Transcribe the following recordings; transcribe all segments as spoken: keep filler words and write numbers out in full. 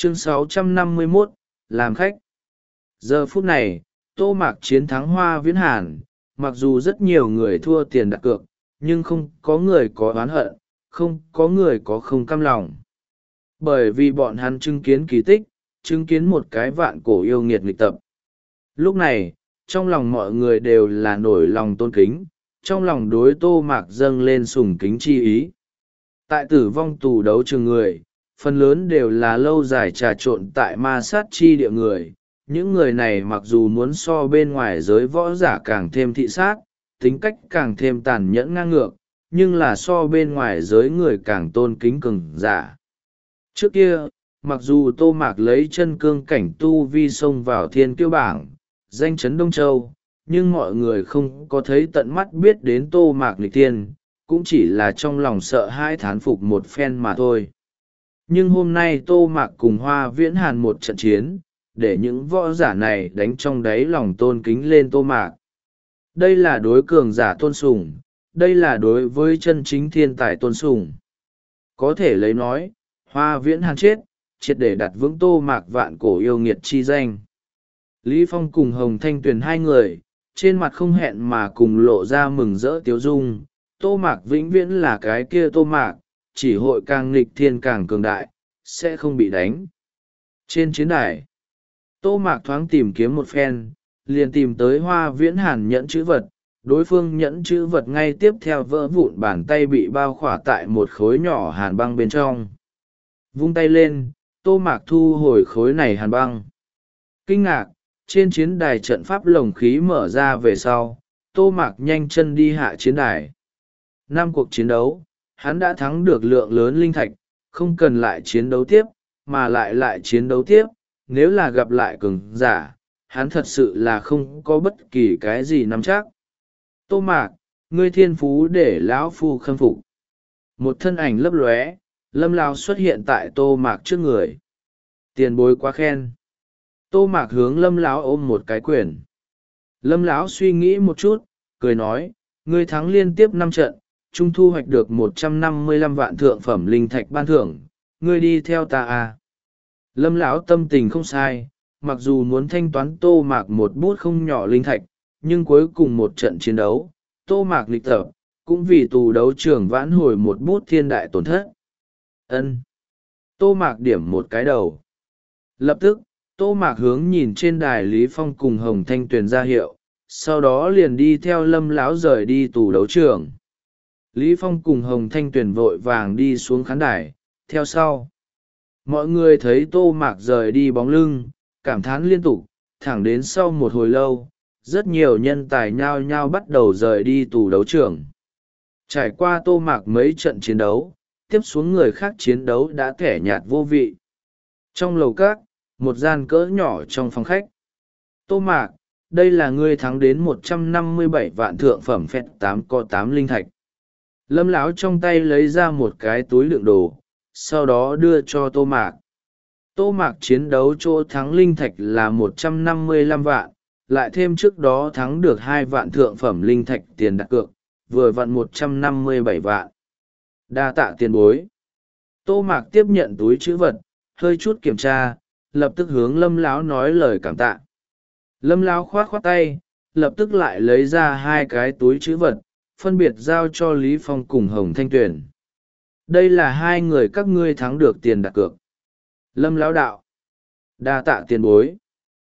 Chương sáu trăm năm mươi mốt, làm khách. Giờ phút này, Tô Mạc chiến thắng Hoa Viễn Hàn, mặc dù rất nhiều người thua tiền đặt cược, nhưng không có người có oán hận, không có người có không cam lòng. Bởi vì bọn hắn chứng kiến kỳ tích, chứng kiến một cái vạn cổ yêu nghiệt nghịch tập. Lúc này, trong lòng mọi người đều là nổi lòng tôn kính, trong lòng đối Tô Mạc dâng lên sùng kính chi ý. Tại tử vong tù đấu trường người, phần lớn đều là lâu dài trà trộn tại ma sát chi địa người. Những người này mặc dù muốn so bên ngoài giới võ giả càng thêm thị sát, tính cách càng thêm tàn nhẫn ngang ngược, nhưng là so bên ngoài giới người càng tôn kính cường giả. Trước kia, mặc dù Tô Mạc lấy chân cương cảnh tu vi xông vào thiên kiêu bảng, danh chấn Đông Châu, nhưng mọi người không có thấy tận mắt biết đến Tô Mạc nghịch thiên, cũng chỉ là trong lòng sợ hãi thán phục một phen mà thôi. Nhưng hôm nay Tô Mạc cùng Hoa Viễn Hàn một trận chiến, để những võ giả này đánh trong đáy lòng tôn kính lên Tô Mạc. Đây là đối cường giả tôn sùng, đây là đối với chân chính thiên tài tôn sùng. Có thể lấy nói, Hoa Viễn Hàn chết, triệt để đặt vững Tô Mạc vạn cổ yêu nghiệt chi danh. Lý Phong cùng Hồng Thanh Tuyền hai người, trên mặt không hẹn mà cùng lộ ra mừng rỡ tiếu dung. Tô Mạc vĩnh viễn là cái kia Tô Mạc, chỉ hội càng nghịch thiên càng cường đại, sẽ không bị đánh. Trên chiến đài, Tô Mạc thoáng tìm kiếm một phen, liền tìm tới Hoa Viễn Hàn nhẫn chữ vật. Đối phương nhẫn chữ vật ngay tiếp theo vỡ vụn, bàn tay bị bao khỏa tại một khối nhỏ hàn băng bên trong. Vung tay lên, Tô Mạc thu hồi khối này hàn băng. Kinh ngạc, trên chiến đài trận pháp lồng khí mở ra về sau, Tô Mạc nhanh chân đi hạ chiến đài. Năm cuộc chiến đấu, hắn đã thắng được lượng lớn linh thạch, không cần lại chiến đấu tiếp, mà lại lại chiến đấu tiếp, nếu là gặp lại cường giả, hắn thật sự là không có bất kỳ cái gì nắm chắc. Tô Mạc, ngươi thiên phú để lão phu khâm phục. Một thân ảnh lấp lóe, Lâm lão xuất hiện tại Tô Mạc trước người. Tiền bối quá khen. Tô Mạc hướng Lâm lão ôm một cái quyền. Lâm lão suy nghĩ một chút, cười nói, ngươi thắng liên tiếp năm trận, chung thu hoạch được một trăm năm mươi lăm vạn thượng phẩm linh thạch ban thưởng, ngươi đi theo ta à. Lâm lão tâm tình không sai, mặc dù muốn thanh toán Tô Mạc một bút không nhỏ linh thạch, nhưng cuối cùng một trận chiến đấu, Tô Mạc lịch tập, cũng vì tù đấu trường vãn hồi một bút thiên đại tổn thất. Ân. Tô Mạc điểm một cái đầu. Lập tức, Tô Mạc hướng nhìn trên đài Lý Phong cùng Hồng Thanh Tuyền ra hiệu, sau đó liền đi theo Lâm lão rời đi tù đấu trường. Lý Phong cùng Hồng Thanh Tuyền vội vàng đi xuống khán đài, theo sau. Mọi người thấy Tô Mạc rời đi bóng lưng, cảm thán liên tục, thẳng đến sau một hồi lâu, rất nhiều nhân tài nhao nhao bắt đầu rời đi tù đấu trường. Trải qua Tô Mạc mấy trận chiến đấu, tiếp xuống người khác chiến đấu đã kẻ nhạt vô vị. Trong lầu các, một gian cỡ nhỏ trong phòng khách. Tô Mạc, đây là ngươi thắng đến một trăm năm mươi bảy vạn thượng phẩm phẹt tám có tám linh thạch. Lâm lão trong tay lấy ra một cái túi đựng đồ, sau đó đưa cho Tô Mạc. Tô Mạc chiến đấu chỗ thắng linh thạch là một trăm năm mươi lăm vạn, lại thêm trước đó thắng được hai vạn thượng phẩm linh thạch tiền đặt cược, vừa vặn một trăm năm mươi bảy vạn. Đa tạ tiền bối. Tô Mạc tiếp nhận túi chữ vật, hơi chút kiểm tra, lập tức hướng Lâm lão nói lời cảm tạ. Lâm lão khoát khoát tay, lập tức lại lấy ra hai cái túi chữ vật, phân biệt giao cho Lý Phong cùng Hồng Thanh Tuyền. Đây là hai người các ngươi thắng được tiền đặt cược. Lâm lão đạo. Đa tạ tiền bối.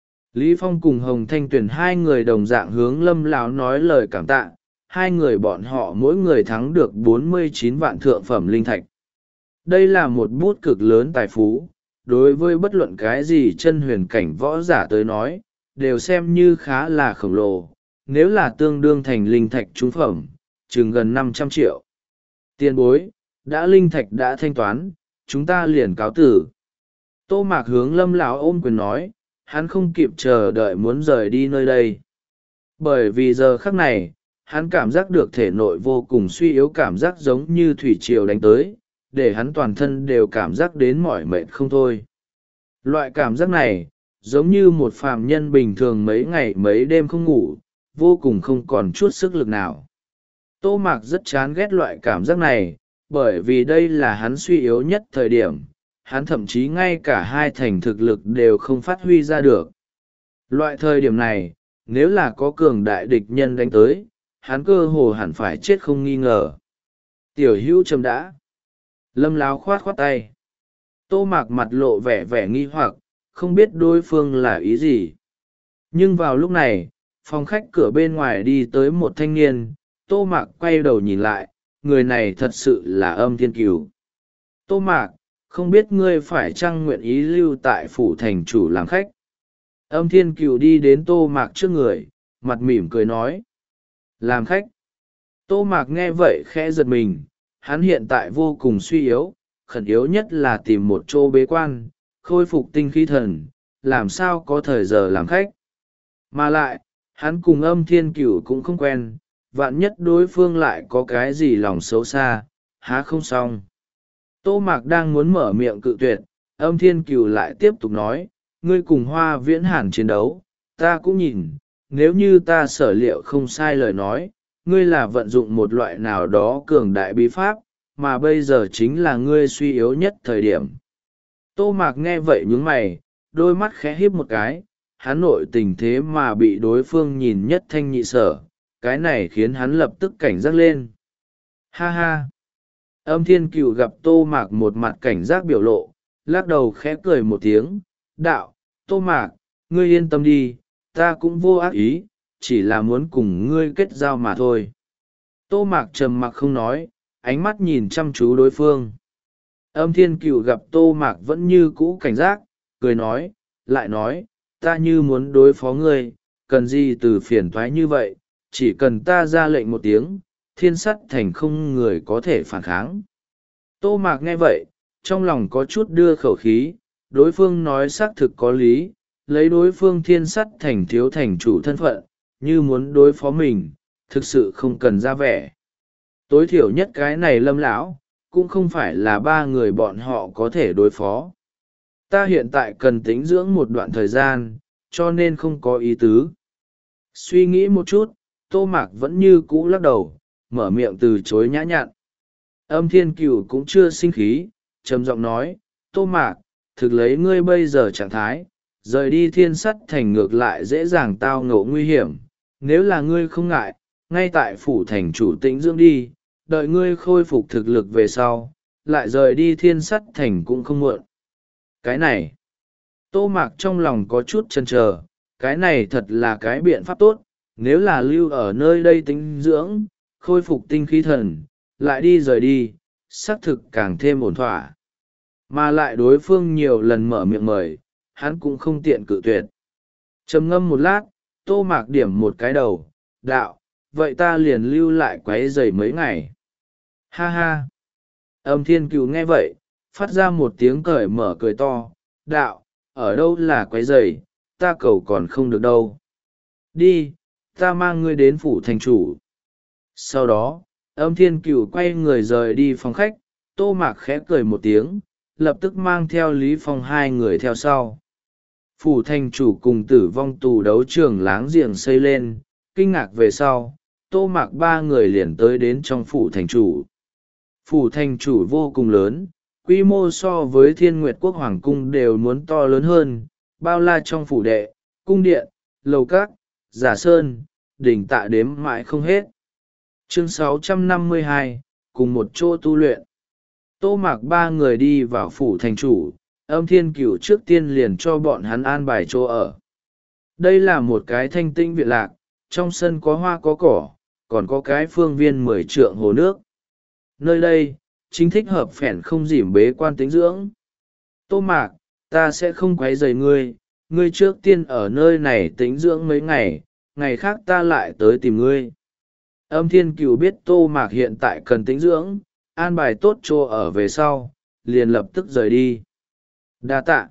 Lý Phong cùng Hồng Thanh Tuyền hai người đồng dạng hướng Lâm lão nói lời cảm tạ. Hai người bọn họ mỗi người thắng được bốn mươi chín vạn thượng phẩm linh thạch. Đây là một bút cực lớn tài phú, đối với bất luận cái gì chân huyền cảnh võ giả tới nói, đều xem như khá là khổng lồ, nếu là tương đương thành linh thạch trung phẩm, chừng gần năm trăm triệu. Tiền bối, đã linh thạch đã thanh toán, chúng ta liền cáo tử. Tô Mạc hướng Lâm lão ôm quyền nói, hắn không kịp chờ đợi muốn rời đi nơi đây. Bởi vì giờ khắc này, hắn cảm giác được thể nội vô cùng suy yếu, cảm giác giống như thủy triều đánh tới, để hắn toàn thân đều cảm giác đến mỏi mệt không thôi. Loại cảm giác này, giống như một phàm nhân bình thường mấy ngày mấy đêm không ngủ, vô cùng không còn chút sức lực nào. Tô Mạc rất chán ghét loại cảm giác này, bởi vì đây là hắn suy yếu nhất thời điểm, hắn thậm chí ngay cả hai thành thực lực đều không phát huy ra được. Loại thời điểm này, nếu là có cường đại địch nhân đánh tới, hắn cơ hồ hẳn phải chết không nghi ngờ. Tiểu hữu trầm đã. Lâm Láo khoát khoát tay. Tô Mạc mặt lộ vẻ vẻ nghi hoặc, không biết đối phương là ý gì. Nhưng vào lúc này, phòng khách cửa bên ngoài đi tới một thanh niên. Tô Mạc quay đầu nhìn lại, người này thật sự là Âm Thiên Cửu. Tô Mạc, không biết ngươi phải chăng nguyện ý lưu tại phủ thành chủ làm khách. Âm Thiên Cửu đi đến Tô Mạc trước người, mặt mỉm cười nói. Làm khách. Tô Mạc nghe vậy khẽ giật mình, hắn hiện tại vô cùng suy yếu, khẩn yếu nhất là tìm một chỗ bế quan, khôi phục tinh khí thần, làm sao có thời giờ làm khách. Mà lại, hắn cùng Âm Thiên Cửu cũng không quen, vạn nhất đối phương lại có cái gì lòng xấu xa, há không xong. Tô Mạc đang muốn mở miệng cự tuyệt, Âm Thiên Cửu lại tiếp tục nói, ngươi cùng Hoa Viễn Hàn chiến đấu, ta cũng nhìn, nếu như ta sở liệu không sai lời nói, ngươi là vận dụng một loại nào đó cường đại bí pháp, mà bây giờ chính là ngươi suy yếu nhất thời điểm. Tô Mạc nghe vậy nhướng mày, đôi mắt khẽ híp một cái, hắn nội tình thế mà bị đối phương nhìn nhất thanh nhị sở, cái này khiến hắn lập tức cảnh giác lên. Ha ha! Âm Thiên Cửu gặp Tô Mạc một mặt cảnh giác biểu lộ, lắc đầu khẽ cười một tiếng, đạo, Tô Mạc, ngươi yên tâm đi, ta cũng vô ác ý, chỉ là muốn cùng ngươi kết giao mà thôi. Tô Mạc trầm mặc không nói, ánh mắt nhìn chăm chú đối phương. Âm Thiên Cửu gặp Tô Mạc vẫn như cũ cảnh giác, cười nói, lại nói, ta như muốn đối phó ngươi, cần gì từ phiền toái như vậy, chỉ cần ta ra lệnh một tiếng, thiên sắt thành không người có thể phản kháng. Tô Mạc nghe vậy, trong lòng có chút đưa khẩu khí, đối phương nói xác thực có lý, lấy đối phương thiên sắt thành thiếu thành chủ thân phận, như muốn đối phó mình, thực sự không cần ra vẻ. Tối thiểu nhất cái này Lâm lão cũng không phải là ba người bọn họ có thể đối phó. Ta hiện tại cần tĩnh dưỡng một đoạn thời gian, cho nên không có ý tứ. Suy nghĩ một chút, Tô Mạc vẫn như cũ lắc đầu, mở miệng từ chối nhã nhặn. Âm Thiên Cửu cũng chưa sinh khí, trầm giọng nói, Tô Mạc, thực lấy ngươi bây giờ trạng thái, rời đi thiên sắt thành ngược lại dễ dàng tao ngộ nguy hiểm. Nếu là ngươi không ngại, ngay tại phủ thành chủ tĩnh dưỡng đi, đợi ngươi khôi phục thực lực về sau, lại rời đi thiên sắt thành cũng không muộn. Cái này, Tô Mạc trong lòng có chút chần chờ, cái này thật là cái biện pháp tốt, nếu là lưu ở nơi đây tĩnh dưỡng, khôi phục tinh khí thần, lại đi rời đi, xác thực càng thêm ổn thỏa. Mà lại đối phương nhiều lần mở miệng mời, hắn cũng không tiện cự tuyệt. Trầm ngâm một lát, Tô Mạc điểm một cái đầu, đạo, vậy ta liền lưu lại quấy rầy mấy ngày. Ha ha! Âm Thiên Cửu nghe vậy, phát ra một tiếng cởi mở cười to, đạo, ở đâu là quấy rầy, ta cầu còn không được đâu. Đi, ta mang ngươi đến phủ thành chủ. Sau đó, Âm Thiên Cửu quay người rời đi phòng khách, Tô Mạc khẽ cười một tiếng, lập tức mang theo Lý Phong hai người theo sau. Phủ thành chủ cùng Tử Vong tù đấu trường láng giềng xây lên, kinh ngạc về sau, Tô Mạc ba người liền tới đến trong phủ thành chủ. Phủ thành chủ vô cùng lớn, quy mô so với Thiên Nguyệt Quốc Hoàng Cung đều muốn to lớn hơn, bao la trong phủ đệ, cung điện, lầu các, giả sơn, đỉnh tạ đếm mãi không hết. Chương sáu trăm năm mươi hai, cùng một chỗ tu luyện. Tô Mạc ba người đi vào phủ thành chủ, Âm Thiên Cửu trước tiên liền cho bọn hắn an bài chỗ ở. Đây là một cái thanh tinh viện lạc, trong sân có hoa có cỏ, còn có cái phương viên mười trượng hồ nước. Nơi đây, chính thích hợp phẻn không dìm bế quan tĩnh dưỡng. Tô Mạc, ta sẽ không quấy rầy ngươi, ngươi trước tiên ở nơi này tĩnh dưỡng mấy ngày, ngày khác ta lại tới tìm ngươi. Âm Thiên Cửu biết Tô Mạc hiện tại cần tĩnh dưỡng, an bài tốt chỗ ở về sau, liền lập tức rời đi. Đa tạ.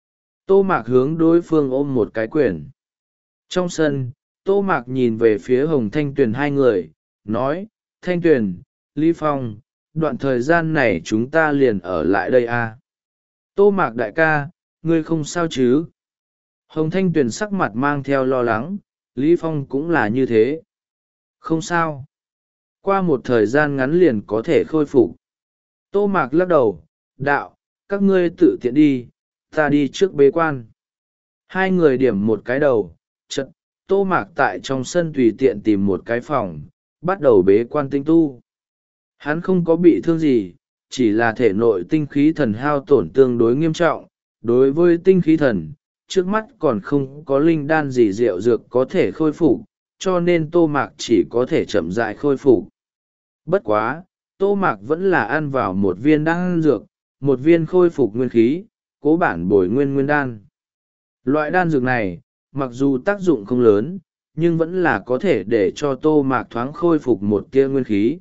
Tô Mạc hướng đối phương ôm một cái quyển. Trong sân, Tô Mạc nhìn về phía Hồng Thanh Tuyền hai người, nói, Thanh Tuyền, Lý Phong, đoạn thời gian này chúng ta liền ở lại đây à. Tô Mạc đại ca, ngươi không sao chứ? Hồng Thanh Tuyền sắc mặt mang theo lo lắng, Lý Phong cũng là như thế. Không sao. Qua một thời gian ngắn liền có thể khôi phục. Tô Mạc lắc đầu, đạo, các ngươi tự tiện đi, ta đi trước bế quan. Hai người điểm một cái đầu, chật, Tô Mạc tại trong sân tùy tiện tìm một cái phòng, bắt đầu bế quan tinh tu. Hắn không có bị thương gì, chỉ là thể nội tinh khí thần hao tổn tương đối nghiêm trọng. Đối với tinh khí thần, trước mắt còn không có linh đan gì rượu dược có thể khôi phục, cho nên Tô Mạc chỉ có thể chậm rãi khôi phục. Bất quá, Tô Mạc vẫn là ăn vào một viên đan dược, một viên khôi phục nguyên khí, cố bản bồi nguyên nguyên đan. Loại đan dược này, mặc dù tác dụng không lớn, nhưng vẫn là có thể để cho Tô Mạc thoáng khôi phục một tia nguyên khí.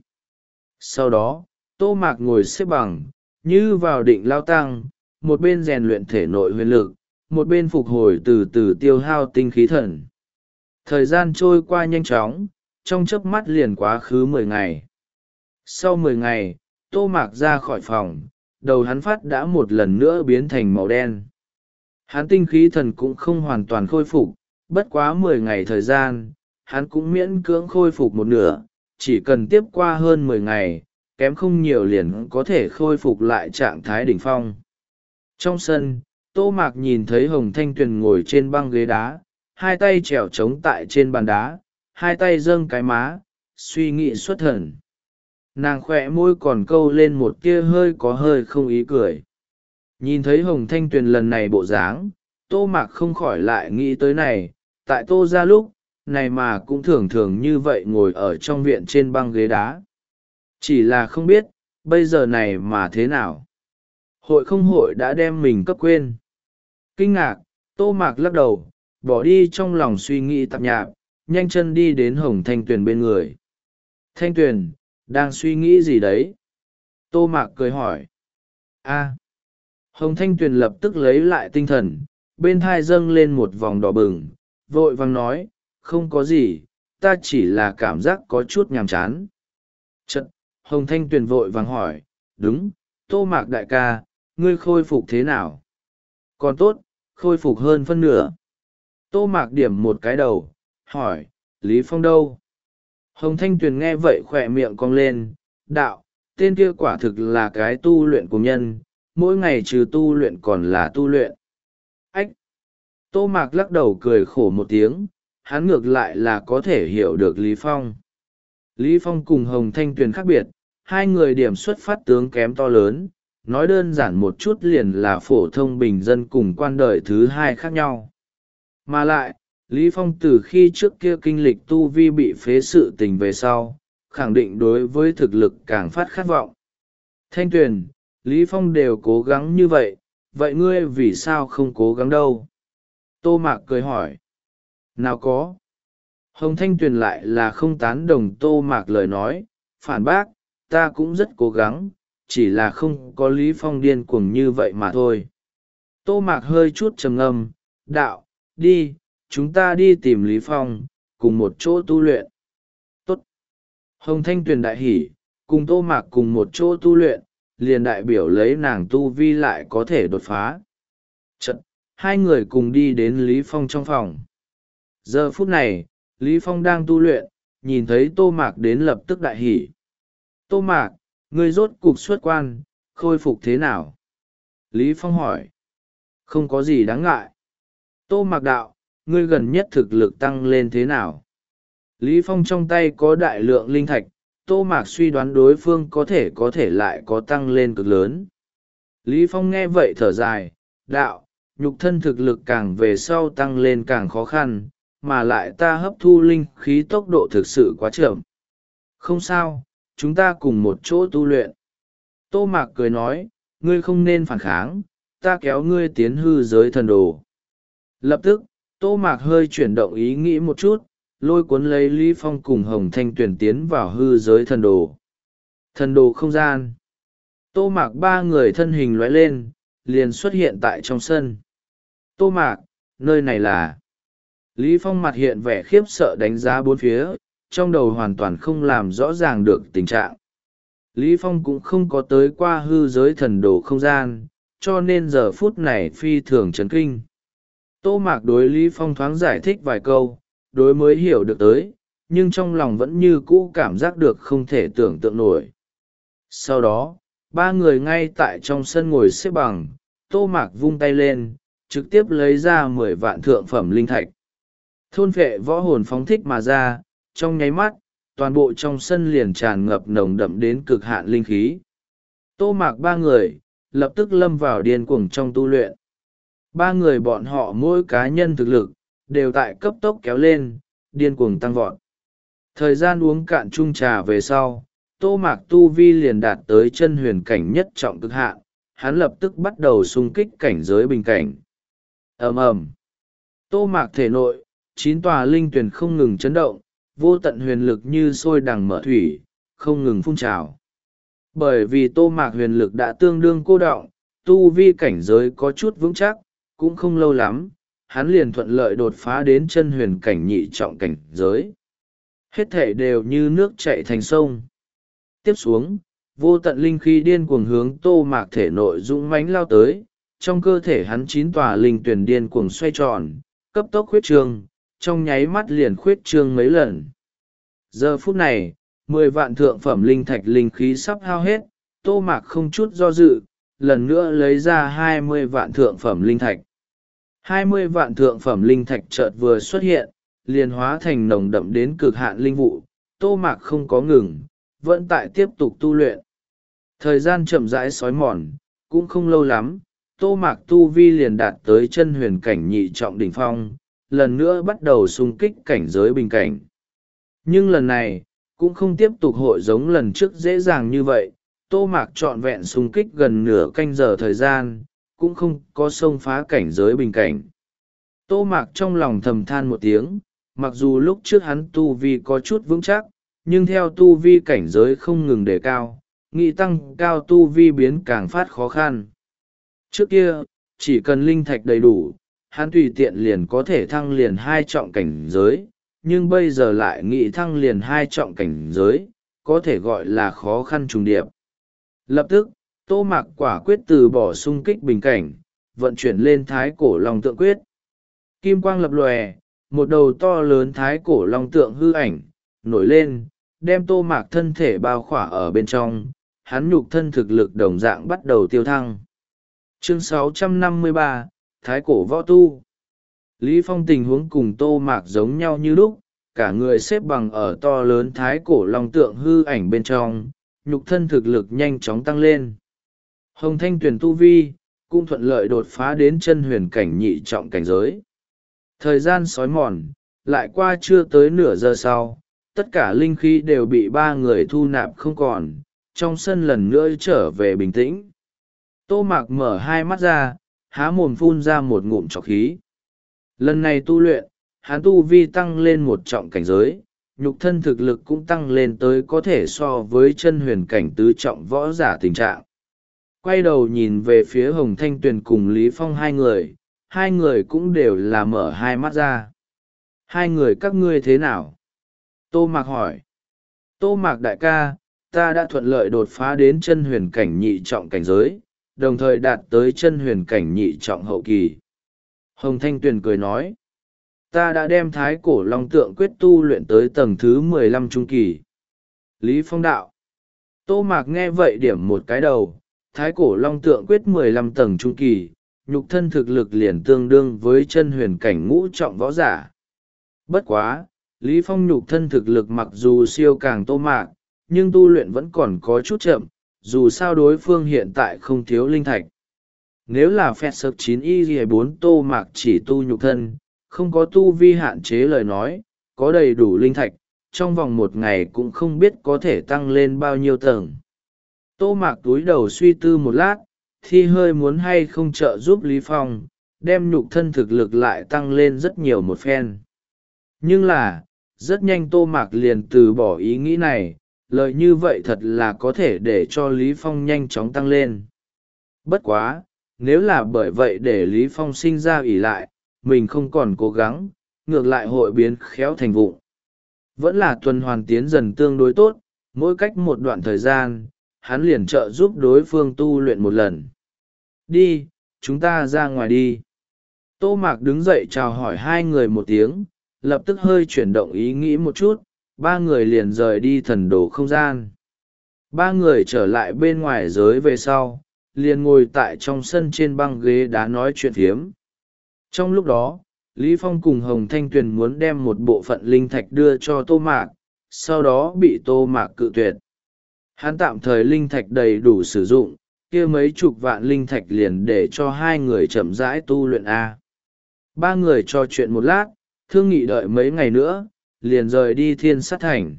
Sau đó, Tô Mạc ngồi xếp bằng, như vào định lao tăng, một bên rèn luyện thể nội huyền lực, một bên phục hồi từ từ tiêu hao tinh khí thần. Thời gian trôi qua nhanh chóng, trong chớp mắt liền quá khứ mười ngày. Sau mười ngày, Tô Mạc ra khỏi phòng, đầu hắn phát đã một lần nữa biến thành màu đen. Hắn tinh khí thần cũng không hoàn toàn khôi phục, bất quá mười ngày thời gian, hắn cũng miễn cưỡng khôi phục một nửa, chỉ cần tiếp qua hơn mười ngày, kém không nhiều liền có thể khôi phục lại trạng thái đỉnh phong. Trong sân, Tô Mạc nhìn thấy Hồng Thanh Tuyền ngồi trên băng ghế đá, hai tay trèo trống tại trên bàn đá, hai tay dâng cái má, suy nghĩ xuất thần. Nàng khỏe môi còn câu lên một tia hơi có hơi không ý cười. Nhìn thấy Hồng Thanh Tuyền lần này bộ dáng, Tô Mạc không khỏi lại nghĩ tới này, tại Tô ra lúc, này mà cũng thường thường như vậy ngồi ở trong viện trên băng ghế đá. Chỉ là không biết, bây giờ này mà thế nào. Hội không hội đã đem mình cấp quên. Kinh ngạc, Tô Mạc lắc đầu, bỏ đi trong lòng suy nghĩ tạp nhạp, nhanh chân đi đến Hồng Thanh Tuyền bên người. Thanh Tuyền, đang suy nghĩ gì đấy? Tô Mạc cười hỏi. A. Hồng Thanh Tuyền lập tức lấy lại tinh thần, bên thai dâng lên một vòng đỏ bừng, vội vàng nói, không có gì, ta chỉ là cảm giác có chút nhàm chán. Chật, Hồng Thanh Tuyền vội vàng hỏi, đúng, Tô Mạc đại ca, ngươi khôi phục thế nào? Còn tốt, khôi phục hơn phân nửa. Tô Mạc điểm một cái đầu, hỏi, Lý Phong đâu? Hồng Thanh Tuyền nghe vậy khỏe miệng cong lên, đạo, tên kia quả thực là cái tu luyện của nhân, mỗi ngày trừ tu luyện còn là tu luyện. Ách! Tô Mạc lắc đầu cười khổ một tiếng, hắn ngược lại là có thể hiểu được Lý Phong. Lý Phong cùng Hồng Thanh Tuyền khác biệt, hai người điểm xuất phát tướng kém to lớn, nói đơn giản một chút liền là phổ thông bình dân cùng quan đời thứ hai khác nhau. Mà lại, Lý Phong từ khi trước kia kinh lịch tu vi bị phế sự tình về sau, khẳng định đối với thực lực càng phát khát vọng. Thanh Tuyền, Lý Phong đều cố gắng như vậy, vậy ngươi vì sao không cố gắng đâu? Tô Mạc cười hỏi. Nào có. Hồng Thanh Tuyền lại là không tán đồng Tô Mạc lời nói, phản bác, ta cũng rất cố gắng, chỉ là không có Lý Phong điên cuồng như vậy mà thôi. Tô Mạc hơi chút trầm ngâm, đạo, đi, chúng ta đi tìm Lý Phong, cùng một chỗ tu luyện. Tốt. Hồng Thanh Tuyền đại hỉ, cùng Tô Mạc cùng một chỗ tu luyện, liền đại biểu lấy nàng tu vi lại có thể đột phá. Chật, hai người cùng đi đến Lý Phong trong phòng. Giờ phút này, Lý Phong đang tu luyện, nhìn thấy Tô Mạc đến lập tức đại hỉ. Tô Mạc, ngươi rốt cục xuất quan, khôi phục thế nào? Lý Phong hỏi. Không có gì đáng ngại. Tô Mạc đạo, ngươi gần nhất thực lực tăng lên thế nào? Lý Phong trong tay có đại lượng linh thạch, Tô Mạc suy đoán đối phương có thể có thể lại có tăng lên cực lớn. Lý Phong nghe vậy thở dài, đạo, nhục thân thực lực càng về sau tăng lên càng khó khăn, mà lại ta hấp thu linh khí tốc độ thực sự quá chậm. Không sao, chúng ta cùng một chỗ tu luyện. Tô Mạc cười nói, ngươi không nên phản kháng, ta kéo ngươi tiến hư giới thần đồ. Lập tức, Tô Mạc hơi chuyển động ý nghĩ một chút, lôi cuốn lấy Lý Phong cùng Hồng Thanh Tuyền tiến vào hư giới thần đồ. Thần đồ không gian. Tô Mạc ba người thân hình lóe lên, liền xuất hiện tại trong sân. Tô Mạc, nơi này là... Lý Phong mặt hiện vẻ khiếp sợ đánh giá bốn phía, trong đầu hoàn toàn không làm rõ ràng được tình trạng. Lý Phong cũng không có tới qua hư giới thần đồ không gian, cho nên giờ phút này phi thường chấn kinh. Tô Mạc đối Lý Phong thoáng giải thích vài câu, đối mới hiểu được tới, nhưng trong lòng vẫn như cũ cảm giác được không thể tưởng tượng nổi. Sau đó, ba người ngay tại trong sân ngồi xếp bằng. Tô Mạc vung tay lên, trực tiếp lấy ra mười vạn thượng phẩm linh thạch. Thôn vệ võ hồn phóng thích mà ra, trong nháy mắt, toàn bộ trong sân liền tràn ngập nồng đậm đến cực hạn linh khí. Tô Mạc ba người, lập tức lâm vào điên cuồng trong tu luyện. Ba người bọn họ mỗi cá nhân thực lực, đều tại cấp tốc kéo lên, điên cuồng tăng vọt. Thời gian uống cạn chung trà về sau, Tô Mạc tu vi liền đạt tới chân huyền cảnh nhất trọng cực hạn, hắn lập tức bắt đầu xung kích cảnh giới bình cảnh. Ầm ầm. Tô Mạc thể nội, chín tòa linh tuyền không ngừng chấn động, vô tận huyền lực như sôi đằng mở thủy, không ngừng phun trào. Bởi vì Tô Mạc huyền lực đã tương đương cô đọng, tu vi cảnh giới có chút vững chắc, cũng không lâu lắm, hắn liền thuận lợi đột phá đến chân huyền cảnh nhị trọng cảnh giới. Hết thể đều như nước chảy thành sông. Tiếp xuống, vô tận linh khí điên cuồng hướng Tô Mạc thể nội dũng mãnh lao tới, trong cơ thể hắn chín tòa linh tuyển điên cuồng xoay tròn, cấp tốc khuyết trương, trong nháy mắt liền khuyết trương mấy lần. Giờ phút này, mười vạn thượng phẩm linh thạch linh khí sắp hao hết, Tô Mạc không chút do dự, lần nữa lấy ra hai mươi vạn thượng phẩm linh thạch. hai mươi vạn thượng phẩm linh thạch chợt vừa xuất hiện, liền hóa thành nồng đậm đến cực hạn linh vụ. Tô Mạc không có ngừng, vẫn tại tiếp tục tu luyện. Thời gian chậm rãi xói mòn, cũng không lâu lắm, Tô Mạc tu vi liền đạt tới chân huyền cảnh nhị trọng đỉnh phong, lần nữa bắt đầu xung kích cảnh giới bình cảnh. Nhưng lần này, cũng không tiếp tục hội giống lần trước dễ dàng như vậy. Tô Mạc trọn vẹn xung kích gần nửa canh giờ thời gian, cũng không có xông phá cảnh giới bình cảnh. Tô Mạc trong lòng thầm than một tiếng, mặc dù lúc trước hắn tu vi có chút vững chắc, nhưng theo tu vi cảnh giới không ngừng đề cao, nghị tăng cao tu vi biến càng phát khó khăn. Trước kia, chỉ cần linh thạch đầy đủ, hắn tùy tiện liền có thể thăng liền hai trọng cảnh giới, nhưng bây giờ lại nghị thăng liền hai trọng cảnh giới, có thể gọi là khó khăn trùng điệp. Lập tức, Tô Mạc quả quyết từ bỏ xung kích bình cảnh, vận chuyển lên thái cổ long tượng quyết. Kim quang lập lòe, một đầu to lớn thái cổ long tượng hư ảnh, nổi lên, đem Tô Mạc thân thể bao khỏa ở bên trong, hắn nhục thân thực lực đồng dạng bắt đầu tiêu thăng. Chương sáu trăm năm mươi ba, Thái cổ võ tu. Lý Phong tình huống cùng Tô Mạc giống nhau như lúc, cả người xếp bằng ở to lớn thái cổ long tượng hư ảnh bên trong, nhục thân thực lực nhanh chóng tăng lên. Hồng Thanh Tuyền tu vi, cũng thuận lợi đột phá đến chân huyền cảnh nhị trọng cảnh giới. Thời gian sói mòn, lại qua chưa tới nửa giờ sau, tất cả linh khí đều bị ba người thu nạp không còn, trong sân lần nữa trở về bình tĩnh. Tô Mạc mở hai mắt ra, há mồm phun ra một ngụm trọc khí. Lần này tu luyện, hắn tu vi tăng lên một trọng cảnh giới, nhục thân thực lực cũng tăng lên tới có thể so với chân huyền cảnh tứ trọng võ giả tình trạng. Quay đầu nhìn về phía Hồng Thanh Tuyền cùng Lý Phong hai người, hai người cũng đều là mở hai mắt ra. Hai người các ngươi thế nào? Tô Mạc hỏi. Tô Mạc đại ca, ta đã thuận lợi đột phá đến chân huyền cảnh nhị trọng cảnh giới, đồng thời đạt tới chân huyền cảnh nhị trọng hậu kỳ. Hồng Thanh Tuyền cười nói. Ta đã đem thái cổ long tượng quyết tu luyện tới tầng thứ mười lăm trung kỳ. Lý Phong đạo. Tô Mạc nghe vậy điểm một cái đầu, thái cổ long tượng quyết mười lăm tầng trung kỳ, nhục thân thực lực liền tương đương với chân huyền cảnh ngũ trọng võ giả. Bất quá, Lý Phong nhục thân thực lực mặc dù siêu càng Tô Mạc, nhưng tu luyện vẫn còn có chút chậm, dù sao đối phương hiện tại không thiếu linh thạch. Nếu là phẹt sợp chín y bốn Tô Mạc chỉ tu nhục thân, không có tu vi hạn chế lời nói, có đầy đủ linh thạch, trong vòng một ngày cũng không biết có thể tăng lên bao nhiêu tầng. Tô Mạc túi đầu suy tư một lát, thì hơi muốn hay không trợ giúp Lý Phong, đem nhục thân thực lực lại tăng lên rất nhiều một phen. Nhưng là, rất nhanh Tô Mạc liền từ bỏ ý nghĩ này, lời như vậy thật là có thể để cho Lý Phong nhanh chóng tăng lên. Bất quá, nếu là bởi vậy để Lý Phong sinh ra ỷ lại, mình không còn cố gắng, ngược lại hội biến khéo thành vụng. Vẫn là tuần hoàn tiến dần tương đối tốt, mỗi cách một đoạn thời gian, hắn liền trợ giúp đối phương tu luyện một lần. Đi, chúng ta ra ngoài đi. Tô Mạc đứng dậy chào hỏi hai người một tiếng, lập tức hơi chuyển động ý nghĩ một chút, ba người liền rời đi thần đồ không gian. Ba người trở lại bên ngoài giới về sau liền ngồi tại trong sân trên băng ghế đá nói chuyện phiếm. Trong lúc đó Lý Phong cùng Hồng Thanh Tuyền muốn đem một bộ phận linh thạch đưa cho Tô Mạc, sau đó bị Tô Mạc cự tuyệt. Hắn tạm thời linh thạch đầy đủ sử dụng, kia mấy chục vạn linh thạch liền để cho hai người chậm rãi tu luyện A. Ba người trò chuyện một lát, thương nghị đợi mấy ngày nữa, liền rời đi Thiên Sát Thành.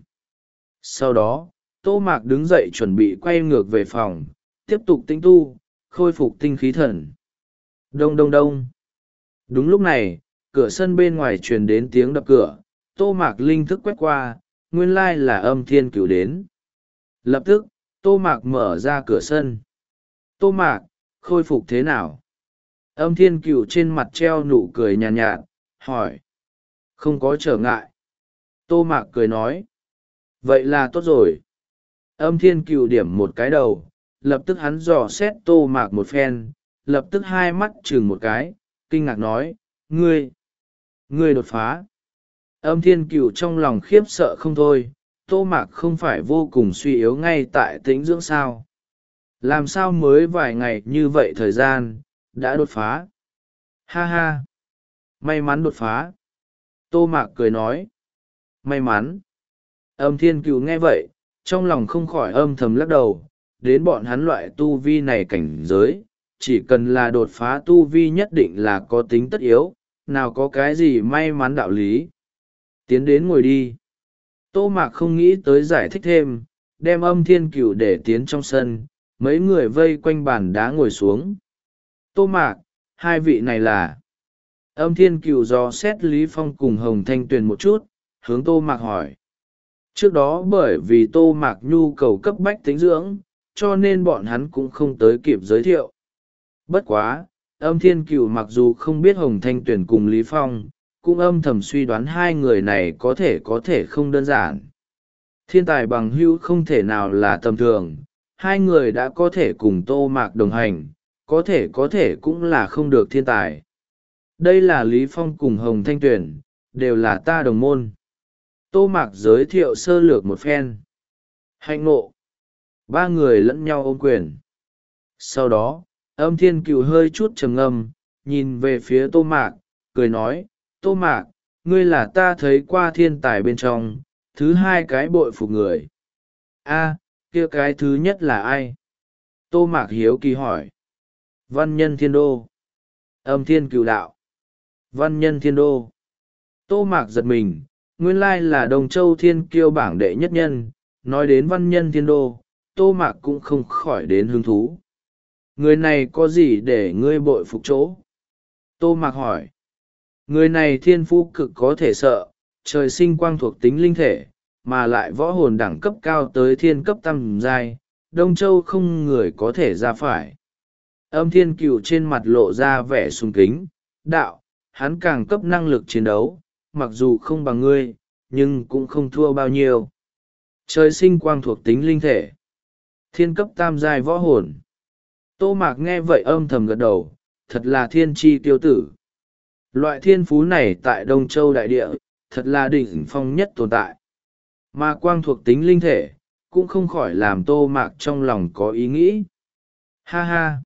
Sau đó, Tô Mạc đứng dậy chuẩn bị quay ngược về phòng, tiếp tục tinh tu, khôi phục tinh khí thần. Đông đông đông. Đúng lúc này, cửa sân bên ngoài truyền đến tiếng đập cửa, Tô Mạc linh thức quét qua, nguyên lai là Âm Thiên Cửu đến. Lập tức, Tô Mạc mở ra cửa sân. Tô Mạc, khôi phục thế nào? Âm Thiên Cửu trên mặt treo nụ cười nhàn nhạt, nhạt, hỏi. Không có trở ngại. Tô Mạc cười nói. Vậy là tốt rồi. Âm Thiên Cửu điểm một cái đầu, lập tức hắn dò xét Tô Mạc một phen, lập tức hai mắt chừng một cái, kinh ngạc nói, ngươi, ngươi đột phá. Âm Thiên Cửu trong lòng khiếp sợ không thôi, Tô Mạc không phải vô cùng suy yếu ngay tại tĩnh dưỡng sao. Làm sao mới vài ngày như vậy thời gian, đã đột phá. Ha ha, may mắn đột phá. Tô Mạc cười nói, may mắn. Âm Thiên Cửu nghe vậy, trong lòng không khỏi âm thầm lắc đầu, đến bọn hắn loại tu vi này cảnh giới, chỉ cần là đột phá tu vi nhất định là có tính tất yếu, nào có cái gì may mắn đạo lý. Tiến đến ngồi đi. Tô Mạc không nghĩ tới giải thích thêm, đem Âm Thiên Cửu để tiến trong sân, mấy người vây quanh bàn đá ngồi xuống. Tô Mạc, hai vị này là... Âm Thiên Cửu dò xét Lý Phong cùng Hồng Thanh Tuyền một chút, hướng Tô Mạc hỏi. Trước đó bởi vì Tô Mạc nhu cầu cấp bách tính dưỡng, cho nên bọn hắn cũng không tới kịp giới thiệu. Bất quá, Âm Thiên Cửu mặc dù không biết Hồng Thanh Tuyền cùng Lý Phong, cũng âm thầm suy đoán hai người này có thể có thể không đơn giản. Thiên tài bằng hữu không thể nào là tầm thường, hai người đã có thể cùng Tô Mạc đồng hành, có thể có thể cũng là không được thiên tài. Đây là Lý Phong cùng Hồng Thanh Tuyền, đều là ta đồng môn. Tô Mạc giới thiệu sơ lược một phen. Hạnh ngộ. Ba người lẫn nhau ôm quyền. Sau đó, Âm Thiên Cửu hơi chút trầm ngâm, nhìn về phía Tô Mạc, cười nói, Tô Mạc, ngươi là ta thấy qua thiên tài bên trong, thứ hai cái bội phục người. A, kia cái thứ nhất là ai? Tô Mạc hiếu kỳ hỏi. Văn Nhân Thiên Đô. Âm Thiên Cửu đạo. Văn Nhân Thiên Đô. Tô Mạc giật mình, nguyên lai là Đồng Châu Thiên Kiêu bảng đệ nhất nhân, nói đến Văn Nhân Thiên Đô, Tô Mạc cũng không khỏi đến hứng thú. Người này có gì để ngươi bội phục chỗ? Tô Mạc hỏi. Người này thiên phú cực có thể sợ, trời sinh quang thuộc tính linh thể, mà lại võ hồn đẳng cấp cao tới thiên cấp tam giai, Đông Châu không người có thể ra phải. Âm Thiên Cửu trên mặt lộ ra vẻ sùng kính, đạo, hắn càng cấp năng lực chiến đấu, mặc dù không bằng ngươi, nhưng cũng không thua bao nhiêu. Trời sinh quang thuộc tính linh thể, thiên cấp tam giai võ hồn. Tô Mạc nghe vậy âm thầm gật đầu, thật là thiên tri tiêu tử. Loại thiên phú này tại Đông Châu đại địa, thật là đỉnh phong nhất tồn tại. Mà quang thuộc tính linh thể, cũng không khỏi làm Tô Mạc trong lòng có ý nghĩ. Ha ha!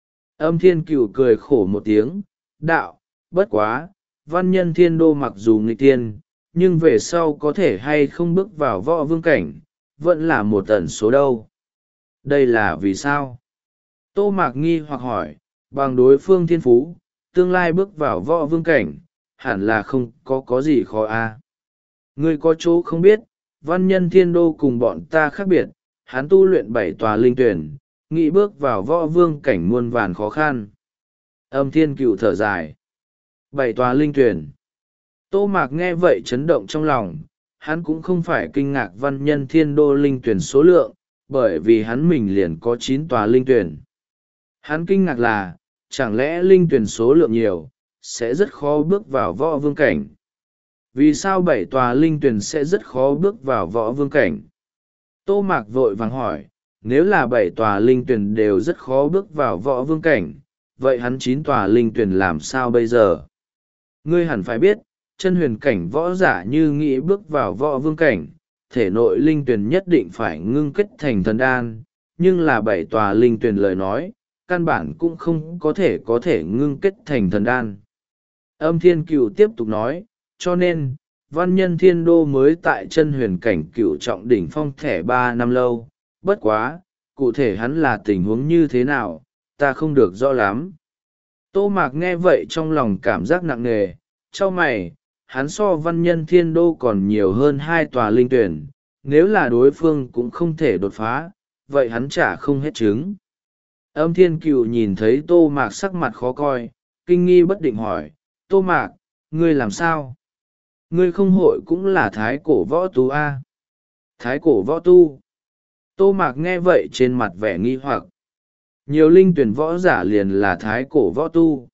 Âm Thiên Cửu cười khổ một tiếng, đạo, bất quá, Văn Nhân Thiên Đô mặc dù nghịch tiên, nhưng về sau có thể hay không bước vào võ vương cảnh, vẫn là một tần số đâu. Đây là vì sao? Tô Mạc nghi hoặc hỏi, bằng đối phương thiên phú, tương lai bước vào võ vương cảnh, hẳn là không có có gì khó a. À. Ngươi có chỗ không biết, Văn Nhân Thiên Đô cùng bọn ta khác biệt, hắn tu luyện bảy tòa linh tuyển, nghĩ bước vào võ vương cảnh muôn vàn khó khăn. Âm Thiên Cửu thở dài. Bảy tòa linh tuyển. Tô Mạc nghe vậy chấn động trong lòng, hắn cũng không phải kinh ngạc Văn Nhân Thiên Đô linh tuyển số lượng, bởi vì hắn mình liền có chín tòa linh tuyển. Hắn kinh ngạc là, chẳng lẽ linh tuyển số lượng nhiều, sẽ rất khó bước vào võ vương cảnh. Vì sao bảy tòa linh tuyển sẽ rất khó bước vào võ vương cảnh? Tô Mạc vội vàng hỏi, nếu là bảy tòa linh tuyển đều rất khó bước vào võ vương cảnh, vậy hắn chín tòa linh tuyển làm sao bây giờ? Ngươi hẳn phải biết, chân huyền cảnh võ giả như nghĩ bước vào võ vương cảnh, thể nội linh tuyển nhất định phải ngưng kết thành thần đan, nhưng là bảy tòa linh tuyển lời nói, căn bản cũng không có thể có thể ngưng kết thành thần đan. Âm Thiên Cựu tiếp tục nói, cho nên, văn nhân thiên đô mới tại chân huyền cảnh cựu trọng đỉnh phong thẻ ba năm lâu, bất quá, cụ thể hắn là tình huống như thế nào, ta không được rõ lắm. Tô Mạc nghe vậy trong lòng cảm giác nặng nề, chau mày, hắn so văn nhân thiên đô còn nhiều hơn hai tòa linh tuyển, nếu là đối phương cũng không thể đột phá, vậy hắn chả không hết trứng. Âm Thiên Cựu nhìn thấy Tô Mạc sắc mặt khó coi, kinh nghi bất định hỏi, Tô Mạc, ngươi làm sao? Ngươi không hội cũng là thái cổ võ tu a? À? Thái cổ võ tu? Tô Mạc nghe vậy trên mặt vẻ nghi hoặc. Nhiều linh tuyển võ giả liền là thái cổ võ tu.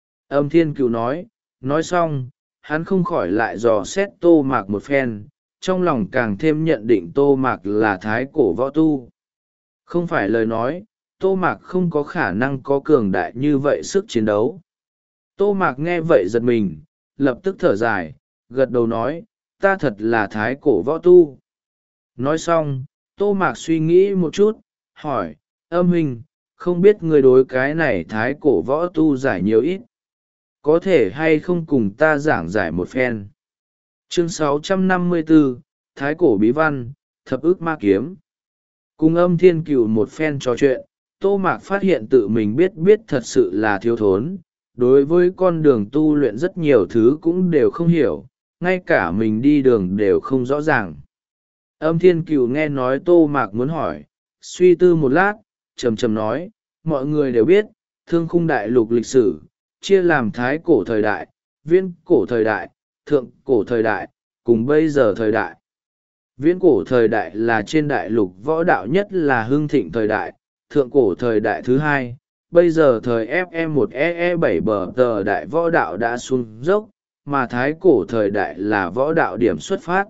Âm Thiên Cựu nói, nói xong, hắn không khỏi lại dò xét Tô Mạc một phen, trong lòng càng thêm nhận định Tô Mạc là thái cổ võ tu. Không phải lời nói, Tô Mạc không có khả năng có cường đại như vậy sức chiến đấu. Tô Mạc nghe vậy giật mình, lập tức thở dài, gật đầu nói, ta thật là thái cổ võ tu. Nói xong, Tô Mạc suy nghĩ một chút, hỏi, âm huynh, không biết người đối cái này thái cổ võ tu giải nhiều ít. Có thể hay không cùng ta giảng giải một phen. Chương sáu trăm năm mươi bốn, Thái cổ bí văn, thập ức ma kiếm. Cùng Âm Thiên Cựu một phen trò chuyện, Tô Mạc phát hiện tự mình biết biết thật sự là thiếu thốn. Đối với con đường tu luyện rất nhiều thứ cũng đều không hiểu, ngay cả mình đi đường đều không rõ ràng. Âm Thiên Cựu nghe nói Tô Mạc muốn hỏi, suy tư một lát, trầm trầm nói, mọi người đều biết, thương khung đại lục lịch sử, chia làm thái cổ thời đại, viễn cổ thời đại, thượng cổ thời đại, cùng bây giờ thời đại. Viễn cổ thời đại là trên đại lục võ đạo nhất là hưng thịnh thời đại, thượng cổ thời đại thứ hai, bây giờ thời F E một E E bảy bờ tờ đại võ đạo đã xuống dốc, mà thái cổ thời đại là võ đạo điểm xuất phát.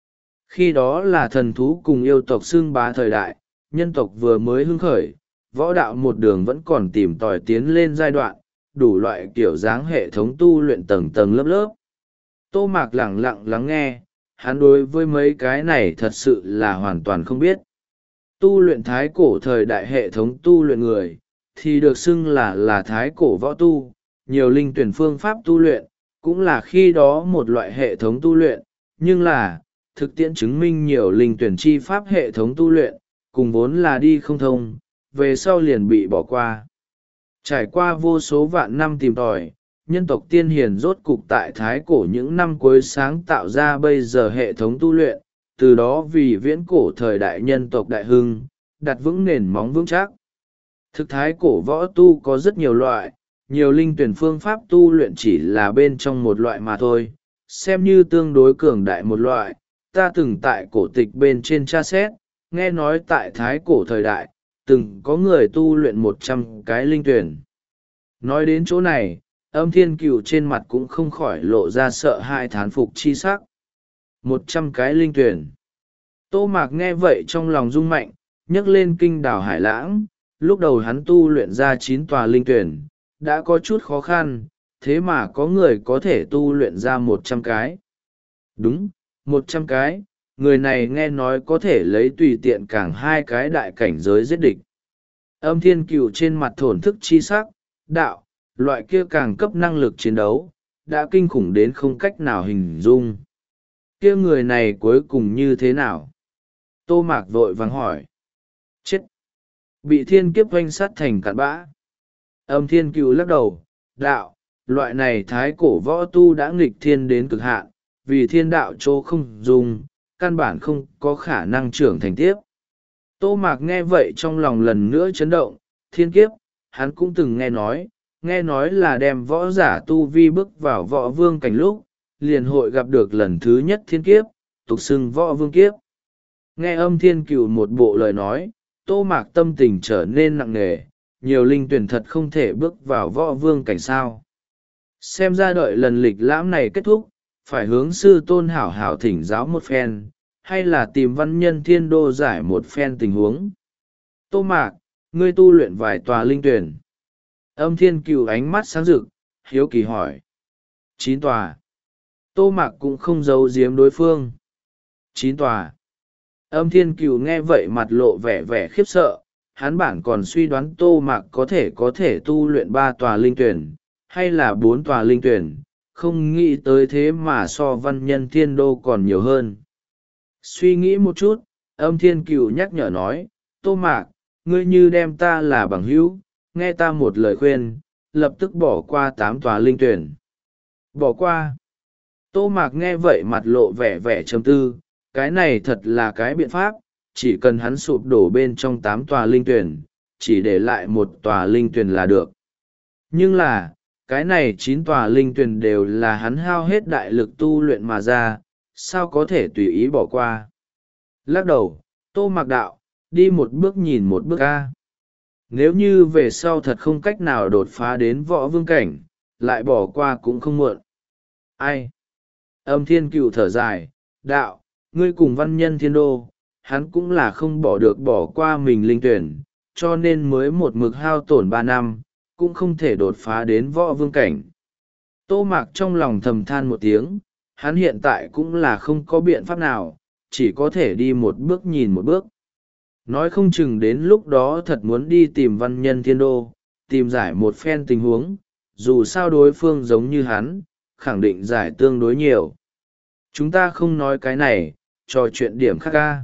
Khi đó là thần thú cùng yêu tộc xưng bá thời đại, nhân tộc vừa mới hưng khởi, võ đạo một đường vẫn còn tìm tòi tiến lên giai đoạn, đủ loại kiểu dáng hệ thống tu luyện tầng tầng lớp lớp. Tô Mạc lẳng lặng lắng nghe, hắn đối với mấy cái này thật sự là hoàn toàn không biết. Tu luyện thái cổ thời đại hệ thống tu luyện người, thì được xưng là là thái cổ võ tu, nhiều linh tuyển phương pháp tu luyện, cũng là khi đó một loại hệ thống tu luyện, nhưng là, thực tiễn chứng minh nhiều linh tuyển chi pháp hệ thống tu luyện, cùng vốn là đi không thông, về sau liền bị bỏ qua. Trải qua vô số vạn năm tìm tòi, nhân tộc tiên hiền rốt cục tại thái cổ những năm cuối sáng tạo ra bây giờ hệ thống tu luyện, từ đó vì viễn cổ thời đại nhân tộc đại hưng, đặt vững nền móng vững chắc. Thực thái cổ võ tu có rất nhiều loại, nhiều linh tuyển phương pháp tu luyện chỉ là bên trong một loại mà thôi, xem như tương đối cường đại một loại. Ta từng tại cổ tịch bên trên tra xét, nghe nói tại thái cổ thời đại, từng có người tu luyện một trăm cái linh tuyển. Nói đến chỗ này, Âm Thiên Cựu trên mặt cũng không khỏi lộ ra sợ hãi thán phục chi sắc. Một trăm cái linh tuyển. Tô Mạc nghe vậy trong lòng rung mạnh, nhấc lên kinh đảo Hải Lãng, lúc đầu hắn tu luyện ra chín tòa linh tuyển, đã có chút khó khăn, thế mà có người có thể tu luyện ra một trăm cái. Đúng, một trăm cái, người này nghe nói có thể lấy tùy tiện cảng hai cái đại cảnh giới giết địch. Âm Thiên Cựu trên mặt thổn thức chi sắc, đạo, loại kia càng cấp năng lực chiến đấu, đã kinh khủng đến không cách nào hình dung. Kia người này cuối cùng như thế nào? Tô Mạc vội vàng hỏi. Chết! Bị thiên kiếp oanh sát thành cặn bã. Âm Thiên Cựu lắc đầu, đạo, loại này thái cổ võ tu đã nghịch thiên đến cực hạn, vì thiên đạo chỗ không dùng, căn bản không có khả năng trưởng thành tiếp. Tô Mạc nghe vậy trong lòng lần nữa chấn động, thiên kiếp, hắn cũng từng nghe nói, nghe nói là đem võ giả tu vi bước vào võ vương cảnh lúc, liền hội gặp được lần thứ nhất thiên kiếp, tục xưng võ vương kiếp. Nghe Âm Thiên Cựu một bộ lời nói, Tô Mạc tâm tình trở nên nặng nề, nhiều linh tuyển thật không thể bước vào võ vương cảnh sao. Xem ra đợi lần lịch lãm này kết thúc, phải hướng sư tôn hảo hảo thỉnh giáo một phen, hay là tìm văn nhân thiên đô giải một phen tình huống. Tô Mạc, ngươi tu luyện vài tòa linh tuyển. Âm Thiên Cựu ánh mắt sáng rực, hiếu kỳ hỏi. Chín tòa. Tô Mạc cũng không giấu giếm đối phương. Chín tòa. Âm thiên cửu nghe vậy mặt lộ vẻ vẻ khiếp sợ, hắn bản còn suy đoán tô mạc có thể có thể tu luyện ba tòa linh tuyển hay là bốn tòa linh tuyển, không nghĩ tới thế mà so văn nhân thiên đô còn nhiều hơn. Suy nghĩ một chút, âm thiên cửu nhắc nhở nói, tô mạc, ngươi như đem ta là bằng hữu, nghe ta một lời khuyên, lập tức bỏ qua tám tòa linh tuyển. Bỏ qua. Tô mạc nghe vậy mặt lộ vẻ vẻ trầm tư, cái này thật là cái biện pháp, chỉ cần hắn sụp đổ bên trong tám tòa linh tuyển, chỉ để lại một tòa linh tuyển là được. Nhưng là, cái này chín tòa linh tuyển đều là hắn hao hết đại lực tu luyện mà ra, sao có thể tùy ý bỏ qua. Lắc đầu, tô mạc đạo, đi một bước nhìn một bước a. Nếu như về sau thật không cách nào đột phá đến võ vương cảnh, lại bỏ qua cũng không muộn. Ai? Âm thiên cựu thở dài, đạo, ngươi cùng văn nhân thiên đô, hắn cũng là không bỏ được bỏ qua mình linh tuyển, cho nên mới một mực hao tổn ba năm, cũng không thể đột phá đến võ vương cảnh. Tô mạc trong lòng thầm than một tiếng, hắn hiện tại cũng là không có biện pháp nào, chỉ có thể đi một bước nhìn một bước. Nói không chừng đến lúc đó thật muốn đi tìm văn nhân thiên đô, tìm giải một phen tình huống, dù sao đối phương giống như hắn, khẳng định giải tương đối nhiều. Chúng ta không nói cái này, trò chuyện điểm khác ca.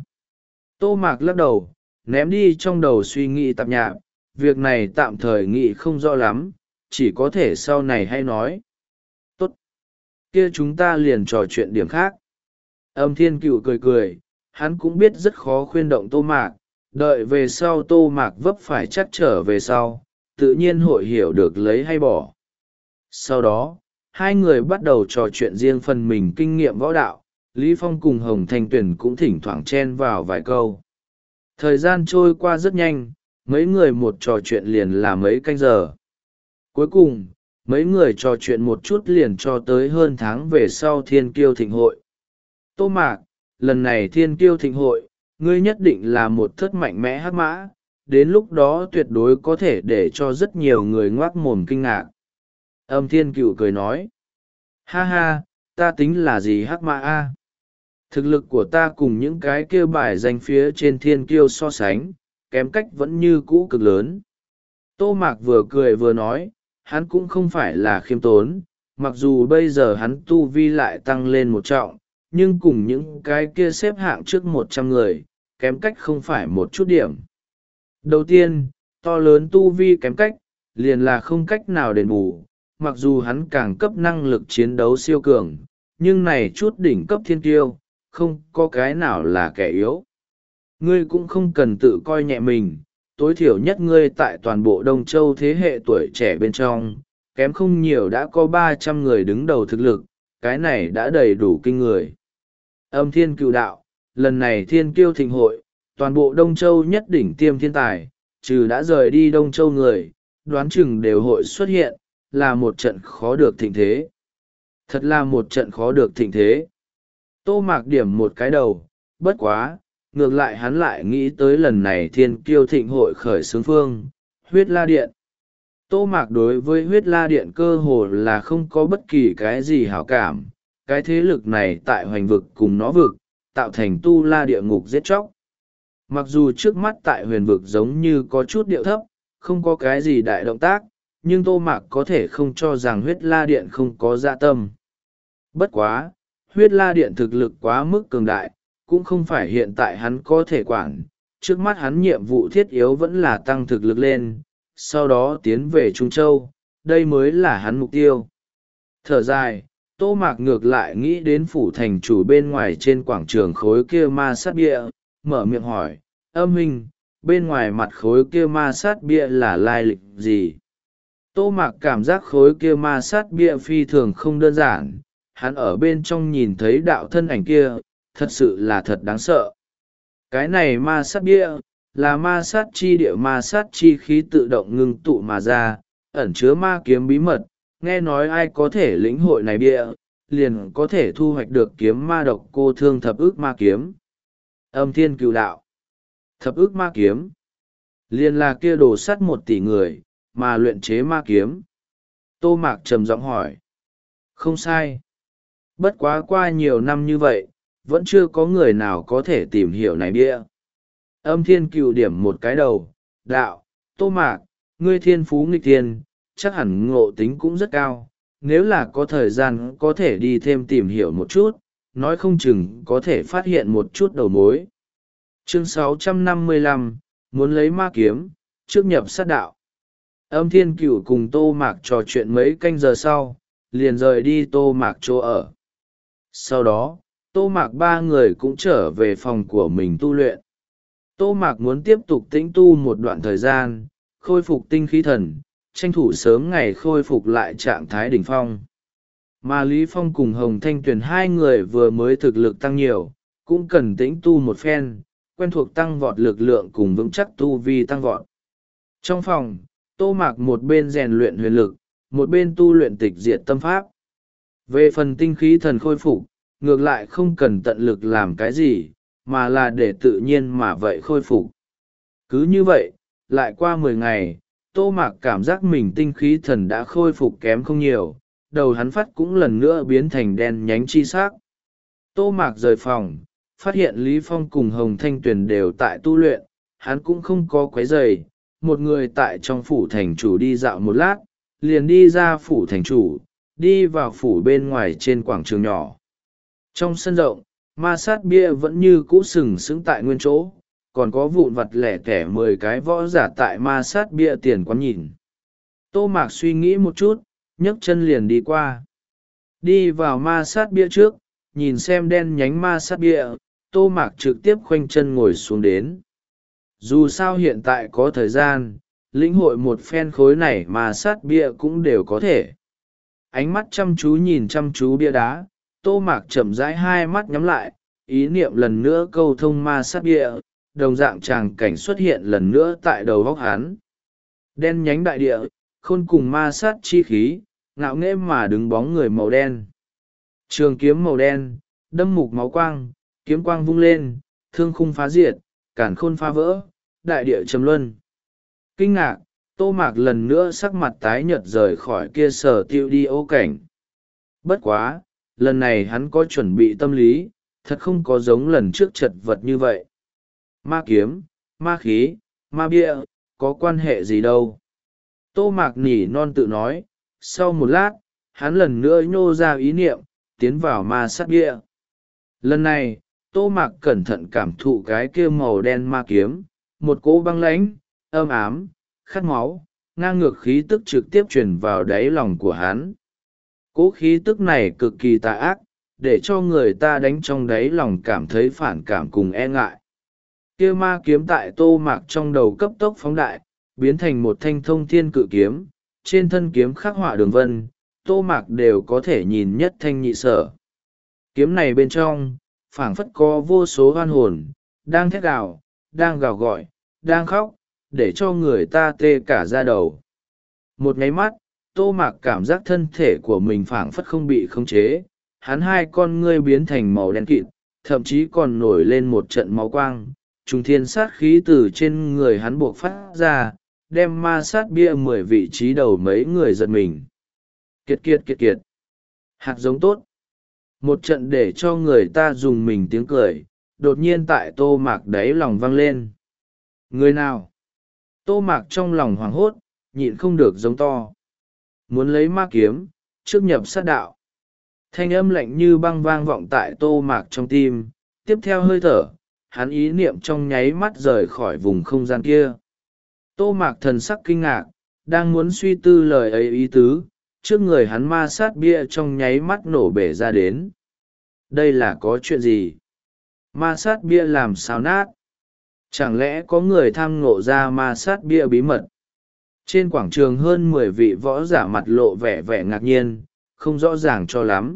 Tô mạc lắc đầu, ném đi trong đầu suy nghĩ tạp nhạp, việc này tạm thời nghĩ không rõ lắm, chỉ có thể sau này hay nói. Tốt. Kia chúng ta liền trò chuyện điểm khác. Âm thiên cựu cười cười, hắn cũng biết rất khó khuyên động tô mạc, đợi về sau tô mạc vấp phải chắc trở về sau, tự nhiên hội hiểu được lấy hay bỏ. Sau đó, hai người bắt đầu trò chuyện riêng phần mình kinh nghiệm võ đạo, Lý Phong cùng Hồng Thanh Tuyền cũng thỉnh thoảng chen vào vài câu. Thời gian trôi qua rất nhanh, mấy người một trò chuyện liền là mấy canh giờ. Cuối cùng, mấy người trò chuyện một chút liền cho tới hơn tháng về sau Thiên Kiêu Thịnh Hội. Tô Mạc, lần này Thiên Kiêu Thịnh Hội, ngươi nhất định là một thất mạnh mẽ hắc mã, đến lúc đó tuyệt đối có thể để cho rất nhiều người ngoác mồm kinh ngạc. Âm thiên cựu cười nói, ha ha, ta tính là gì hắc mã a? Thực lực của ta cùng những cái kêu bài danh phía trên thiên kiêu so sánh, kém cách vẫn như cũ cực lớn. Tô Mạc vừa cười vừa nói, hắn cũng không phải là khiêm tốn, mặc dù bây giờ hắn tu vi lại tăng lên một trọng, nhưng cùng những cái kia xếp hạng trước một trăm người, kém cách không phải một chút điểm. Đầu tiên, to lớn tu vi kém cách, liền là không cách nào đền bù, mặc dù hắn càng cấp năng lực chiến đấu siêu cường, nhưng này chút đỉnh cấp thiên kiêu, không có cái nào là kẻ yếu. Ngươi cũng không cần tự coi nhẹ mình, tối thiểu nhất ngươi tại toàn bộ Đông Châu thế hệ tuổi trẻ bên trong, kém không nhiều đã có ba trăm người đứng đầu thực lực, cái này đã đầy đủ kinh người. Âm thiên cựu đạo, lần này thiên kiêu thịnh hội, toàn bộ Đông Châu nhất đỉnh tiêm thiên tài, trừ đã rời đi Đông Châu người, đoán chừng đều hội xuất hiện, là một trận khó được thịnh thế. Thật là một trận khó được thịnh thế. Tô Mạc điểm một cái đầu, bất quá, ngược lại hắn lại nghĩ tới lần này thiên kiêu thịnh hội khởi xướng phương, huyết la điện. Tô Mạc đối với huyết la điện cơ hồ là không có bất kỳ cái gì hảo cảm, cái thế lực này tại hoành vực cùng nó vực, tạo thành tu la địa ngục giết chóc. Mặc dù trước mắt tại huyền vực giống như có chút điệu thấp, không có cái gì đại động tác, nhưng Tô Mạc có thể không cho rằng huyết la điện không có dạ tâm. Bất quá, huyết la điện thực lực quá mức cường đại, cũng không phải hiện tại hắn có thể quản, trước mắt hắn nhiệm vụ thiết yếu vẫn là tăng thực lực lên, sau đó tiến về Trung Châu, đây mới là hắn mục tiêu. Thở dài, Tô Mạc ngược lại nghĩ đến phủ thành chủ bên ngoài trên quảng trường khối kia ma sát bia, mở miệng hỏi, âm hình, bên ngoài mặt khối kia ma sát bia là lai lịch gì? Tô Mạc cảm giác khối kia ma sát bia phi thường không đơn giản, hắn ở bên trong nhìn thấy đạo thân ảnh kia, thật sự là thật đáng sợ. Cái này ma sát bia, là ma sát chi địa ma sát chi khí tự động ngưng tụ mà ra, ẩn chứa ma kiếm bí mật, nghe nói ai có thể lĩnh hội này bia, liền có thể thu hoạch được kiếm ma độc cô thương thập ức ma kiếm. Âm thiên cựu đạo. Thập ức ma kiếm. Liền là kia đồ sắt một tỷ người, mà luyện chế ma kiếm. Tô Mạc trầm giọng hỏi. Không sai. Bất quá qua nhiều năm như vậy, vẫn chưa có người nào có thể tìm hiểu này bia. Âm thiên cựu điểm một cái đầu, đạo, Tô Mạc, ngươi thiên phú nghịch thiên, chắc hẳn ngộ tính cũng rất cao, nếu là có thời gian có thể đi thêm tìm hiểu một chút, nói không chừng có thể phát hiện một chút đầu mối. Chương sáu trăm năm mươi lăm, muốn lấy ma kiếm, trước nhập sát đạo. Âm thiên cửu cùng Tô Mạc trò chuyện mấy canh giờ sau, liền rời đi Tô Mạc chỗ ở. Sau đó, Tô Mạc ba người cũng trở về phòng của mình tu luyện. Tô Mạc muốn tiếp tục tĩnh tu một đoạn thời gian, khôi phục tinh khí thần, tranh thủ sớm ngày khôi phục lại trạng thái đỉnh phong. Mà Lý Phong cùng Hồng Thanh Tuyền hai người vừa mới thực lực tăng nhiều, cũng cần tĩnh tu một phen, quen thuộc tăng vọt lực lượng cùng vững chắc tu vi tăng vọt. Trong phòng, Tô Mạc một bên rèn luyện huyền lực, một bên tu luyện tịch diệt tâm pháp. Về phần tinh khí thần khôi phục, ngược lại không cần tận lực làm cái gì, mà là để tự nhiên mà vậy khôi phục. Cứ như vậy, lại qua mười ngày, Tô Mạc cảm giác mình tinh khí thần đã khôi phục kém không nhiều, đầu hắn phát cũng lần nữa biến thành đen nhánh chi sắc. Tô Mạc rời phòng, phát hiện Lý Phong cùng Hồng Thanh Tuyền đều tại tu luyện, hắn cũng không có quấy rầy, một người tại trong phủ thành chủ đi dạo một lát, liền đi ra phủ thành chủ, đi vào phủ bên ngoài trên quảng trường nhỏ. Trong sân rộng, ma sát bia vẫn như cũ sừng sững tại nguyên chỗ, còn có vụn vặt lẻ tẻ mười cái võ giả tại ma sát bia tiền quán nhìn. Tô Mạc suy nghĩ một chút, nhấc chân liền đi qua. Đi vào ma sát bia trước, nhìn xem đen nhánh ma sát bia, Tô Mạc trực tiếp khoanh chân ngồi xuống đến. Dù sao hiện tại có thời gian, lĩnh hội một phen khối này mà sát bia cũng đều có thể. Ánh mắt chăm chú nhìn chăm chú bia đá, Tô Mạc chậm rãi hai mắt nhắm lại, ý niệm lần nữa câu thông ma sát bia, đồng dạng tràng cảnh xuất hiện lần nữa tại đầu góc hắn. Đen nhánh đại địa, khôn cùng ma sát chi khí, ngạo nghễ mà đứng bóng người màu đen. Trường kiếm màu đen, đâm mục máu quang, kiếm quang vung lên, thương khung phá diệt, cản khôn phá vỡ, đại địa trầm luân. Kinh ngạc, Tô Mạc lần nữa sắc mặt tái nhợt rời khỏi kia sở tiêu đi ô cảnh. Bất quá, lần này hắn có chuẩn bị tâm lý, thật không có giống lần trước chật vật như vậy. Ma kiếm, ma khí, ma bia, có quan hệ gì đâu. Tô Mạc nỉ non tự nói, sau một lát, hắn lần nữa nhô ra ý niệm, tiến vào ma sát bia. Lần này, Tô Mạc cẩn thận cảm thụ cái kia màu đen ma kiếm, một cỗ băng lãnh, âm ám, khát máu, ngang ngược khí tức trực tiếp truyền vào đáy lòng của hắn. Cỗ khí tức này cực kỳ tà ác, để cho người ta đánh trong đáy lòng cảm thấy phản cảm cùng e ngại. Kia ma kiếm tại Tô Mạc trong đầu cấp tốc phóng đại, biến thành một thanh thông thiên cự kiếm, trên thân kiếm khắc họa đường vân, Tô Mạc đều có thể nhìn nhất thanh nhị sở. Kiếm này bên trong, phảng phất có vô số oan hồn, đang thét gào, đang gào gọi, đang khóc, để cho người ta tê cả da đầu. Một nháy mắt, Tô Mạc cảm giác thân thể của mình phảng phất không bị khống chế, hắn hai con ngươi biến thành màu đen kịt, thậm chí còn nổi lên một trận máu quang, trùng thiên sát khí từ trên người hắn buộc phát ra, đem ma sát bia mười vị trí đầu mấy người giật mình. Kiệt kiệt kiệt kiệt. Hạt giống tốt. Một trận để cho người ta dùng mình tiếng cười, đột nhiên tại Tô Mạc đáy lòng vang lên. Người nào? Tô Mạc trong lòng hoảng hốt, nhịn không được giống to. Muốn lấy ma kiếm, trước nhập sát đạo. Thanh âm lạnh như băng vang vọng tại Tô Mạc trong tim, tiếp theo hơi thở, hắn ý niệm trong nháy mắt rời khỏi vùng không gian kia. Tô Mạc thần sắc kinh ngạc, đang muốn suy tư lời ấy ý tứ, trước người hắn ma sát bia trong nháy mắt nổ bể ra đến. Đây là có chuyện gì? Ma sát bia làm sao nát? Chẳng lẽ có người tham ngộ ra ma sát bia bí mật? Trên quảng trường hơn mười vị võ giả mặt lộ vẻ vẻ ngạc nhiên, không rõ ràng cho lắm.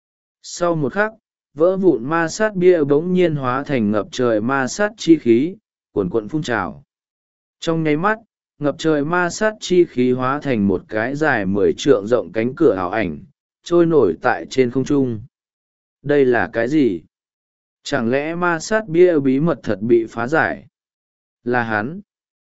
Sau một khắc, vỡ vụn ma sát bia bỗng nhiên hóa thành ngập trời ma sát chi khí, cuồn cuộn phun trào. Trong nháy mắt, ngập trời ma sát chi khí hóa thành một cái dài mười trượng rộng cánh cửa ảo ảnh, trôi nổi tại trên không trung. Đây là cái gì? Chẳng lẽ ma sát bia bí mật thật bị phá giải? Là hắn.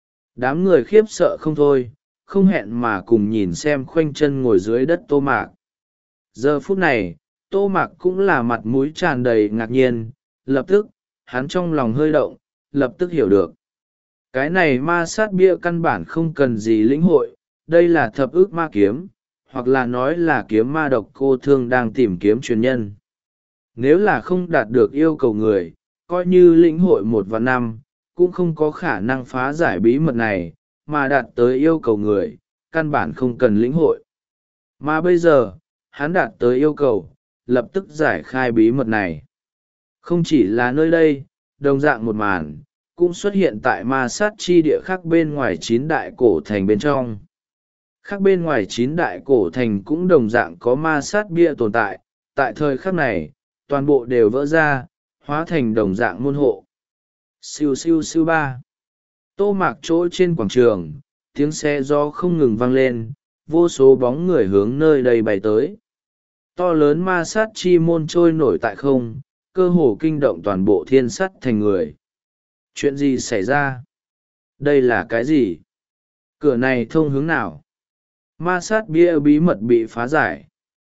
Đám người khiếp sợ không thôi, không hẹn mà cùng nhìn xem khoanh chân ngồi dưới đất Tô Mạc. Giờ phút này, Tô Mạc cũng là mặt mũi tràn đầy ngạc nhiên, lập tức hắn trong lòng hơi động, lập tức hiểu được cái này ma sát bia căn bản không cần gì lĩnh hội, đây là thập ức ma kiếm, hoặc là nói là kiếm ma độc cô thương đang tìm kiếm truyền nhân. Nếu là không đạt được yêu cầu người, coi như lĩnh hội một và năm cũng không có khả năng phá giải bí mật này, mà đạt tới yêu cầu người căn bản không cần lĩnh hội. Mà bây giờ hắn đạt tới yêu cầu, lập tức giải khai bí mật này. Không chỉ là nơi đây, đồng dạng một màn cũng xuất hiện tại ma sát chi địa khác bên ngoài chín đại cổ thành bên trong. Khác bên ngoài chín đại cổ thành cũng đồng dạng có ma sát bia tồn tại, tại thời khắc này toàn bộ đều vỡ ra, hóa thành đồng dạng môn hộ. Siêu siêu siêu ba. Tô Mạc chỗ trên quảng trường, tiếng xe gió không ngừng vang lên, vô số bóng người hướng nơi đây bay tới. To lớn ma sát chi môn trôi nổi tại không, cơ hồ kinh động toàn bộ thiên sắt thành người. Chuyện gì xảy ra? Đây là cái gì? Cửa này thông hướng nào? Ma sát bia bí mật bị phá giải.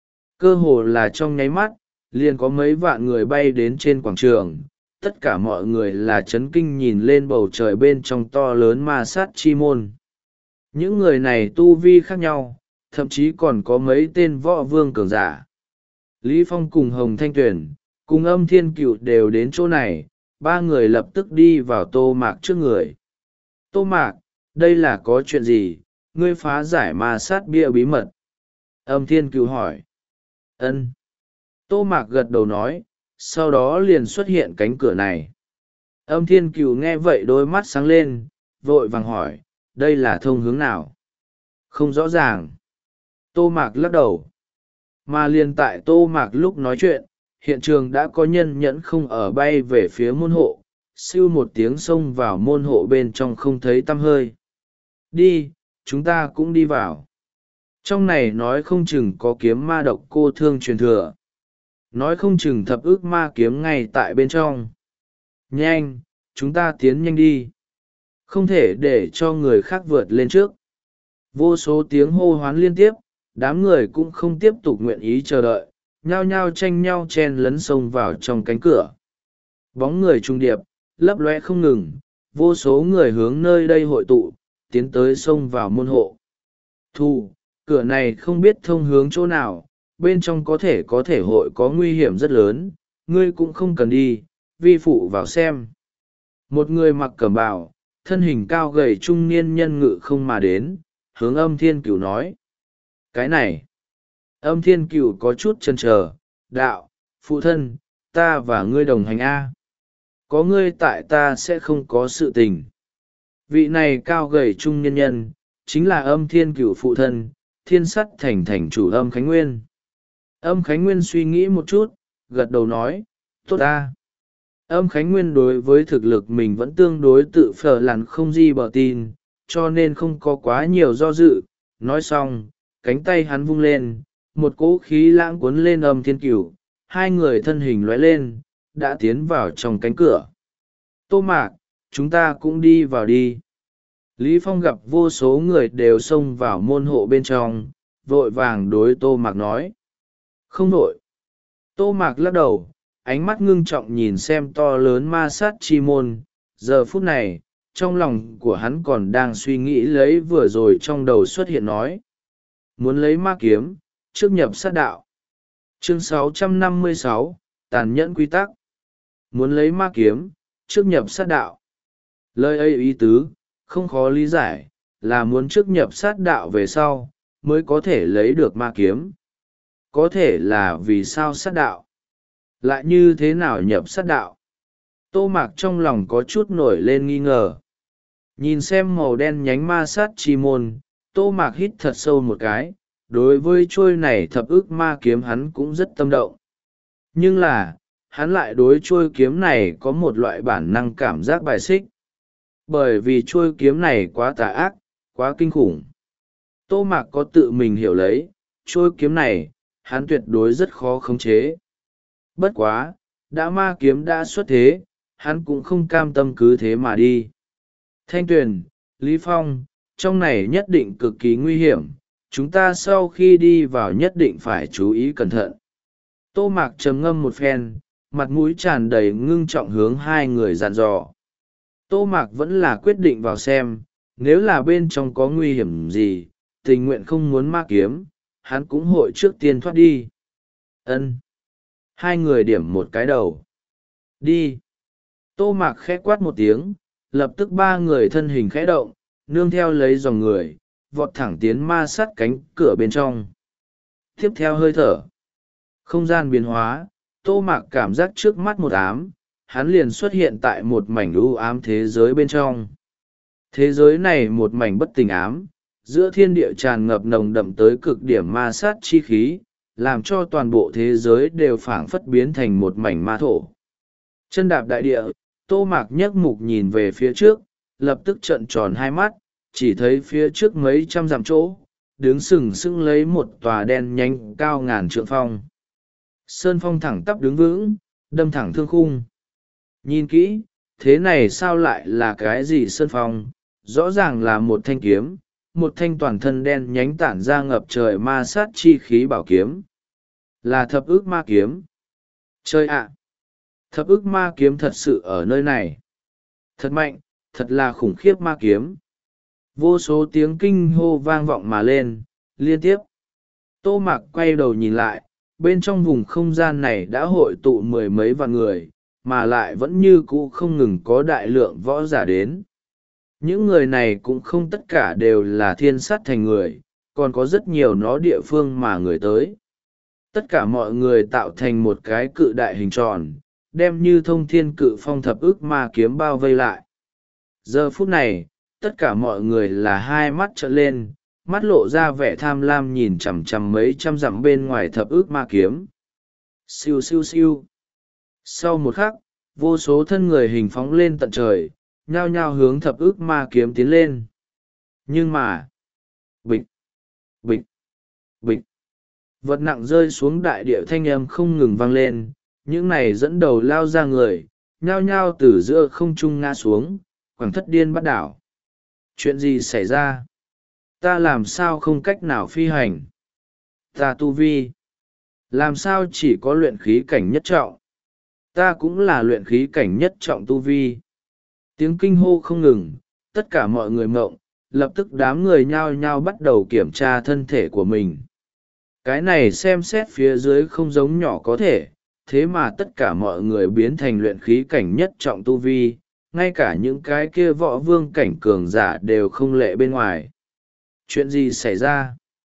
Cơ hồ là trong nháy mắt, liền có mấy vạn người bay đến trên quảng trường. Tất cả mọi người là chấn kinh nhìn lên bầu trời bên trong to lớn ma sát chi môn. Những người này tu vi khác nhau, thậm chí còn có mấy tên võ vương cường giả. Lý Phong cùng Hồng Thanh Tuyền, cùng Âm Thiên Cựu đều đến chỗ này, ba người lập tức đi vào Tô Mạc trước người. Tô Mạc, đây là có chuyện gì? Ngươi phá giải ma sát bia bí mật. Âm Thiên Cựu hỏi. Ân. Tô Mạc gật đầu nói, sau đó liền xuất hiện cánh cửa này. Âm Thiên Cựu nghe vậy đôi mắt sáng lên, vội vàng hỏi, đây là thông hướng nào? Không rõ ràng. Tô Mạc lắc đầu. Mà liền tại Tô Mạc lúc nói chuyện, hiện trường đã có nhân nhẫn không ở bay về phía môn hộ, siêu một tiếng xông vào môn hộ bên trong không thấy tăm hơi. Đi, chúng ta cũng đi vào. Trong này nói không chừng có kiếm ma độc cô thương truyền thừa. Nói không chừng thập ức ma kiếm ngay tại bên trong. Nhanh, chúng ta tiến nhanh đi. Không thể để cho người khác vượt lên trước. Vô số tiếng hô hoán liên tiếp, đám người cũng không tiếp tục nguyện ý chờ đợi, nhao nhao tranh nhau chen lấn xông vào trong cánh cửa. Bóng người trung điệp, lấp loe không ngừng, vô số người hướng nơi đây hội tụ, tiến tới xông vào môn hộ. Thu, cửa này không biết thông hướng chỗ nào, bên trong có thể có thể hội có nguy hiểm rất lớn, ngươi cũng không cần đi, vi phụ vào xem. Một người mặc cẩm bào, thân hình cao gầy trung niên nhân ngự không mà đến, hướng Âm Thiên Cửu nói. Cái này, Âm Thiên Cửu có chút chần chờ, đạo, phụ thân, ta và ngươi đồng hành A. Có ngươi tại ta sẽ không có sự tình. Vị này cao gầy trung niên nhân, chính là Âm Thiên Cửu phụ thân, Thiên Sắt Thành thành chủ Âm Khánh Nguyên. Âm Khánh Nguyên suy nghĩ một chút, gật đầu nói, tốt ta. Âm Khánh Nguyên đối với thực lực mình vẫn tương đối tự phở lằn không gì bờ tin, cho nên không có quá nhiều do dự. Nói xong, cánh tay hắn vung lên, một cỗ khí lãng cuốn lên Âm Thiên Cửu, hai người thân hình lóe lên, đã tiến vào trong cánh cửa. Tô Mạc, chúng ta cũng đi vào đi. Lý Phong gặp vô số người đều xông vào môn hộ bên trong, vội vàng đối Tô Mạc nói. Không vội. Tô Mạc lắc đầu, ánh mắt ngưng trọng nhìn xem to lớn ma sát chi môn. Giờ phút này, trong lòng của hắn còn đang suy nghĩ lấy vừa rồi trong đầu xuất hiện nói. Muốn lấy ma kiếm, trước nhập sát đạo. Chương sáu trăm năm mươi sáu, tàn nhẫn quy tắc. Muốn lấy ma kiếm, trước nhập sát đạo. Lời ấy ý tứ, không khó lý giải, là muốn trước nhập sát đạo về sau, mới có thể lấy được ma kiếm. Có thể là vì sao sát đạo? Lại như thế nào nhập sát đạo? Tô Mạc trong lòng có chút nổi lên nghi ngờ. Nhìn xem màu đen nhánh ma sát chi môn, Tô Mạc hít thật sâu một cái, đối với trôi này thập ức ma kiếm hắn cũng rất tâm động. Nhưng là, hắn lại đối trôi kiếm này có một loại bản năng cảm giác bài xích. Bởi vì trôi kiếm này quá tà ác, quá kinh khủng. Tô Mạc có tự mình hiểu lấy, trôi kiếm này, hắn tuyệt đối rất khó khống chế. Bất quá, đã ma kiếm đã xuất thế, hắn cũng không cam tâm cứ thế mà đi. Thanh Tuyền, Lý Phong, trong này nhất định cực kỳ nguy hiểm, chúng ta sau khi đi vào nhất định phải chú ý cẩn thận. Tô Mạc trầm ngâm một phen, mặt mũi tràn đầy ngưng trọng hướng hai người dặn dò. Tô Mạc vẫn là quyết định vào xem, nếu là bên trong có nguy hiểm gì, tình nguyện không muốn ma kiếm, hắn cũng hội trước tiên thoát đi. Ân. Hai người điểm một cái đầu. Đi. Tô Mạc khẽ quát một tiếng, lập tức ba người thân hình khẽ động, nương theo lấy dòng người, vọt thẳng tiến ma sát cánh cửa bên trong. Tiếp theo hơi thở. Không gian biến hóa, Tô Mạc cảm giác trước mắt một ám, hắn liền xuất hiện tại một mảnh u ám thế giới bên trong. Thế giới này một mảnh bất tình ám, giữa thiên địa tràn ngập nồng đậm tới cực điểm ma sát chi khí, làm cho toàn bộ thế giới đều phảng phất biến thành một mảnh ma thổ. Chân đạp đại địa, Tô Mạc nhấc mục nhìn về phía trước, lập tức trợn tròn hai mắt, chỉ thấy phía trước mấy trăm dặm chỗ, đứng sừng sững lấy một tòa đen nhánh cao ngàn trượng phong. Sơn phong thẳng tắp đứng vững, đâm thẳng thương khung. Nhìn kỹ, thế này sao lại là cái gì sơn phong? Rõ ràng là một thanh kiếm, một thanh toàn thân đen nhánh tản ra ngập trời ma sát chi khí bảo kiếm. Là thập ức ma kiếm. Chơi ạ! Thập ức ma kiếm thật sự ở nơi này. Thật mạnh, thật là khủng khiếp ma kiếm. Vô số tiếng kinh hô vang vọng mà lên, liên tiếp. Tô Mạc quay đầu nhìn lại, bên trong vùng không gian này đã hội tụ mười mấy vạn người, mà lại vẫn như cũ không ngừng có đại lượng võ giả đến. Những người này cũng không tất cả đều là thiên sát thành người, còn có rất nhiều nó địa phương mà người tới. Tất cả mọi người tạo thành một cái cự đại hình tròn, đem như thông thiên cự phong thập ức ma kiếm bao vây lại. Giờ phút này, tất cả mọi người là hai mắt trợn lên, mắt lộ ra vẻ tham lam nhìn chằm chằm mấy trăm dặm bên ngoài thập ức ma kiếm. Siêu siêu siêu. Sau một khắc, vô số thân người hình phóng lên tận trời, nhao nhao hướng thập ức ma kiếm tiến lên. Nhưng mà, bịch, bịch, bịch, vật nặng rơi xuống đại địa thanh âm không ngừng vang lên, những này dẫn đầu lao ra người, nhao nhao từ giữa không trung ngã xuống, quảng thất điên bắt đảo. Chuyện gì xảy ra? Ta làm sao không cách nào phi hành? Ta tu vi. Làm sao chỉ có luyện khí cảnh nhất trọng? Ta cũng là luyện khí cảnh nhất trọng tu vi. Tiếng kinh hô không ngừng, tất cả mọi người mộng, lập tức đám người nhao nhao bắt đầu kiểm tra thân thể của mình. Cái này xem xét phía dưới không giống nhỏ có thể, thế mà tất cả mọi người biến thành luyện khí cảnh nhất trọng tu vi, ngay cả những cái kia võ vương cảnh cường giả đều không lệ bên ngoài. Chuyện gì xảy ra?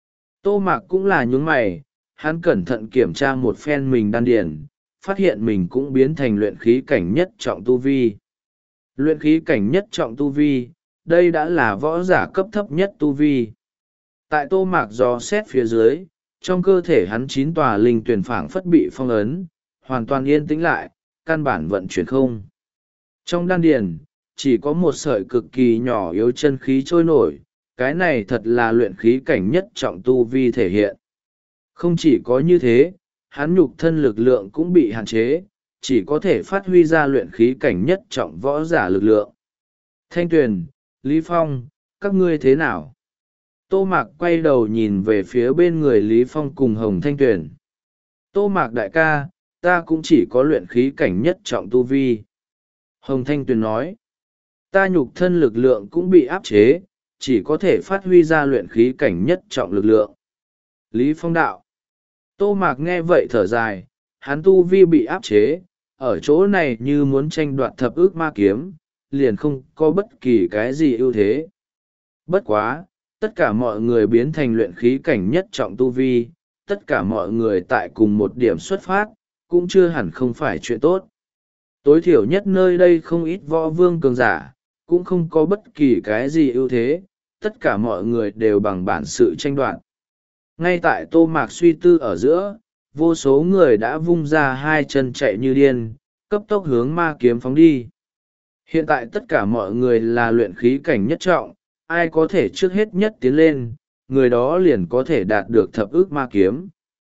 Tô Mạc cũng là nhướng mày, hắn cẩn thận kiểm tra một phen mình đan điền, phát hiện mình cũng biến thành luyện khí cảnh nhất trọng tu vi. Luyện khí cảnh nhất trọng tu vi, đây đã là võ giả cấp thấp nhất tu vi. Tại Tô Mạc dò xét phía dưới, trong cơ thể hắn chín tòa linh tuyển phảng phất bị phong ấn, hoàn toàn yên tĩnh lại, căn bản vận chuyển không. Trong đan điền, chỉ có một sợi cực kỳ nhỏ yếu chân khí trôi nổi, cái này thật là luyện khí cảnh nhất trọng tu vi thể hiện. Không chỉ có như thế, hắn nhục thân lực lượng cũng bị hạn chế, chỉ có thể phát huy ra luyện khí cảnh nhất trọng võ giả lực lượng. Thanh Tuyền, Lý Phong, các ngươi thế nào? Tô Mạc quay đầu nhìn về phía bên người Lý Phong cùng Hồng Thanh Tuyền. Tô Mạc đại ca, ta cũng chỉ có luyện khí cảnh nhất trọng tu vi. Hồng Thanh Tuyền nói, ta nhục thân lực lượng cũng bị áp chế, chỉ có thể phát huy ra luyện khí cảnh nhất trọng lực lượng. Lý Phong đạo, Tô Mạc nghe vậy thở dài, hắn tu vi bị áp chế, ở chỗ này như muốn tranh đoạt thập ức ma kiếm, liền không có bất kỳ cái gì ưu thế. Bất quá, tất cả mọi người biến thành luyện khí cảnh nhất trọng tu vi, tất cả mọi người tại cùng một điểm xuất phát, cũng chưa hẳn không phải chuyện tốt. Tối thiểu nhất nơi đây không ít võ vương cường giả, cũng không có bất kỳ cái gì ưu thế, tất cả mọi người đều bằng bản sự tranh đoạt. Ngay tại Tô Mạc suy tư ở giữa, vô số người đã vung ra hai chân chạy như điên, cấp tốc hướng ma kiếm phóng đi. Hiện tại tất cả mọi người là luyện khí cảnh nhất trọng, ai có thể trước hết nhất tiến lên, người đó liền có thể đạt được thập ức ma kiếm.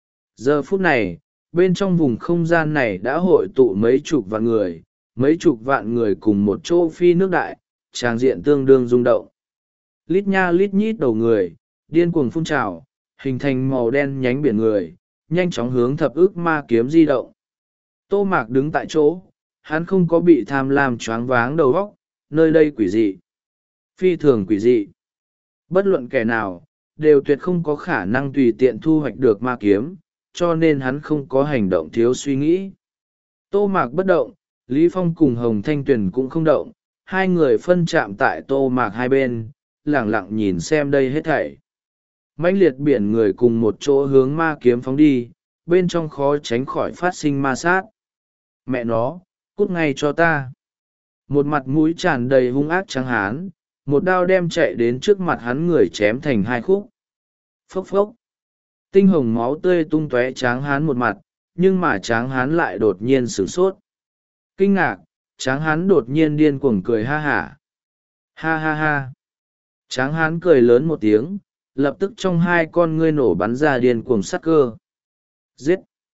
Giờ phút này, bên trong vùng không gian này đã hội tụ mấy chục vạn người, mấy chục vạn người cùng một chỗ phi nước đại, tràng diện tương đương rung động. Lít nha lít nhít đầu người, điên cuồng phun trào, hình thành màu đen nhánh biển người, nhanh chóng hướng thập ức ma kiếm di động. Tô Mạc đứng tại chỗ, hắn không có bị tham lam choáng váng đầu óc, nơi đây quỷ dị. Phi thường quỷ dị. Bất luận kẻ nào, đều tuyệt không có khả năng tùy tiện thu hoạch được ma kiếm, cho nên hắn không có hành động thiếu suy nghĩ. Tô Mạc bất động, Lý Phong cùng Hồng Thanh Tuyền cũng không động, hai người phân chạm tại Tô Mạc hai bên, lẳng lặng nhìn xem đây hết thảy. Mãnh liệt biển người cùng một chỗ hướng ma kiếm phóng đi, bên trong khó tránh khỏi phát sinh ma sát. Mẹ nó, cút ngay cho ta. Một mặt mũi tràn đầy hung ác trắng hán, một đao đem chạy đến trước mặt hắn người chém thành hai khúc. Phốc phốc. Tinh hồng máu tươi tung tóe tráng hán một mặt, nhưng mà tráng hán lại đột nhiên sửng sốt. Kinh ngạc, tráng hán đột nhiên điên cuồng cười ha hả. Ha ha ha. Tráng hán cười lớn một tiếng, lập tức trong hai con ngươi nổ bắn ra điên cuồng sát cơ. Giết!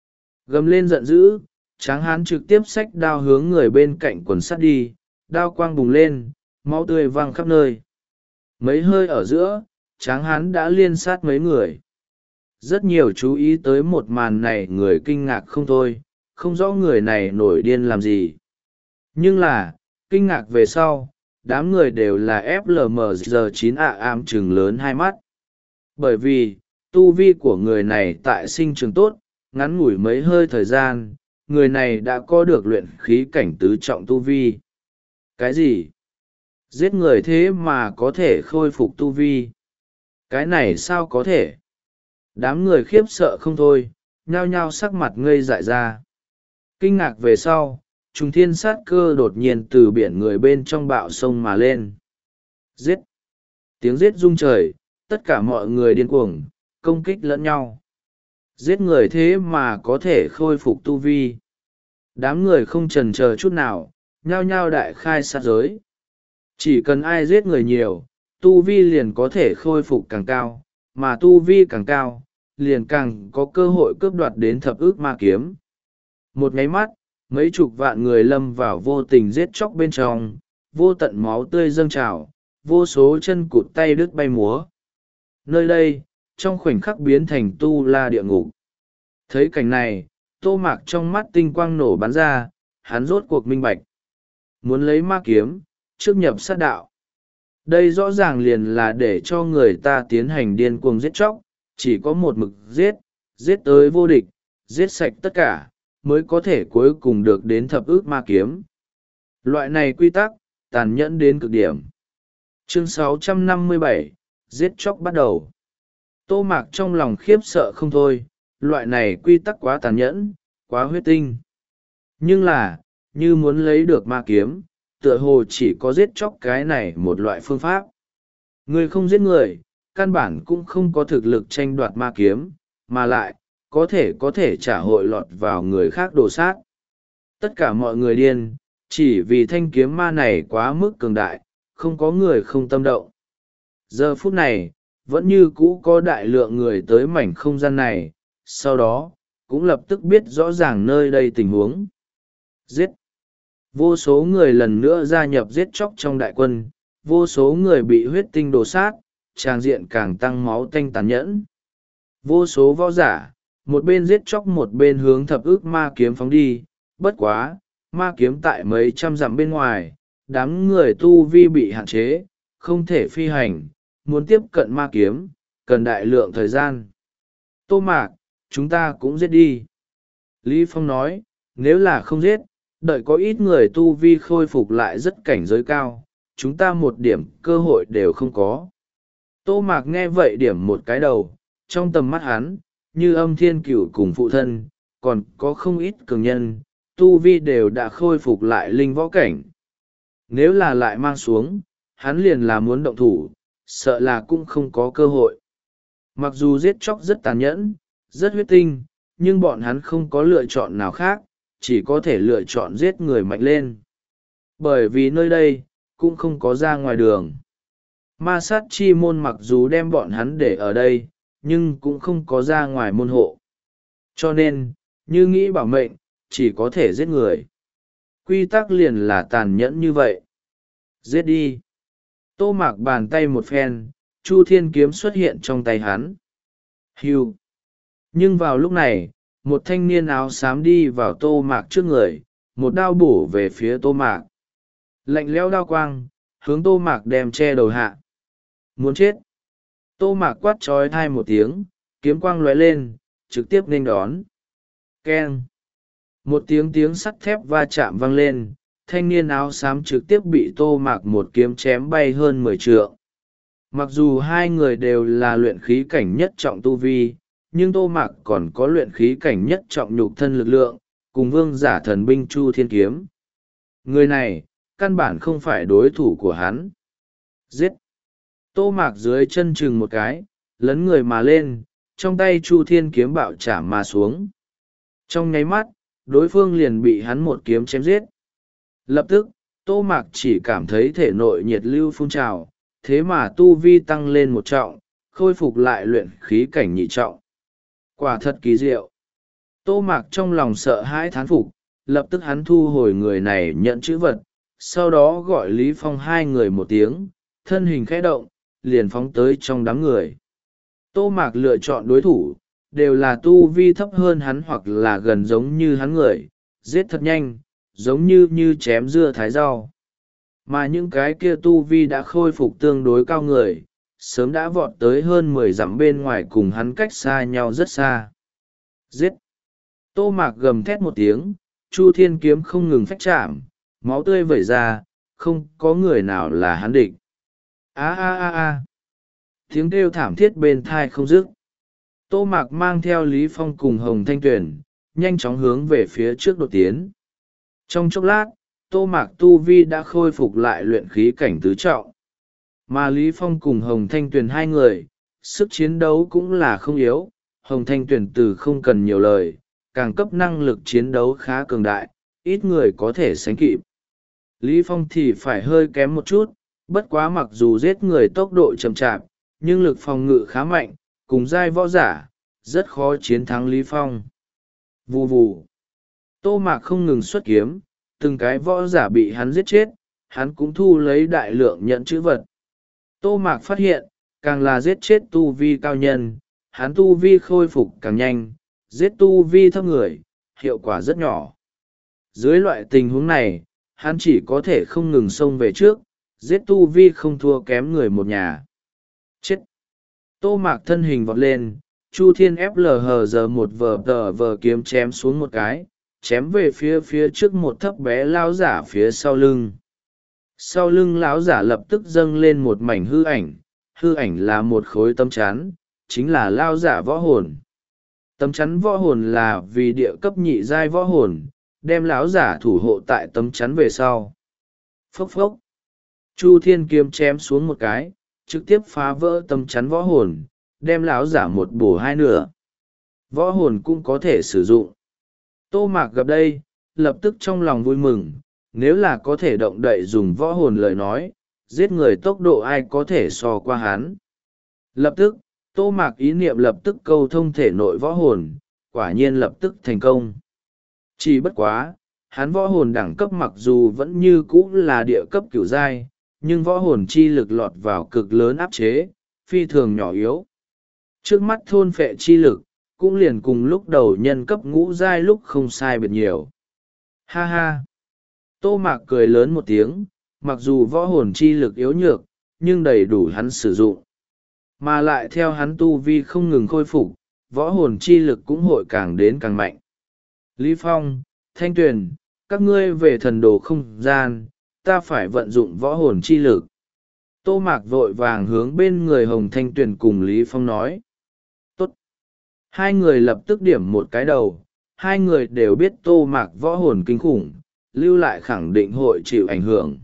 Gầm lên giận dữ, tráng hán trực tiếp xách đao hướng người bên cạnh quần sắt đi, đao quang bùng lên, máu tươi văng khắp nơi. Mấy hơi ở giữa, tráng hán đã liên sát mấy người. Rất nhiều chú ý tới một màn này người kinh ngạc không thôi, không rõ người này nổi điên làm gì. Nhưng là, kinh ngạc về sau, đám người đều là ép lờ em giê chín ạ am trừng lớn hai mắt. Bởi vì, tu vi của người này tại sinh trường tốt, ngắn ngủi mấy hơi thời gian, người này đã có được luyện khí cảnh tứ trọng tu vi. Cái gì? Giết người thế mà có thể khôi phục tu vi? Cái này sao có thể? Đám người khiếp sợ không thôi, nhao nhao sắc mặt ngây dại ra. Kinh ngạc về sau, trùng thiên sát cơ đột nhiên từ biển người bên trong bạo sông mà lên. Giết! Tiếng giết rung trời, tất cả mọi người điên cuồng, công kích lẫn nhau. Giết người thế mà có thể khôi phục tu vi. Đám người không chần chờ chút nào, nhao nhao đại khai sát giới. Chỉ cần ai giết người nhiều, tu vi liền có thể khôi phục càng cao, mà tu vi càng cao, liền càng có cơ hội cướp đoạt đến thập ức ma kiếm. Một nháy mắt, mấy chục vạn người lâm vào vô tình giết chóc bên trong, vô tận máu tươi dâng trào, vô số chân cụt tay đứt bay múa. Nơi đây, trong khoảnh khắc biến thành tu la địa ngục. Thấy cảnh này, Tô Mạc trong mắt tinh quang nổ bắn ra, hắn rốt cuộc minh bạch. Muốn lấy ma kiếm, trước nhập sát đạo. Đây rõ ràng liền là để cho người ta tiến hành điên cuồng giết chóc, chỉ có một mực giết, giết tới vô địch, giết sạch tất cả, mới có thể cuối cùng được đến thập ức ma kiếm. Loại này quy tắc, tàn nhẫn đến cực điểm. Chương sáu trăm năm mươi bảy, giết chóc bắt đầu. Tô Mạc trong lòng khiếp sợ không thôi, loại này quy tắc quá tàn nhẫn, quá huyết tinh. Nhưng là, như muốn lấy được ma kiếm, tựa hồ chỉ có giết chóc cái này một loại phương pháp. Người không giết người, căn bản cũng không có thực lực tranh đoạt ma kiếm, mà lại, có thể có thể trả hội lọt vào người khác đồ sát. Tất cả mọi người điên, chỉ vì thanh kiếm ma này quá mức cường đại, không có người không tâm động. Giờ phút này, vẫn như cũ có đại lượng người tới mảnh không gian này, sau đó, cũng lập tức biết rõ ràng nơi đây tình huống. Giết! Vô số người lần nữa gia nhập giết chóc trong đại quân, vô số người bị huyết tinh đổ sát, tràng diện càng tăng máu tanh tàn nhẫn. Vô số võ giả, một bên giết chóc một bên hướng thập ức ma kiếm phóng đi, bất quá, ma kiếm tại mấy trăm dặm bên ngoài, đám người tu vi bị hạn chế, không thể phi hành, muốn tiếp cận ma kiếm, cần đại lượng thời gian. Tô Mạc, chúng ta cũng giết đi. Lý Phong nói, nếu là không giết, đợi có ít người tu vi khôi phục lại rất cảnh giới cao, chúng ta một điểm cơ hội đều không có. Tô Mạc nghe vậy điểm một cái đầu, trong tầm mắt hắn, như âm thiên cửu cùng phụ thân, còn có không ít cường nhân, tu vi đều đã khôi phục lại linh võ cảnh. Nếu là lại mang xuống, hắn liền là muốn động thủ, sợ là cũng không có cơ hội. Mặc dù giết chóc rất tàn nhẫn, rất huyết tinh, nhưng bọn hắn không có lựa chọn nào khác, chỉ có thể lựa chọn giết người mạnh lên. Bởi vì nơi đây, cũng không có ra ngoài đường. Ma sát chi môn mặc dù đem bọn hắn để ở đây, nhưng cũng không có ra ngoài môn hộ. Cho nên, như nghĩ bảo mệnh, chỉ có thể giết người. Quy tắc liền là tàn nhẫn như vậy. Giết đi. Tô Mạc bàn tay một phen, Chu Thiên kiếm xuất hiện trong tay hắn. Hưu. Nhưng vào lúc này một thanh niên áo xám đi vào Tô Mạc trước người, một đao bổ về phía Tô Mạc. Lạnh lẽo đao quang hướng Tô Mạc đem che đầu hạ. Muốn chết! Tô Mạc quát trói thai một tiếng, kiếm quang lóe lên, trực tiếp nghênh đón. Keng! Một tiếng tiếng sắt thép va chạm vang lên, thanh niên áo xám trực tiếp bị Tô Mạc một kiếm chém bay hơn mười trượng. Mặc dù hai người đều là luyện khí cảnh nhất trọng tu vi, nhưng Tô Mạc còn có luyện khí cảnh nhất trọng nhục thân lực lượng, cùng vương giả thần binh Chu Thiên Kiếm. Người này, căn bản không phải đối thủ của hắn. Giết! Tô Mạc dưới chân chừng một cái, lấn người mà lên, trong tay Chu Thiên Kiếm bạo chạm mà xuống. Trong nháy mắt, đối phương liền bị hắn một kiếm chém giết. Lập tức, Tô Mạc chỉ cảm thấy thể nội nhiệt lưu phun trào, thế mà tu vi tăng lên một trọng, khôi phục lại luyện khí cảnh nhị trọng. Quả thật kỳ diệu. Tô Mạc trong lòng sợ hãi thán phục, lập tức hắn thu hồi người này nhận chữ vật, sau đó gọi Lý Phong hai người một tiếng, thân hình khẽ động, liền phóng tới trong đám người. Tô Mạc lựa chọn đối thủ, đều là tu vi thấp hơn hắn hoặc là gần giống như hắn người, giết thật nhanh, giống như như chém dưa thái rau. Mà những cái kia tu vi đã khôi phục tương đối cao người, sớm đã vọt tới hơn mười dặm bên ngoài cùng hắn cách xa nhau rất xa. Giết! Tô Mạc gầm thét một tiếng, Chu Thiên Kiếm không ngừng phách chạm, máu tươi vẩy ra, không có người nào là hắn địch. A a a a! Tiếng kêu thảm thiết bên thai không dứt. Tô Mạc mang theo Lý Phong cùng Hồng Thanh Tuyền, nhanh chóng hướng về phía trước đột tiến. Trong chốc lát, Tô Mạc tu vi đã khôi phục lại luyện khí cảnh tứ trọng. Mà Lý Phong cùng Hồng Thanh Tuyền hai người, sức chiến đấu cũng là không yếu. Hồng Thanh Tuyền từ không cần nhiều lời, càng cấp năng lực chiến đấu khá cường đại, ít người có thể sánh kịp. Lý Phong thì phải hơi kém một chút, bất quá mặc dù giết người tốc độ chậm chạp, nhưng lực phòng ngự khá mạnh, cùng giai võ giả, rất khó chiến thắng Lý Phong. Vù vù. Tô Mạc không ngừng xuất kiếm, từng cái võ giả bị hắn giết chết, hắn cũng thu lấy đại lượng nhận chữ vật. Tô Mạc phát hiện, càng là giết chết tu vi cao nhân, hắn tu vi khôi phục càng nhanh, giết tu vi thấp người, hiệu quả rất nhỏ. Dưới loại tình huống này, hắn chỉ có thể không ngừng xông về trước, giết tu vi không thua kém người một nhà. Chết! Tô Mạc thân hình vọt lên, Chu Thiên ép lờ hờ giờ một vờ tờ vờ kiếm chém xuống một cái, chém về phía phía trước một thấp bé lão giả phía sau lưng. Sau lưng lão giả lập tức dâng lên một mảnh hư ảnh, hư ảnh là một khối tấm chắn, chính là lão giả võ hồn. Tấm chắn võ hồn là vì địa cấp nhị giai võ hồn, đem lão giả thủ hộ tại tấm chắn về sau. Phốc phốc! Chu Thiên kiếm chém xuống một cái, trực tiếp phá vỡ tấm chắn võ hồn, đem lão giả một bổ hai nửa. Võ hồn cũng có thể sử dụng. Tô Mạc gặp đây, lập tức trong lòng vui mừng, nếu là có thể động đậy dùng võ hồn lời nói, giết người tốc độ ai có thể so qua hắn. Lập tức, Tô Mạc ý niệm lập tức câu thông thể nội võ hồn, quả nhiên lập tức thành công. Chỉ bất quá, hắn võ hồn đẳng cấp mặc dù vẫn như cũ là địa cấp cửu giai, nhưng võ hồn chi lực lọt vào cực lớn áp chế, phi thường nhỏ yếu. Trước mắt thôn phệ chi lực, cũng liền cùng lúc đầu nhân cấp ngũ giai lúc không sai biệt nhiều. Ha ha! Tô Mạc cười lớn một tiếng, mặc dù võ hồn chi lực yếu nhược, nhưng đầy đủ hắn sử dụng. Mà lại theo hắn tu vi không ngừng khôi phục, võ hồn chi lực cũng hội càng đến càng mạnh. Lý Phong, Thanh Tuyền, các ngươi về thần đồ không gian, ta phải vận dụng võ hồn chi lực. Tô Mạc vội vàng hướng bên người Hồng Thanh Tuyền cùng Lý Phong nói. Tốt! Hai người lập tức điểm một cái đầu, hai người đều biết Tô Mạc võ hồn kinh khủng, lưu lại khẳng định hội chịu ảnh hưởng.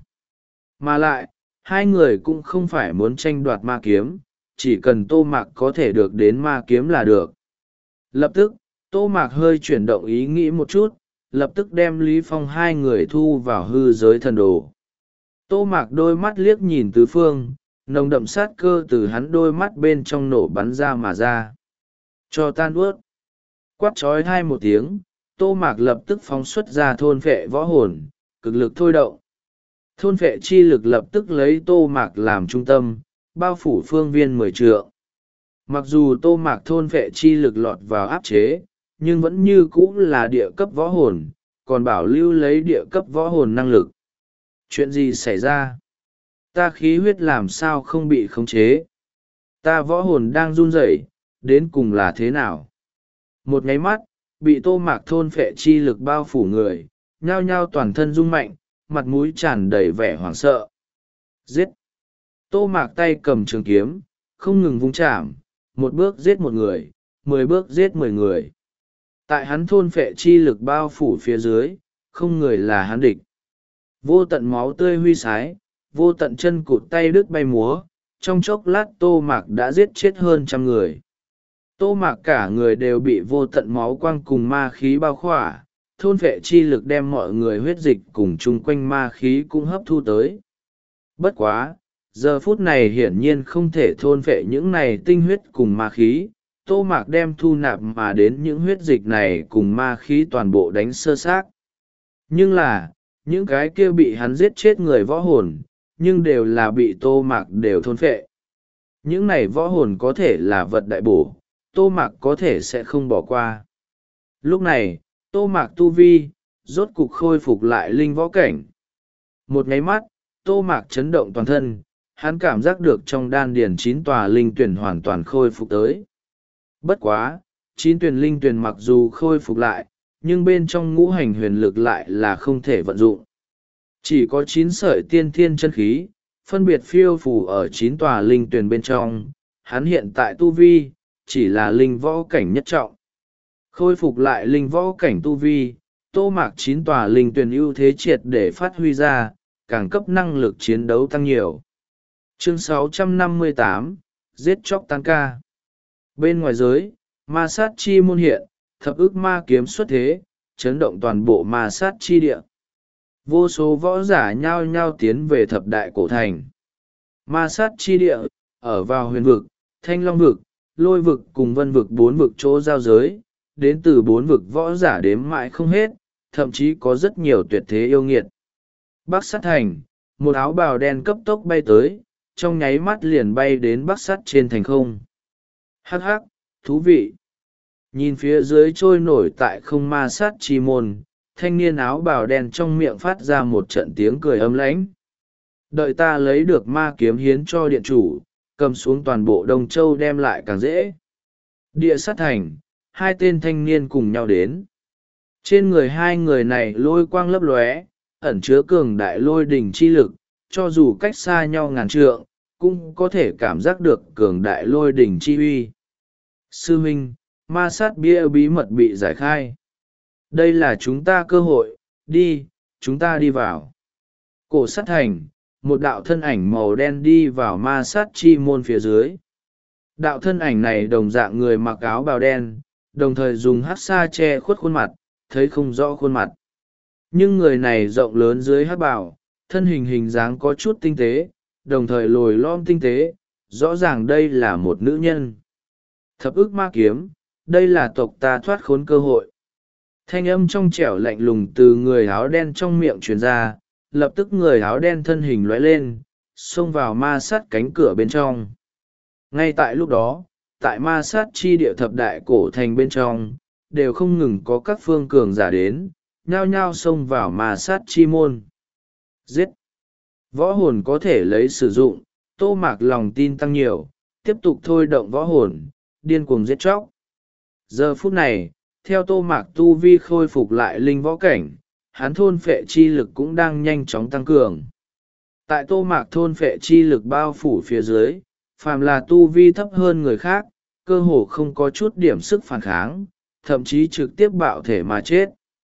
Mà lại, hai người cũng không phải muốn tranh đoạt ma kiếm, chỉ cần Tô Mạc có thể được đến ma kiếm là được. Lập tức, Tô Mạc hơi chuyển động ý nghĩ một chút, lập tức đem Lý Phong hai người thu vào hư giới thần đồ. Tô Mạc đôi mắt liếc nhìn tứ phương, nồng đậm sát cơ từ hắn đôi mắt bên trong nổ bắn ra mà ra. Cho tan ướt. Quát trói hai một tiếng, Tô Mạc lập tức phóng xuất ra thôn phệ võ hồn, cực lực thôi động. Thôn phệ chi lực lập tức lấy Tô Mạc làm trung tâm, bao phủ phương viên mười trượng. Mặc dù tô mạc thôn vệ chi lực lọt vào áp chế, nhưng vẫn như cũ là địa cấp võ hồn, còn bảo lưu lấy địa cấp võ hồn năng lực. Chuyện gì xảy ra? Ta khí huyết làm sao không bị khống chế? Ta võ hồn đang run rẩy, đến cùng là thế nào? Một nháy mắt, bị tô mạc thôn phệ chi lực bao phủ người, nhao nhao toàn thân rung mạnh, mặt mũi tràn đầy vẻ hoảng sợ. Giết! Tô mạc tay cầm trường kiếm, không ngừng vung chạm, một bước giết một người, mười bước giết mười người. Tại hắn thôn phệ chi lực bao phủ phía dưới, không người là hắn địch. Vô tận máu tươi huy sái, vô tận chân cụt tay đứt bay múa, trong chốc lát tô mạc đã giết chết hơn trăm người. Tô mạc cả người đều bị vô tận máu quang cùng ma khí bao khỏa, thôn phệ chi lực đem mọi người huyết dịch cùng chung quanh ma khí cũng hấp thu tới. Bất quá, giờ phút này hiển nhiên không thể thôn phệ những này tinh huyết cùng ma khí, tô mạc đem thu nạp mà đến những huyết dịch này cùng ma khí toàn bộ đánh sơ xác. Nhưng là, những cái kia bị hắn giết chết người võ hồn, nhưng đều là bị tô mạc đều thôn phệ. Những này võ hồn có thể là vật đại bổ, tô mạc có thể sẽ không bỏ qua. Lúc này, tô mạc tu vi, rốt cục khôi phục lại linh võ cảnh. Một nháy mắt, tô mạc chấn động toàn thân, hắn cảm giác được trong đan điền chín tòa linh tuyển hoàn toàn khôi phục tới. Bất quá, chín tuyển linh tuyển mặc dù khôi phục lại, nhưng bên trong ngũ hành huyền lực lại là không thể vận dụng. Chỉ có chín sợi tiên thiên chân khí, phân biệt phiêu phù ở chín tòa linh tuyển bên trong, hắn hiện tại tu vi, chỉ là linh võ cảnh nhất trọng. Khôi phục lại linh võ cảnh tu vi, tô mạc chín tòa linh tuyển ưu thế triệt để phát huy ra, càng cấp năng lực chiến đấu tăng nhiều. Chương sáu trăm năm mươi tám, giết chóc tan ca. Bên ngoài giới, ma sát chi môn hiện, thập ức ma kiếm xuất thế, chấn động toàn bộ ma sát chi địa. Vô số võ giả nhao nhao tiến về thập đại cổ thành. Ma sát chi địa, ở vào huyền vực, thanh long vực, lôi vực cùng vân vực bốn vực chỗ giao giới, đến từ bốn vực võ giả đếm mãi không hết, thậm chí có rất nhiều tuyệt thế yêu nghiệt. Bắc sát thành, một áo bào đen cấp tốc bay tới, trong nháy mắt liền bay đến bắc sát trên thành không. Hắc hắc, thú vị. Nhìn phía dưới trôi nổi tại không ma sát chi môn, thanh niên áo bào đen trong miệng phát ra một trận tiếng cười ấm lãnh. Đợi ta lấy được ma kiếm hiến cho điện chủ, cầm xuống toàn bộ Đông Châu đem lại càng dễ. Địa sát thành, hai tên thanh niên cùng nhau đến. Trên người hai người này lôi quang lấp lóe, ẩn chứa cường đại lôi đỉnh chi lực, cho dù cách xa nhau ngàn trượng, cũng có thể cảm giác được cường đại lôi đỉnh chi uy. Sư huynh, ma sát bia bí mật bị giải khai. Đây là chúng ta cơ hội, đi, chúng ta đi vào. Cổ sát thành, một đạo thân ảnh màu đen đi vào ma sát chi môn phía dưới. Đạo thân ảnh này đồng dạng người mặc áo bào đen, đồng thời dùng hắc sa che khuất khuôn mặt, thấy không rõ khuôn mặt. Nhưng người này rộng lớn dưới hắc bào, thân hình hình dáng có chút tinh tế, đồng thời lồi lõm tinh tế, rõ ràng đây là một nữ nhân. Thập ức ma kiếm, đây là tộc ta thoát khốn cơ hội. Thanh âm trong trẻo lạnh lùng từ người áo đen trong miệng truyền ra, lập tức người áo đen thân hình lóe lên, xông vào ma sát cánh cửa bên trong. Ngay tại lúc đó, tại ma sát chi địa thập đại cổ thành bên trong, đều không ngừng có các phương cường giả đến, nhao nhao xông vào ma sát chi môn. Giết! Võ hồn có thể lấy sử dụng, tô mạc lòng tin tăng nhiều, tiếp tục thôi động võ hồn, điên cuồng giết chóc. Giờ phút này, theo tô mạc tu vi khôi phục lại linh võ cảnh, hắn thôn phệ chi lực cũng đang nhanh chóng tăng cường. Tại tô mạc thôn phệ chi lực bao phủ phía dưới, phàm là tu vi thấp hơn người khác, cơ hồ không có chút điểm sức phản kháng, thậm chí trực tiếp bạo thể mà chết.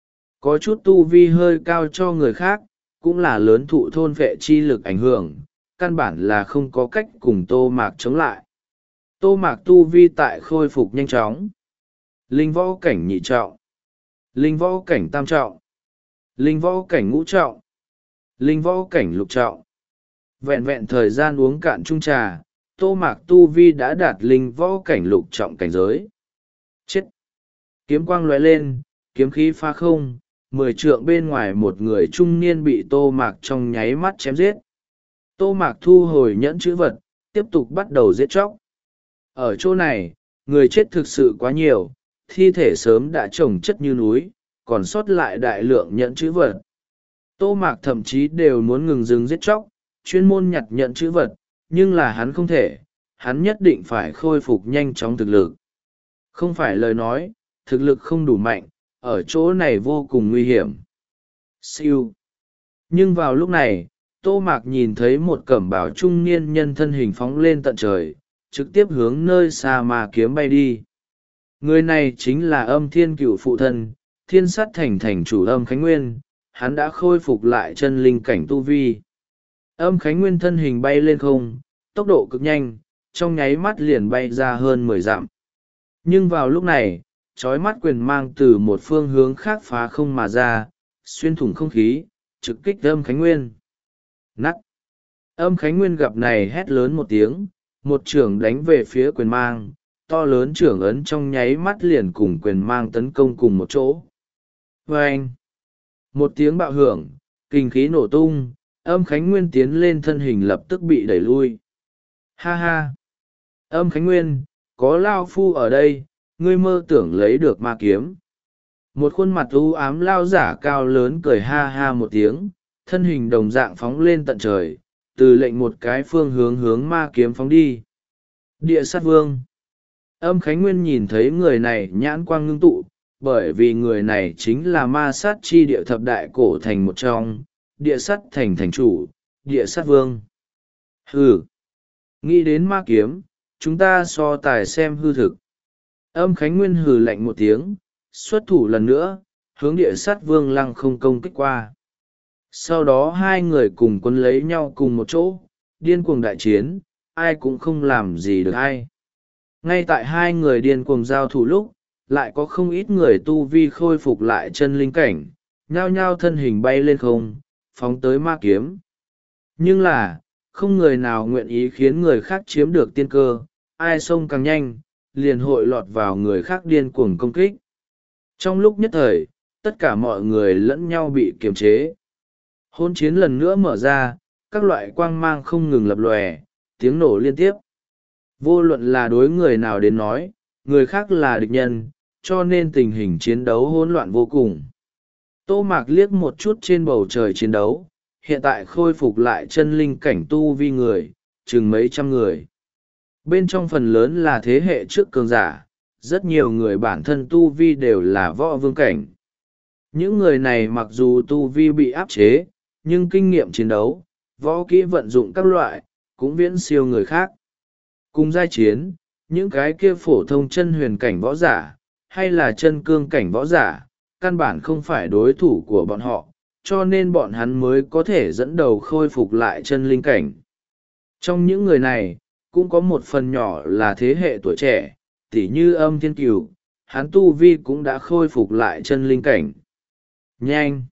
Có chút tu vi hơi cao cho người khác, cũng là lớn thụ thôn phệ chi lực ảnh hưởng, căn bản là không có cách cùng tô mạc chống lại. Tô mạc tu vi tại khôi phục nhanh chóng. Linh võ cảnh nhị trọng, linh võ cảnh tam trọng, linh võ cảnh ngũ trọng, linh võ cảnh lục trọng. Vẹn vẹn thời gian uống cạn chung trà, tô mạc tu vi đã đạt linh võ cảnh lục trọng cảnh giới. Chết! Kiếm quang lóe lên, kiếm khí phá không, mười trượng bên ngoài một người trung niên bị tô mạc trong nháy mắt chém giết. Tô mạc thu hồi nhẫn chữ vật, tiếp tục bắt đầu giết chóc. Ở chỗ này, người chết thực sự quá nhiều, thi thể sớm đã chồng chất như núi, còn sót lại đại lượng nhẫn chữ vật. Tô Mạc thậm chí đều muốn ngừng dừng giết chóc, chuyên môn nhặt nhẫn chữ vật, nhưng là hắn không thể, hắn nhất định phải khôi phục nhanh chóng thực lực. Không phải lời nói, thực lực không đủ mạnh, ở chỗ này vô cùng nguy hiểm. Siêu. Nhưng vào lúc này, Tô Mạc nhìn thấy một cẩm bào trung niên nhân thân hình phóng lên tận trời, trực tiếp hướng nơi xa mà kiếm bay đi. Người này chính là Âm Thiên Cửu phụ thân, Thiên Sát Thành thành chủ Âm Khánh Nguyên, hắn đã khôi phục lại chân linh cảnh tu vi. Âm Khánh Nguyên thân hình bay lên không, tốc độ cực nhanh, trong nháy mắt liền bay ra hơn mười dặm. Nhưng vào lúc này, chói mắt quyền mang từ một phương hướng khác phá không mà ra, xuyên thủng không khí, trực kích Âm Khánh Nguyên. Nắc! Âm Khánh Nguyên gặp này hét lớn một tiếng, một chưởng đánh về phía quyền mang, to lớn chưởng ấn trong nháy mắt liền cùng quyền mang tấn công cùng một chỗ. Vâng! Một tiếng bạo hưởng, kinh khí nổ tung, Âm Khánh Nguyên tiến lên thân hình lập tức bị đẩy lui. Ha ha! Âm Khánh Nguyên, có lao phu ở đây, ngươi mơ tưởng lấy được ma kiếm. Một khuôn mặt u ám lao giả cao lớn cười ha ha một tiếng, thân hình đồng dạng phóng lên tận trời, từ lệnh một cái phương hướng hướng ma kiếm phóng đi. Địa sát vương. Âm Khánh Nguyên nhìn thấy người này nhãn quang ngưng tụ, bởi vì người này chính là ma sát chi địa thập đại cổ thành một trong, địa sát thành thành chủ, địa sát vương. Hừ. Nghĩ đến ma kiếm, chúng ta so tài xem hư thực. Âm Khánh Nguyên hừ lạnh một tiếng, xuất thủ lần nữa, hướng địa sát vương lăng không công kích qua. Sau đó hai người cùng quân lấy nhau cùng một chỗ, điên cuồng đại chiến, ai cũng không làm gì được ai. Ngay tại hai người điên cuồng giao thủ lúc, lại có không ít người tu vi khôi phục lại chân linh cảnh, nhao nhao thân hình bay lên không, phóng tới ma kiếm. Nhưng là, không người nào nguyện ý khiến người khác chiếm được tiên cơ, ai xông càng nhanh, liền hội lọt vào người khác điên cuồng công kích. Trong lúc nhất thời, tất cả mọi người lẫn nhau bị kiềm chế. Hôn chiến lần nữa mở ra, các loại quang mang không ngừng lập lòe, tiếng nổ liên tiếp. Vô luận là đối người nào đến nói, người khác là địch nhân, cho nên tình hình chiến đấu hỗn loạn vô cùng. Tô Mạc liếc một chút trên bầu trời chiến đấu, hiện tại khôi phục lại chân linh cảnh tu vi người, chừng mấy trăm người. Bên trong phần lớn là thế hệ trước cường giả, rất nhiều người bản thân tu vi đều là võ vương cảnh. Những người này mặc dù tu vi bị áp chế, nhưng kinh nghiệm chiến đấu, võ kỹ vận dụng các loại, cũng viễn siêu người khác. Cùng giai chiến, những cái kia phổ thông chân huyền cảnh võ giả, hay là chân cương cảnh võ giả, căn bản không phải đối thủ của bọn họ, cho nên bọn hắn mới có thể dẫn đầu khôi phục lại chân linh cảnh. Trong những người này, cũng có một phần nhỏ là thế hệ tuổi trẻ, tỉ như Âm Thiên Cửu, hắn tu vi cũng đã khôi phục lại chân linh cảnh. Nhanh!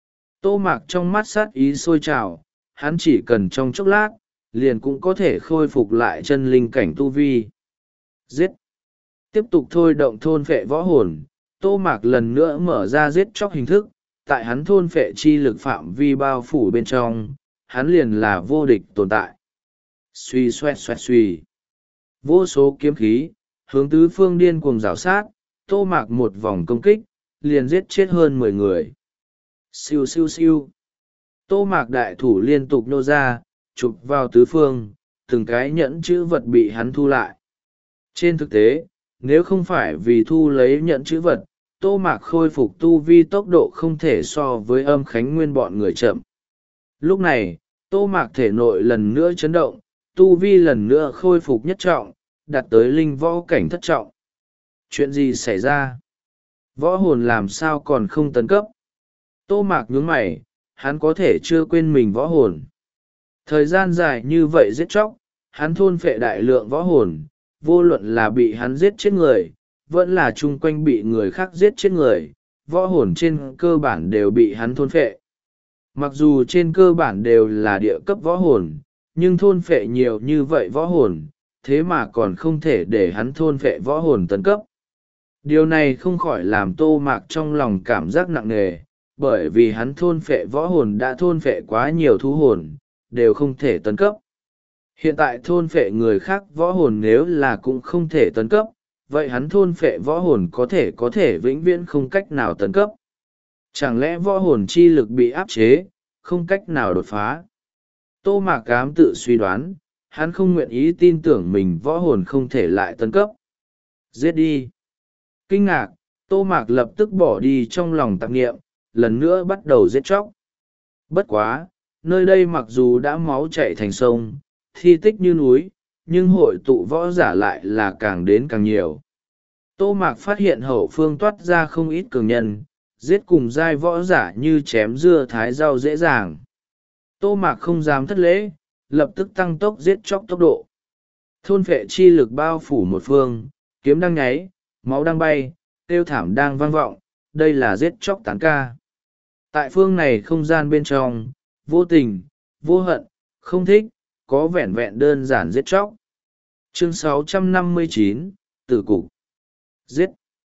Tô Mạc trong mắt sát ý sôi trào, hắn chỉ cần trong chốc lát, liền cũng có thể khôi phục lại chân linh cảnh tu vi. Giết! Tiếp tục thôi động thôn phệ võ hồn, Tô Mạc lần nữa mở ra giết chóc hình thức, tại hắn thôn phệ chi lực phạm vi bao phủ bên trong, hắn liền là vô địch tồn tại. Suy xoẹt xoẹt suy. Vô số kiếm khí, hướng tứ phương điên cuồng rào sát, Tô Mạc một vòng công kích, liền giết chết hơn mười người. Siêu siêu siêu. Tô Mạc đại thủ liên tục nô ra, chụp vào tứ phương, từng cái nhẫn chữ vật bị hắn thu lại. Trên thực tế, nếu không phải vì thu lấy nhẫn chữ vật, Tô Mạc khôi phục tu vi tốc độ không thể so với Âm Khánh Nguyên bọn người chậm. Lúc này, Tô Mạc thể nội lần nữa chấn động, tu vi lần nữa khôi phục nhất trọng, đạt tới linh võ cảnh thất trọng. Chuyện gì xảy ra? Võ hồn làm sao còn không tấn cấp? Tô Mạc nhướng mày, hắn có thể chưa quên mình võ hồn. Thời gian dài như vậy giết chóc, hắn thôn phệ đại lượng võ hồn, vô luận là bị hắn giết chết người, vẫn là chung quanh bị người khác giết chết người, võ hồn trên cơ bản đều bị hắn thôn phệ. Mặc dù trên cơ bản đều là địa cấp võ hồn, nhưng thôn phệ nhiều như vậy võ hồn, thế mà còn không thể để hắn thôn phệ võ hồn tấn cấp. Điều này không khỏi làm Tô Mạc trong lòng cảm giác nặng nề, bởi vì hắn thôn phệ võ hồn đã thôn phệ quá nhiều thú hồn, đều không thể tấn cấp. Hiện tại thôn phệ người khác võ hồn nếu là cũng không thể tấn cấp, vậy hắn thôn phệ võ hồn có thể có thể vĩnh viễn không cách nào tấn cấp. Chẳng lẽ võ hồn chi lực bị áp chế, không cách nào đột phá? Tô Mạc Ám tự suy đoán, hắn không nguyện ý tin tưởng mình võ hồn không thể lại tấn cấp. Giết đi! Kinh ngạc, Tô Mạc lập tức bỏ đi trong lòng tạp nghiệm, lần nữa bắt đầu giết chóc. Bất quá, nơi đây mặc dù đã máu chảy thành sông, thi tích như núi, nhưng hội tụ võ giả lại là càng đến càng nhiều. Tô Mạc phát hiện hậu phương toát ra không ít cường nhân, giết cùng giai võ giả như chém dưa thái rau dễ dàng. Tô Mạc không dám thất lễ, lập tức tăng tốc giết chóc tốc độ. Thôn phệ chi lực bao phủ một phương, kiếm đang nháy, máu đang bay, tiêu thảm đang vang vọng, đây là giết chóc tán ca. Tại phương này không gian bên trong, vô tình, vô hận, không thích, có vẻn vẹn đơn giản giết chóc. Chương sáu trăm năm mươi chín, Tử Cục. Giết.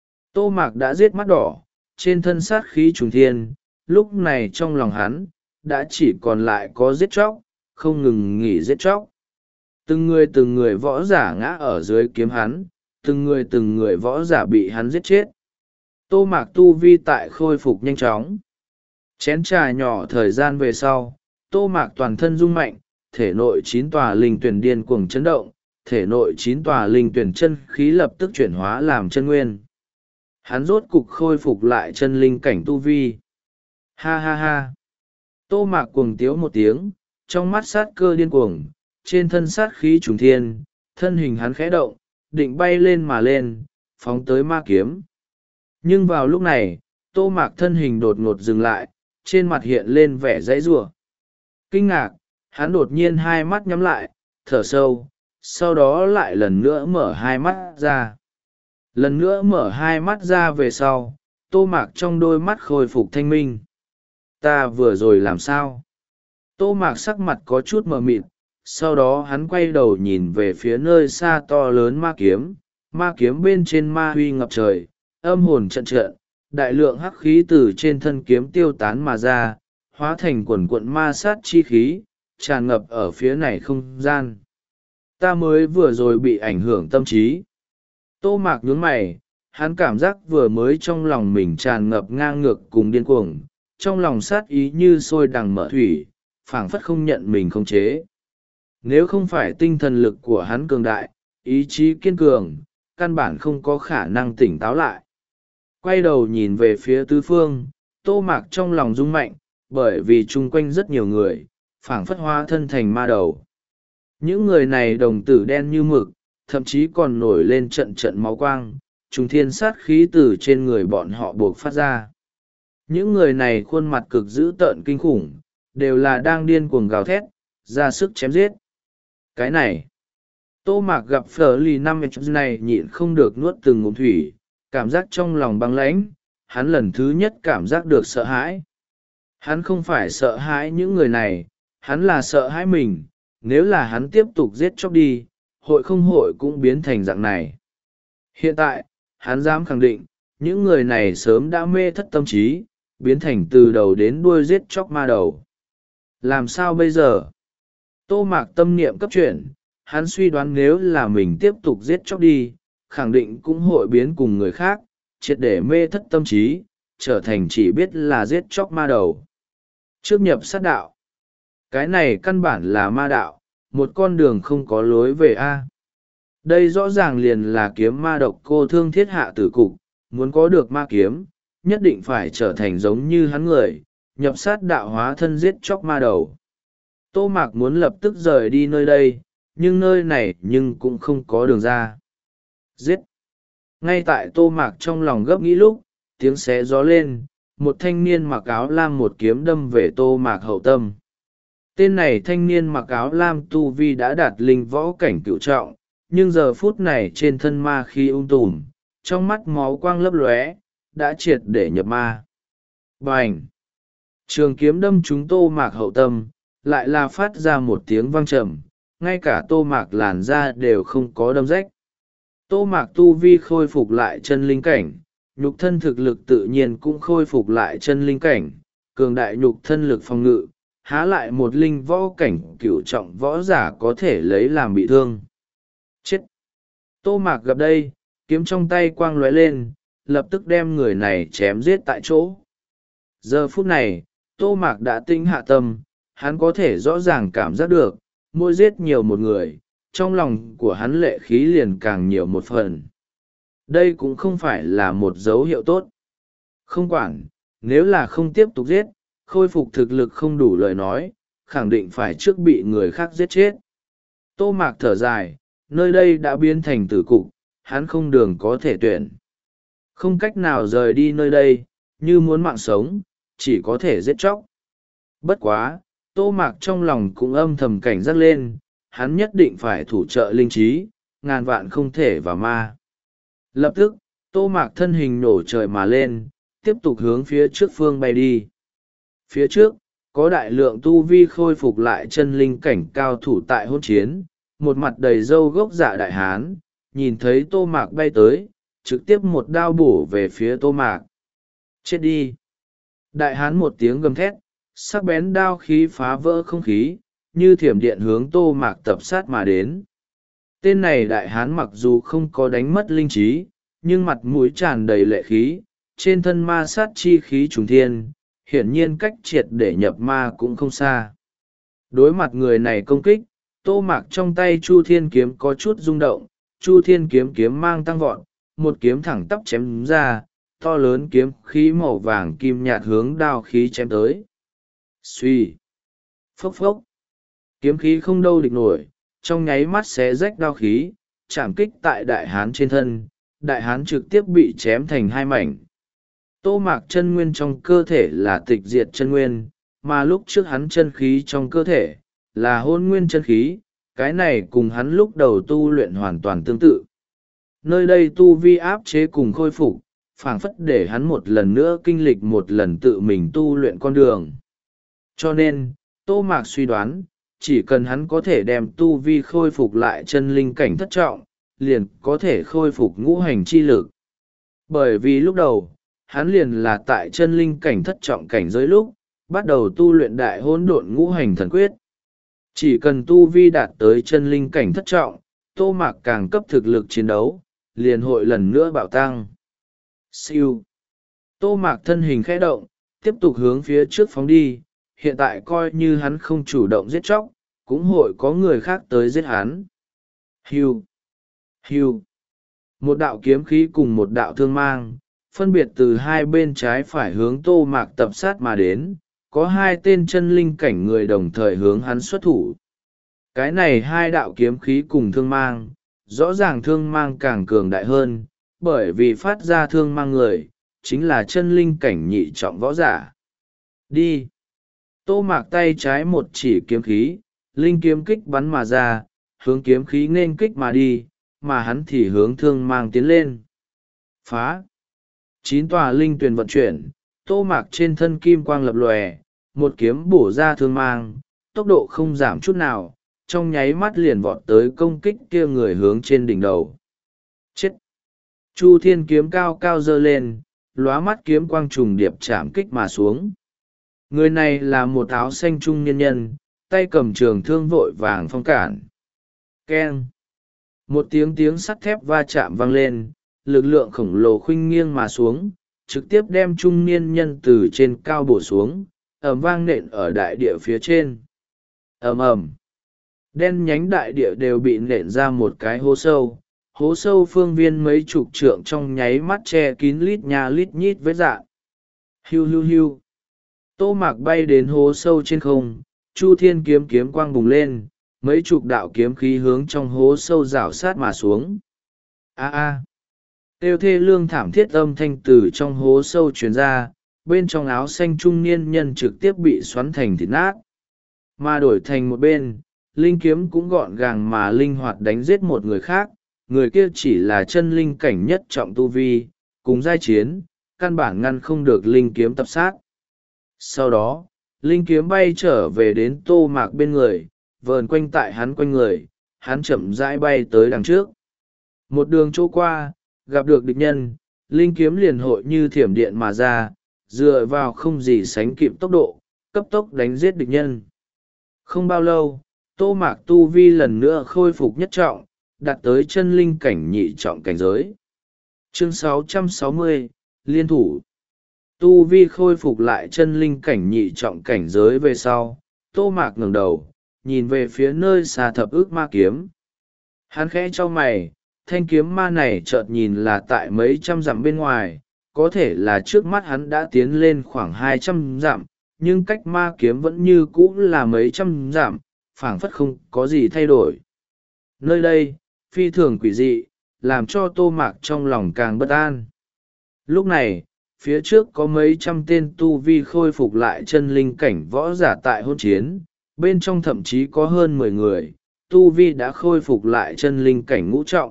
Tô Mạc đã giết mắt đỏ, trên thân sát khí trùng thiên, lúc này trong lòng hắn, đã chỉ còn lại có giết chóc, không ngừng nghỉ giết chóc. Từng người từng người võ giả ngã ở dưới kiếm hắn, từng người từng người võ giả bị hắn giết chết. Tô Mạc tu vi tại khôi phục nhanh chóng. Chén trà nhỏ thời gian về sau, Tô Mạc toàn thân rung mạnh, thể nội chín tòa linh tuyển điên cuồng chấn động, thể nội chín tòa linh tuyển chân khí lập tức chuyển hóa làm chân nguyên. Hắn rốt cục khôi phục lại chân linh cảnh tu vi. Ha ha ha! Tô Mạc cuồng tiếu một tiếng, trong mắt sát cơ điên cuồng, trên thân sát khí trùng thiên, thân hình hắn khẽ động, định bay lên mà lên, phóng tới ma kiếm. Nhưng vào lúc này, Tô Mạc thân hình đột ngột dừng lại, trên mặt hiện lên vẻ dãy rủa. Kinh ngạc, hắn đột nhiên hai mắt nhắm lại, thở sâu, sau đó lại lần nữa mở hai mắt ra. Lần nữa mở hai mắt ra về sau, Tô Mạc trong đôi mắt khôi phục thanh minh. Ta vừa rồi làm sao? Tô Mạc sắc mặt có chút mờ mịt, sau đó hắn quay đầu nhìn về phía nơi xa to lớn ma kiếm, ma kiếm bên trên ma huy ngập trời, âm hồn trận trận, đại lượng hắc khí từ trên thân kiếm tiêu tán mà ra, hóa thành quần quận ma sát chi khí, tràn ngập ở phía này không gian. Ta mới vừa rồi bị ảnh hưởng tâm trí. Tô Mạc nhướng mày, hắn cảm giác vừa mới trong lòng mình tràn ngập ngang ngược cùng điên cuồng, trong lòng sát ý như sôi đằng mở thủy, phảng phất không nhận mình khống chế. Nếu không phải tinh thần lực của hắn cường đại, ý chí kiên cường, căn bản không có khả năng tỉnh táo lại. Quay đầu nhìn về phía tứ phương, Tô Mạc trong lòng rung mạnh, bởi vì chung quanh rất nhiều người, phảng phất hóa thân thành ma đầu. Những người này đồng tử đen như mực, thậm chí còn nổi lên trận trận máu quang, trùng thiên sát khí từ trên người bọn họ buộc phát ra. Những người này khuôn mặt cực dữ tợn kinh khủng, đều là đang điên cuồng gào thét, ra sức chém giết. Cái này, Tô Mạc gặp phở lì năm này nhịn không được nuốt từng ngụm thủy, cảm giác trong lòng băng lãnh, hắn lần thứ nhất cảm giác được sợ hãi. Hắn không phải sợ hãi những người này, hắn là sợ hãi mình, nếu là hắn tiếp tục giết chóc đi, hội không hội cũng biến thành dạng này. Hiện tại, hắn dám khẳng định, những người này sớm đã mê thất tâm trí, biến thành từ đầu đến đuôi giết chóc ma đầu. Làm sao bây giờ? Tô Mạc tâm niệm cấp chuyển, hắn suy đoán nếu là mình tiếp tục giết chóc đi, khẳng định cũng hội biến cùng người khác, triệt để mê thất tâm trí, trở thành chỉ biết là giết chóc ma đầu. Trước nhập sát đạo. Cái này căn bản là ma đạo, một con đường không có lối về A. Đây rõ ràng liền là kiếm ma độc cô thương thiết hạ tử cục, muốn có được ma kiếm, nhất định phải trở thành giống như hắn người, nhập sát đạo hóa thân giết chóc ma đầu. Tô Mạc muốn lập tức rời đi nơi đây, nhưng nơi này nhưng cũng không có đường ra. Giết! Ngay tại Tô Mạc trong lòng gấp nghĩ lúc, tiếng xé gió lên, một thanh niên mặc áo lam một kiếm đâm về Tô Mạc hậu tâm. Tên này thanh niên mặc áo lam tu vi đã đạt linh võ cảnh cửu trọng, nhưng giờ phút này trên thân ma khí ung tùm, trong mắt máu quang lấp lóe, đã triệt để nhập ma. Bành! Trường kiếm đâm trúng Tô Mạc hậu tâm, lại là phát ra một tiếng vang trầm, ngay cả Tô Mạc làn da đều không có đâm rách. Tô Mạc tu vi khôi phục lại chân linh cảnh, nhục thân thực lực tự nhiên cũng khôi phục lại chân linh cảnh, cường đại nhục thân lực phòng ngự, há lại một linh võ cảnh cửu trọng võ giả có thể lấy làm bị thương. Chết! Tô Mạc gặp đây, kiếm trong tay quang lóe lên, lập tức đem người này chém giết tại chỗ. Giờ phút này, Tô Mạc đã tinh hạ tâm, hắn có thể rõ ràng cảm giác được, mỗi giết nhiều một người, trong lòng của hắn lệ khí liền càng nhiều một phần. Đây cũng không phải là một dấu hiệu tốt. Không quản, nếu là không tiếp tục giết, khôi phục thực lực không đủ lời nói, khẳng định phải trước bị người khác giết chết. Tô Mạc thở dài, nơi đây đã biến thành tử cục, hắn không đường có thể tuyển. Không cách nào rời đi nơi đây, như muốn mạng sống, chỉ có thể giết chóc. Bất quá, Tô Mạc trong lòng cũng âm thầm cảnh giác lên, hắn nhất định phải thủ trợ linh trí, ngàn vạn không thể vào ma. Lập tức, Tô Mạc thân hình nổ trời mà lên, tiếp tục hướng phía trước phương bay đi. Phía trước, có đại lượng tu vi khôi phục lại chân linh cảnh cao thủ tại hôn chiến, một mặt đầy râu gốc dạ đại hán, nhìn thấy Tô Mạc bay tới, trực tiếp một đao bổ về phía Tô Mạc. Chết đi! Đại hán một tiếng gầm thét, sắc bén đao khí phá vỡ không khí, như thiểm điện hướng Tô Mạc tập sát mà đến. Tên này đại hán mặc dù không có đánh mất linh trí, nhưng mặt mũi tràn đầy lệ khí, trên thân ma sát chi khí trùng thiên, hiển nhiên cách triệt để nhập ma cũng không xa. Đối mặt người này công kích, Tô Mạc trong tay Chu Thiên kiếm có chút rung động, Chu Thiên kiếm kiếm mang tăng vọt, một kiếm thẳng tắp chém ra, to lớn kiếm khí màu vàng kim nhạt hướng đao khí chém tới. Xuy! Phốc phốc! Kiếm khí không đâu địch nổi, trong nháy mắt xé rách đao khí, chạm kích tại đại hán trên thân, đại hán trực tiếp bị chém thành hai mảnh. Tô Mạc chân nguyên trong cơ thể là tịch diệt chân nguyên, mà lúc trước hắn chân khí trong cơ thể là hôn nguyên chân khí, cái này cùng hắn lúc đầu tu luyện hoàn toàn tương tự. Nơi đây tu vi áp chế cùng khôi phục, phảng phất để hắn một lần nữa kinh lịch một lần tự mình tu luyện con đường. Cho nên, Tô Mạc suy đoán, chỉ cần hắn có thể đem tu vi khôi phục lại chân linh cảnh thất trọng, liền có thể khôi phục ngũ hành chi lực. Bởi vì lúc đầu, hắn liền là tại chân linh cảnh thất trọng cảnh giới lúc, bắt đầu tu luyện đại hỗn độn ngũ hành thần quyết. Chỉ cần tu vi đạt tới chân linh cảnh thất trọng, Tô Mạc càng cấp thực lực chiến đấu, liền hội lần nữa bạo tăng. Siêu. Tô Mạc thân hình khẽ động, tiếp tục hướng phía trước phóng đi, hiện tại coi như hắn không chủ động giết chóc, cũng hội có người khác tới giết hắn. Hiu. Hiu. Một đạo kiếm khí cùng một đạo thương mang, phân biệt từ hai bên trái phải hướng Tô Mạc tập sát mà đến, có hai tên chân linh cảnh người đồng thời hướng hắn xuất thủ. Cái này hai đạo kiếm khí cùng thương mang, rõ ràng thương mang càng cường đại hơn, bởi vì phát ra thương mang người, chính là chân linh cảnh nhị trọng võ giả. Đi! Tô Mạc tay trái một chỉ kiếm khí, linh kiếm kích bắn mà ra, hướng kiếm khí nên kích mà đi, mà hắn thì hướng thương mang tiến lên. Phá! Chín tòa linh tuyền vận chuyển, Tô Mạc trên thân kim quang lập lòe, một kiếm bổ ra thương mang, tốc độ không giảm chút nào, trong nháy mắt liền vọt tới công kích kia người hướng trên đỉnh đầu. Chết! Chu Thiên kiếm cao cao dơ lên, lóa mắt kiếm quang trùng điệp chạm kích mà xuống. Người này là một áo xanh trung niên nhân, tay cầm trường thương vội vàng phong cản. Keng! Một tiếng tiếng sắt thép va chạm vang lên, lực lượng khổng lồ khuynh nghiêng mà xuống, trực tiếp đem trung niên nhân từ trên cao bổ xuống, ầm vang nện ở đại địa phía trên. Ầm ầm! Đen nhánh đại địa đều bị nện ra một cái hố sâu, hố sâu phương viên mấy chục trượng trong nháy mắt che kín lít nha lít nhít vết dạn. Hiu hiu hiu! Tô Mạc bay đến hố sâu trên không, Chu Thiên kiếm kiếm quang bùng lên, mấy chục đạo kiếm khí hướng trong hố sâu rảo sát mà xuống. A a! Tiêu thê lương thảm thiết âm thanh từ trong hố sâu truyền ra, bên trong áo xanh trung niên nhân trực tiếp bị xoắn thành thịt nát. Mà đổi thành một bên, linh kiếm cũng gọn gàng mà linh hoạt đánh giết một người khác, người kia chỉ là chân linh cảnh nhất trọng tu vi, cùng giai chiến, căn bản ngăn không được linh kiếm tập sát. Sau đó, linh kiếm bay trở về đến Tô Mạc bên người, vờn quanh tại hắn quanh người, hắn chậm rãi bay tới đằng trước. Một đường chỗ qua, gặp được địch nhân, linh kiếm liền hội như thiểm điện mà ra, dựa vào không gì sánh kịp tốc độ, cấp tốc đánh giết địch nhân. Không bao lâu, Tô Mạc tu vi lần nữa khôi phục nhất trọng, đạt tới chân linh cảnh nhị trọng cảnh giới. Chương sáu trăm sáu mươi, Liên thủ. Tu vi khôi phục lại chân linh cảnh nhị trọng cảnh giới về sau, Tô Mạc ngẩng đầu, nhìn về phía nơi xa thập ức ma kiếm. Hắn khẽ cho mày, thanh kiếm ma này chợt nhìn là tại mấy trăm dặm bên ngoài, có thể là trước mắt hắn đã tiến lên khoảng hai trăm dặm, nhưng cách ma kiếm vẫn như cũ là mấy trăm dặm, phảng phất không có gì thay đổi. Nơi đây, phi thường quỷ dị, làm cho Tô Mạc trong lòng càng bất an. Lúc này, phía trước có mấy trăm tên tu vi khôi phục lại chân linh cảnh võ giả tại hôn chiến, bên trong thậm chí có hơn mười người, tu vi đã khôi phục lại chân linh cảnh ngũ trọng.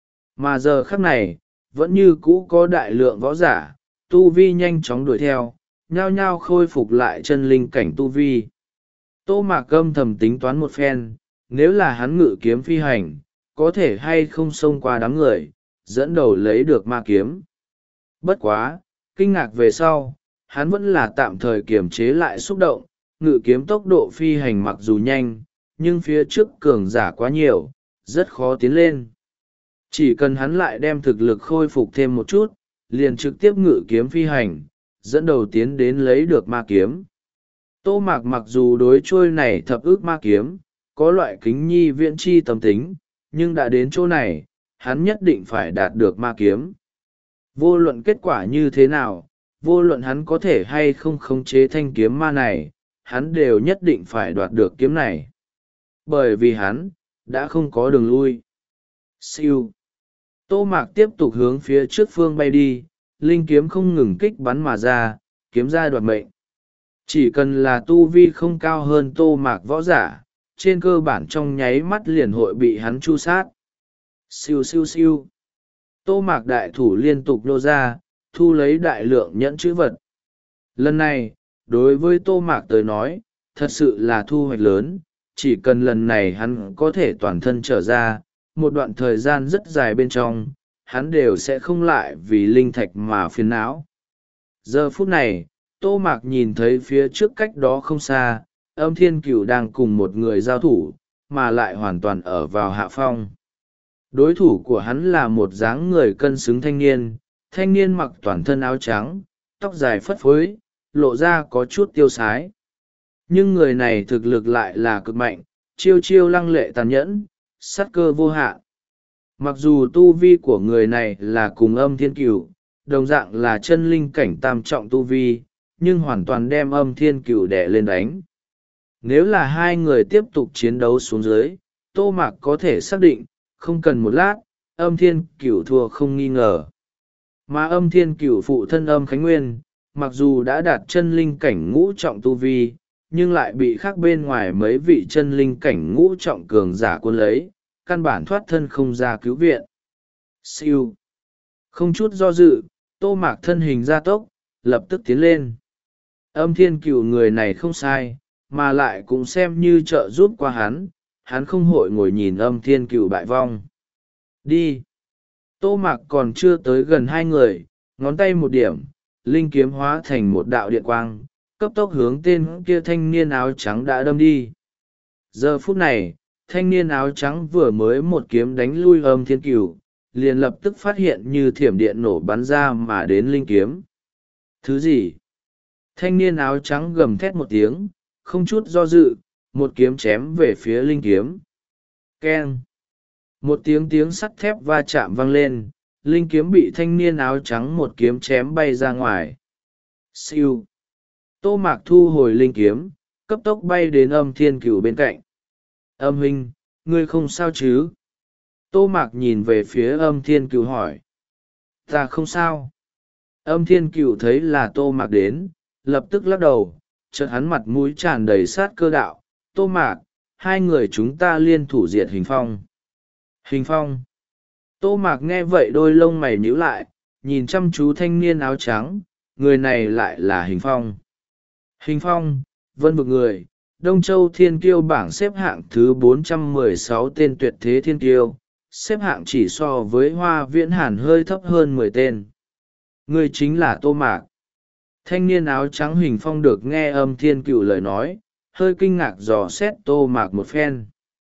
Mà giờ khắc này, vẫn như cũ có đại lượng võ giả, tu vi nhanh chóng đuổi theo, nhao nhao khôi phục lại chân linh cảnh tu vi. Tô Mạc âm thầm tính toán một phen, nếu là hắn ngự kiếm phi hành, có thể hay không xông qua đám người, dẫn đầu lấy được ma kiếm. Bất quá, kinh ngạc về sau, hắn vẫn là tạm thời kiềm chế lại xúc động, ngự kiếm tốc độ phi hành mặc dù nhanh, nhưng phía trước cường giả quá nhiều, rất khó tiến lên. Chỉ cần hắn lại đem thực lực khôi phục thêm một chút, liền trực tiếp ngự kiếm phi hành, dẫn đầu tiến đến lấy được ma kiếm. Tô Mạc mặc dù đối trôi này thập ức ma kiếm, có loại kính nhi viễn chi tâm tính, nhưng đã đến chỗ này, hắn nhất định phải đạt được ma kiếm. Vô luận kết quả như thế nào, vô luận hắn có thể hay không khống chế thanh kiếm ma này, hắn đều nhất định phải đoạt được kiếm này. Bởi vì hắn, đã không có đường lui. Siêu. Tô Mạc tiếp tục hướng phía trước phương bay đi, linh kiếm không ngừng kích bắn mà ra, kiếm ra đoạt mệnh. Chỉ cần là tu vi không cao hơn Tô Mạc võ giả, trên cơ bản trong nháy mắt liền hội bị hắn chu sát. Siêu siêu siêu. Tô Mạc đại thủ liên tục nô ra, thu lấy đại lượng nhẫn chữ vật. Lần này, đối với Tô Mạc tới nói, thật sự là thu hoạch lớn, chỉ cần lần này hắn có thể toàn thân trở ra, một đoạn thời gian rất dài bên trong, hắn đều sẽ không lại vì linh thạch mà phiền não. Giờ phút này, Tô Mạc nhìn thấy phía trước cách đó không xa, Âm Thiên Cửu đang cùng một người giao thủ, mà lại hoàn toàn ở vào hạ phong. Đối thủ của hắn là một dáng người cân xứng thanh niên, thanh niên mặc toàn thân áo trắng, tóc dài phất phới, lộ ra có chút tiêu sái. Nhưng người này thực lực lại là cực mạnh, chiêu chiêu lăng lệ tàn nhẫn, sát cơ vô hạn. Mặc dù tu vi của người này là cùng Âm Thiên Cửu, đồng dạng là chân linh cảnh tam trọng tu vi, nhưng hoàn toàn đem Âm Thiên Cửu đè lên đánh. Nếu là hai người tiếp tục chiến đấu xuống dưới, Tô Mạc có thể xác định, không cần một lát, Âm Thiên Cửu thua không nghi ngờ. Mà Âm Thiên Cửu phụ thân Âm Khánh Nguyên, mặc dù đã đạt chân linh cảnh ngũ trọng tu vi, nhưng lại bị khác bên ngoài mấy vị chân linh cảnh ngũ trọng cường giả cuốn lấy, căn bản thoát thân không ra cứu viện. Siêu. Không chút do dự, Tô Mạc thân hình ra tốc, lập tức tiến lên. Âm Thiên Cửu người này không sai, mà lại cũng xem như trợ giúp qua hắn, hắn không hội ngồi nhìn Âm Thiên Cửu bại vong. Đi. Tô Mạc còn chưa tới gần hai người, ngón tay một điểm, linh kiếm hóa thành một đạo điện quang, cấp tốc hướng tên kia thanh niên áo trắng đã đâm đi. Giờ phút này, thanh niên áo trắng vừa mới một kiếm đánh lui Âm Thiên Cửu, liền lập tức phát hiện như thiểm điện nổ bắn ra mà đến linh kiếm. Thứ gì? Thanh niên áo trắng gầm thét một tiếng, không chút do dự, một kiếm chém về phía linh kiếm. Keng! Một tiếng tiếng sắt thép va chạm vang lên, linh kiếm bị thanh niên áo trắng một kiếm chém bay ra ngoài. Siêu! Tô Mạc thu hồi linh kiếm, cấp tốc bay đến Âm Thiên Cửu bên cạnh. Âm huynh, ngươi không sao chứ? Tô Mạc nhìn về phía Âm Thiên Cửu hỏi. Ta không sao. Âm Thiên Cửu thấy là Tô Mạc đến, lập tức lắc đầu, chợt hắn mặt mũi tràn đầy sát cơ đạo. Tô Mạc, hai người chúng ta liên thủ diệt Hình Phong. Hình Phong. Tô Mạc nghe vậy đôi lông mày nhíu lại, nhìn chăm chú thanh niên áo trắng, người này lại là Hình Phong. Hình Phong, vân vực người, Đông Châu Thiên Kiêu bảng xếp hạng thứ bốn trăm mười sáu tên tuyệt thế thiên kiêu, xếp hạng chỉ so với Hoa Viễn Hàn hơi thấp hơn mười tên. Người chính là Tô Mạc. Thanh niên áo trắng Hình Phong được nghe Âm Thiên Cựu lời nói, hơi kinh ngạc dò xét Tô Mạc một phen.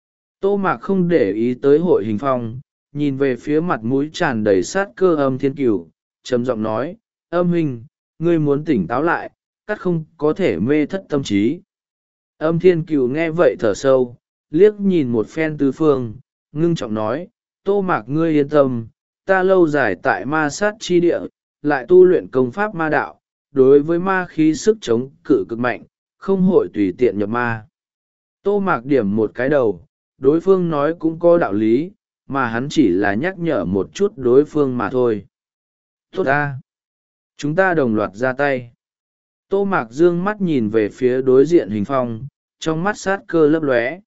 Tô Mạc không để ý tới Hội Hình Phong, nhìn về phía mặt mũi tràn đầy sát cơ Âm Thiên Cựu, trầm giọng nói: Âm huynh, ngươi muốn tỉnh táo lại, cắt không có thể mê thất tâm trí. Âm Thiên Cựu nghe vậy thở sâu, liếc nhìn một phen tứ phương, ngưng trọng nói: Tô Mạc ngươi yên tâm, ta lâu dài tại ma sát chi địa, lại tu luyện công pháp ma đạo, đối với ma khí sức chống cự cực mạnh, không hội tùy tiện nhập ma. Tô Mạc điểm một cái đầu, đối phương nói cũng có đạo lý, mà hắn chỉ là nhắc nhở một chút đối phương mà thôi. Tốt ta! Chúng ta đồng loạt ra tay. Tô Mạc dương mắt nhìn về phía đối diện Hình Phong, trong mắt sát cơ lấp lóe.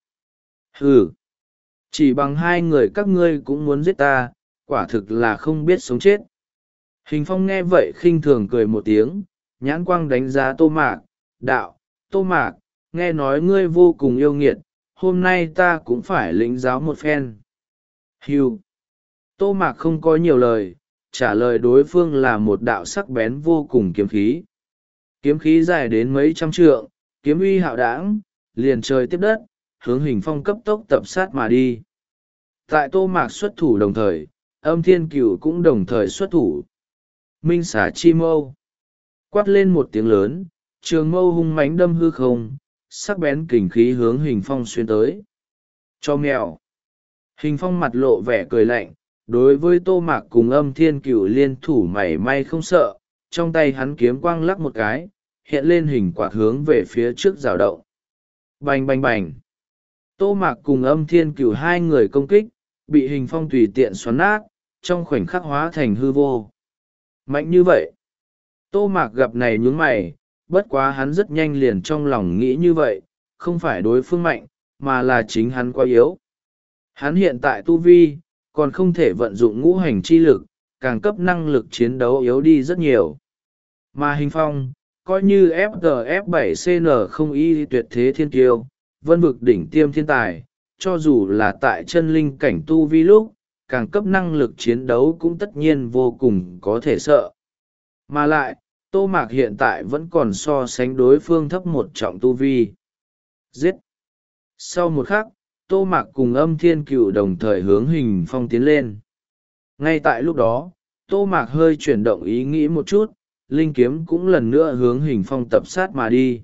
Hừ! Chỉ bằng hai người các ngươi cũng muốn giết ta, quả thực là không biết sống chết. Hình Phong nghe vậy khinh thường cười một tiếng, nhãn quang đánh giá Tô Mạc, đạo: Tô Mạc, nghe nói ngươi vô cùng yêu nghiệt, hôm nay ta cũng phải lĩnh giáo một phen. Hưu! Tô Mạc không có nhiều lời, trả lời đối phương là một đạo sắc bén vô cùng kiếm khí. Kiếm khí dài đến mấy trăm trượng, kiếm uy hạo đãng, liền trời tiếp đất, hướng Hình Phong cấp tốc tập sát mà đi. Tại Tô Mạc xuất thủ đồng thời, Âm Thiên Cửu cũng đồng thời xuất thủ. Minh xả chi mâu. Quát lên một tiếng lớn, trường mâu hung mãnh đâm hư không, sắc bén kình khí hướng Hình Phong xuyên tới. Cho mèo. Hình Phong mặt lộ vẻ cười lạnh, đối với Tô Mạc cùng Âm Thiên Cửu liên thủ mảy may không sợ, trong tay hắn kiếm quang lắc một cái, hiện lên hình quạt hướng về phía trước rào động. Bành bành bành. Tô Mạc cùng Âm Thiên Cửu hai người công kích, bị Hình Phong tùy tiện xoắn nát, trong khoảnh khắc hóa thành hư vô. Mạnh như vậy. Tô Mạc gặp này nhướng mày, bất quá hắn rất nhanh liền trong lòng nghĩ như vậy, không phải đối phương mạnh, mà là chính hắn quá yếu. Hắn hiện tại tu vi, còn không thể vận dụng ngũ hành chi lực, càng cấp năng lực chiến đấu yếu đi rất nhiều. Mà Hình Phong, coi như ép giê ép bảy C N không y tuyệt thế thiên kiêu, vân vực đỉnh tiêm thiên tài, cho dù là tại chân linh cảnh tu vi lúc, càng cấp năng lực chiến đấu cũng tất nhiên vô cùng có thể sợ. Mà lại, Tô Mạc hiện tại vẫn còn so sánh đối phương thấp một trọng tu vi. Giết! Sau một khắc, Tô Mạc cùng Âm Thiên Cửu đồng thời hướng Hình Phong tiến lên. Ngay tại lúc đó, Tô Mạc hơi chuyển động ý nghĩ một chút, linh kiếm cũng lần nữa hướng Hình Phong tập sát mà đi.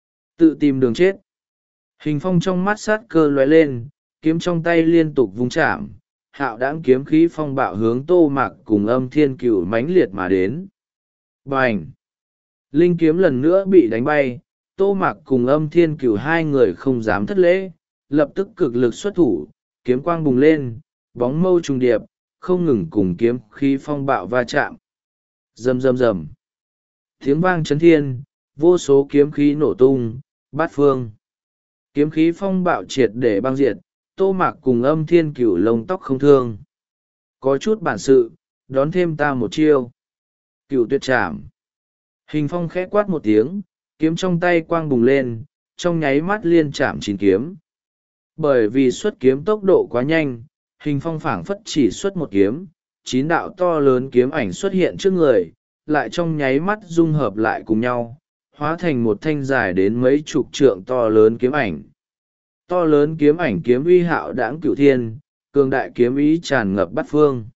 Tự tìm đường chết. Hình Phong trong mắt sát cơ lóe lên, kiếm trong tay liên tục vung chạm, hạo đãng kiếm khí phong bạo hướng Tô Mạc cùng Âm Thiên Cửu mãnh liệt mà đến. Bành! Linh kiếm lần nữa bị đánh bay, Tô Mạc cùng Âm Thiên Cửu hai người không dám thất lễ, lập tức cực lực xuất thủ, kiếm quang bùng lên, bóng mâu trùng điệp, không ngừng cùng kiếm khí phong bạo va chạm. Rầm rầm rầm. Tiếng vang chấn thiên, vô số kiếm khí nổ tung, bát phương. Kiếm khí phong bạo triệt để băng diệt, Tô Mạc cùng Âm Thiên Cửu lông tóc không thương. Có chút bản sự, đón thêm ta một chiêu. Cửu tuyệt trảm. Hình Phong khẽ quát một tiếng, kiếm trong tay quang bùng lên, trong nháy mắt liên chạm chín kiếm. Bởi vì xuất kiếm tốc độ quá nhanh, Hình Phong phảng phất chỉ xuất một kiếm, chín đạo to lớn kiếm ảnh xuất hiện trước người, lại trong nháy mắt dung hợp lại cùng nhau, hóa thành một thanh dài đến mấy chục trượng to lớn kiếm ảnh. To lớn kiếm ảnh kiếm uy hạo đãng cửu thiên, cường đại kiếm ý tràn ngập bát phương.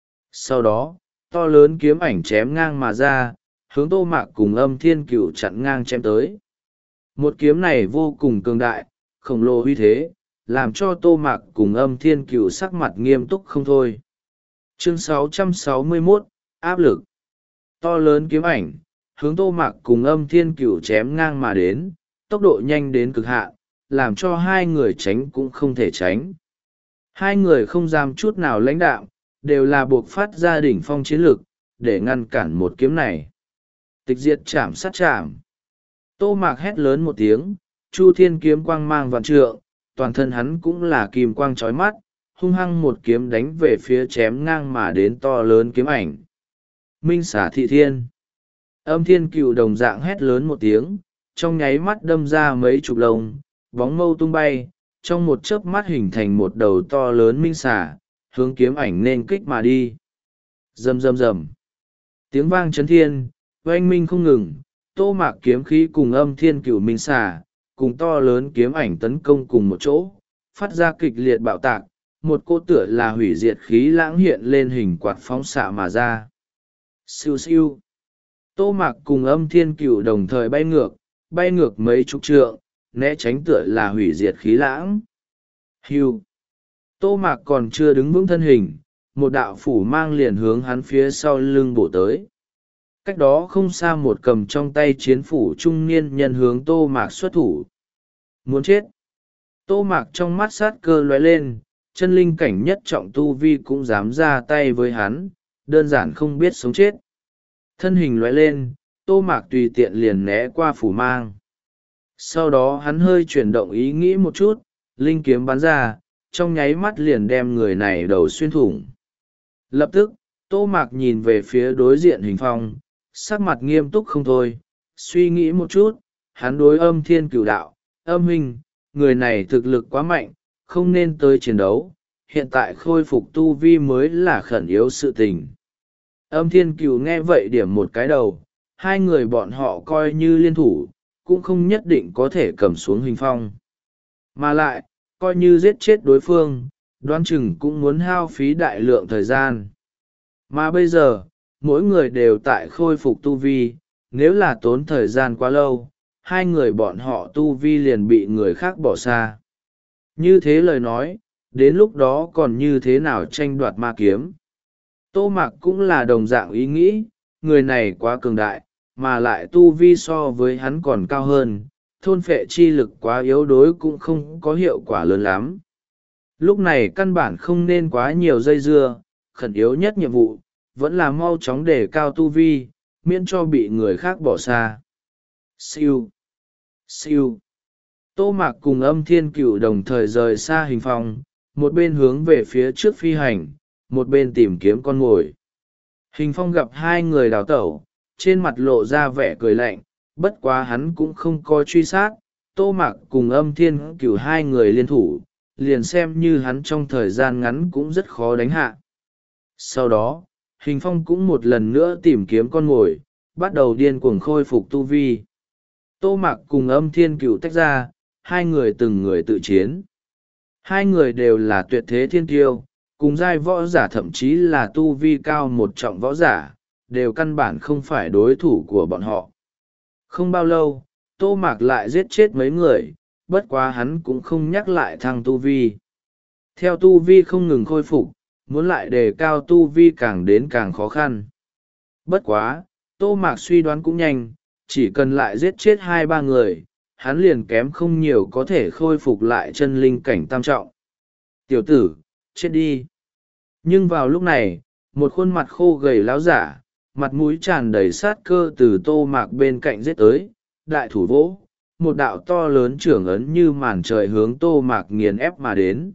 Sau đó, to lớn kiếm ảnh chém ngang mà ra, hướng Tô Mạc cùng Âm Thiên Cửu chặn ngang chém tới. Một kiếm này vô cùng cường đại, khổng lồ uy thế, làm cho Tô Mạc cùng Âm Thiên Cửu sắc mặt nghiêm túc không thôi. Chương sáu trăm sáu mươi mốt, áp lực. To lớn kiếm ảnh, hướng Tô Mạc cùng Âm Thiên Cửu chém ngang mà đến, tốc độ nhanh đến cực hạn, làm cho hai người tránh cũng không thể tránh. Hai người không dám chút nào lãnh đạo, đều là buộc phát ra đỉnh phong chiến lực, để ngăn cản một kiếm này. Tịch diệt chạm sát chạm. Tô Mạc hét lớn một tiếng, Chu Thiên kiếm quang mang vạn trượng, toàn thân hắn cũng là kim quang chói mắt, hung hăng một kiếm đánh về phía chém ngang mà đến to lớn kiếm ảnh. Minh xả thị thiên. Âm Thiên Cửu đồng dạng hét lớn một tiếng, trong nháy mắt đâm ra mấy chục lồng, bóng mâu tung bay, trong một chớp mắt hình thành một đầu to lớn minh xả, hướng kiếm ảnh nên kích mà đi. Rầm rầm rầm. Tiếng vang chấn thiên, oanh minh không ngừng, Tô Mạc kiếm khí cùng âm thiên cửu minh xà, cùng to lớn kiếm ảnh tấn công cùng một chỗ, phát ra kịch liệt bạo tạc, một cô tựa là hủy diệt khí lãng hiện lên hình quạt phóng xạ mà ra. Siêu siêu. Tô Mạc cùng âm thiên cửu đồng thời bay ngược, bay ngược mấy chục trượng, né tránh tựa là hủy diệt khí lãng. Hiu. Tô Mạc còn chưa đứng vững thân hình, một đạo phủ mang liền hướng hắn phía sau lưng bổ tới. Cách đó không xa một cầm trong tay chiến phủ trung niên nhân hướng Tô Mạc xuất thủ. Muốn chết. Tô Mạc trong mắt sát cơ lóe lên, chân linh cảnh nhất trọng tu vi cũng dám ra tay với hắn, đơn giản không biết sống chết. Thân hình lóe lên, Tô Mạc tùy tiện liền né qua phủ mang. Sau đó hắn hơi chuyển động ý nghĩ một chút, linh kiếm bắn ra, trong nháy mắt liền đem người này đầu xuyên thủng. Lập tức, Tô Mạc nhìn về phía đối diện Hình Phong, sắc mặt nghiêm túc không thôi, suy nghĩ một chút, hắn đối âm thiên cửu đạo, âm huynh, người này thực lực quá mạnh, không nên tới chiến đấu, hiện tại khôi phục tu vi mới là khẩn yếu sự tình. Âm thiên cửu nghe vậy điểm một cái đầu, hai người bọn họ coi như liên thủ, cũng không nhất định có thể cầm xuống Hình Phong. Mà lại, coi như giết chết đối phương, đoán chừng cũng muốn hao phí đại lượng thời gian. Mà bây giờ, mỗi người đều tại khôi phục tu vi, nếu là tốn thời gian quá lâu, hai người bọn họ tu vi liền bị người khác bỏ xa. Như thế lời nói, đến lúc đó còn như thế nào tranh đoạt ma kiếm. Tô Mạc cũng là đồng dạng ý nghĩ, người này quá cường đại, mà lại tu vi so với hắn còn cao hơn, thôn phệ chi lực quá yếu đối cũng không có hiệu quả lớn lắm. Lúc này căn bản không nên quá nhiều dây dưa, khẩn yếu nhất nhiệm vụ, vẫn là mau chóng đề cao tu vi, miễn cho bị người khác bỏ xa. Siêu! Siêu! Tô Mạc cùng âm thiên cửu đồng thời rời xa Hình Phong, một bên hướng về phía trước phi hành, một bên tìm kiếm con mồi. Hình Phong gặp hai người đào tẩu, trên mặt lộ ra vẻ cười lạnh, bất quá hắn cũng không có truy sát, Tô Mạc cùng âm thiên cửu hai người liên thủ, liền xem như hắn trong thời gian ngắn cũng rất khó đánh hạ. Sau đó, Hình Phong cũng một lần nữa tìm kiếm con mồi, bắt đầu điên cuồng khôi phục tu vi. Tô Mạc cùng âm thiên cửu tách ra, hai người từng người tự chiến. Hai người đều là tuyệt thế thiên kiêu, cùng giai võ giả thậm chí là tu vi cao một trọng võ giả, đều căn bản không phải đối thủ của bọn họ. Không bao lâu, Tô Mạc lại giết chết mấy người, bất quá hắn cũng không nhắc lại thăng tu vi. Theo tu vi không ngừng khôi phục, muốn lại đề cao tu vi càng đến càng khó khăn. Bất quá, Tô Mạc suy đoán cũng nhanh, chỉ cần lại giết chết hai ba người, hắn liền kém không nhiều có thể khôi phục lại chân linh cảnh tam trọng. Tiểu tử, chết đi. Nhưng vào lúc này, một khuôn mặt khô gầy láo giả, mặt mũi tràn đầy sát cơ từ Tô Mạc bên cạnh giết tới, đại thủ vỗ, một đạo to lớn trưởng ấn như màn trời hướng Tô Mạc nghiền ép mà đến.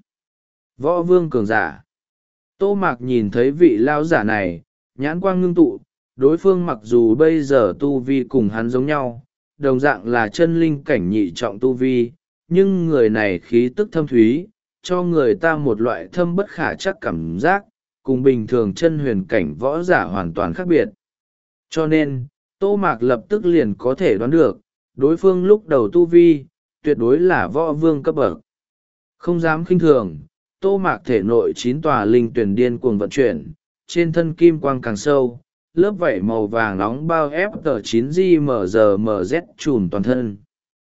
Võ vương cường giả. Tô Mạc nhìn thấy vị lao giả này, nhãn quang ngưng tụ, đối phương mặc dù bây giờ tu vi cùng hắn giống nhau, đồng dạng là chân linh cảnh nhị trọng tu vi, nhưng người này khí tức thâm thúy, cho người ta một loại thâm bất khả chắc cảm giác, cùng bình thường chân huyền cảnh võ giả hoàn toàn khác biệt. Cho nên, Tô Mạc lập tức liền có thể đoán được, đối phương lúc đầu tu vi, tuyệt đối là võ vương cấp bậc. Không dám khinh thường, Tô Mạc thể nội chín tòa linh tuyển điên cuồng vận chuyển, trên thân kim quang càng sâu, lớp vảy màu vàng nóng bao ép tờ chín G M G M Z trùm toàn thân.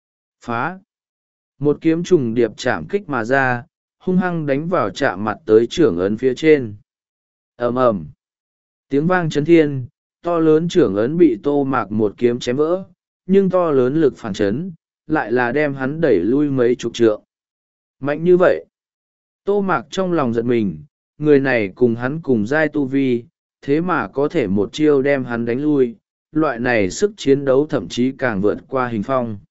Phá! Một kiếm trùng điệp chạm kích mà ra, hung hăng đánh vào chạm mặt tới trưởng ấn phía trên. Ầm ầm! Tiếng vang chấn thiên, to lớn trưởng ấn bị Tô Mạc một kiếm chém vỡ, nhưng to lớn lực phản chấn, lại là đem hắn đẩy lui mấy chục trượng. Mạnh như vậy! Tô Mạc trong lòng giật mình, người này cùng hắn cùng giai tu vi, thế mà có thể một chiêu đem hắn đánh lui, loại này sức chiến đấu thậm chí càng vượt qua Hình Phong.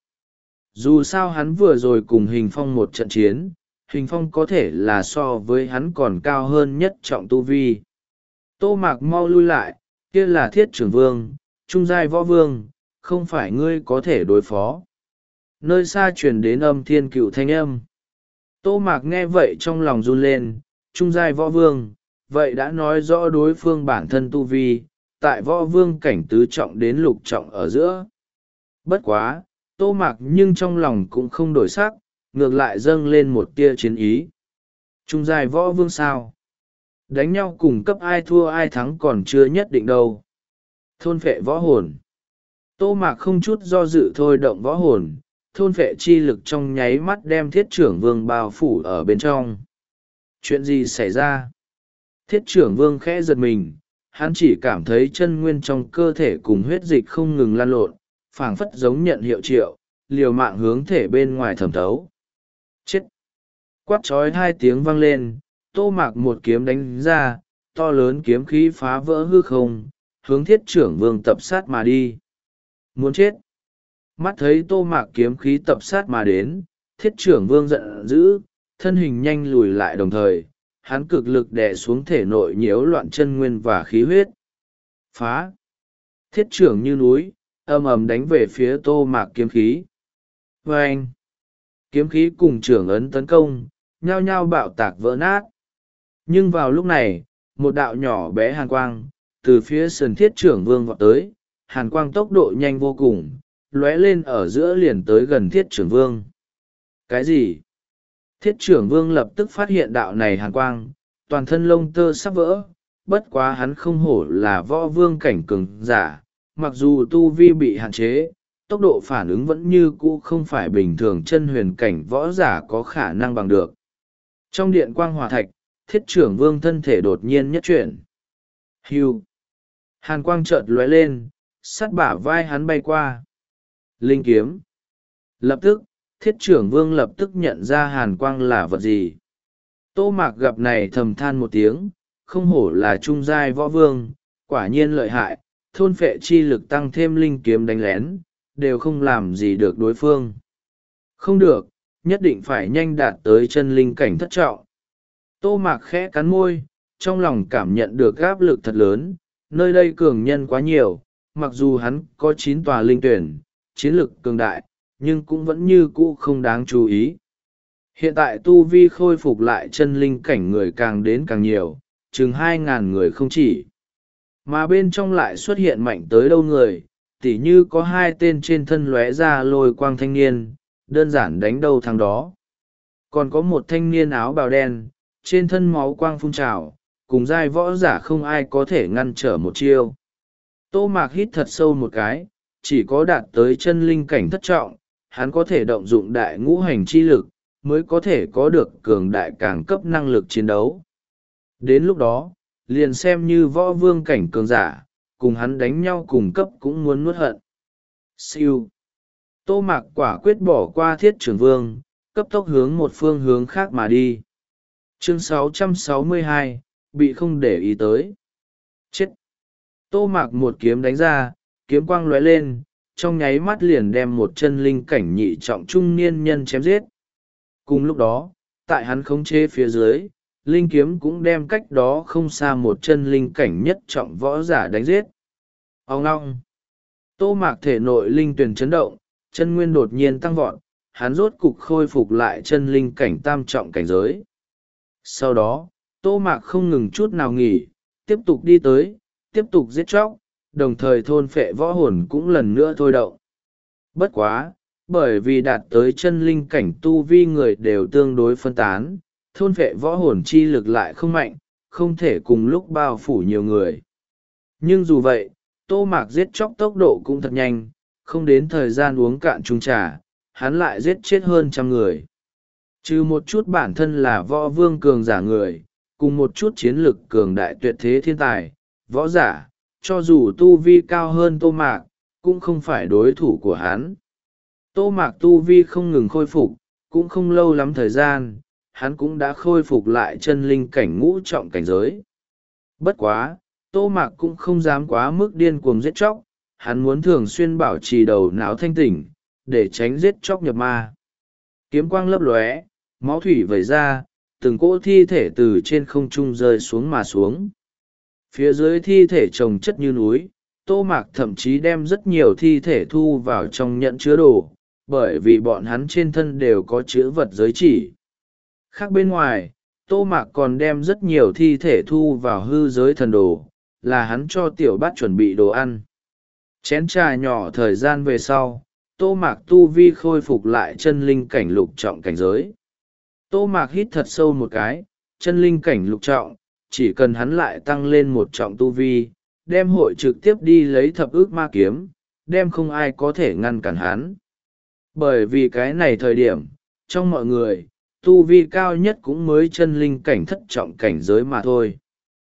Dù sao hắn vừa rồi cùng Hình Phong một trận chiến, Hình Phong có thể là so với hắn còn cao hơn nhất trọng tu vi. Tô Mạc mau lui lại, kia là Thiết Trưởng Vương, trung giai võ vương, không phải ngươi có thể đối phó. Nơi xa truyền đến âm thiên cựu thanh âm. Tô Mạc nghe vậy trong lòng run lên, trung giai võ vương, vậy đã nói rõ đối phương bản thân tu vi, tại võ vương cảnh tứ trọng đến lục trọng ở giữa. Bất quá, Tô Mạc nhưng trong lòng cũng không đổi sắc, ngược lại dâng lên một tia chiến ý. Trung giai võ vương sao? Đánh nhau cùng cấp ai thua ai thắng còn chưa nhất định đâu. Thôn phệ võ hồn. Tô Mạc không chút do dự thôi động võ hồn, thôn phệ chi lực trong nháy mắt đem thiết trưởng vương bao phủ ở bên trong. Chuyện gì xảy ra? Thiết trưởng vương khẽ giật mình, hắn chỉ cảm thấy chân nguyên trong cơ thể cùng huyết dịch không ngừng lan lộn, phảng phất giống nhận hiệu triệu, liều mạng hướng thể bên ngoài thẩm thấu. Chết! Quát trói hai tiếng vang lên, Tô Mạc một kiếm đánh ra, to lớn kiếm khí phá vỡ hư không, hướng thiết trưởng vương tập sát mà đi. Muốn chết! Mắt thấy Tô Mạc kiếm khí tập sát mà đến, thiết trưởng vương giận dữ, thân hình nhanh lùi lại đồng thời, hắn cực lực đè xuống thể nội nhiễu loạn chân nguyên và khí huyết. Phá! Thiết trưởng như núi, ầm ầm đánh về phía Tô Mạc kiếm khí. Vâng! Kiếm khí cùng trưởng ấn tấn công, nhao nhao bạo tạc vỡ nát. Nhưng vào lúc này, một đạo nhỏ bé hàn quang, từ phía sườn thiết trưởng vương vọt tới, hàn quang tốc độ nhanh vô cùng, lóe lên ở giữa liền tới gần thiết trưởng vương. Cái gì? Thiết trưởng vương lập tức phát hiện đạo này hàn quang, toàn thân lông tơ sắp vỡ, bất quá hắn không hổ là võ vương cảnh cường giả, mặc dù tu vi bị hạn chế, tốc độ phản ứng vẫn như cũ không phải bình thường chân huyền cảnh võ giả có khả năng bằng được. Trong điện quang hỏa thạch, thiết trưởng vương thân thể đột nhiên nhất chuyển. Hưu! Hàn quang chợt lóe lên, sắt bả vai hắn bay qua. Linh kiếm! Lập tức, thiết trưởng vương lập tức nhận ra hàn quang là vật gì. Tô Mạc gặp này thầm than một tiếng, không hổ là trung giai võ vương, quả nhiên lợi hại, thôn phệ chi lực tăng thêm linh kiếm đánh lén, đều không làm gì được đối phương. Không được, nhất định phải nhanh đạt tới chân linh cảnh thất trọng. Tô Mạc khẽ cắn môi, trong lòng cảm nhận được áp lực thật lớn, nơi đây cường nhân quá nhiều, mặc dù hắn có chín tòa linh tuyển, chiến lực cường đại, nhưng cũng vẫn như cũ không đáng chú ý. Hiện tại tu vi khôi phục lại chân linh cảnh người càng đến càng nhiều, chừng hai ngàn người không chỉ. Mà bên trong lại xuất hiện mạnh tới đâu người, tỉ như có hai tên trên thân lóe ra lôi quang thanh niên, đơn giản đánh đâu thằng đó. Còn có một thanh niên áo bào đen, trên thân máu quang phun trào, cùng giai võ giả không ai có thể ngăn trở một chiêu. Tô Mạc hít thật sâu một cái, chỉ có đạt tới chân linh cảnh thất trọng, hắn có thể động dụng đại ngũ hành chi lực, mới có thể có được cường đại càng cấp năng lực chiến đấu. Đến lúc đó, liền xem như võ vương cảnh cường giả, cùng hắn đánh nhau cùng cấp cũng muốn nuốt hận. Siêu! Tô Mạc quả quyết bỏ qua thiết trưởng vương, cấp tốc hướng một phương hướng khác mà đi. Chương sáu trăm sáu mươi hai, bị không để ý tới. Chết! Tô Mạc một kiếm đánh ra, kiếm quang lóe lên, trong nháy mắt liền đem một chân linh cảnh nhị trọng trung niên nhân chém giết. Cùng lúc đó, tại hắn khống chế phía dưới, linh kiếm cũng đem cách đó không xa một chân linh cảnh nhất trọng võ giả đánh giết. Ông ngong! Tô Mạc thể nội linh tuyển chấn động, chân nguyên đột nhiên tăng vọt, hắn rốt cục khôi phục lại chân linh cảnh tam trọng cảnh giới. Sau đó, Tô Mạc không ngừng chút nào nghỉ, tiếp tục đi tới, tiếp tục giết chóc, đồng thời thôn phệ võ hồn cũng lần nữa thôi động. Bất quá, bởi vì đạt tới chân linh cảnh tu vi người đều tương đối phân tán, thôn phệ võ hồn chi lực lại không mạnh, không thể cùng lúc bao phủ nhiều người. Nhưng dù vậy, Tô Mạc giết chóc tốc độ cũng thật nhanh, không đến thời gian uống cạn chung trà, hắn lại giết chết hơn trăm người. Trừ một chút bản thân là võ vương cường giả người, cùng một chút chiến lực cường đại tuyệt thế thiên tài, võ giả, cho dù tu vi cao hơn Tô Mạc, cũng không phải đối thủ của hắn. Tô Mạc tu vi không ngừng khôi phục, cũng không lâu lắm thời gian, hắn cũng đã khôi phục lại chân linh cảnh ngũ trọng cảnh giới. Bất quá, Tô Mạc cũng không dám quá mức điên cuồng giết chóc, hắn muốn thường xuyên bảo trì đầu não thanh tỉnh, để tránh giết chóc nhập ma. Kiếm quang lấp lóe, máu thủy vẩy ra, từng cỗ thi thể từ trên không trung rơi xuống mà xuống. Phía dưới thi thể chồng chất như núi, Tô Mạc thậm chí đem rất nhiều thi thể thu vào trong nhẫn chứa đồ, bởi vì bọn hắn trên thân đều có chữ vật giới chỉ. Khác bên ngoài, Tô Mạc còn đem rất nhiều thi thể thu vào hư giới thần đồ, là hắn cho tiểu bát chuẩn bị đồ ăn. Chén trà nhỏ thời gian về sau, Tô Mạc tu vi khôi phục lại chân linh cảnh lục trọng cảnh giới. Tô Mạc hít thật sâu một cái, chân linh cảnh lục trọng, chỉ cần hắn lại tăng lên một trọng tu vi, đem hội trực tiếp đi lấy thập ức ma kiếm, đem không ai có thể ngăn cản hắn. Bởi vì cái này thời điểm, trong mọi người, tu vi cao nhất cũng mới chân linh cảnh thất trọng cảnh giới mà thôi.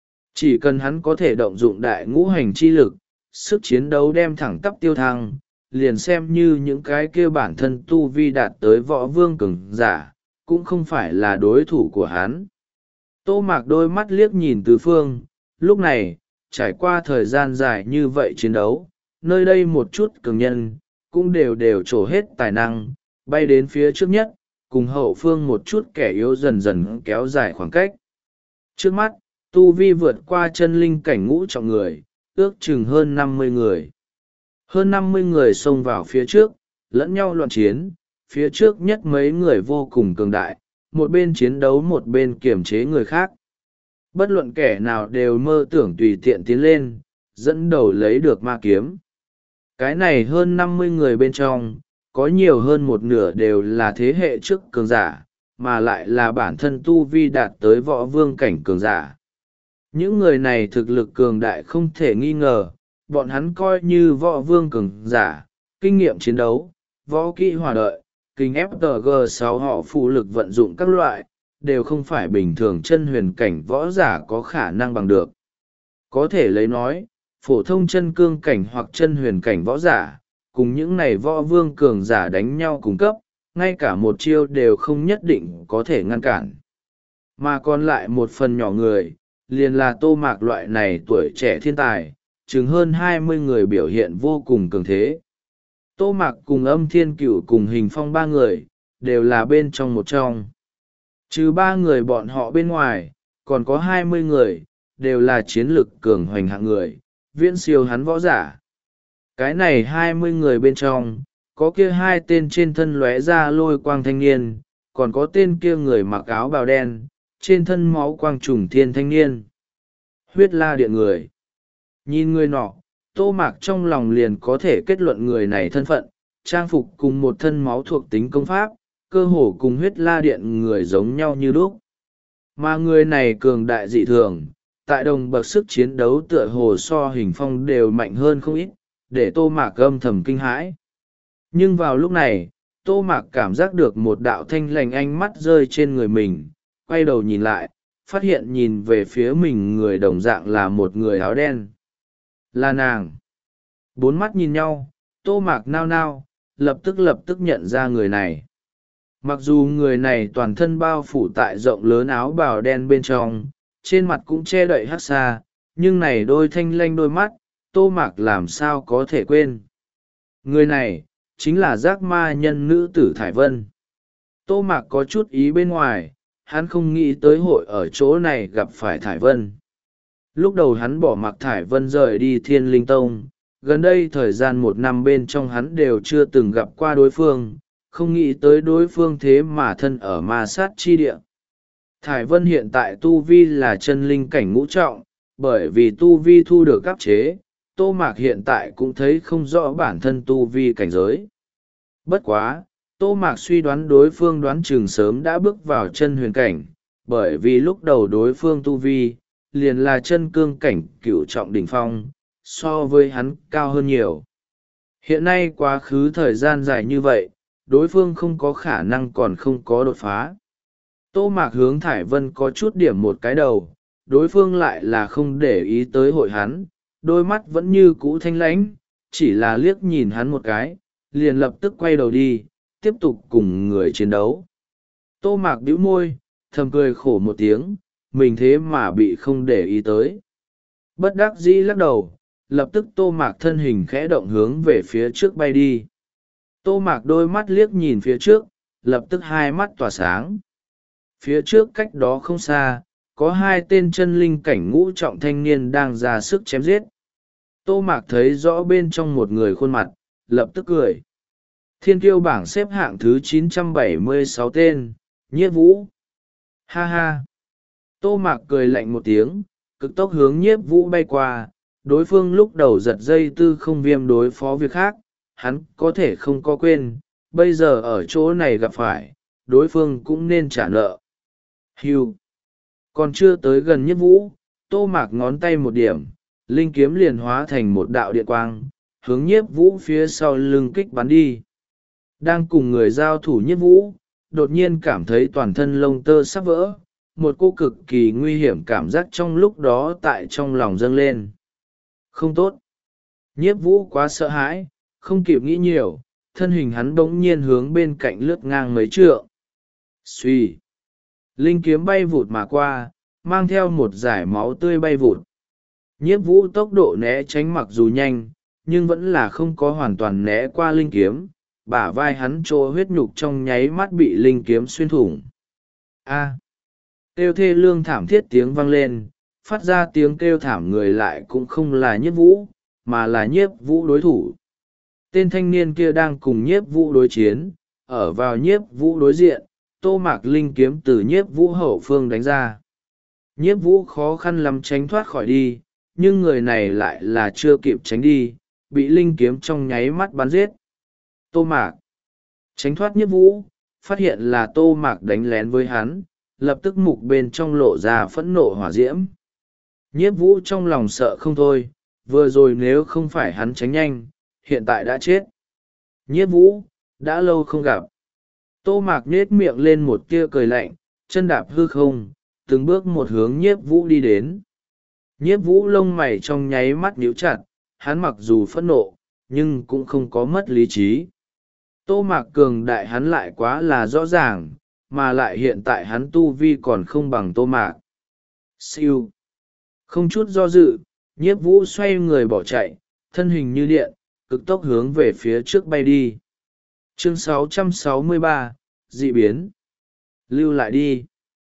Chỉ cần hắn có thể động dụng đại ngũ hành chi lực, sức chiến đấu đem thẳng tắp tiêu thăng, liền xem như những cái kia bản thân tu vi đạt tới võ vương cường giả, cũng không phải là đối thủ của hắn. Tô Mạc đôi mắt liếc nhìn tứ phương, lúc này, trải qua thời gian dài như vậy chiến đấu, nơi đây một chút cường nhân, cũng đều đều trổ hết tài năng, bay đến phía trước nhất, cùng hậu phương một chút kẻ yếu dần dần kéo dài khoảng cách. Trước mắt, tu vi vượt qua chân linh cảnh ngũ trọng người, ước chừng hơn năm mươi người. Hơn năm mươi người xông vào phía trước, lẫn nhau loạn chiến, phía trước nhất mấy người vô cùng cường đại, một bên chiến đấu một bên kiểm chế người khác. Bất luận kẻ nào đều mơ tưởng tùy tiện tiến lên, dẫn đầu lấy được ma kiếm. Cái này hơn năm mươi người bên trong, có nhiều hơn một nửa đều là thế hệ trước cường giả, mà lại là bản thân tu vi đạt tới võ vương cảnh cường giả. Những người này thực lực cường đại không thể nghi ngờ, bọn hắn coi như võ vương cường giả, kinh nghiệm chiến đấu, võ kỹ hòa đợi, kinh ép tê giê sáu họ phụ lực vận dụng các loại, đều không phải bình thường chân huyền cảnh võ giả có khả năng bằng được. Có thể lấy nói, phổ thông chân cương cảnh hoặc chân huyền cảnh võ giả, cùng những này võ vương cường giả đánh nhau cùng cấp, ngay cả một chiêu đều không nhất định có thể ngăn cản. Mà còn lại một phần nhỏ người, liền là Tô Mạc loại này tuổi trẻ thiên tài, chừng hơn hai mươi người biểu hiện vô cùng cường thế. Tô Mạc cùng Âm Thiên Cửu cùng Hình Phong ba người, đều là bên trong một trong. Trừ ba người bọn họ bên ngoài, còn có hai mươi người, đều là chiến lực cường hoành hạng người, viễn siêu hắn võ giả. Cái này hai mươi người bên trong, có kia hai tên trên thân lóe ra lôi quang thanh niên, còn có tên kia người mặc áo bào đen, trên thân máu quang trùng thiên thanh niên. Huyết La Điện người. Nhìn người nọ, Tô Mạc trong lòng liền có thể kết luận người này thân phận, trang phục cùng một thân máu thuộc tính công pháp, cơ hồ cùng Huyết La Điện người giống nhau như đúc. Mà người này cường đại dị thường, tại đồng bậc sức chiến đấu tựa hồ so Hình Phong đều mạnh hơn không ít, để Tô Mạc âm thầm kinh hãi. Nhưng vào lúc này, Tô Mạc cảm giác được một đạo thanh lành ánh mắt rơi trên người mình, quay đầu nhìn lại, phát hiện nhìn về phía mình người đồng dạng là một người áo đen. Là nàng. Bốn mắt nhìn nhau, Tô Mạc nao nao, lập tức lập tức nhận ra người này. Mặc dù người này toàn thân bao phủ tại rộng lớn áo bào đen bên trong, trên mặt cũng che đậy hắc xa, nhưng này đôi thanh lanh đôi mắt, Tô Mạc làm sao có thể quên. Người này, chính là giác ma nhân nữ tử Thải Vân. Tô Mạc có chút ý bên ngoài, hắn không nghĩ tới hội ở chỗ này gặp phải Thải Vân. Lúc đầu hắn bỏ mặc Thải Vân rời đi Thiên Linh Tông, gần đây thời gian một năm bên trong hắn đều chưa từng gặp qua đối phương, không nghĩ tới đối phương thế mà thân ở ma sát chi địa. Thải Vân hiện tại tu vi là chân linh cảnh ngũ trọng, bởi vì tu vi thu được áp chế, Tô Mạc hiện tại cũng thấy không rõ bản thân tu vi cảnh giới. Bất quá, Tô Mạc suy đoán đối phương đoán chừng sớm đã bước vào chân huyền cảnh, bởi vì lúc đầu đối phương tu vi, liền là chân cương cảnh cửu trọng đỉnh phong, so với hắn cao hơn nhiều. Hiện nay quá khứ thời gian dài như vậy, đối phương không có khả năng còn không có đột phá. Tô Mạc hướng Thải Vân có chút điểm một cái đầu, đối phương lại là không để ý tới hội hắn, đôi mắt vẫn như cũ thanh lãnh, chỉ là liếc nhìn hắn một cái, liền lập tức quay đầu đi, tiếp tục cùng người chiến đấu. Tô Mạc bĩu môi, thầm cười khổ một tiếng, mình thế mà bị không để ý tới. Bất đắc dĩ lắc đầu, lập tức Tô Mạc thân hình khẽ động hướng về phía trước bay đi. Tô Mạc đôi mắt liếc nhìn phía trước, lập tức hai mắt tỏa sáng. Phía trước cách đó không xa, có hai tên chân linh cảnh ngũ trọng thanh niên đang ra sức chém giết. Tô Mạc thấy rõ bên trong một người khuôn mặt, lập tức cười. Thiên kiêu bảng xếp hạng thứ chín trăm bảy mươi sáu tên, Nhiếp Vũ. Ha ha. Tô Mạc cười lạnh một tiếng, cực tốc hướng Nhiếp Vũ bay qua, đối phương lúc đầu giật dây tư không viêm đối phó việc khác, hắn có thể không có quên, bây giờ ở chỗ này gặp phải, đối phương cũng nên trả nợ. Hưu. Còn chưa tới gần Nhiếp Vũ, Tô Mạc ngón tay một điểm, linh kiếm liền hóa thành một đạo điện quang, hướng Nhiếp Vũ phía sau lưng kích bắn đi. Đang cùng người giao thủ Nhiếp Vũ, đột nhiên cảm thấy toàn thân lông tơ sắp vỡ, một cô cực kỳ nguy hiểm cảm giác trong lúc đó tại trong lòng dâng lên. Không tốt. Nhiếp Vũ quá sợ hãi, không kịp nghĩ nhiều, thân hình hắn bỗng nhiên hướng bên cạnh lướt ngang mấy trượng. Xuy. Linh kiếm bay vụt mà qua, mang theo một dải máu tươi bay vụt. Nhiếp Vũ tốc độ né tránh mặc dù nhanh, nhưng vẫn là không có hoàn toàn né qua linh kiếm, bả vai hắn trô huyết nhục trong nháy mắt bị linh kiếm xuyên thủng. A. Kêu thê lương thảm thiết tiếng vang lên, phát ra tiếng kêu thảm người lại cũng không là Nhiếp Vũ, mà là Nhiếp Vũ đối thủ. Tên thanh niên kia đang cùng Nhiếp Vũ đối chiến, ở vào Nhiếp Vũ đối diện, Tô Mạc linh kiếm từ Nhiếp Vũ hậu phương đánh ra. Nhiếp Vũ khó khăn lắm tránh thoát khỏi đi, nhưng người này lại là chưa kịp tránh đi, bị linh kiếm trong nháy mắt bắn giết. Tô Mạc tránh thoát Nhiếp Vũ, phát hiện là Tô Mạc đánh lén với hắn, lập tức mục bên trong lộ ra phẫn nộ hỏa diễm. Nhiếp Vũ trong lòng sợ không thôi, vừa rồi nếu không phải hắn tránh nhanh, hiện tại đã chết. Nhiếp Vũ, đã lâu không gặp. Tô Mạc nhếch miệng lên một tia cười lạnh, chân đạp hư không, từng bước một hướng Nhiếp Vũ đi đến. Nhiếp Vũ lông mày trong nháy mắt nhíu chặt, hắn mặc dù phẫn nộ, nhưng cũng không có mất lý trí. Tô Mạc cường đại hắn lại quá là rõ ràng, mà lại hiện tại hắn tu vi còn không bằng Tô Mạc. Siêu. Không chút do dự, Nhiếp Vũ xoay người bỏ chạy, thân hình như điện, cực tốc hướng về phía trước bay đi. Chương sáu trăm sáu mươi ba, dị biến. Lưu lại đi.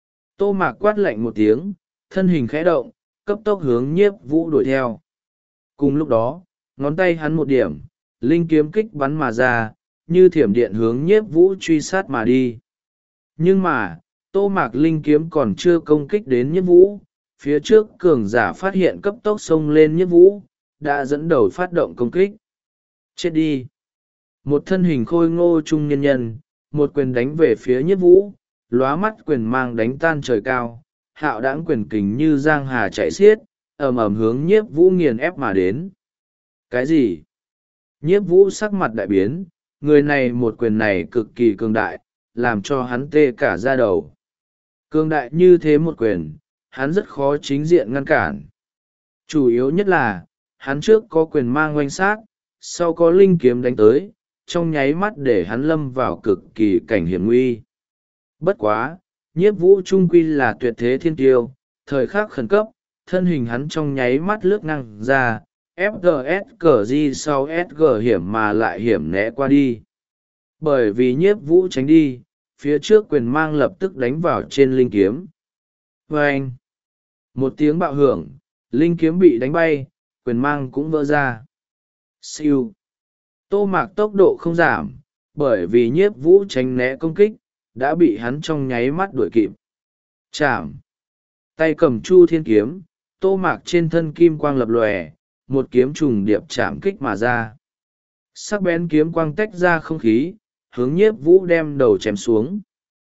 Tô Mạc quát lạnh một tiếng, thân hình khẽ động, cấp tốc hướng Nhiếp Vũ đuổi theo. Cùng lúc đó, ngón tay hắn một điểm, linh kiếm kích bắn mà ra, như thiểm điện hướng Nhiếp Vũ truy sát mà đi. Nhưng mà, Tô Mạc linh kiếm còn chưa công kích đến Nhiếp Vũ, phía trước cường giả phát hiện cấp tốc xông lên Nhiếp Vũ, đã dẫn đầu phát động công kích. Chết đi. Một thân hình khôi ngô trung nhân nhân, một quyền đánh về phía Nhiếp Vũ, lóa mắt quyền mang đánh tan trời cao, hạo đãng quyền kình như giang hà chạy xiết, ầm ầm hướng Nhiếp Vũ nghiền ép mà đến. Cái gì? Nhiếp Vũ sắc mặt đại biến, người này một quyền này cực kỳ cường đại, làm cho hắn tê cả da đầu. Cường đại như thế một quyền, hắn rất khó chính diện ngăn cản. Chủ yếu nhất là, hắn trước có quyền mang oanh sát, sau có linh kiếm đánh tới, trong nháy mắt để hắn lâm vào cực kỳ cảnh hiểm nguy. Bất quá, Nhiếp Vũ trung quy là tuyệt thế thiên tiêu, thời khắc khẩn cấp, thân hình hắn trong nháy mắt lướt ngang ra, ép giê ét cờ gi sau ét giê hiểm mà lại hiểm né qua đi. Bởi vì Nhiếp Vũ tránh đi, phía trước quyền mang lập tức đánh vào trên linh kiếm. Vâng! Một tiếng bạo hưởng, linh kiếm bị đánh bay, quyền mang cũng vỡ ra. Siêu! Tô Mạc tốc độ không giảm, bởi vì Nhiếp Vũ tránh né công kích, đã bị hắn trong nháy mắt đuổi kịp. Chạm! Tay cầm Chu Thiên kiếm, Tô Mạc trên thân kim quang lập lòe, một kiếm trùng điệp chạm kích mà ra. Sắc bén kiếm quang tách ra không khí, hướng Nhiếp Vũ đem đầu chém xuống.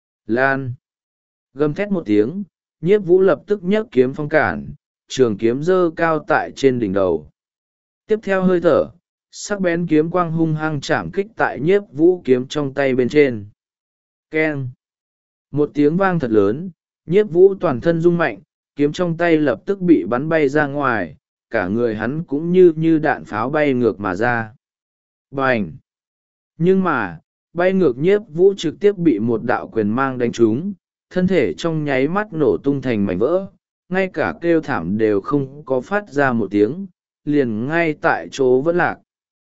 Lan! Gầm thét một tiếng, Nhiếp Vũ lập tức nhấc kiếm phong cản, trường kiếm dơ cao tại trên đỉnh đầu. Tiếp theo hơi thở, sắc bén kiếm quang hung hăng chạm kích tại Nhiếp Vũ kiếm trong tay bên trên. Keng! Một tiếng vang thật lớn, Nhiếp Vũ toàn thân rung mạnh, kiếm trong tay lập tức bị bắn bay ra ngoài, cả người hắn cũng như như đạn pháo bay ngược mà ra. Bành! Nhưng mà, bay ngược Nhiếp Vũ trực tiếp bị một đạo quyền mang đánh trúng, thân thể trong nháy mắt nổ tung thành mảnh vỡ, ngay cả kêu thảm đều không có phát ra một tiếng, liền ngay tại chỗ vẫn lạc.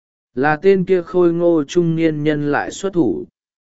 Là tên kia khôi ngô trung niên nhân lại xuất thủ.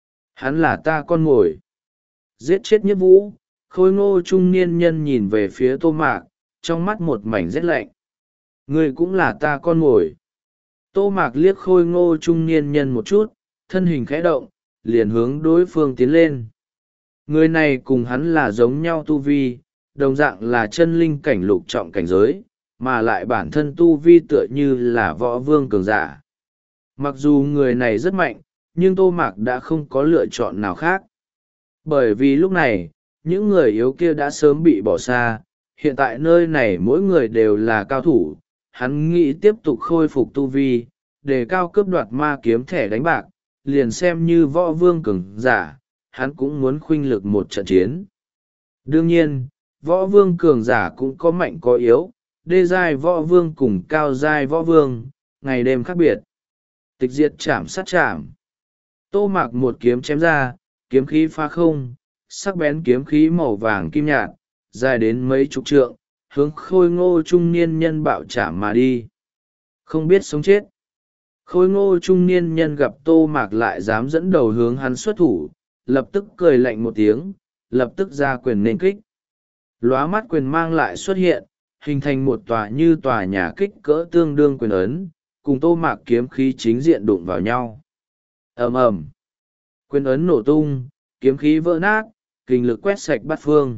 Hắn là ta con mồi. Giết chết Nhiếp Vũ, khôi ngô trung niên nhân nhìn về phía Tô Mạc, trong mắt một mảnh rét lạnh. Ngươi cũng là ta con mồi. Tô Mạc liếc khôi ngô trung niên nhân một chút, thân hình khẽ động, liền hướng đối phương tiến lên. Người này cùng hắn là giống nhau tu vi, đồng dạng là chân linh cảnh lục trọng cảnh giới, mà lại bản thân tu vi tựa như là võ vương cường giả. Mặc dù người này rất mạnh, nhưng Tô Mạc đã không có lựa chọn nào khác. Bởi vì lúc này, những người yếu kia đã sớm bị bỏ xa, hiện tại nơi này mỗi người đều là cao thủ, hắn nghĩ tiếp tục khôi phục tu vi, đề cao cướp đoạt ma kiếm thẻ đánh bạc, liền xem như võ vương cường giả, hắn cũng muốn khuynh lực một trận chiến. Đương nhiên, võ vương cường giả cũng có mạnh có yếu, đê giai võ vương cùng cao giai võ vương, ngày đêm khác biệt. Tịch diệt chạm sát chạm. Tô Mạc một kiếm chém ra, kiếm khí pha không, sắc bén kiếm khí màu vàng kim nhạt, dài đến mấy chục trượng, hướng khôi ngô trung niên nhân bạo chạm mà đi. Không biết sống chết. Khôi ngô trung niên nhân gặp Tô Mạc lại dám dẫn đầu hướng hắn xuất thủ, lập tức cười lạnh một tiếng, lập tức ra quyền nên kích. Lóa mắt quyền mang lại xuất hiện, hình thành một tòa như tòa nhà kích cỡ tương đương quyền ấn, cùng Tô Mạc kiếm khí chính diện đụng vào nhau. Ầm ầm, quyền ấn nổ tung, kiếm khí vỡ nát, kình lực quét sạch bát phương.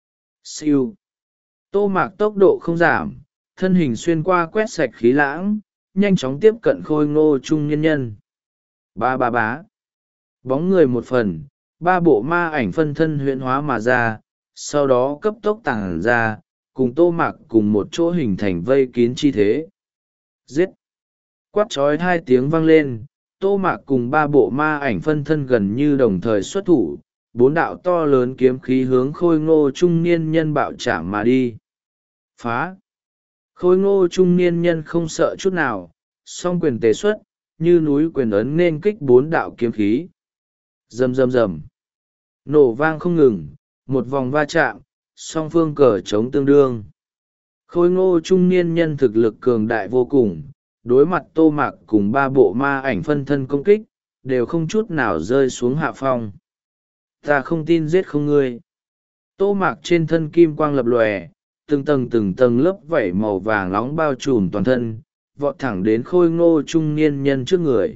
Siêu. Tô Mạc tốc độ không giảm, thân hình xuyên qua quét sạch khí lãng, nhanh chóng tiếp cận khôi ngô trung nhân nhân. Ba ba bá. Bóng người một phần, ba bộ ma ảnh phân thân huyễn hóa mà ra, sau đó cấp tốc tàng ra, cùng Tô Mạc cùng một chỗ hình thành vây kín chi thế. Giết! Quát trói hai tiếng vang lên, Tô Mạc cùng ba bộ ma ảnh phân thân gần như đồng thời xuất thủ, bốn đạo to lớn kiếm khí hướng khôi ngô trung niên nhân bạo chạm mà đi. Phá! Khôi ngô trung niên nhân không sợ chút nào, song quyền tề xuất, như núi quyền ấn nên kích bốn đạo kiếm khí. Rầm rầm rầm. Nổ vang không ngừng, một vòng va chạm, song phương cờ chống tương đương. Khôi ngô trung niên nhân thực lực cường đại vô cùng, đối mặt Tô Mạc cùng ba bộ ma ảnh phân thân công kích, đều không chút nào rơi xuống hạ phong. Ta không tin giết không ngươi. Tô Mạc trên thân kim quang lập lòe, từng tầng từng tầng lớp vảy màu vàng nóng bao trùm toàn thân, vọt thẳng đến khôi ngô trung niên nhân trước người.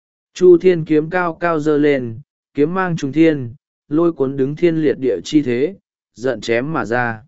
Chu thiên kiếm cao cao giơ lên, kiếm mang trùng thiên, lôi cuốn đứng thiên liệt địa chi thế, giận chém mà ra.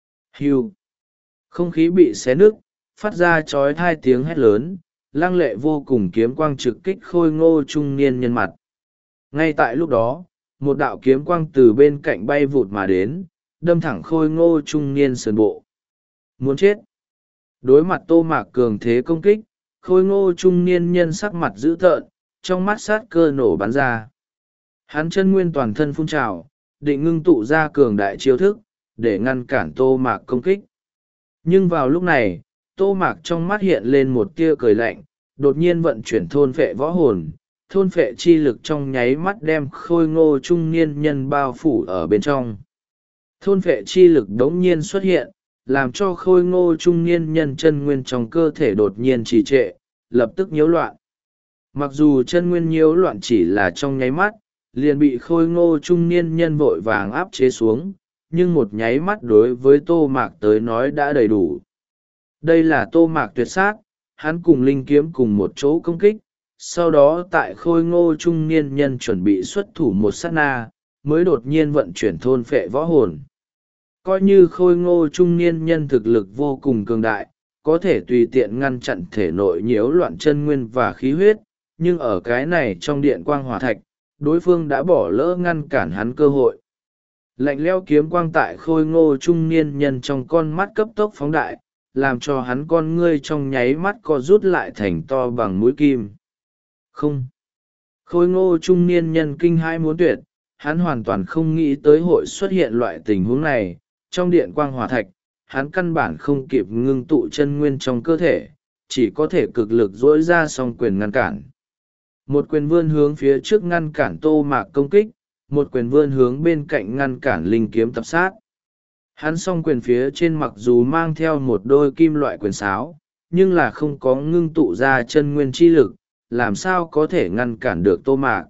Hưu. Không khí bị xé nứt, phát ra chói hai tiếng hét lớn, lăng lệ vô cùng kiếm quang trực kích khôi ngô trung niên nhân mặt. Ngay tại lúc đó, một đạo kiếm quang từ bên cạnh bay vụt mà đến, đâm thẳng khôi ngô trung niên sườn bộ. Muốn chết. Đối mặt Tô Mạc cường thế công kích, khôi ngô trung niên nhân sắc mặt dữ tợn, trong mắt sát cơ nổ bắn ra. Hắn chân nguyên toàn thân phun trào, định ngưng tụ ra cường đại chiêu thức, để ngăn cản Tô Mạc công kích. Nhưng vào lúc này, Tô Mạc trong mắt hiện lên một tia cười lạnh, đột nhiên vận chuyển thôn phệ võ hồn, thôn phệ chi lực trong nháy mắt đem khôi ngô trung niên nhân bao phủ ở bên trong. Thôn phệ chi lực đống nhiên xuất hiện, làm cho khôi ngô trung niên nhân chân nguyên trong cơ thể đột nhiên trì trệ, lập tức nhiễu loạn. Mặc dù chân nguyên nhiễu loạn chỉ là trong nháy mắt, liền bị khôi ngô trung niên nhân vội vàng áp chế xuống, nhưng một nháy mắt đối với Tô Mạc tới nói đã đầy đủ. Đây là Tô Mạc tuyệt sát, hắn cùng linh kiếm cùng một chỗ công kích, sau đó tại khôi ngô trung niên nhân chuẩn bị xuất thủ một sát na, mới đột nhiên vận chuyển thôn phệ võ hồn. Coi như khôi ngô trung niên nhân thực lực vô cùng cường đại, có thể tùy tiện ngăn chặn thể nội nhiễu loạn chân nguyên và khí huyết, nhưng ở cái này trong điện quang hỏa thạch, đối phương đã bỏ lỡ ngăn cản hắn cơ hội. Lạnh lẽo kiếm quang tại khôi ngô trung niên nhân trong con mắt cấp tốc phóng đại, làm cho hắn con ngươi trong nháy mắt co rút lại thành to bằng mũi kim. Không. Khôi ngô trung niên nhân kinh hãi muốn tuyệt, hắn hoàn toàn không nghĩ tới hội xuất hiện loại tình huống này. Trong điện quang hỏa thạch, hắn căn bản không kịp ngưng tụ chân nguyên trong cơ thể, chỉ có thể cực lực dỗi ra song quyền ngăn cản. Một quyền vươn hướng phía trước ngăn cản Tô Mạc công kích, một quyền vươn hướng bên cạnh ngăn cản linh kiếm tập sát. Hắn song quyền phía trên mặc dù mang theo một đôi kim loại quyền sáo, nhưng là không có ngưng tụ ra chân nguyên chi lực, làm sao có thể ngăn cản được Tô Mạc.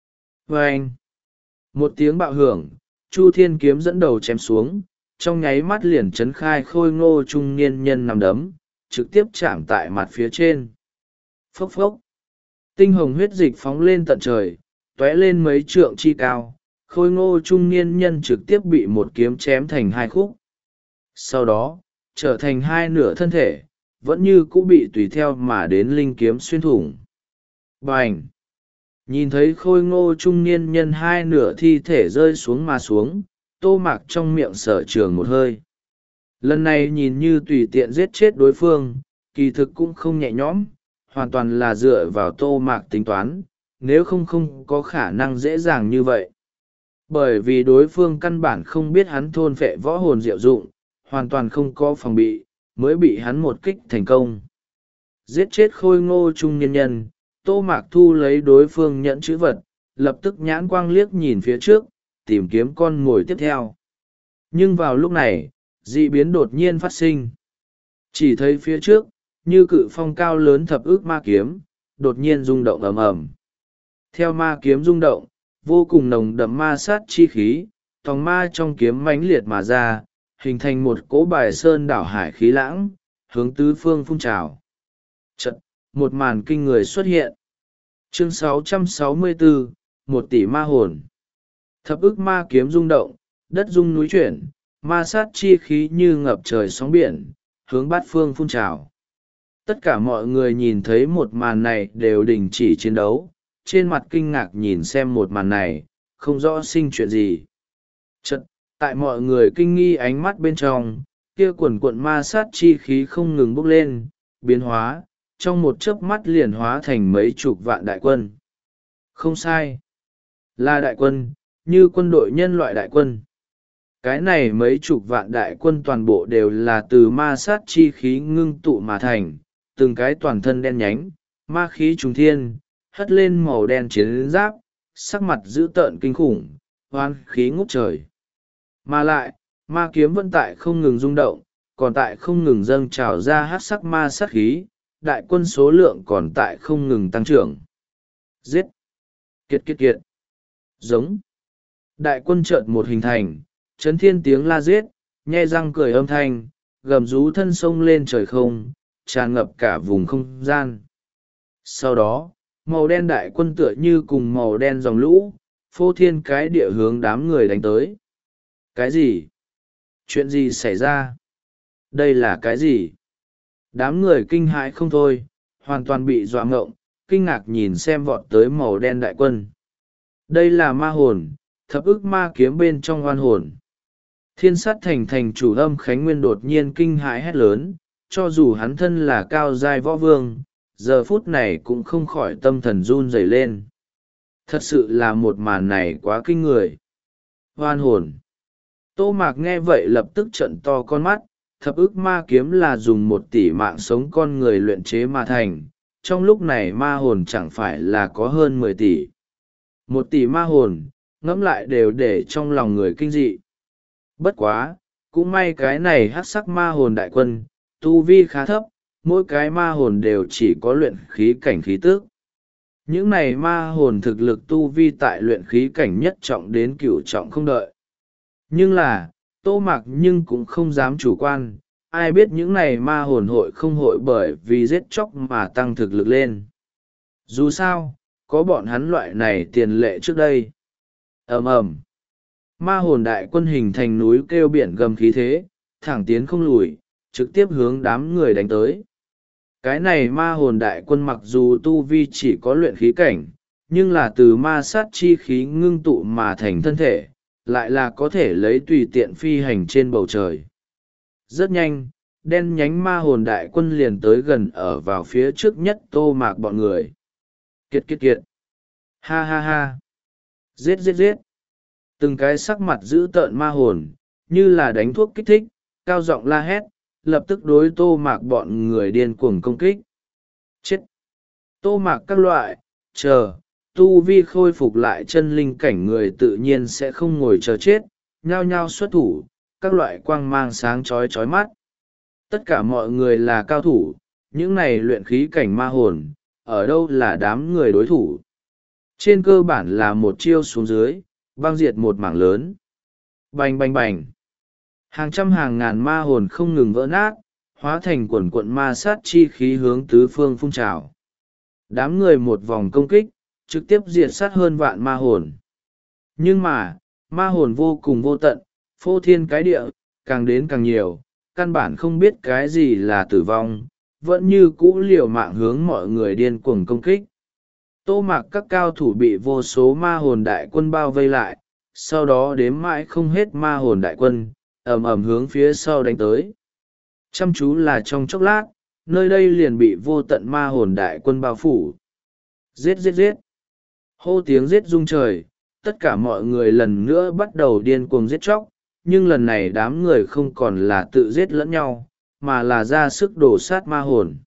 Và anh, một tiếng bạo hưởng, Chu Thiên kiếm dẫn đầu chém xuống, trong nháy mắt liền chấn khai khôi ngô trung niên nhân nằm đấm, trực tiếp chạm tại mặt phía trên. Phốc phốc, tinh hồng huyết dịch phóng lên tận trời, tóe lên mấy trượng chi cao, khôi ngô trung niên nhân trực tiếp bị một kiếm chém thành hai khúc. Sau đó, trở thành hai nửa thân thể, vẫn như cũ bị tùy theo mà đến linh kiếm xuyên thủng. Bành! Nhìn thấy khôi ngô trung niên nhân hai nửa thi thể rơi xuống mà xuống, Tô Mạc trong miệng sở trường một hơi. Lần này nhìn như tùy tiện giết chết đối phương, kỳ thực cũng không nhẹ nhõm, hoàn toàn là dựa vào Tô Mạc tính toán, nếu không không có khả năng dễ dàng như vậy. Bởi vì đối phương căn bản không biết hắn thôn phệ võ hồn diệu dụng, hoàn toàn không có phòng bị, mới bị hắn một kích thành công. Giết chết khôi ngô trung niên nhân, Tô Mạc thu lấy đối phương nhẫn chữ vật, lập tức nhãn quang liếc nhìn phía trước, tìm kiếm con mồi tiếp theo. Nhưng vào lúc này, dị biến đột nhiên phát sinh. Chỉ thấy phía trước, như cự phong cao lớn thập ức ma kiếm, đột nhiên rung động ầm ầm. Theo ma kiếm rung động, vô cùng nồng đậm ma sát chi khí, tòng ma trong kiếm mãnh liệt mà ra, hình thành một cỗ bài sơn đảo hải khí lãng, hướng tứ phương phun trào. Chật, một màn kinh người xuất hiện. Chương sáu trăm sáu mươi bốn, một tỷ ma hồn. Thập ức ma kiếm rung động, đất rung núi chuyển, ma sát chi khí như ngập trời sóng biển, hướng bát phương phun trào. Tất cả mọi người nhìn thấy một màn này đều đình chỉ chiến đấu, trên mặt kinh ngạc nhìn xem một màn này, không rõ sinh chuyện gì. Chật, tại mọi người kinh nghi ánh mắt bên trong, kia quần quận ma sát chi khí không ngừng bốc lên, biến hóa, trong một chớp mắt liền hóa thành mấy chục vạn đại quân. Không sai, là đại quân, như quân đội nhân loại đại quân. Cái này mấy chục vạn đại quân toàn bộ đều là từ ma sát chi khí ngưng tụ mà thành, từng cái toàn thân đen nhánh, ma khí trùng thiên, hất lên màu đen chiến giáp, sắc mặt dữ tợn kinh khủng, hoán khí ngút trời. Mà lại, ma kiếm vẫn tại không ngừng rung động, còn tại không ngừng dâng trào ra hát sắc ma sát khí, đại quân số lượng còn tại không ngừng tăng trưởng. Giết! Kiệt kiệt kiệt! Giống! Đại quân chợt một hình thành, chấn thiên tiếng la giết, nhe răng cười âm thanh, gầm rú thân sông lên trời không, tràn ngập cả vùng không gian. Sau đó, màu đen đại quân tựa như cùng màu đen dòng lũ, phô thiên cái địa hướng đám người đánh tới. Cái gì? Chuyện gì xảy ra? Đây là cái gì? Đám người kinh hãi không thôi, hoàn toàn bị dọa ngộng, kinh ngạc nhìn xem vọt tới màu đen đại quân. Đây là ma hồn, thập ức ma kiếm bên trong oan hồn. Thiên sát thành thành chủ Âm Khánh Nguyên đột nhiên kinh hãi hét lớn, cho dù hắn thân là cao giai võ vương, giờ phút này cũng không khỏi tâm thần run rẩy lên. Thật sự là một màn này quá kinh người. Oan hồn. Tô Mạc nghe vậy lập tức trợn to con mắt, thập ức ma kiếm là dùng một tỷ mạng sống con người luyện chế mà thành, trong lúc này ma hồn chẳng phải là có hơn mười tỷ. Một tỷ ma hồn, ngẫm lại đều để trong lòng người kinh dị. Bất quá, cũng may cái này hắc sắc ma hồn đại quân, tu vi khá thấp, mỗi cái ma hồn đều chỉ có luyện khí cảnh khí tước. Những này ma hồn thực lực tu vi tại luyện khí cảnh nhất trọng đến cửu trọng không đợi. Nhưng là, Tô Mạc nhưng cũng không dám chủ quan, ai biết những này ma hồn hội không hội bởi vì giết chóc mà tăng thực lực lên. Dù sao, có bọn hắn loại này tiền lệ trước đây. Ầm ầm, ma hồn đại quân hình thành núi kêu biển gầm khí thế, thẳng tiến không lùi, trực tiếp hướng đám người đánh tới. Cái này ma hồn đại quân mặc dù tu vi chỉ có luyện khí cảnh, nhưng là từ ma sát chi khí ngưng tụ mà thành thân thể, lại là có thể lấy tùy tiện phi hành trên bầu trời. Rất nhanh, đen nhánh ma hồn đại quân liền tới gần ở vào phía trước nhất Tô Mạc bọn người. Kiệt kiệt kiệt! Ha ha ha! Giết giết giết! Từng cái sắc mặt dữ tợn ma hồn, như là đánh thuốc kích thích, cao giọng la hét, lập tức đối Tô Mạc bọn người điên cuồng công kích. Chết! Tô Mạc các loại, chờ, tu vi khôi phục lại chân linh cảnh người tự nhiên sẽ không ngồi chờ chết, nhao nhao xuất thủ, các loại quang mang sáng chói chói mắt. Tất cả mọi người là cao thủ, những này luyện khí cảnh ma hồn, ở đâu là đám người đối thủ. Trên cơ bản là một chiêu xuống dưới, băng diệt một mảng lớn. Bành bành bành! Hàng trăm hàng ngàn ma hồn không ngừng vỡ nát, hóa thành quần quận ma sát chi khí hướng tứ phương phun trào. Đám người một vòng công kích, trực tiếp diệt sát hơn vạn ma hồn. Nhưng mà, ma hồn vô cùng vô tận, phô thiên cái địa, càng đến càng nhiều, căn bản không biết cái gì là tử vong, vẫn như cũ liều mạng hướng mọi người điên cuồng công kích. Tô Mạc các cao thủ bị vô số ma hồn đại quân bao vây lại, sau đó đếm mãi không hết ma hồn đại quân, ầm ầm hướng phía sau đánh tới. Chăm chú là trong chốc lát, nơi đây liền bị vô tận ma hồn đại quân bao phủ. Giết giết giết! Hô tiếng giết rung trời, tất cả mọi người lần nữa bắt đầu điên cuồng giết chóc, nhưng lần này đám người không còn là tự giết lẫn nhau, mà là ra sức đổ sát ma hồn.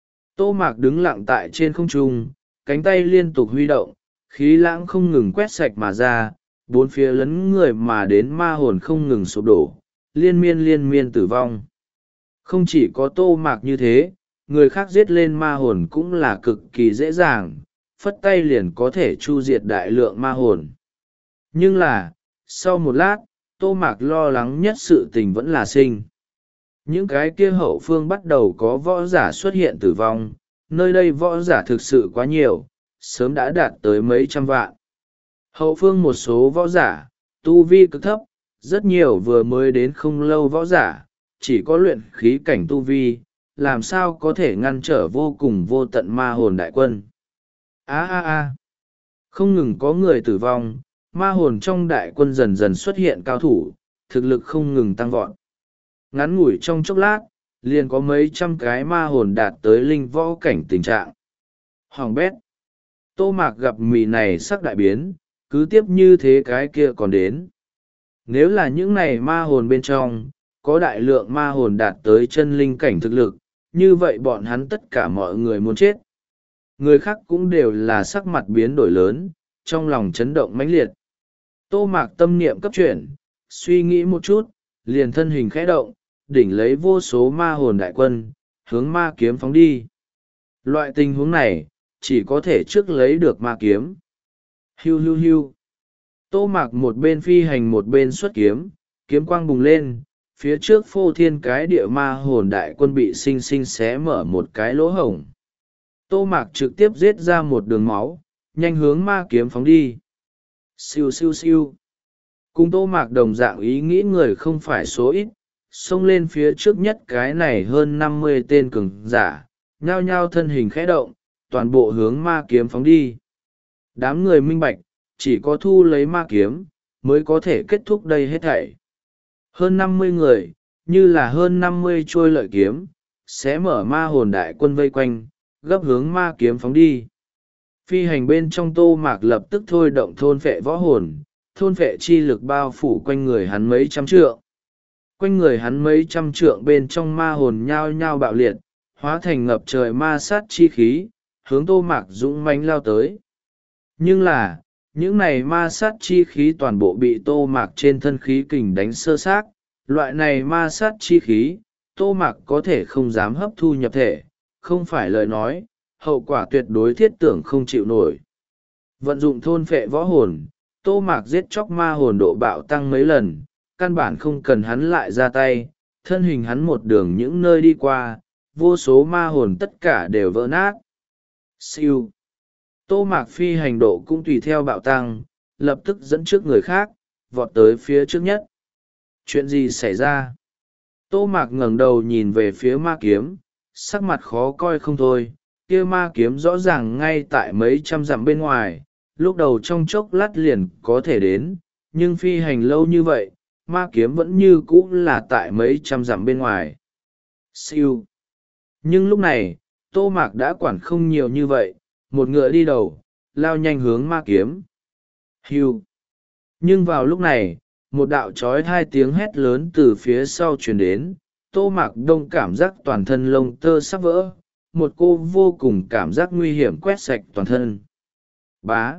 Tô Mạc đứng lặng tại trên không trung, cánh tay liên tục huy động, khí lãng không ngừng quét sạch mà ra, bốn phía lấn người mà đến ma hồn không ngừng sụp đổ, liên miên liên miên tử vong. Không chỉ có Tô Mạc như thế, người khác giết lên ma hồn cũng là cực kỳ dễ dàng, phất tay liền có thể chu diệt đại lượng ma hồn. Nhưng là, sau một lát, Tô Mạc lo lắng nhất sự tình vẫn là sinh. Những cái kia hậu phương bắt đầu có võ giả xuất hiện tử vong, nơi đây võ giả thực sự quá nhiều, sớm đã đạt tới mấy trăm vạn. Hậu phương một số võ giả, tu vi cực thấp, rất nhiều vừa mới đến không lâu võ giả, chỉ có luyện khí cảnh tu vi, làm sao có thể ngăn trở vô cùng vô tận ma hồn đại quân. Á á á! Không ngừng có người tử vong, ma hồn trong đại quân dần dần xuất hiện cao thủ, thực lực không ngừng tăng vọt. Ngắn ngủi trong chốc lát, liền có mấy trăm cái ma hồn đạt tới linh võ cảnh tình trạng. Hoàng bét! Tô Mạc gặp mì này sắc đại biến, cứ tiếp như thế cái kia còn đến. Nếu là những này ma hồn bên trong, có đại lượng ma hồn đạt tới chân linh cảnh thực lực, như vậy bọn hắn tất cả mọi người muốn chết. Người khác cũng đều là sắc mặt biến đổi lớn, trong lòng chấn động mãnh liệt. Tô Mạc tâm niệm cấp chuyển, suy nghĩ một chút, liền thân hình khẽ động, đỉnh lấy vô số ma hồn đại quân, hướng ma kiếm phóng đi. Loại tình huống này, chỉ có thể trước lấy được ma kiếm. Hiu hiu hiu. Tô Mạc một bên phi hành một bên xuất kiếm, kiếm quang bùng lên, phía trước phô thiên cái địa ma hồn đại quân bị xinh xinh xé mở một cái lỗ hổng. Tô Mạc trực tiếp giết ra một đường máu, nhanh hướng ma kiếm phóng đi. Siêu siêu siêu. Cùng Tô Mạc đồng dạng ý nghĩ người không phải số ít, xông lên phía trước nhất cái này hơn năm mươi tên cường giả, nhao nhao thân hình khẽ động, toàn bộ hướng ma kiếm phóng đi. Đám người minh bạch, chỉ có thu lấy ma kiếm, mới có thể kết thúc đây hết thảy. Hơn năm mươi người, như là hơn năm mươi trôi lợi kiếm, sẽ mở ma hồn đại quân vây quanh, gấp hướng ma kiếm phóng đi. Phi hành bên trong Tô Mạc lập tức thôi động thôn phệ võ hồn, thôn phệ chi lực bao phủ quanh người hắn mấy trăm trượng. Quanh người hắn mấy trăm trượng bên trong ma hồn nhao nhao bạo liệt, hóa thành ngập trời ma sát chi khí, hướng Tô Mạc dũng mãnh lao tới. Nhưng là, những này ma sát chi khí toàn bộ bị Tô Mạc trên thân khí kình đánh sơ xác, loại này ma sát chi khí, Tô Mạc có thể không dám hấp thu nhập thể, không phải lời nói, hậu quả tuyệt đối thiết tưởng không chịu nổi. Vận dụng thôn phệ võ hồn, Tô Mạc giết chóc ma hồn độ bạo tăng mấy lần, căn bản không cần hắn lại ra tay, thân hình hắn một đường những nơi đi qua, vô số ma hồn tất cả đều vỡ nát. Siêu. Tô Mạc phi hành độ cũng tùy theo bạo tăng, lập tức dẫn trước người khác, vọt tới phía trước nhất. Chuyện gì xảy ra? Tô Mạc ngẩng đầu nhìn về phía ma kiếm, sắc mặt khó coi không thôi, kia ma kiếm rõ ràng ngay tại mấy trăm dặm bên ngoài, lúc đầu trong chốc lát liền có thể đến, nhưng phi hành lâu như vậy, ma kiếm vẫn như cũ là tại mấy trăm dặm bên ngoài. Siêu. Nhưng lúc này, Tô Mạc đã quản không nhiều như vậy, một ngựa đi đầu, lao nhanh hướng ma kiếm. Hiu. Nhưng vào lúc này, một đạo trói hai tiếng hét lớn từ phía sau truyền đến, Tô Mạc Đông cảm giác toàn thân lông tơ sắp vỡ, một cô vô cùng cảm giác nguy hiểm quét sạch toàn thân. Bá.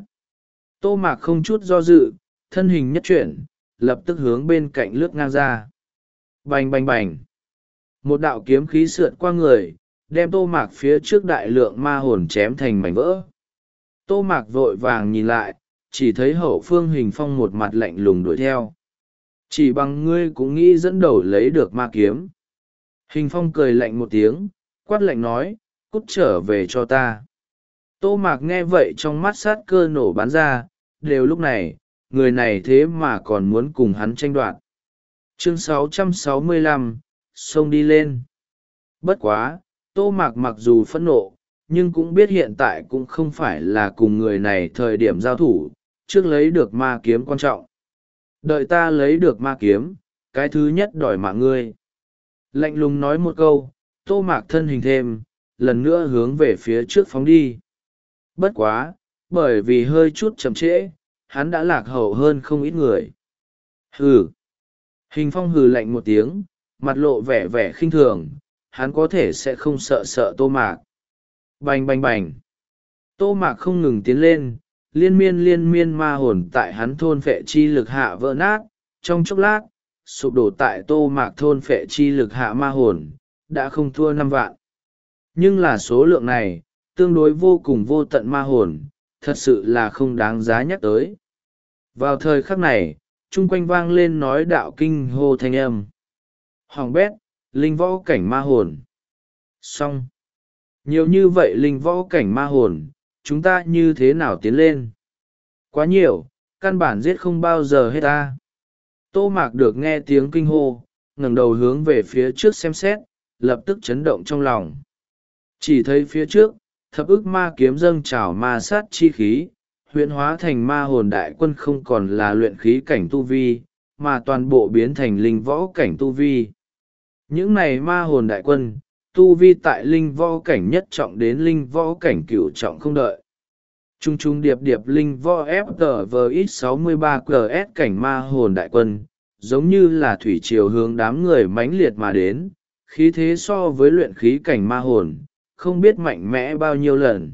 Tô Mạc không chút do dự, thân hình nhất chuyển, lập tức hướng bên cạnh lướt ngang ra. Bành bành bành. Một đạo kiếm khí sượt qua người, đem Tô Mạc phía trước đại lượng ma hồn chém thành mảnh vỡ. Tô Mạc vội vàng nhìn lại, chỉ thấy hậu phương Hình Phong một mặt lạnh lùng đuổi theo. Chỉ bằng ngươi cũng nghĩ dẫn đầu lấy được ma kiếm. Hình Phong cười lạnh một tiếng, quát lạnh nói, cút trở về cho ta. Tô Mạc nghe vậy trong mắt sát cơ nổ bắn ra, đều lúc này, người này thế mà còn muốn cùng hắn tranh đoạt. Chương sáu trăm sáu mươi lăm, xông đi lên. Bất quá, Tô Mạc mặc dù phẫn nộ, nhưng cũng biết hiện tại cũng không phải là cùng người này thời điểm giao thủ, trước lấy được ma kiếm quan trọng. Đợi ta lấy được ma kiếm, cái thứ nhất đòi mạng ngươi. Lạnh lùng nói một câu, Tô Mạc thân hình thêm, lần nữa hướng về phía trước phóng đi. Bất quá, bởi vì hơi chút chậm trễ, hắn đã lạc hậu hơn không ít người. Hừ. Hình Phong hừ lạnh một tiếng, mặt lộ vẻ vẻ khinh thường, hắn có thể sẽ không sợ sợ Tô Mạc. Bành bành bành. Tô Mạc không ngừng tiến lên, liên miên liên miên ma hồn tại hắn thôn phệ chi lực hạ vỡ nát, trong chốc lát, sụp đổ tại Tô Mạc thôn phệ chi lực hạ ma hồn, đã không thua năm vạn. Nhưng là số lượng này, tương đối vô cùng vô tận ma hồn, thật sự là không đáng giá nhắc tới. Vào thời khắc này, chung quanh vang lên nói đạo kinh hô thanh âm. Hoàng bét, linh võ cảnh ma hồn. Xong. Nhiều như vậy linh võ cảnh ma hồn, chúng ta như thế nào tiến lên? Quá nhiều, căn bản giết không bao giờ hết ta. Tô Mạc được nghe tiếng kinh hô, ngẩng đầu hướng về phía trước xem xét, lập tức chấn động trong lòng. Chỉ thấy phía trước, thập ức ma kiếm dâng trào ma sát chi khí, huyễn hóa thành ma hồn đại quân không còn là luyện khí cảnh tu vi, mà toàn bộ biến thành linh võ cảnh tu vi. Những này ma hồn đại quân, tu vi tại linh võ cảnh nhất trọng đến linh võ cảnh cửu trọng không đợi. Trung trung điệp điệp linh võ ép tờ vờ ít sáu mươi ba cờ ét cảnh ma hồn đại quân, giống như là thủy triều hướng đám người mãnh liệt mà đến, khí thế so với luyện khí cảnh ma hồn, không biết mạnh mẽ bao nhiêu lần.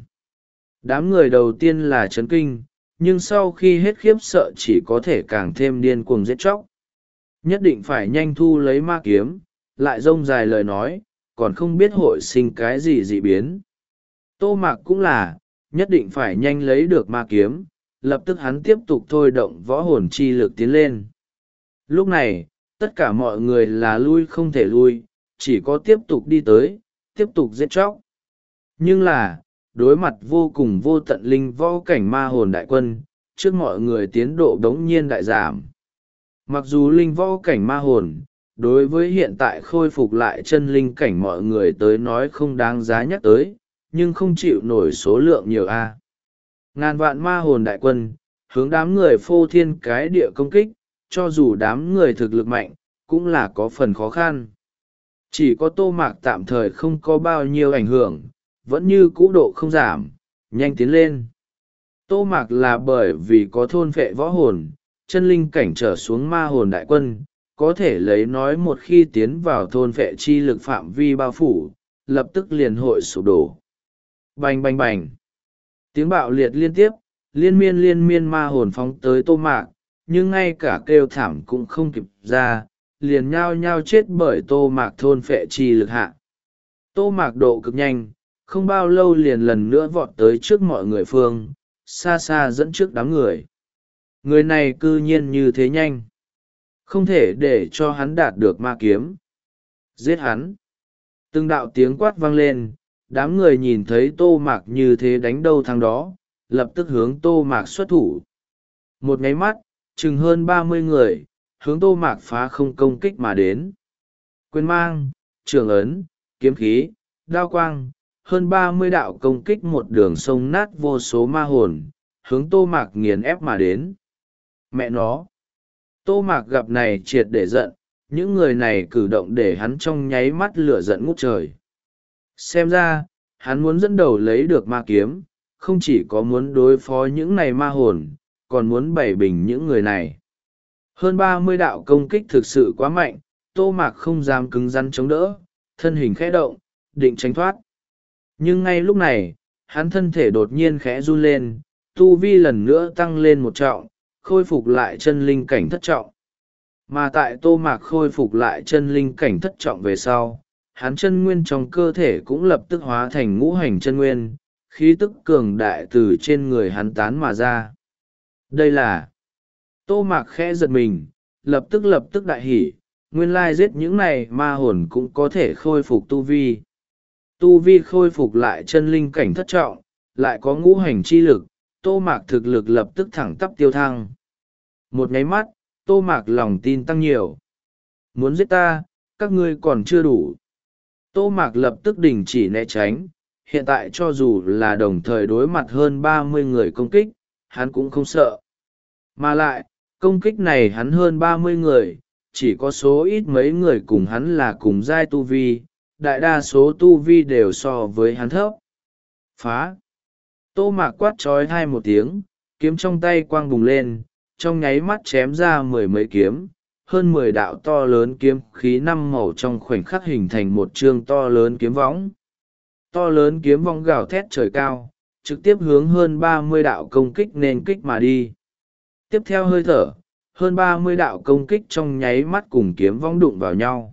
Đám người đầu tiên là chấn kinh, nhưng sau khi hết khiếp sợ chỉ có thể càng thêm điên cuồng giết chóc. Nhất định phải nhanh thu lấy ma kiếm, lại rông dài lời nói, còn không biết hội sinh cái gì dị biến. Tô Mạc cũng là, nhất định phải nhanh lấy được ma kiếm, lập tức hắn tiếp tục thôi động võ hồn chi lực tiến lên. Lúc này, tất cả mọi người là lui không thể lui, chỉ có tiếp tục đi tới, tiếp tục giết chóc. Nhưng là, đối mặt vô cùng vô tận linh võ cảnh ma hồn đại quân, trước mọi người tiến độ đống nhiên đại giảm. Mặc dù linh võ cảnh ma hồn, đối với hiện tại khôi phục lại chân linh cảnh mọi người tới nói không đáng giá nhắc tới, nhưng không chịu nổi số lượng nhiều a. Ngàn vạn ma hồn đại quân, hướng đám người phô thiên cái địa công kích, cho dù đám người thực lực mạnh, cũng là có phần khó khăn. Chỉ có Tô Mạc tạm thời không có bao nhiêu ảnh hưởng, vẫn như cũ độ không giảm, nhanh tiến lên. Tô Mạc là bởi vì có thôn phệ võ hồn, chân linh cảnh trở xuống ma hồn đại quân, có thể lấy nói một khi tiến vào thôn phệ chi lực phạm vi bao phủ, lập tức liền hội sụp đổ. Bành bành bành. Tiếng bạo liệt liên tiếp, liên miên liên miên ma hồn phóng tới Tô Mạc, nhưng ngay cả kêu thảm cũng không kịp ra, liền nhao nhao chết bởi Tô Mạc thôn phệ chi lực hạ. Tô Mạc độ cực nhanh, không bao lâu liền lần nữa vọt tới trước mọi người phương, xa xa dẫn trước đám người. Người này cư nhiên như thế nhanh. Không thể để cho hắn đạt được ma kiếm. Giết hắn. Từng đạo tiếng quát vang lên, đám người nhìn thấy Tô Mạc như thế đánh đâu thằng đó, lập tức hướng Tô Mạc xuất thủ. Một nháy mắt, chừng hơn ba mươi người, hướng Tô Mạc phá không công kích mà đến. Quyền mang, trường ấn, kiếm khí, đao quang, hơn ba mươi đạo công kích một đường sông nát vô số ma hồn, hướng Tô Mạc nghiền ép mà đến. Mẹ nó! Tô Mạc gặp này triệt để giận, những người này cử động để hắn trong nháy mắt lửa giận ngút trời. Xem ra, hắn muốn dẫn đầu lấy được ma kiếm, không chỉ có muốn đối phó những này ma hồn, còn muốn bày bình những người này. Hơn ba mươi đạo công kích thực sự quá mạnh, Tô Mạc không dám cứng rắn chống đỡ, thân hình khẽ động, định tránh thoát. Nhưng ngay lúc này, hắn thân thể đột nhiên khẽ run lên, tu vi lần nữa tăng lên một trọng, khôi phục lại chân linh cảnh thất trọng. Mà tại Tô Mạc khôi phục lại chân linh cảnh thất trọng về sau, hắn chân nguyên trong cơ thể cũng lập tức hóa thành ngũ hành chân nguyên, khí tức cường đại từ trên người hắn tán mà ra. Đây là... Tô Mạc khẽ giật mình, lập tức lập tức đại hỉ, nguyên lai giết những này ma hồn cũng có thể khôi phục tu vi. Tu vi khôi phục lại chân linh cảnh thất trọng, lại có ngũ hành chi lực, Tô Mạc thực lực lập tức thẳng tắp tiêu thăng. Một nháy mắt, Tô Mạc lòng tin tăng nhiều. Muốn giết ta, các ngươi còn chưa đủ. Tô Mạc lập tức đình chỉ né tránh, hiện tại cho dù là đồng thời đối mặt hơn ba mươi người công kích, hắn cũng không sợ. Mà lại, công kích này hắn hơn ba mươi người, chỉ có số ít mấy người cùng hắn là cùng giai tu vi, đại đa số tu vi đều so với hắn thấp. Phá! Tô Mạc quát trói hai một tiếng, kiếm trong tay quang bùng lên, trong nháy mắt chém ra mười mấy kiếm, hơn mười đạo to lớn kiếm khí năm màu trong khoảnh khắc hình thành một chương to lớn kiếm võng. To lớn kiếm võng gào thét trời cao, trực tiếp hướng hơn ba mươi đạo công kích nên kích mà đi. Tiếp theo hơi thở, hơn ba mươi đạo công kích trong nháy mắt cùng kiếm võng đụng vào nhau.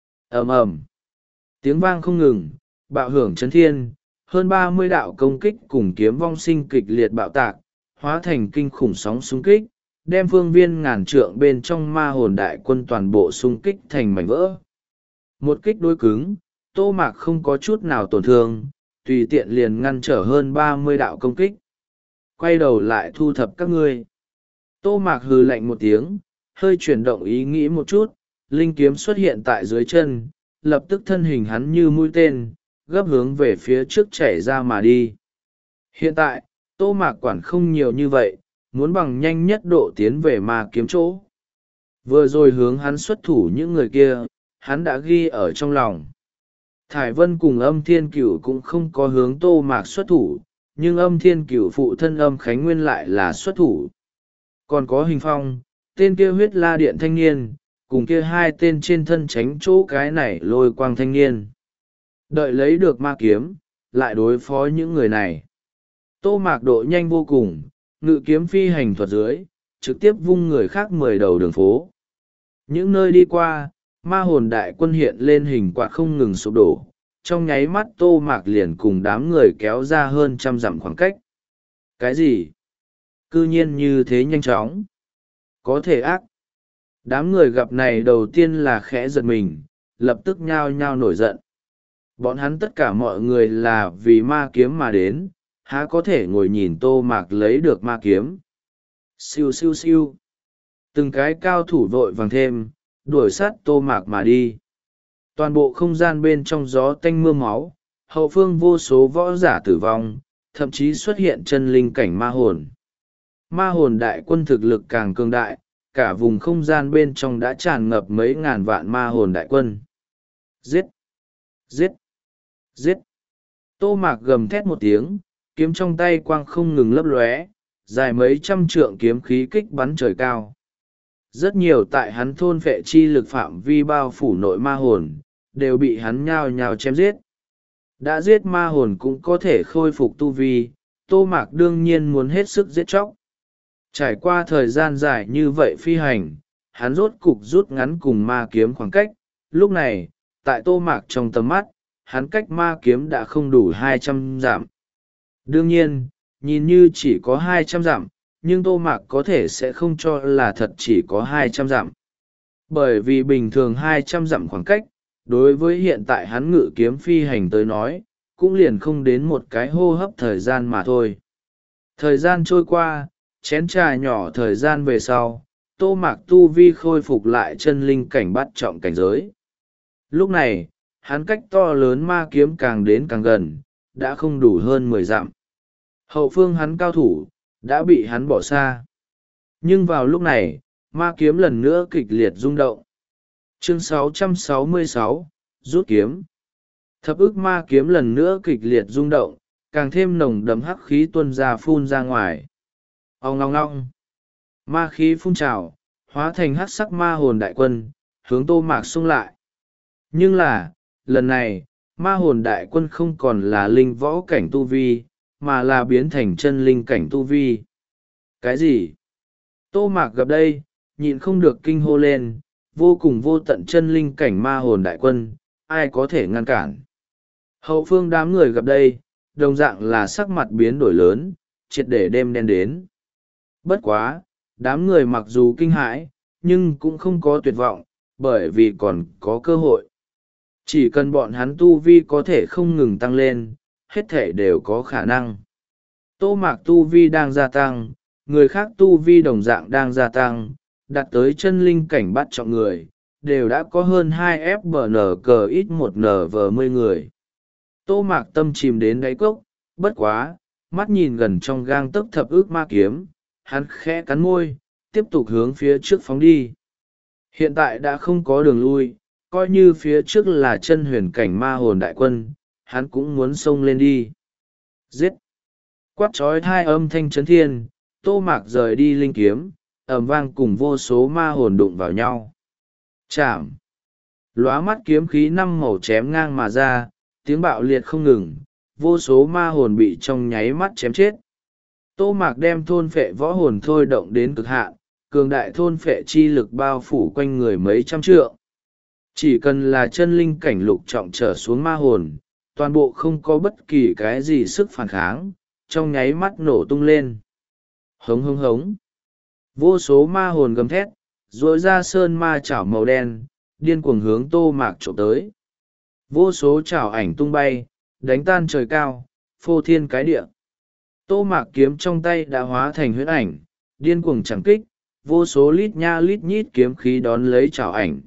Ầm ầm, tiếng vang không ngừng, bạo hưởng chấn thiên, hơn ba mươi đạo công kích cùng kiếm vong sinh kịch liệt bạo tạc, hóa thành kinh khủng sóng xung kích, đem phương viên ngàn trượng bên trong ma hồn đại quân toàn bộ xung kích thành mảnh vỡ. Một kích đối cứng, Tô Mạc không có chút nào tổn thương, tùy tiện liền ngăn trở hơn ba mươi đạo công kích. Quay đầu lại thu thập các ngươi. Tô Mạc hừ lạnh một tiếng, hơi chuyển động ý nghĩ một chút, linh kiếm xuất hiện tại dưới chân, lập tức thân hình hắn như mũi tên, gấp hướng về phía trước chảy ra mà đi. Hiện tại, Tô Mạc quản không nhiều như vậy, muốn bằng nhanh nhất độ tiến về ma kiếm chỗ. Vừa rồi hướng hắn xuất thủ những người kia, hắn đã ghi ở trong lòng. Thải Vân cùng Âm Thiên Cửu cũng không có hướng Tô Mạc xuất thủ, nhưng Âm Thiên Cửu phụ thân Âm Khánh Nguyên lại là xuất thủ. Còn có Hình Phong, tên kia huyết la điện thanh niên, cùng kia hai tên trên thân tránh chỗ cái này lôi quang thanh niên. Đợi lấy được ma kiếm, lại đối phó những người này. Tô Mạc độ nhanh vô cùng, ngự kiếm phi hành thuật dưới, trực tiếp vung người khác mười đầu đường phố. Những nơi đi qua, ma hồn đại quân hiện lên hình quạt không ngừng sụp đổ, trong nháy mắt Tô Mạc liền cùng đám người kéo ra hơn trăm dặm khoảng cách. Cái gì? Cư nhiên như thế nhanh chóng. Có thể ác. Đám người gặp này đầu tiên là khẽ giật mình, lập tức nhao nhao nổi giận. Bọn hắn tất cả mọi người là vì ma kiếm mà đến, há có thể ngồi nhìn Tô Mạc lấy được ma kiếm. Siêu siêu siêu. Từng cái cao thủ vội vàng thêm, đuổi sát Tô Mạc mà đi. Toàn bộ không gian bên trong gió tanh mưa máu, hậu phương vô số võ giả tử vong, thậm chí xuất hiện chân linh cảnh ma hồn. Ma hồn đại quân thực lực càng cường đại, cả vùng không gian bên trong đã tràn ngập mấy ngàn vạn ma hồn đại quân. Giết! Giết! Giết! Tô Mạc gầm thét một tiếng, kiếm trong tay quang không ngừng lấp lóe, dài mấy trăm trượng kiếm khí kích bắn trời cao. Rất nhiều tại hắn thôn phệ chi lực phạm vi bao phủ nội ma hồn, đều bị hắn nhao nhao chém giết. Đã giết ma hồn cũng có thể khôi phục tu vi, Tô Mạc đương nhiên muốn hết sức giết chóc. Trải qua thời gian dài như vậy phi hành, hắn rốt cục rút ngắn cùng ma kiếm khoảng cách. Lúc này, tại Tô Mạc trong tầm mắt, hắn cách ma kiếm đã không đủ hai trăm dặm. Đương nhiên, nhìn như chỉ có hai trăm dặm, nhưng Tô Mạc có thể sẽ không cho là thật chỉ có hai trăm dặm. Bởi vì bình thường hai trăm dặm khoảng cách, đối với hiện tại hắn ngự kiếm phi hành tới nói, cũng liền không đến một cái hô hấp thời gian mà thôi. Thời gian trôi qua, chén trà nhỏ thời gian về sau, Tô Mạc tu vi khôi phục lại chân linh cảnh bắt trọng cảnh giới. Lúc này, hắn cách to lớn ma kiếm càng đến càng gần, đã không đủ hơn mười dặm. Hậu phương hắn cao thủ, đã bị hắn bỏ xa. Nhưng vào lúc này, ma kiếm lần nữa kịch liệt rung động. Chương sáu trăm sáu mươi sáu, rút kiếm. Thập ức ma kiếm lần nữa kịch liệt rung động, càng thêm nồng đậm hắc khí tuôn ra phun ra ngoài. Ong long long. Ma khí phun trào, hóa thành hắc sắc ma hồn đại quân, hướng Tô Mạc xung lại. Nhưng là, lần này, ma hồn đại quân không còn là linh võ cảnh tu vi, mà là biến thành chân linh cảnh tu vi. Cái gì? Tô Mạc gặp đây, nhịn không được kinh hô lên, vô cùng vô tận chân linh cảnh ma hồn đại quân, ai có thể ngăn cản. Hậu phương đám người gặp đây, đồng dạng là sắc mặt biến đổi lớn, triệt để đêm đen đến. Bất quá, đám người mặc dù kinh hãi, nhưng cũng không có tuyệt vọng, bởi vì còn có cơ hội. Chỉ cần bọn hắn tu vi có thể không ngừng tăng lên, hết thể đều có khả năng. Tô Mạc tu vi đang gia tăng, người khác tu vi đồng dạng đang gia tăng, đạt tới chân linh cảnh bắt trọng người, đều đã có hơn hai ép bê en cờ ít một nờ vờ mươi người. Tô Mạc tâm chìm đến đáy cốc, bất quá, mắt nhìn gần trong gang tấc thập ức ma kiếm, hắn khẽ cắn môi, tiếp tục hướng phía trước phóng đi. Hiện tại đã không có đường lui, coi như phía trước là chân huyền cảnh ma hồn đại quân, hắn cũng muốn xông lên đi. Giết! Quát trói thai âm thanh chấn thiên, Tô Mạc rời đi linh kiếm, ầm vang cùng vô số ma hồn đụng vào nhau. Chạm! Lóa mắt kiếm khí năm màu chém ngang mà ra, tiếng bạo liệt không ngừng, vô số ma hồn bị trong nháy mắt chém chết. Tô Mạc đem thôn phệ võ hồn thôi động đến cực hạn, cường đại thôn phệ chi lực bao phủ quanh người mấy trăm trượng. Chỉ cần là chân linh cảnh lục trọng trở xuống ma hồn, toàn bộ không có bất kỳ cái gì sức phản kháng, trong nháy mắt nổ tung lên. Hống hống hống. Vô số ma hồn gầm thét, rỗi ra sơn ma chảo màu đen, điên cuồng hướng Tô Mạc trộm tới. Vô số chảo ảnh tung bay, đánh tan trời cao, phô thiên cái địa. Tô Mạc kiếm trong tay đã hóa thành huyễn ảnh, điên cuồng chẳng kích, vô số lít nha lít nhít kiếm khí đón lấy chảo ảnh.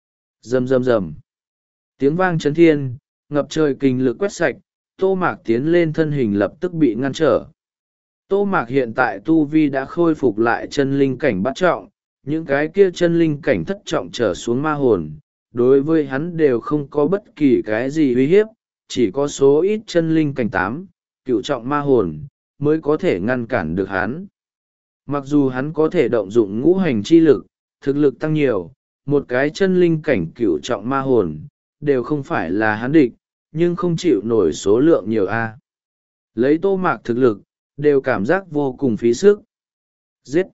Rầm rầm rầm. Tiếng vang chấn thiên, ngập trời kình lực quét sạch, Tô Mạc tiến lên thân hình lập tức bị ngăn trở. Tô Mạc hiện tại tu vi đã khôi phục lại chân linh cảnh bát trọng, những cái kia chân linh cảnh thất trọng trở xuống ma hồn, đối với hắn đều không có bất kỳ cái gì uy hiếp, chỉ có số ít chân linh cảnh tám, cựu trọng ma hồn, mới có thể ngăn cản được hắn. Mặc dù hắn có thể động dụng ngũ hành chi lực, thực lực tăng nhiều, một cái chân linh cảnh cựu trọng ma hồn, đều không phải là hắn địch, nhưng không chịu nổi số lượng nhiều a. Lấy Tô Mạc thực lực, đều cảm giác vô cùng phí sức. Giết!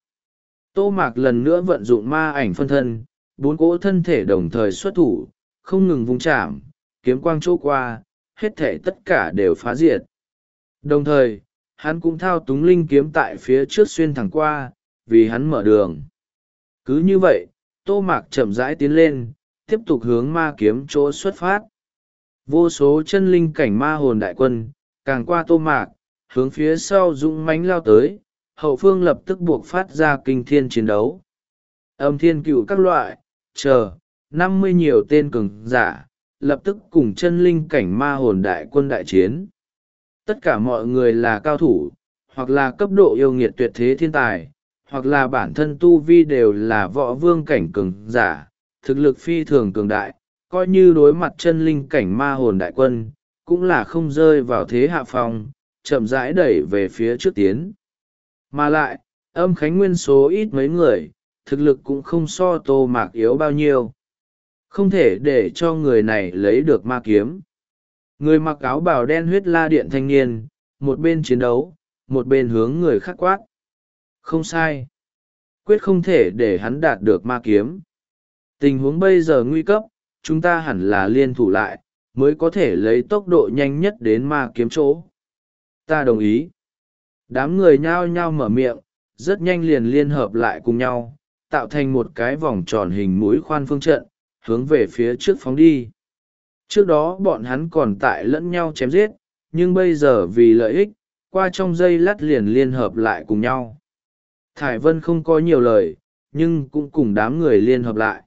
Tô Mạc lần nữa vận dụng ma ảnh phân thân, bốn cỗ thân thể đồng thời xuất thủ, không ngừng vung chạm, kiếm quang chỗ qua, hết thể tất cả đều phá diệt. Đồng thời, hắn cũng thao túng linh kiếm tại phía trước xuyên thẳng qua, vì hắn mở đường. Cứ như vậy, Tô Mạc chậm rãi tiến lên, tiếp tục hướng ma kiếm chỗ xuất phát. Vô số chân linh cảnh ma hồn đại quân, càng qua Tô Mạc, hướng phía sau dũng mãnh lao tới, hậu phương lập tức buộc phát ra kinh thiên chiến đấu. Âm thiên cựu các loại, chờ, năm mươi nhiều tên cường giả, lập tức cùng chân linh cảnh ma hồn đại quân đại chiến. Tất cả mọi người là cao thủ, hoặc là cấp độ yêu nghiệt tuyệt thế thiên tài, hoặc là bản thân tu vi đều là võ vương cảnh cường giả, thực lực phi thường cường đại, coi như đối mặt chân linh cảnh ma hồn đại quân, cũng là không rơi vào thế hạ phong, chậm rãi đẩy về phía trước tiến. Mà lại, âm khánh nguyên số ít mấy người, thực lực cũng không so Tô Mạc yếu bao nhiêu. Không thể để cho người này lấy được ma kiếm. Người mặc áo bào đen huyết la điện thanh niên, một bên chiến đấu, một bên hướng người khác quát. Không sai. Quyết không thể để hắn đạt được ma kiếm. Tình huống bây giờ nguy cấp, chúng ta hẳn là liên thủ lại, mới có thể lấy tốc độ nhanh nhất đến ma kiếm chỗ. Ta đồng ý. Đám người nhao nhao mở miệng, rất nhanh liền liên hợp lại cùng nhau, tạo thành một cái vòng tròn hình mũi khoan phương trận, hướng về phía trước phóng đi. Trước đó bọn hắn còn tại lẫn nhau chém giết, nhưng bây giờ vì lợi ích, qua trong giây lát liền liên hợp lại cùng nhau. Thải Vân không có nhiều lời, nhưng cũng cùng đám người liên hợp lại.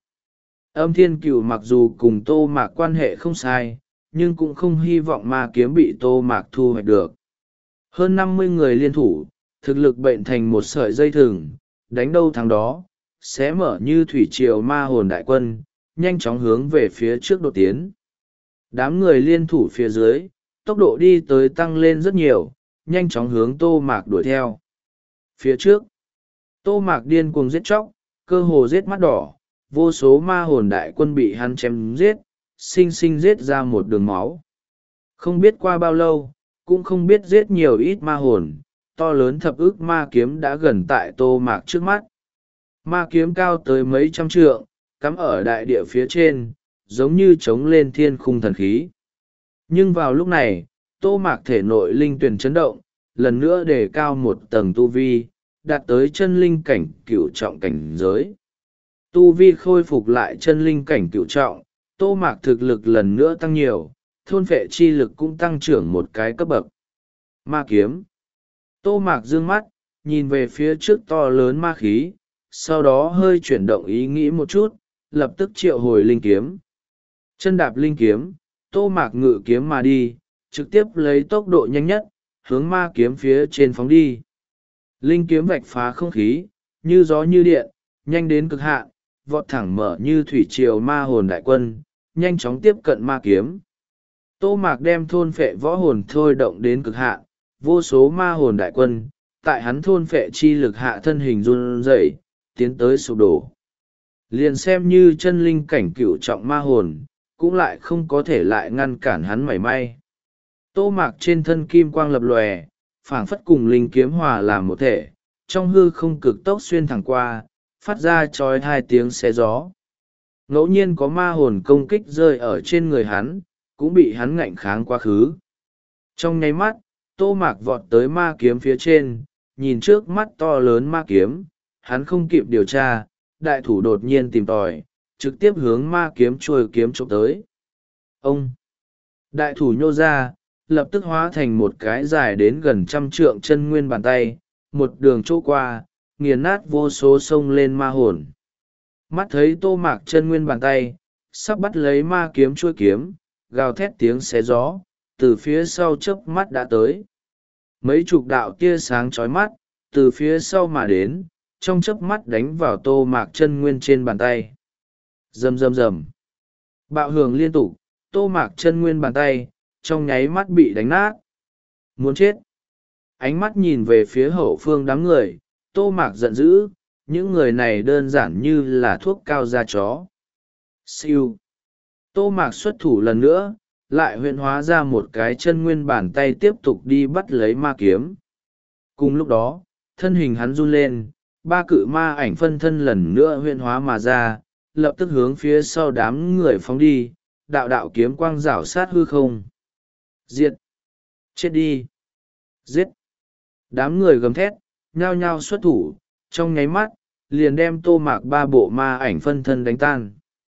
Âm Thiên Cửu mặc dù cùng Tô Mạc quan hệ không sai, nhưng cũng không hy vọng ma kiếm bị Tô Mạc thu hoạch được. Hơn năm mươi người liên thủ, thực lực bệnh thành một sợi dây thừng, đánh đâu thắng đó, sẽ mở như thủy triều ma hồn đại quân, nhanh chóng hướng về phía trước đột tiến. Đám người liên thủ phía dưới, tốc độ đi tới tăng lên rất nhiều, nhanh chóng hướng Tô Mạc đuổi theo. Phía trước, Tô Mạc điên cuồng giết chóc, cơ hồ giết mắt đỏ, vô số ma hồn đại quân bị hắn chém giết, sinh sinh giết ra một đường máu. Không biết qua bao lâu, cũng không biết giết nhiều ít ma hồn, to lớn thập ức ma kiếm đã gần tại Tô Mạc trước mắt. Ma kiếm cao tới mấy trăm trượng, cắm ở đại địa phía trên, giống như trống lên thiên khung thần khí. Nhưng vào lúc này, Tô Mạc thể nội linh tuyển chấn động, lần nữa đề cao một tầng tu vi, đạt tới chân linh cảnh cửu trọng cảnh giới. Tu vi khôi phục lại chân linh cảnh cửu trọng, Tô Mạc thực lực lần nữa tăng nhiều, thôn phệ chi lực cũng tăng trưởng một cái cấp bậc. Ma kiếm. Tô Mạc dương mắt, nhìn về phía trước to lớn ma khí, sau đó hơi chuyển động ý nghĩ một chút, lập tức triệu hồi linh kiếm. Chân đạp linh kiếm, Tô Mạc ngự kiếm mà đi, trực tiếp lấy tốc độ nhanh nhất hướng ma kiếm phía trên phóng đi. Linh kiếm vạch phá không khí như gió như điện, nhanh đến cực hạn, vọt thẳng mở như thủy triều ma hồn đại quân, nhanh chóng tiếp cận ma kiếm. Tô Mạc đem thôn phệ võ hồn thôi động đến cực hạn, vô số ma hồn đại quân tại hắn thôn phệ chi lực hạ thân hình run rẩy, tiến tới sụp đổ. Liền xem như chân linh cảnh cửu trọng ma hồn cũng lại không có thể lại ngăn cản hắn mảy may. Tô Mạc trên thân kim quang lập lòe, phảng phất cùng linh kiếm hòa làm một thể, trong hư không cực tốc xuyên thẳng qua, phát ra trói hai tiếng xé gió. Ngẫu nhiên có ma hồn công kích rơi ở trên người hắn, cũng bị hắn ngạnh kháng quá khứ. Trong nháy mắt, Tô Mạc vọt tới ma kiếm phía trên, nhìn trước mắt to lớn ma kiếm, hắn không kịp điều tra, đại thủ đột nhiên tìm tòi, trực tiếp hướng ma kiếm trôi kiếm chụp tới. Ông! Đại thủ nhô ra, lập tức hóa thành một cái dài đến gần trăm trượng chân nguyên bàn tay, một đường chỗ qua, nghiền nát vô số sông lên ma hồn. Mắt thấy Tô Mạc chân nguyên bàn tay sắp bắt lấy ma kiếm chuôi kiếm, gào thét tiếng xé gió từ phía sau chớp mắt đã tới. Mấy chục đạo tia sáng chói mắt từ phía sau mà đến, trong chớp mắt đánh vào Tô Mạc chân nguyên trên bàn tay. Rầm rầm rầm, bạo hưởng liên tục, Tô Mạc chân nguyên bàn tay trong nháy mắt bị đánh nát. Muốn chết! Ánh mắt nhìn về phía hậu phương đám người, Tô Mạc giận dữ, những người này đơn giản như là thuốc cao da chó. Siêu! Tô Mạc xuất thủ lần nữa, lại huyễn hóa ra một cái chân nguyên bàn tay tiếp tục đi bắt lấy ma kiếm. Cùng lúc đó, thân hình hắn run lên, ba cự ma ảnh phân thân lần nữa huyễn hóa mà ra, lập tức hướng phía sau đám người phóng đi, đạo đạo kiếm quang rảo sát hư không. Diệt! Chết đi! Giết! Đám người gầm thét, nhao nhao xuất thủ, trong nháy mắt, liền đem Tô Mạc ba bộ ma ảnh phân thân đánh tan.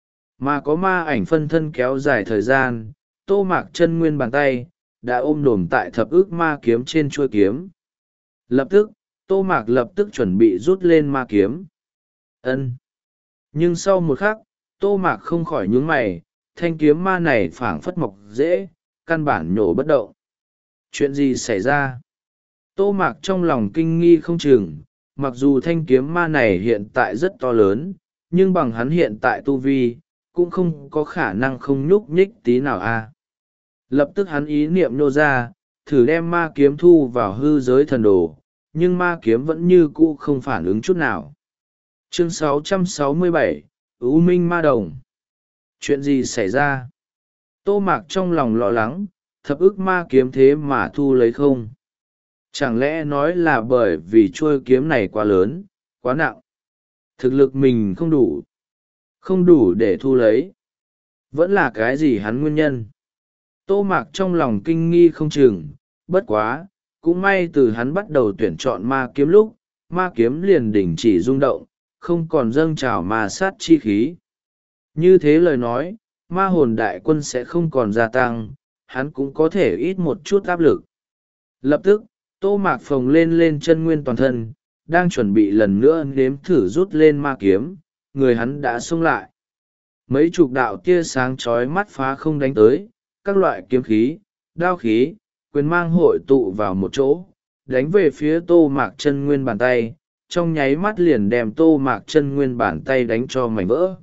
Mà có ma ảnh phân thân kéo dài thời gian, Tô Mạc chân nguyên bàn tay đã ôm đồm tại thập ức ma kiếm trên chuôi kiếm. Lập tức, Tô Mạc lập tức chuẩn bị rút lên ma kiếm. Ân. Nhưng sau một khắc, Tô Mạc không khỏi nhướng mày, thanh kiếm ma này phảng phất mọc dễ, căn bản nhổ bất động. Chuyện gì xảy ra? Tô Mạc trong lòng kinh nghi không chừng, mặc dù thanh kiếm ma này hiện tại rất to lớn, nhưng bằng hắn hiện tại tu vi, cũng không có khả năng không nhúc nhích tí nào a. Lập tức hắn ý niệm nô ra, thử đem ma kiếm thu vào hư giới thần đồ, nhưng ma kiếm vẫn như cũ không phản ứng chút nào. Chương sáu trăm sáu mươi bảy, U Minh Ma Đồng. Chuyện gì xảy ra? Tô Mạc trong lòng lo lắng, thập ức ma kiếm thế mà thu lấy không? Chẳng lẽ nói là bởi vì chuôi kiếm này quá lớn, quá nặng? Thực lực mình không đủ. Không đủ để thu lấy. Vẫn là cái gì hắn nguyên nhân? Tô Mạc trong lòng kinh nghi không chừng, bất quá, cũng may từ hắn bắt đầu tuyển chọn ma kiếm lúc, ma kiếm liền đình chỉ rung động, không còn dâng trào ma sát chi khí. Như thế lời nói, ma hồn đại quân sẽ không còn gia tăng, hắn cũng có thể ít một chút áp lực. Lập tức, Tô Mạc phồng lên lên chân nguyên toàn thân, đang chuẩn bị lần nữa nếm thử rút lên ma kiếm, người hắn đã xông lại. Mấy chục đạo tia sáng chói mắt phá không đánh tới, các loại kiếm khí, đao khí, quyền mang hội tụ vào một chỗ, đánh về phía Tô Mạc chân nguyên bàn tay, trong nháy mắt liền đem Tô Mạc chân nguyên bàn tay đánh cho mảnh vỡ.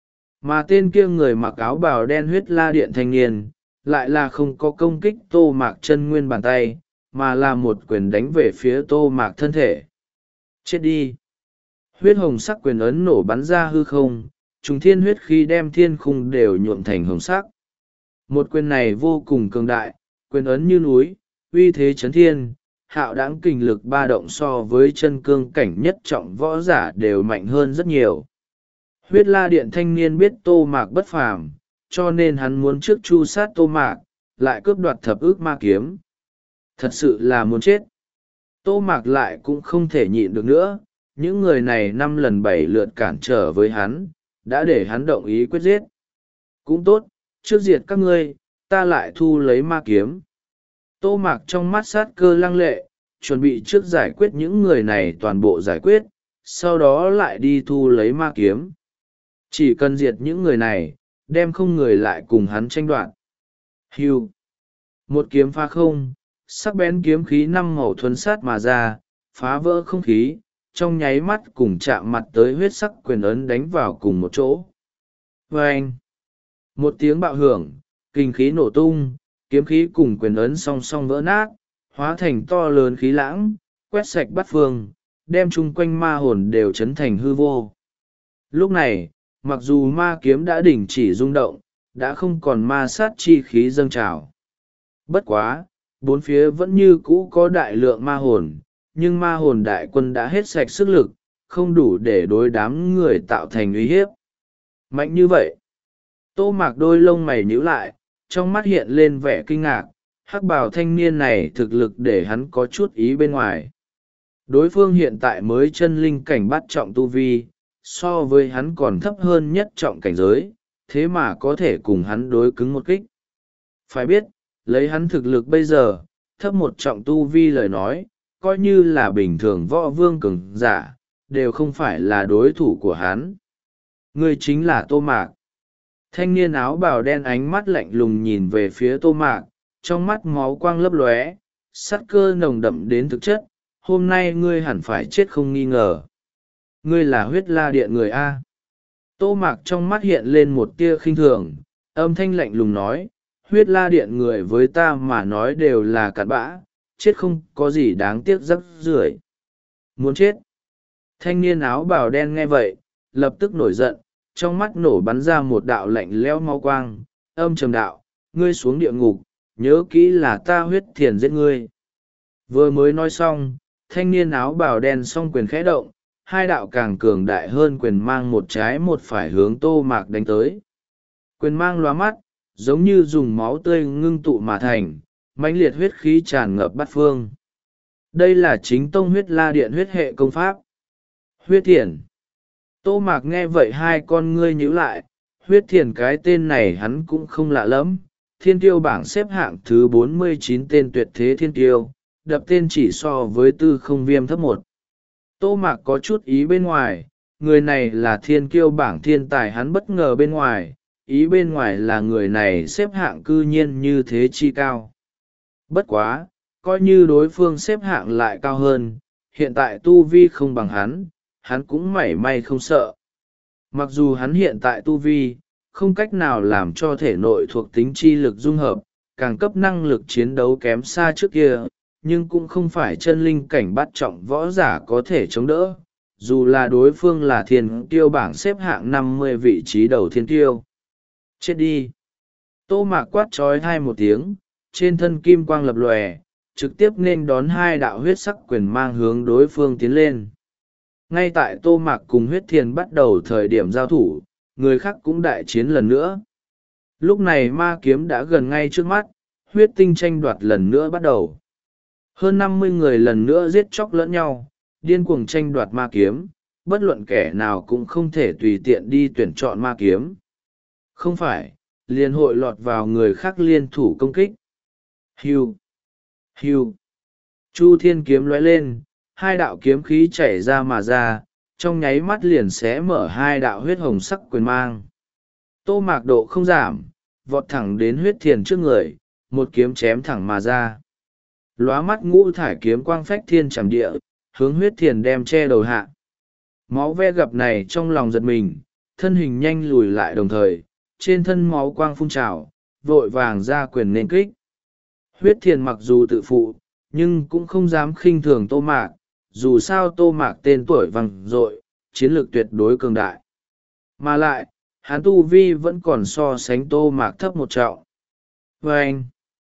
Mà tên kia người mặc áo bào đen huyết la điện thanh niên, lại là không có công kích Tô Mạc chân nguyên bàn tay, mà là một quyền đánh về phía Tô Mạc thân thể. Chết đi! Huyết hồng sắc quyền ấn nổ bắn ra hư không, trùng thiên huyết khí đem thiên khung đều nhuộm thành hồng sắc. Một quyền này vô cùng cường đại, quyền ấn như núi, uy thế chấn thiên, hạo đãng kình lực ba động so với chân cương cảnh nhất trọng võ giả đều mạnh hơn rất nhiều. Huyết la điện thanh niên biết Tô Mạc bất phàm, cho nên hắn muốn trước chu sát Tô Mạc, lại cướp đoạt thập ức ma kiếm. Thật sự là muốn chết. Tô Mạc lại cũng không thể nhịn được nữa, những người này năm lần bảy lượt cản trở với hắn, đã để hắn động ý quyết giết. Cũng tốt, trước diệt các ngươi, ta lại thu lấy ma kiếm. Tô Mạc trong mắt sát cơ lăng lệ, chuẩn bị trước giải quyết những người này toàn bộ giải quyết, sau đó lại đi thu lấy ma kiếm. Chỉ cần diệt những người này, đem không người lại cùng hắn tranh đoạt. Hưu. Một kiếm phá không, sắc bén kiếm khí năm màu thuấn sát mà ra, phá vỡ không khí, trong nháy mắt cùng chạm mặt tới huyết sắc quyền ấn đánh vào cùng một chỗ. Vâng! Một tiếng bạo hưởng, kinh khí nổ tung, kiếm khí cùng quyền ấn song song vỡ nát, hóa thành to lớn khí lãng, quét sạch bát phương, đem chung quanh ma hồn đều chấn thành hư vô. Lúc này, mặc dù ma kiếm đã đình chỉ rung động, đã không còn ma sát chi khí dâng trào. Bất quá, bốn phía vẫn như cũ có đại lượng ma hồn, nhưng ma hồn đại quân đã hết sạch sức lực, không đủ để đối đám người tạo thành uy hiếp. Mạnh như vậy, Tô Mạc đôi lông mày nhíu lại, trong mắt hiện lên vẻ kinh ngạc, hắc bào thanh niên này thực lực để hắn có chút ý bên ngoài. Đối phương hiện tại mới chân linh cảnh bắt trọng tu vi, so với hắn còn thấp hơn nhất trọng cảnh giới, thế mà có thể cùng hắn đối cứng một kích. Phải biết, lấy hắn thực lực bây giờ, thấp một trọng tu vi lời nói, coi như là bình thường võ vương cường giả, đều không phải là đối thủ của hắn. Người chính là Tô Mạc. Thanh niên áo bào đen ánh mắt lạnh lùng nhìn về phía Tô Mạc, trong mắt máu quang lấp lóe, sát cơ nồng đậm đến thực chất. Hôm nay ngươi hẳn phải chết không nghi ngờ. Ngươi là huyết la điện người A. Tô Mạc trong mắt hiện lên một tia khinh thường, âm thanh lạnh lùng nói, huyết la điện người với ta mà nói đều là cặn bã, chết không có gì đáng tiếc rắc rưởi. Muốn chết. Thanh niên áo bào đen nghe vậy, lập tức nổi giận, trong mắt nổ bắn ra một đạo lạnh lẽo máu quang, âm trầm đạo, ngươi xuống địa ngục, nhớ kỹ là ta huyết thiền giết ngươi. Vừa mới nói xong, thanh niên áo bào đen song quyền khẽ động, hai đạo càng cường đại hơn quyền mang một trái một phải hướng Tô Mạc đánh tới. Quyền mang lóa mắt, giống như dùng máu tươi ngưng tụ mà thành, mãnh liệt huyết khí tràn ngập bát phương. Đây là chính tông huyết la điện huyết hệ công pháp. Huyết thiền. Tô Mạc nghe vậy hai con ngươi nhíu lại, huyết thiền cái tên này hắn cũng không lạ lắm. Thiên tiêu bảng xếp hạng thứ bốn mươi chín tên tuyệt thế thiên tiêu, đập tên chỉ so với tư không viêm thấp một. Tô Mạc có chút ý bên ngoài, người này là thiên kiêu bảng thiên tài, hắn bất ngờ bên ngoài, ý bên ngoài là người này xếp hạng cư nhiên như thế chi cao. Bất quá, coi như đối phương xếp hạng lại cao hơn, hiện tại tu vi không bằng hắn, hắn cũng mảy may không sợ. Mặc dù hắn hiện tại tu vi, không cách nào làm cho thể nội thuộc tính chi lực dung hợp, càng cấp năng lực chiến đấu kém xa trước kia, nhưng cũng không phải chân linh cảnh bắt trọng võ giả có thể chống đỡ, dù là đối phương là thiên tiêu bảng xếp hạng năm mươi vị trí đầu thiên tiêu. Chết đi! Tô Mạc quát trói hai một tiếng, trên thân kim quang lập lòe, trực tiếp nên đón hai đạo huyết sắc quyền mang hướng đối phương tiến lên. Ngay tại Tô Mạc cùng huyết thiền bắt đầu thời điểm giao thủ, người khác cũng đại chiến lần nữa. Lúc này ma kiếm đã gần ngay trước mắt, huyết tinh tranh đoạt lần nữa bắt đầu. Hơn năm mươi người lần nữa giết chóc lẫn nhau, điên cuồng tranh đoạt ma kiếm, bất luận kẻ nào cũng không thể tùy tiện đi tuyển chọn ma kiếm. Không phải, liền hội lọt vào người khác liên thủ công kích. Hiu! Hiu! Chu thiên kiếm lóe lên, hai đạo kiếm khí chảy ra mà ra, trong nháy mắt liền xé mở hai đạo huyết hồng sắc quyền mang. Tô Mạc độ không giảm, vọt thẳng đến huyết thiền trước người, một kiếm chém thẳng mà ra. Lóa mắt ngũ thải kiếm quang phách thiên trảm địa, hướng huyết thiền đem che đầu hạ. Máu ve gặp này trong lòng giật mình, thân hình nhanh lùi lại đồng thời, trên thân máu quang phun trào, vội vàng ra quyền nên kích. Huyết thiền mặc dù tự phụ, nhưng cũng không dám khinh thường Tô Mạc, dù sao Tô Mạc tên tuổi vang dội, chiến lược tuyệt đối cường đại. Mà lại, hắn tu vi vẫn còn so sánh Tô Mạc thấp một trọng. Vâng!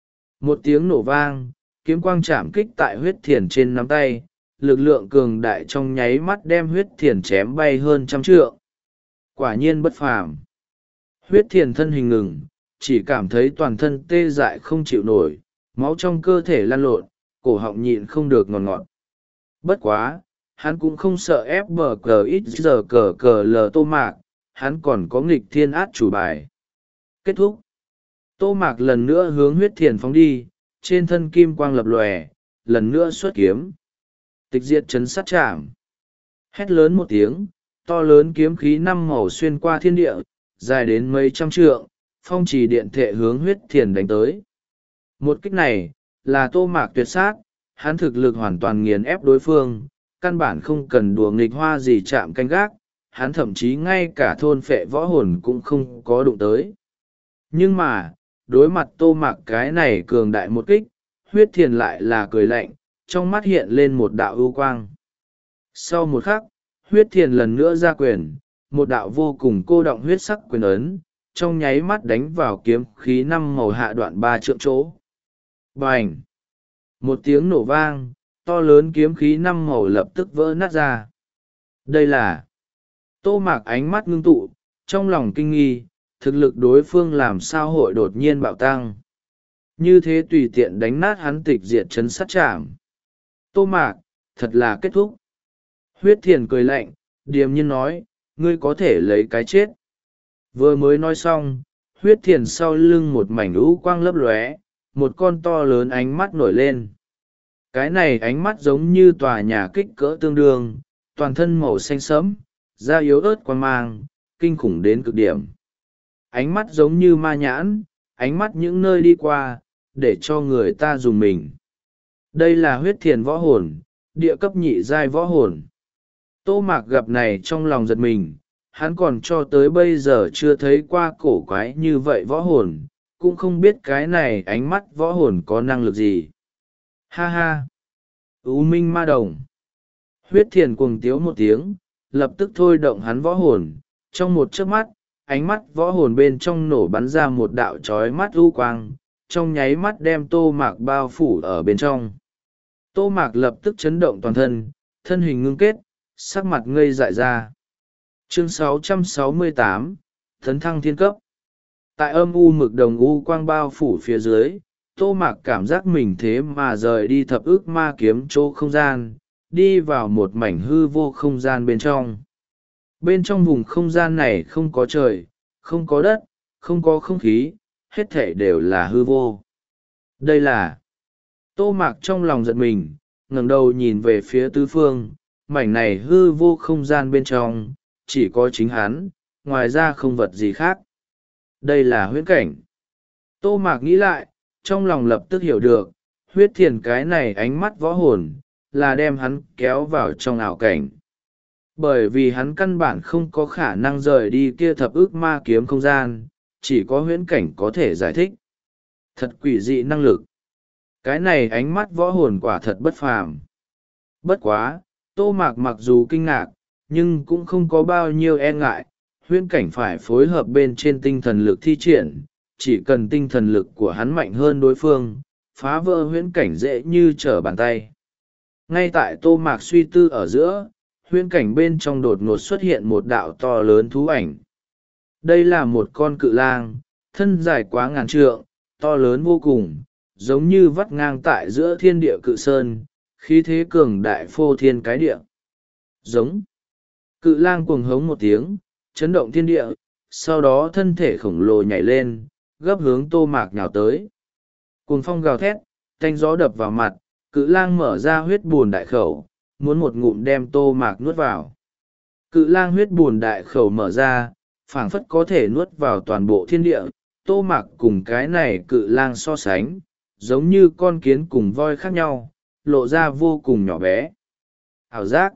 Một tiếng nổ vang, kiếm quang chạm kích tại huyết thiền trên nắm tay, lực lượng cường đại trong nháy mắt đem huyết thiền chém bay hơn trăm trượng. Quả nhiên bất phàm. Huyết thiền thân hình ngừng, chỉ cảm thấy toàn thân tê dại không chịu nổi, máu trong cơ thể lăn lộn, cổ họng nhịn không được ngọt ngọt. Bất quá, hắn cũng không sợ ép bờ cờ ít giờ cờ cờ lờ Tô Mạc, hắn còn có nghịch thiên át chủ bài. Kết thúc. Tô Mạc lần nữa hướng huyết thiền phóng đi, trên thân kim quang lập lòe, lần nữa xuất kiếm. Tịch diệt chấn sát chạm. Hét lớn một tiếng, to lớn kiếm khí năm màu xuyên qua thiên địa, dài đến mấy trăm trượng, phong trì điện thệ hướng huyết thiền đánh tới. Một kích này là tô mạc tuyệt sát, hắn thực lực hoàn toàn nghiền ép đối phương, căn bản không cần đùa nghịch hoa gì chạm canh gác, hắn thậm chí ngay cả thôn phệ võ hồn cũng không có đụng tới. Nhưng mà, đối mặt tô mạc cái này cường đại một kích, huyết thiền lại là cười lạnh, trong mắt hiện lên một đạo ưu quang. Sau một khắc, huyết thiền lần nữa ra quyền, một đạo vô cùng cô động huyết sắc quyền ấn, trong nháy mắt đánh vào kiếm khí năm màu hạ đoạn ba trượng chỗ. Bành! Một tiếng nổ vang, to lớn kiếm khí năm màu lập tức vỡ nát ra. Đây là... Tô mạc ánh mắt ngưng tụ, trong lòng kinh nghi, thực lực đối phương làm sao hội đột nhiên bạo tăng. Như thế tùy tiện đánh nát hắn tịch diệt chấn sát chạm. Tô mạc, thật là kết thúc. Huyết thiền cười lạnh, điềm nhiên nói, ngươi có thể lấy cái chết. Vừa mới nói xong, huyết thiền sau lưng một mảnh ú quang lấp lóe, một con to lớn ánh mắt nổi lên. Cái này ánh mắt giống như tòa nhà kích cỡ tương đương, toàn thân màu xanh sẫm, da yếu ớt quang mang, kinh khủng đến cực điểm. Ánh mắt giống như ma nhãn, ánh mắt những nơi đi qua, để cho người ta dùng mình. Đây là huyết thiền võ hồn, địa cấp nhị giai võ hồn. Tô mạc gặp này trong lòng giật mình, hắn còn cho tới bây giờ chưa thấy qua cổ quái như vậy võ hồn, cũng không biết cái này ánh mắt võ hồn có năng lực gì. Ha ha! U minh ma đồng! Huyết thiền cuồng tiếu một tiếng, lập tức thôi động hắn võ hồn, trong một chớp mắt, ánh mắt võ hồn bên trong nổ bắn ra một đạo trói mắt u quang, trong nháy mắt đem tô mạc bao phủ ở bên trong. Tô mạc lập tức chấn động toàn thân, thân hình ngưng kết, sắc mặt ngây dại ra. Chương sáu trăm sáu mươi tám, Thấn thăng thiên cấp. Tại âm u mực đồng u quang bao phủ phía dưới, tô mạc cảm giác mình thế mà rời đi thập ức ma kiếm chỗ không gian, đi vào một mảnh hư vô không gian bên trong. Bên trong vùng không gian này không có trời, không có đất, không có không khí, hết thể đều là hư vô. Đây là... Tô mạc trong lòng giật mình, ngẩng đầu nhìn về phía tứ phương, mảnh này hư vô không gian bên trong, chỉ có chính hắn, ngoài ra không vật gì khác. Đây là huyễn cảnh. Tô mạc nghĩ lại, trong lòng lập tức hiểu được, huyết thiền cái này ánh mắt võ hồn, là đem hắn kéo vào trong ảo cảnh. Bởi vì hắn căn bản không có khả năng rời đi kia thập ức ma kiếm không gian, chỉ có huyễn cảnh có thể giải thích. Thật quỷ dị năng lực. Cái này ánh mắt võ hồn quả thật bất phàm. Bất quá, tô mạc mặc dù kinh ngạc, nhưng cũng không có bao nhiêu e ngại, huyễn cảnh phải phối hợp bên trên tinh thần lực thi triển, chỉ cần tinh thần lực của hắn mạnh hơn đối phương, phá vỡ huyễn cảnh dễ như trở bàn tay. Ngay tại tô mạc suy tư ở giữa, huyễn cảnh bên trong đột ngột xuất hiện một đạo to lớn thú ảnh. Đây là một con cự lang, thân dài quá ngàn trượng, to lớn vô cùng, giống như vắt ngang tại giữa thiên địa cự sơn, khí thế cường đại phô thiên cái địa. Giống. Cự lang cuồng hống một tiếng, chấn động thiên địa, sau đó thân thể khổng lồ nhảy lên, gấp hướng tô mạc nhào tới. Cuồng phong gào thét, tanh gió đập vào mặt, cự lang mở ra huyết buồn đại khẩu, muốn một ngụm đem tô mạc nuốt vào. Cự lang huyết buồn đại khẩu mở ra, phảng phất có thể nuốt vào toàn bộ thiên địa, tô mạc cùng cái này cự lang so sánh, giống như con kiến cùng voi khác nhau, lộ ra vô cùng nhỏ bé. Ảo giác.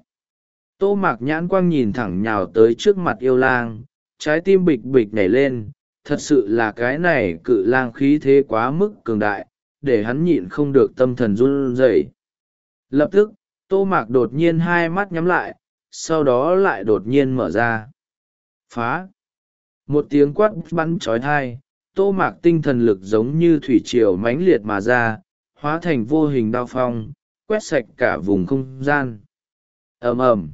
Tô mạc nhãn quang nhìn thẳng nhào tới trước mặt yêu lang, trái tim bịch bịch nhảy lên, thật sự là cái này cự lang khí thế quá mức cường đại, để hắn nhịn không được tâm thần run rẩy. Lập tức, tô mạc đột nhiên hai mắt nhắm lại, sau đó lại đột nhiên mở ra. Phá! Một tiếng quát bắn trói thai, tô mạc tinh thần lực giống như thủy triều mãnh liệt mà ra, hóa thành vô hình đao phong, quét sạch cả vùng không gian. Ầm ầm,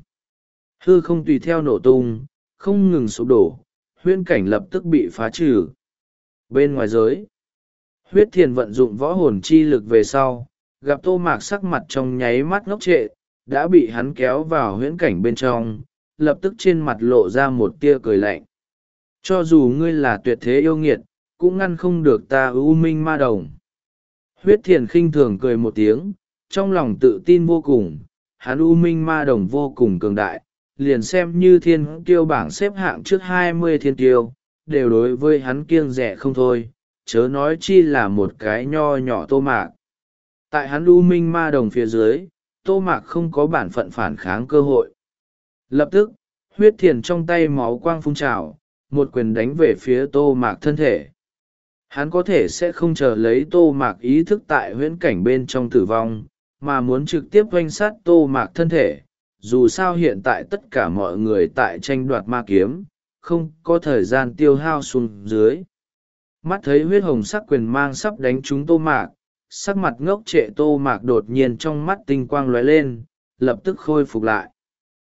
hư không tùy theo nổ tung, không ngừng sụp đổ, huyễn cảnh lập tức bị phá trừ. Bên ngoài giới, huyết thiền vận dụng võ hồn chi lực về sau, gặp tô mạc sắc mặt trong nháy mắt ngốc trệ, đã bị hắn kéo vào huyễn cảnh bên trong, lập tức trên mặt lộ ra một tia cười lạnh. Cho dù ngươi là tuyệt thế yêu nghiệt, cũng ngăn không được ta U Minh Ma Đồng. Huyết thiền khinh thường cười một tiếng, trong lòng tự tin vô cùng, hắn U Minh Ma Đồng vô cùng cường đại, liền xem như thiên kiêu bảng xếp hạng trước hai mươi thiên kiêu, đều đối với hắn kiêng rẻ không thôi, chớ nói chi là một cái nho nhỏ Tô Mạc. Tại hắn u minh ma đồng phía dưới, Tô Mạc không có bản phận phản kháng cơ hội. Lập tức, huyết thiền trong tay máu quang phun trào, một quyền đánh về phía Tô Mạc thân thể. Hắn có thể sẽ không chờ lấy Tô Mạc ý thức tại huyễn cảnh bên trong tử vong, mà muốn trực tiếp oanh sát Tô Mạc thân thể. Dù sao hiện tại tất cả mọi người tại tranh đoạt ma kiếm, không có thời gian tiêu hao xuống dưới. Mắt thấy huyết hồng sắc quyền mang sắp đánh trúng Tô Mạc, sắc mặt ngốc trệ Tô Mạc đột nhiên trong mắt tinh quang lóe lên, lập tức khôi phục lại.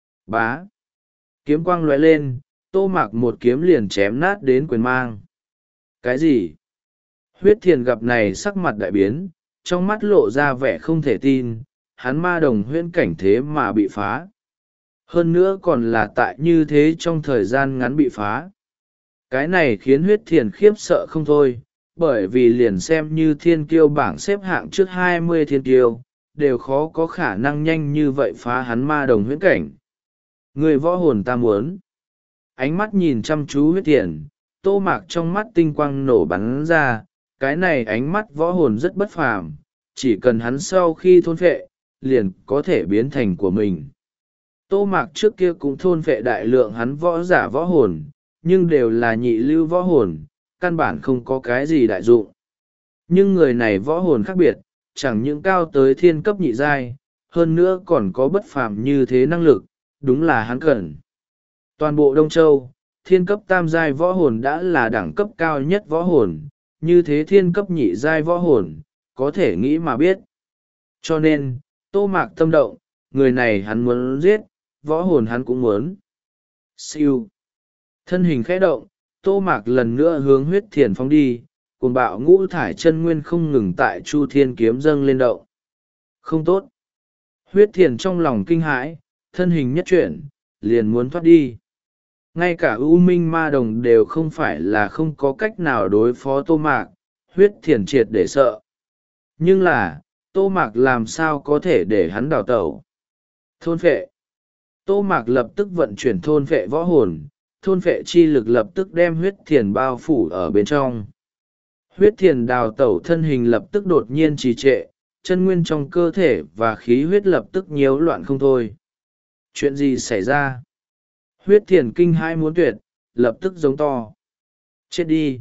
Bá! Kiếm quang lóe lên, Tô Mạc một kiếm liền chém nát đến quyền mang. Cái gì? Huyết thiền gặp này sắc mặt đại biến, trong mắt lộ ra vẻ không thể tin, hắn ma đồng huyễn cảnh thế mà bị phá. Hơn nữa còn là tại như thế trong thời gian ngắn bị phá. Cái này khiến huyết thiền khiếp sợ không thôi, bởi vì liền xem như thiên kiêu bảng xếp hạng trước hai mươi thiên kiêu, đều khó có khả năng nhanh như vậy phá hắn ma đồng huyễn cảnh. Người võ hồn ta muốn. Ánh mắt nhìn chăm chú huyết thiền, Tô Mạc trong mắt tinh quang nổ bắn ra, cái này ánh mắt võ hồn rất bất phàm, chỉ cần hắn sau khi thôn phệ, liền có thể biến thành của mình. Tô Mạc trước kia cũng thôn phệ đại lượng hắn võ giả võ hồn, nhưng đều là nhị lưu võ hồn, căn bản không có cái gì đại dụng. Nhưng người này võ hồn khác biệt, chẳng những cao tới thiên cấp nhị giai, hơn nữa còn có bất phàm như thế năng lực, đúng là hắn cần. Toàn bộ Đông Châu, thiên cấp tam giai võ hồn đã là đẳng cấp cao nhất võ hồn, như thế thiên cấp nhị giai võ hồn, có thể nghĩ mà biết. Cho nên, Tô Mạc tâm động, người này hắn muốn giết, võ hồn hắn cũng muốn. Siêu. Thân hình khẽ động, Tô Mạc lần nữa hướng huyết thiền phóng đi, cùng bạo ngũ thải chân nguyên không ngừng tại Chu Thiên kiếm dâng lên động. Không tốt. Huyết thiền trong lòng kinh hãi, thân hình nhất chuyển, liền muốn thoát đi. Ngay cả U Minh Ma Đồng đều không phải là không có cách nào đối phó Tô Mạc, huyết thiền triệt để sợ. Nhưng là, Tô Mạc làm sao có thể để hắn đào tẩu? Thôn phệ. Tô Mạc lập tức vận chuyển thôn phệ võ hồn, thôn phệ chi lực lập tức đem huyết thiền bao phủ ở bên trong. Huyết thiền đào tẩu thân hình lập tức đột nhiên trì trệ, chân nguyên trong cơ thể và khí huyết lập tức nhiễu loạn không thôi. Chuyện gì xảy ra? Huyết thiền kinh hai muốn tuyệt, lập tức giống to. Chết đi!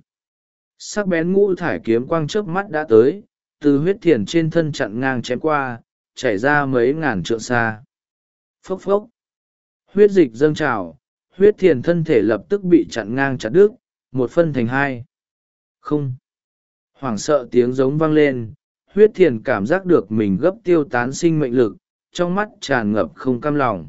Sắc bén ngũ thải kiếm quang chớp mắt đã tới, từ huyết thiền trên thân chặn ngang chém qua, chảy ra mấy ngàn trượng xa. Phốc phốc! Huyết dịch dâng trào, huyết thiền thân thể lập tức bị chặn ngang chặt đứt, một phân thành hai. Không! Hoảng sợ tiếng giống vang lên, huyết thiền cảm giác được mình gấp tiêu tán sinh mệnh lực, trong mắt tràn ngập không cam lòng.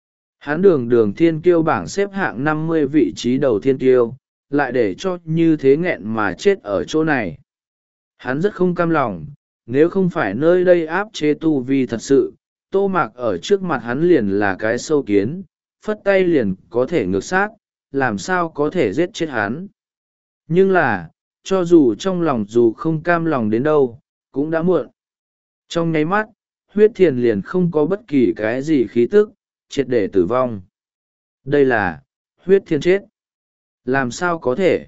Hắn đường đường thiên kiêu bảng xếp hạng năm mươi vị trí đầu thiên kiêu, lại để cho như thế nghẹn mà chết ở chỗ này. Hắn rất không cam lòng, nếu không phải nơi đây áp chế tu vi thật sự, Tô Mạc ở trước mặt hắn liền là cái sâu kiến, phất tay liền có thể ngược sát, làm sao có thể giết chết hắn. Nhưng là, cho dù trong lòng dù không cam lòng đến đâu, cũng đã muộn. Trong nháy mắt, huyết thiền liền không có bất kỳ cái gì khí tức, triệt để tử vong. Đây là, huyết thiền chết. Làm sao có thể?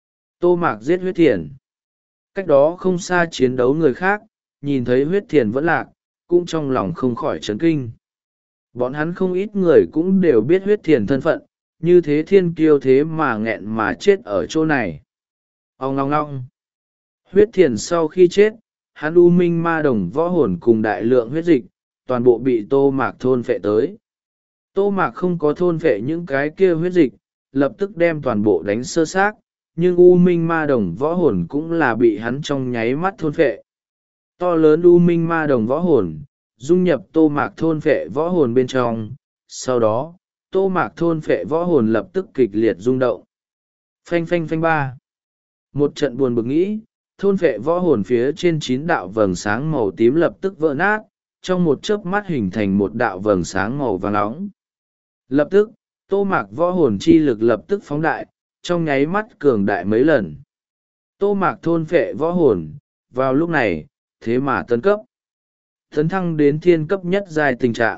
Tô Mạc giết huyết thiền. Cách đó không xa chiến đấu người khác, nhìn thấy huyết thiền vẫn lạc, cũng trong lòng không khỏi chấn kinh. Bọn hắn không ít người cũng đều biết huyết thiền thân phận, như thế thiên kiêu thế mà nghẹn mà chết ở chỗ này. Ông ngong ngong. Huyết thiền sau khi chết, hắn U Minh Ma Đồng võ hồn cùng đại lượng huyết dịch, toàn bộ bị Tô Mạc thôn phệ tới. Tô Mạc không có thôn phệ những cái kia huyết dịch, lập tức đem toàn bộ đánh sơ xác, nhưng U Minh Ma Đồng võ hồn cũng là bị hắn trong nháy mắt thôn phệ. To lớn U Minh Ma Đồng võ hồn, dung nhập Tô Mạc thôn phệ võ hồn bên trong, sau đó, Tô Mạc thôn phệ võ hồn lập tức kịch liệt rung động. Phanh phanh phanh ba. Một trận buồn bực nghĩ, thôn phệ võ hồn phía trên chín đạo vầng sáng màu tím lập tức vỡ nát, trong một chớp mắt hình thành một đạo vầng sáng màu vàng nóng. Lập tức, Tô Mạc võ hồn chi lực lập tức phóng đại, trong nháy mắt cường đại mấy lần. Tô Mạc thôn phệ võ hồn, vào lúc này, thế mà tấn cấp. Tấn thăng đến thiên cấp nhất giai tình trạng.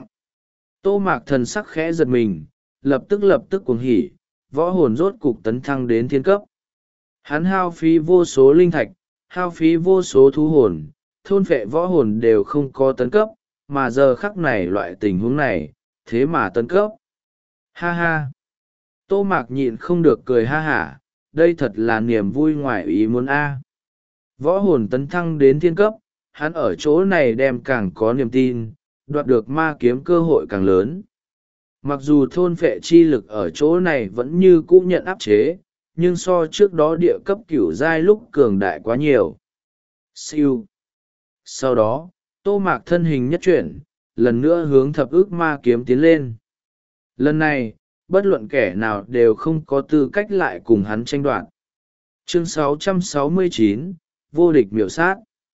Tô Mạc thần sắc khẽ giật mình, lập tức lập tức cuồng hỉ, võ hồn rốt cục tấn thăng đến thiên cấp. Hắn hao phí vô số linh thạch, hao phí vô số thú hồn, thôn phệ võ hồn đều không có tấn cấp, mà giờ khắc này loại tình huống này, thế mà tấn cấp. Ha ha! Tô Mạc nhịn không được cười ha hả, đây thật là niềm vui ngoài ý muốn a. Võ hồn tấn thăng đến thiên cấp, hắn ở chỗ này đem càng có niềm tin, đoạt được ma kiếm cơ hội càng lớn. Mặc dù thôn phệ chi lực ở chỗ này vẫn như cũ nhận áp chế, nhưng so trước đó địa cấp cửu giai lúc cường đại quá nhiều. Siêu. Sau đó, Tô Mạc thân hình nhất chuyển, lần nữa hướng thập ức ma kiếm tiến lên. Lần này, bất luận kẻ nào đều không có tư cách lại cùng hắn tranh đoạt. Chương sáu trăm sáu mươi chín, vô địch miểu sát.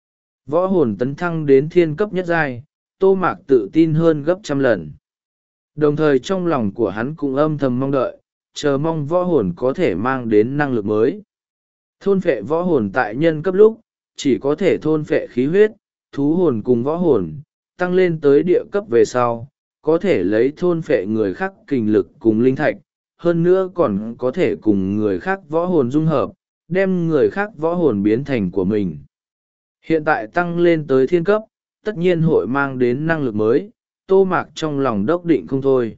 Võ hồn tấn thăng đến thiên cấp nhất giai, Tô Mạc tự tin hơn gấp trăm lần. Đồng thời trong lòng của hắn cũng âm thầm mong đợi, chờ mong võ hồn có thể mang đến năng lực mới. Thôn phệ võ hồn tại nhân cấp lúc, chỉ có thể thôn phệ khí huyết, thú hồn cùng võ hồn, tăng lên tới địa cấp về sau, có thể lấy thôn phệ người khác kình lực cùng linh thạch, hơn nữa còn có thể cùng người khác võ hồn dung hợp, đem người khác võ hồn biến thành của mình. Hiện tại tăng lên tới thiên cấp, tất nhiên hội mang đến năng lực mới, Tô Mạc trong lòng đốc định không thôi.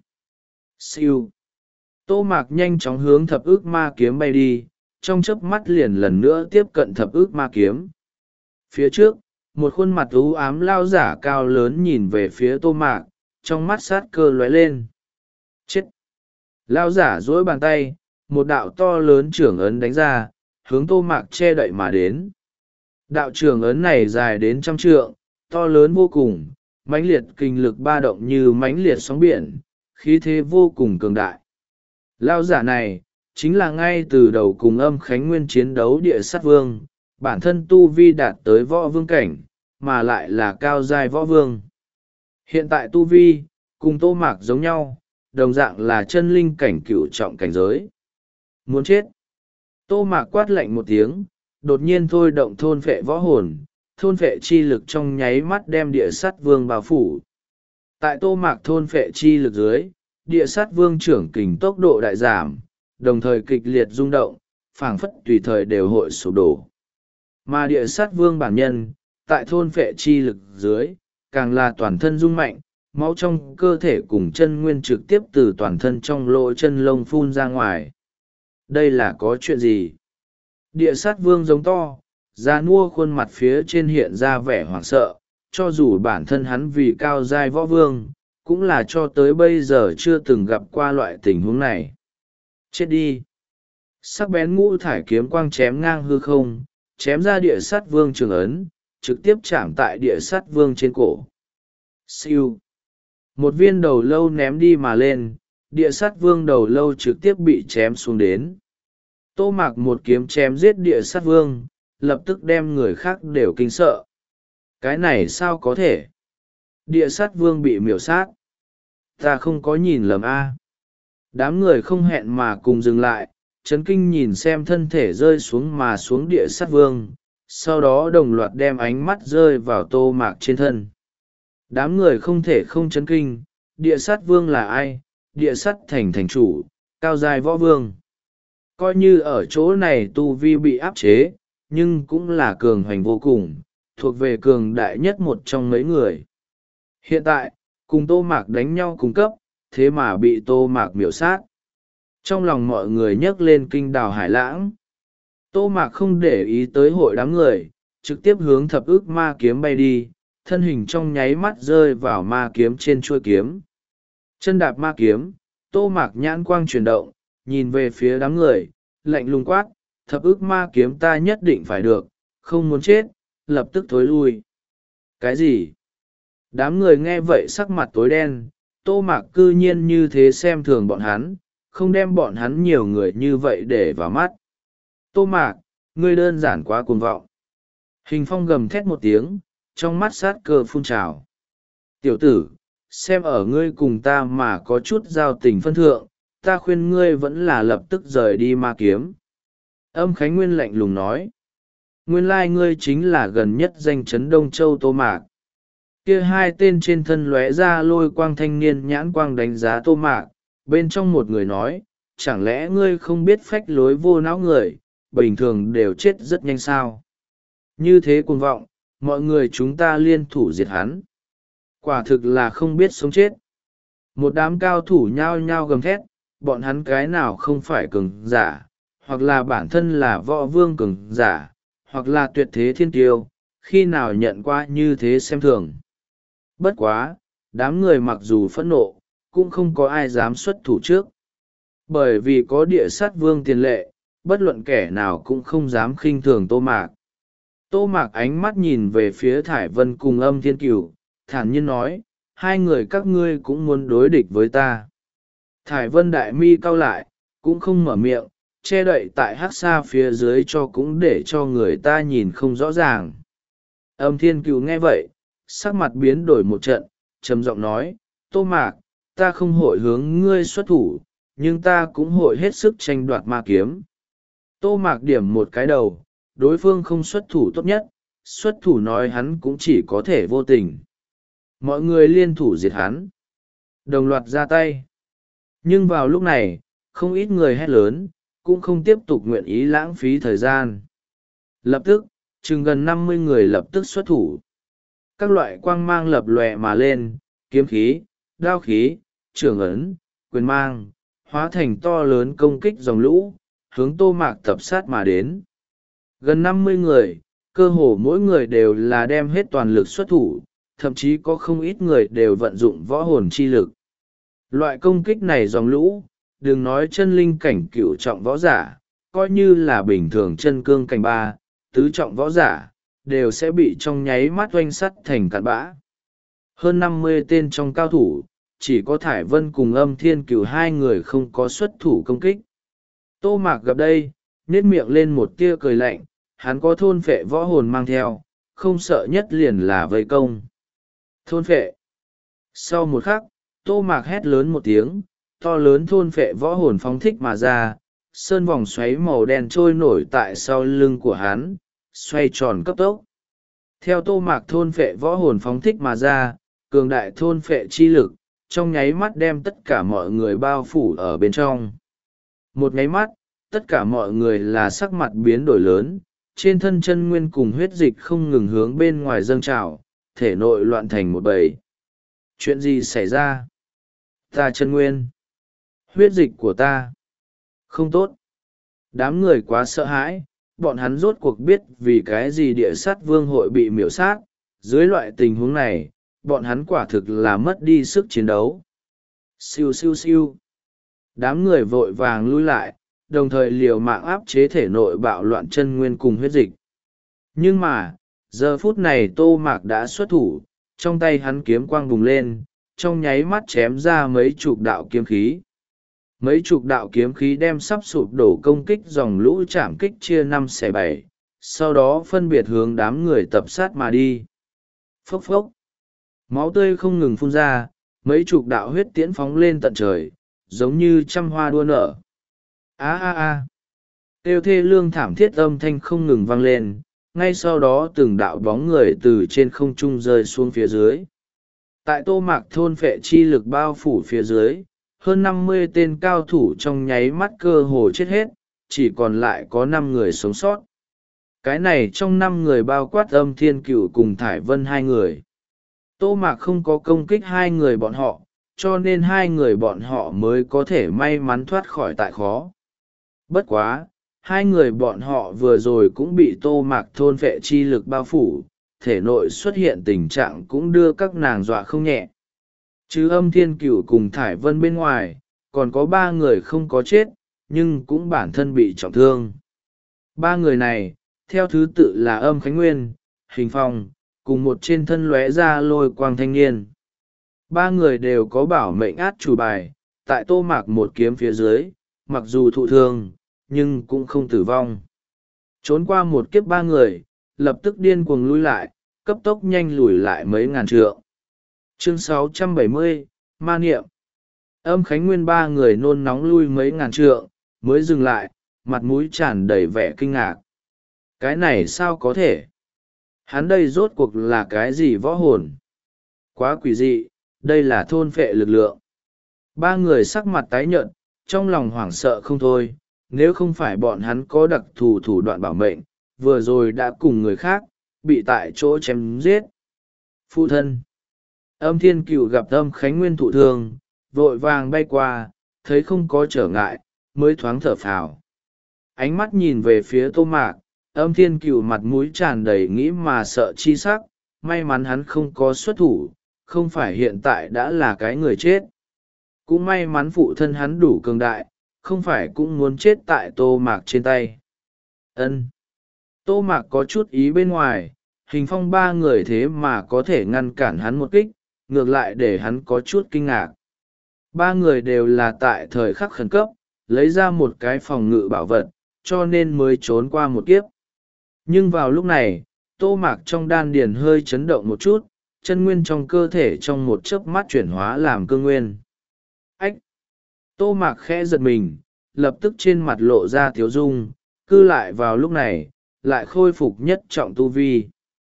Siêu. Tô Mạc nhanh chóng hướng thập ức ma kiếm bay đi, trong chớp mắt liền lần nữa tiếp cận thập ức ma kiếm. Phía trước, một khuôn mặt u ám lao giả cao lớn nhìn về phía Tô Mạc, trong mắt sát cơ lóe lên. Chết! Lao giả duỗi bàn tay, một đạo to lớn trưởng ấn đánh ra, hướng Tô Mạc che đậy mà đến. Đạo trưởng ấn này dài đến trăm trượng, to lớn vô cùng, mãnh liệt kinh lực ba động như mãnh liệt sóng biển, khí thế vô cùng cường đại. Lao giả này, chính là ngay từ đầu cùng Âm Khánh Nguyên chiến đấu địa sát vương, bản thân tu vi đạt tới võ vương cảnh, mà lại là cao giai võ vương. Hiện tại tu vi, cùng Tô Mạc giống nhau, đồng dạng là chân linh cảnh cửu trọng cảnh giới. Muốn chết! Tô Mạc quát lạnh một tiếng, đột nhiên thôi động thôn phệ võ hồn, thôn phệ chi lực trong nháy mắt đem địa sát vương bao phủ. Tại Tô Mạc thôn phệ chi lực dưới, địa sát vương trưởng kình tốc độ đại giảm, đồng thời kịch liệt rung động, phảng phất tùy thời đều hội sụp đổ. Mà địa sát vương bản nhân, tại thôn phệ chi lực dưới, càng là toàn thân rung mạnh, máu trong cơ thể cùng chân nguyên trực tiếp từ toàn thân trong lỗ chân lông phun ra ngoài. Đây là có chuyện gì? Địa sát vương giống to, già nua khuôn mặt phía trên hiện ra vẻ hoảng sợ, cho dù bản thân hắn vì cao giai võ vương, cũng là cho tới bây giờ chưa từng gặp qua loại tình huống này. Chết đi! Sắc bén ngũ thải kiếm quang chém ngang hư không, chém ra địa sát vương trường ấn, trực tiếp chạm tại địa sát vương trên cổ. Siêu! Một viên đầu lâu ném đi mà lên, địa sát vương đầu lâu trực tiếp bị chém xuống đến. Tô Mạc một kiếm chém giết địa sát vương, lập tức đem người khác đều kinh sợ. Cái này sao có thể? Địa sát vương bị miểu sát. Ta không có nhìn lầm a. Đám người không hẹn mà cùng dừng lại, chấn kinh nhìn xem thân thể rơi xuống mà xuống địa sát vương, sau đó đồng loạt đem ánh mắt rơi vào Tô Mạc trên thân. Đám người không thể không chấn kinh, địa sát vương là ai? Địa sát thành thành chủ, cao giai võ vương. Coi như ở chỗ này tu vi bị áp chế, nhưng cũng là cường hoành vô cùng, thuộc về cường đại nhất một trong mấy người. Hiện tại, cùng Tô Mạc đánh nhau cùng cấp, thế mà bị Tô Mạc miểu sát. Trong lòng mọi người nhấc lên kinh đào hải lãng. Tô Mạc không để ý tới hội đám người, trực tiếp hướng thập ức ma kiếm bay đi, thân hình trong nháy mắt rơi vào ma kiếm trên chuôi kiếm. Chân đạp ma kiếm, Tô Mạc nhãn quang chuyển động, nhìn về phía đám người, lạnh lùng quát, thập ức ma kiếm ta nhất định phải được, không muốn chết, lập tức thối lui. Cái gì? Đám người nghe vậy sắc mặt tối đen, Tô Mạc cư nhiên như thế xem thường bọn hắn, không đem bọn hắn nhiều người như vậy để vào mắt. Tô Mạc, ngươi đơn giản quá cuồng vọng. Hình Phong gầm thét một tiếng, trong mắt sát cơ phun trào. Tiểu tử, xem ở ngươi cùng ta mà có chút giao tình phân thượng, ta khuyên ngươi vẫn là lập tức rời đi ma kiếm. Âm Khánh Nguyên lạnh lùng nói. Nguyên lai ngươi chính là gần nhất danh chấn Đông Châu Tô Mạc. Kia hai tên trên thân lóe ra lôi quang thanh niên nhãn quang đánh giá Tô Mạc, bên trong một người nói, chẳng lẽ ngươi không biết phách lối vô não người, bình thường đều chết rất nhanh sao? Như thế cuồng vọng, mọi người chúng ta liên thủ diệt hắn. Quả thực là không biết sống chết. Một đám cao thủ nhao nhao gầm thét, bọn hắn cái nào không phải cường giả, hoặc là bản thân là võ vương cường giả, hoặc là tuyệt thế thiên tiêu, khi nào nhận qua như thế xem thường. Bất quá, đám người mặc dù phẫn nộ, cũng không có ai dám xuất thủ trước. Bởi vì có địa sát vương tiền lệ, bất luận kẻ nào cũng không dám khinh thường Tô Mạc. Tô Mạc ánh mắt nhìn về phía Thải Vân cùng Âm Thiên Cửu, thản nhiên nói, hai người các ngươi cũng muốn đối địch với ta. Thải Vân đại mi cau lại, cũng không mở miệng, che đậy tại hắc xa phía dưới cho cũng để cho người ta nhìn không rõ ràng. Âm Thiên Cửu nghe vậy, sắc mặt biến đổi một trận, trầm giọng nói, Tô Mạc, ta không hội hướng ngươi xuất thủ, nhưng ta cũng hội hết sức tranh đoạt ma kiếm. Tô Mạc điểm một cái đầu, đối phương không xuất thủ tốt nhất, xuất thủ nói hắn cũng chỉ có thể vô tình. Mọi người liên thủ diệt hắn, đồng loạt ra tay. Nhưng vào lúc này, không ít người hét lớn, cũng không tiếp tục nguyện ý lãng phí thời gian. Lập tức, chừng gần năm mươi người lập tức xuất thủ. Các loại quang mang lập lòe mà lên, kiếm khí, đao khí, trường ấn, quyền mang, hóa thành to lớn công kích dòng lũ, hướng Tô Mạc tập sát mà đến. Gần năm mươi người, cơ hồ mỗi người đều là đem hết toàn lực xuất thủ, thậm chí có không ít người đều vận dụng võ hồn chi lực. Loại công kích này dòng lũ, đừng nói chân linh cảnh cửu trọng võ giả, coi như là bình thường chân cương cảnh ba, tứ trọng võ giả, đều sẽ bị trong nháy mắt oanh sắt thành cặn bã. Hơn năm mươi tên trong cao thủ, chỉ có Thải Vân cùng Âm Thiên Cửu hai người không có xuất thủ công kích. Tô Mạc gặp đây, nhếch miệng lên một tia cười lạnh, hắn có thôn phệ võ hồn mang theo, không sợ nhất liền là vây công. Thôn phệ. Sau một khắc, Tô Mạc hét lớn một tiếng, to lớn thôn phệ võ hồn phóng thích mà ra, sơn vòng xoáy màu đen trôi nổi tại sau lưng của hắn, xoay tròn cấp tốc. Theo Tô Mạc thôn phệ võ hồn phóng thích mà ra, cường đại thôn phệ chi lực, trong nháy mắt đem tất cả mọi người bao phủ ở bên trong. Một nháy mắt, tất cả mọi người là sắc mặt biến đổi lớn, trên thân chân nguyên cùng huyết dịch không ngừng hướng bên ngoài dâng trào, thể nội loạn thành một bầy. Chuyện gì xảy ra? Ta chân nguyên, huyết dịch của ta không tốt. Đám người quá sợ hãi, bọn hắn rốt cuộc biết vì cái gì địa sát vương hội bị miểu sát. Dưới loại tình huống này, bọn hắn quả thực là mất đi sức chiến đấu. Siêu siêu siêu. Đám người vội vàng lui lại, đồng thời liều mạng áp chế thể nội bạo loạn chân nguyên cùng huyết dịch. Nhưng mà, giờ phút này Tô Mạc đã xuất thủ, trong tay hắn kiếm quang bùng lên, trong nháy mắt chém ra mấy chục đạo kiếm khí. Mấy chục đạo kiếm khí đem sắp sụp đổ công kích dòng lũ chạm kích chia năm xẻ bảy, sau đó phân biệt hướng đám người tập sát mà đi. Phốc phốc. Máu tươi không ngừng phun ra, mấy chục đạo huyết tiễn phóng lên tận trời, giống như trăm hoa đua nở. Á á á. Kêu thê lương thảm thiết âm thanh không ngừng vang lên, ngay sau đó từng đạo bóng người từ trên không trung rơi xuống phía dưới. Tại Tô Mạc thôn phệ chi lực bao phủ phía dưới, hơn năm mươi tên cao thủ trong nháy mắt cơ hồ chết hết, chỉ còn lại có năm người sống sót. Cái này trong năm người bao quát Âm Thiên Cửu cùng Thải Vân hai người. Tô Mạc không có công kích hai người bọn họ, cho nên hai người bọn họ mới có thể may mắn thoát khỏi tại khó. Bất quá, hai người bọn họ vừa rồi cũng bị Tô Mạc thôn phệ chi lực bao phủ, thể nội xuất hiện tình trạng cũng đưa các nàng dọa không nhẹ. Chứ Âm Thiên Cửu cùng Thải Vân bên ngoài, còn có ba người không có chết, nhưng cũng bản thân bị trọng thương. Ba người này, theo thứ tự là Âm Khánh Nguyên, Hình Phong, cùng một trên thân lóe ra lôi quang thanh niên. Ba người đều có bảo mệnh át chủ bài, tại Tô Mạc một kiếm phía dưới, mặc dù thụ thương, nhưng cũng không tử vong. Trốn qua một kiếp ba người, lập tức điên cuồng lui lại, cấp tốc nhanh lùi lại mấy ngàn trượng. Chương sáu trăm bảy mươi, Ma Niệm. Âm Khánh Nguyên ba người nôn nóng lui mấy ngàn trượng, mới dừng lại, mặt mũi tràn đầy vẻ kinh ngạc. Cái này sao có thể? Hắn đây rốt cuộc là cái gì võ hồn? Quá quỷ dị, đây là thôn phệ lực lượng. Ba người sắc mặt tái nhợt, trong lòng hoảng sợ không thôi, nếu không phải bọn hắn có đặc thù thủ đoạn bảo mệnh, vừa rồi đã cùng người khác bị tại chỗ chém giết. Phụ thân. Âm Thiên Cửu gặp Âm Khánh Nguyên thụ thương, vội vàng bay qua, thấy không có trở ngại, mới thoáng thở phào. Ánh mắt nhìn về phía Tô Mạc, Âm Thiên Cửu mặt mũi tràn đầy nghĩ mà sợ chi sắc, may mắn hắn không có xuất thủ, không phải hiện tại đã là cái người chết. Cũng may mắn phụ thân hắn đủ cường đại, không phải cũng muốn chết tại Tô Mạc trên tay. Ân. Tô Mạc có chút ý bên ngoài, Hình Phong ba người thế mà có thể ngăn cản hắn một kích, ngược lại để hắn có chút kinh ngạc. Ba người đều là tại thời khắc khẩn cấp, lấy ra một cái phòng ngự bảo vật, cho nên mới trốn qua một kiếp. Nhưng vào lúc này, Tô Mạc trong đan điền hơi chấn động một chút, chân nguyên trong cơ thể trong một chớp mắt chuyển hóa làm cương nguyên. Ách! Tô Mạc khẽ giật mình, lập tức trên mặt lộ ra tiếu dung, cư lại vào lúc này, lại khôi phục nhất trọng tu vi.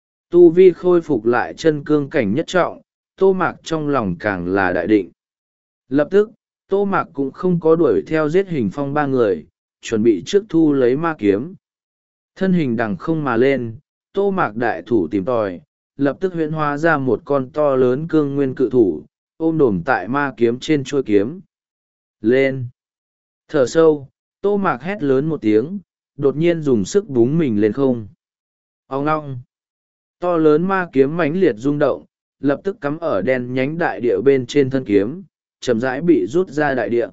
Tu vi khôi phục lại chân cương cảnh nhất trọng, Tô Mạc trong lòng càng là đại định. Lập tức, Tô Mạc cũng không có đuổi theo giết Hình Phong ba người, chuẩn bị trước thu lấy ma kiếm. Thân hình đằng không mà lên, Tô Mạc đại thủ tìm tòi, lập tức huyễn hóa ra một con to lớn cương nguyên cự thủ, ôm đồm tại ma kiếm trên chuôi kiếm. Lên! Thở sâu, Tô Mạc hét lớn một tiếng, đột nhiên dùng sức búng mình lên không. Ông ngong! To lớn ma kiếm mãnh liệt rung động, lập tức cắm ở đen nhánh đại địa bên trên thân kiếm, chậm rãi bị rút ra đại địa.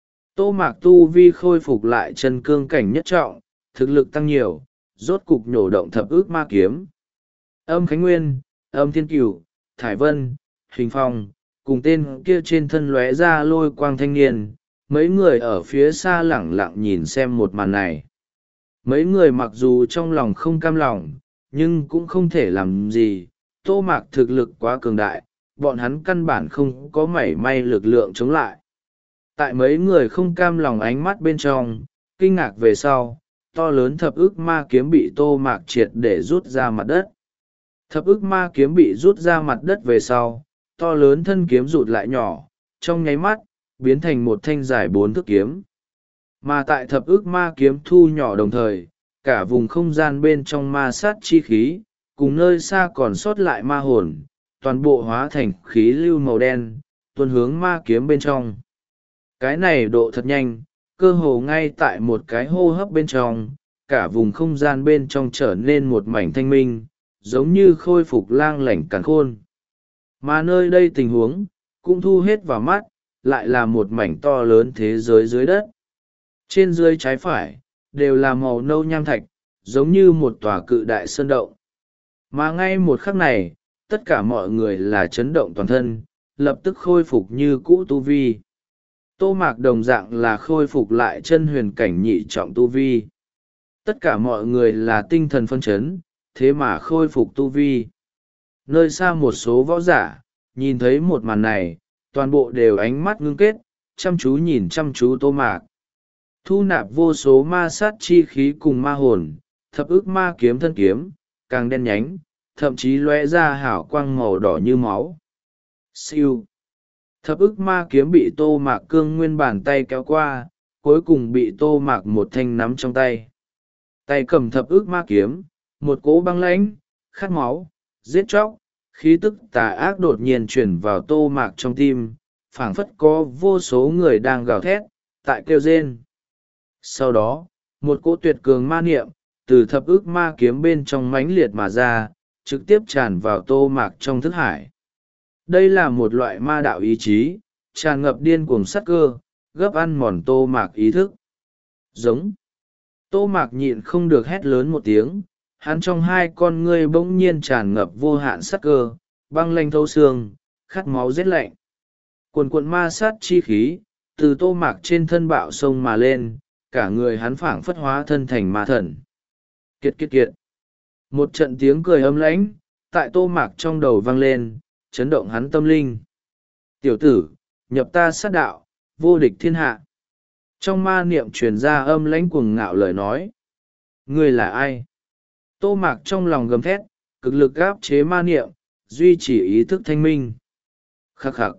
Tô Mạc tu vi khôi phục lại chân cương cảnh nhất trọng, thực lực tăng nhiều, rốt cục nhổ động thập ước ma kiếm. Âm Khánh Nguyên, Âm Thiên Cửu, Thải Vân, Hình Phong, cùng tên kia trên thân lóe ra lôi quang thanh niên, mấy người ở phía xa lẳng lặng nhìn xem một màn này. Mấy người mặc dù trong lòng không cam lòng, nhưng cũng không thể làm gì. Tô Mạc thực lực quá cường đại, bọn hắn căn bản không có mảy may lực lượng chống lại. Tại mấy người không cam lòng ánh mắt bên trong, kinh ngạc về sau, to lớn thập ức ma kiếm bị Tô Mạc triệt để rút ra mặt đất. Thập ức ma kiếm bị rút ra mặt đất về sau, to lớn thân kiếm rụt lại nhỏ, trong nháy mắt, biến thành một thanh dài bốn thước kiếm. Mà tại thập ức ma kiếm thu nhỏ đồng thời, cả vùng không gian bên trong ma sát chi khí, cùng nơi xa còn sót lại ma hồn, toàn bộ hóa thành khí lưu màu đen, tuôn hướng ma kiếm bên trong. Cái này độ thật nhanh, cơ hồ ngay tại một cái hô hấp bên trong, cả vùng không gian bên trong trở nên một mảnh thanh minh, giống như khôi phục lang lảnh càn khôn. Mà nơi đây tình huống, cũng thu hết vào mắt, lại là một mảnh to lớn thế giới dưới đất. Trên dưới trái phải, đều là màu nâu nham thạch, giống như một tòa cự đại sơn động. Mà ngay một khắc này, tất cả mọi người là chấn động toàn thân, lập tức khôi phục như cũ tu vi. Tô Mạc đồng dạng là khôi phục lại chân huyền cảnh nhị trọng tu vi. Tất cả mọi người là tinh thần phân chấn, thế mà khôi phục tu vi. Nơi xa một số võ giả, nhìn thấy một màn này, toàn bộ đều ánh mắt ngưng kết, chăm chú nhìn chăm chú Tô Mạc. Thu nạp vô số ma sát chi khí cùng ma hồn, thập ức ma kiếm thân kiếm, càng đen nhánh, thậm chí lóe ra hào quang màu đỏ như máu. Siêu! Thập ức ma kiếm bị Tô Mạc cương nguyên bàn tay kéo qua, cuối cùng bị Tô Mạc một thanh nắm trong tay. Tay cầm thập ức ma kiếm, một cỗ băng lãnh, khát máu, giết chóc, khí tức tà ác đột nhiên chuyển vào Tô Mạc trong tim, phảng phất có vô số người đang gào thét, tại kêu rên. Sau đó, một cỗ tuyệt cường ma niệm, từ thập ức ma kiếm bên trong mãnh liệt mà ra, trực tiếp tràn vào Tô Mạc trong thức hải. Đây là một loại ma đạo ý chí, tràn ngập điên cuồng sát cơ, gấp ăn mòn Tô Mạc ý thức. Giống. Tô Mạc nhịn không được hét lớn một tiếng, hắn trong hai con ngươi bỗng nhiên tràn ngập vô hạn sát cơ, băng lanh thấu xương, khát máu rét lạnh. Cuồn cuộn ma sát chi khí, từ Tô Mạc trên thân bạo sông mà lên, cả người hắn phảng phất hóa thân thành ma thần. Kiệt kiệt kiệt. Một trận tiếng cười ấm lãnh, tại Tô Mạc trong đầu vang lên, chấn động hắn tâm linh. Tiểu tử, nhập ta sát đạo, vô địch thiên hạ. Trong ma niệm truyền ra âm lãnh cuồng ngạo lời nói. Ngươi là ai? Tô Mạc trong lòng gầm thét, cực lực áp chế ma niệm, duy trì ý thức thanh minh. Khắc khắc.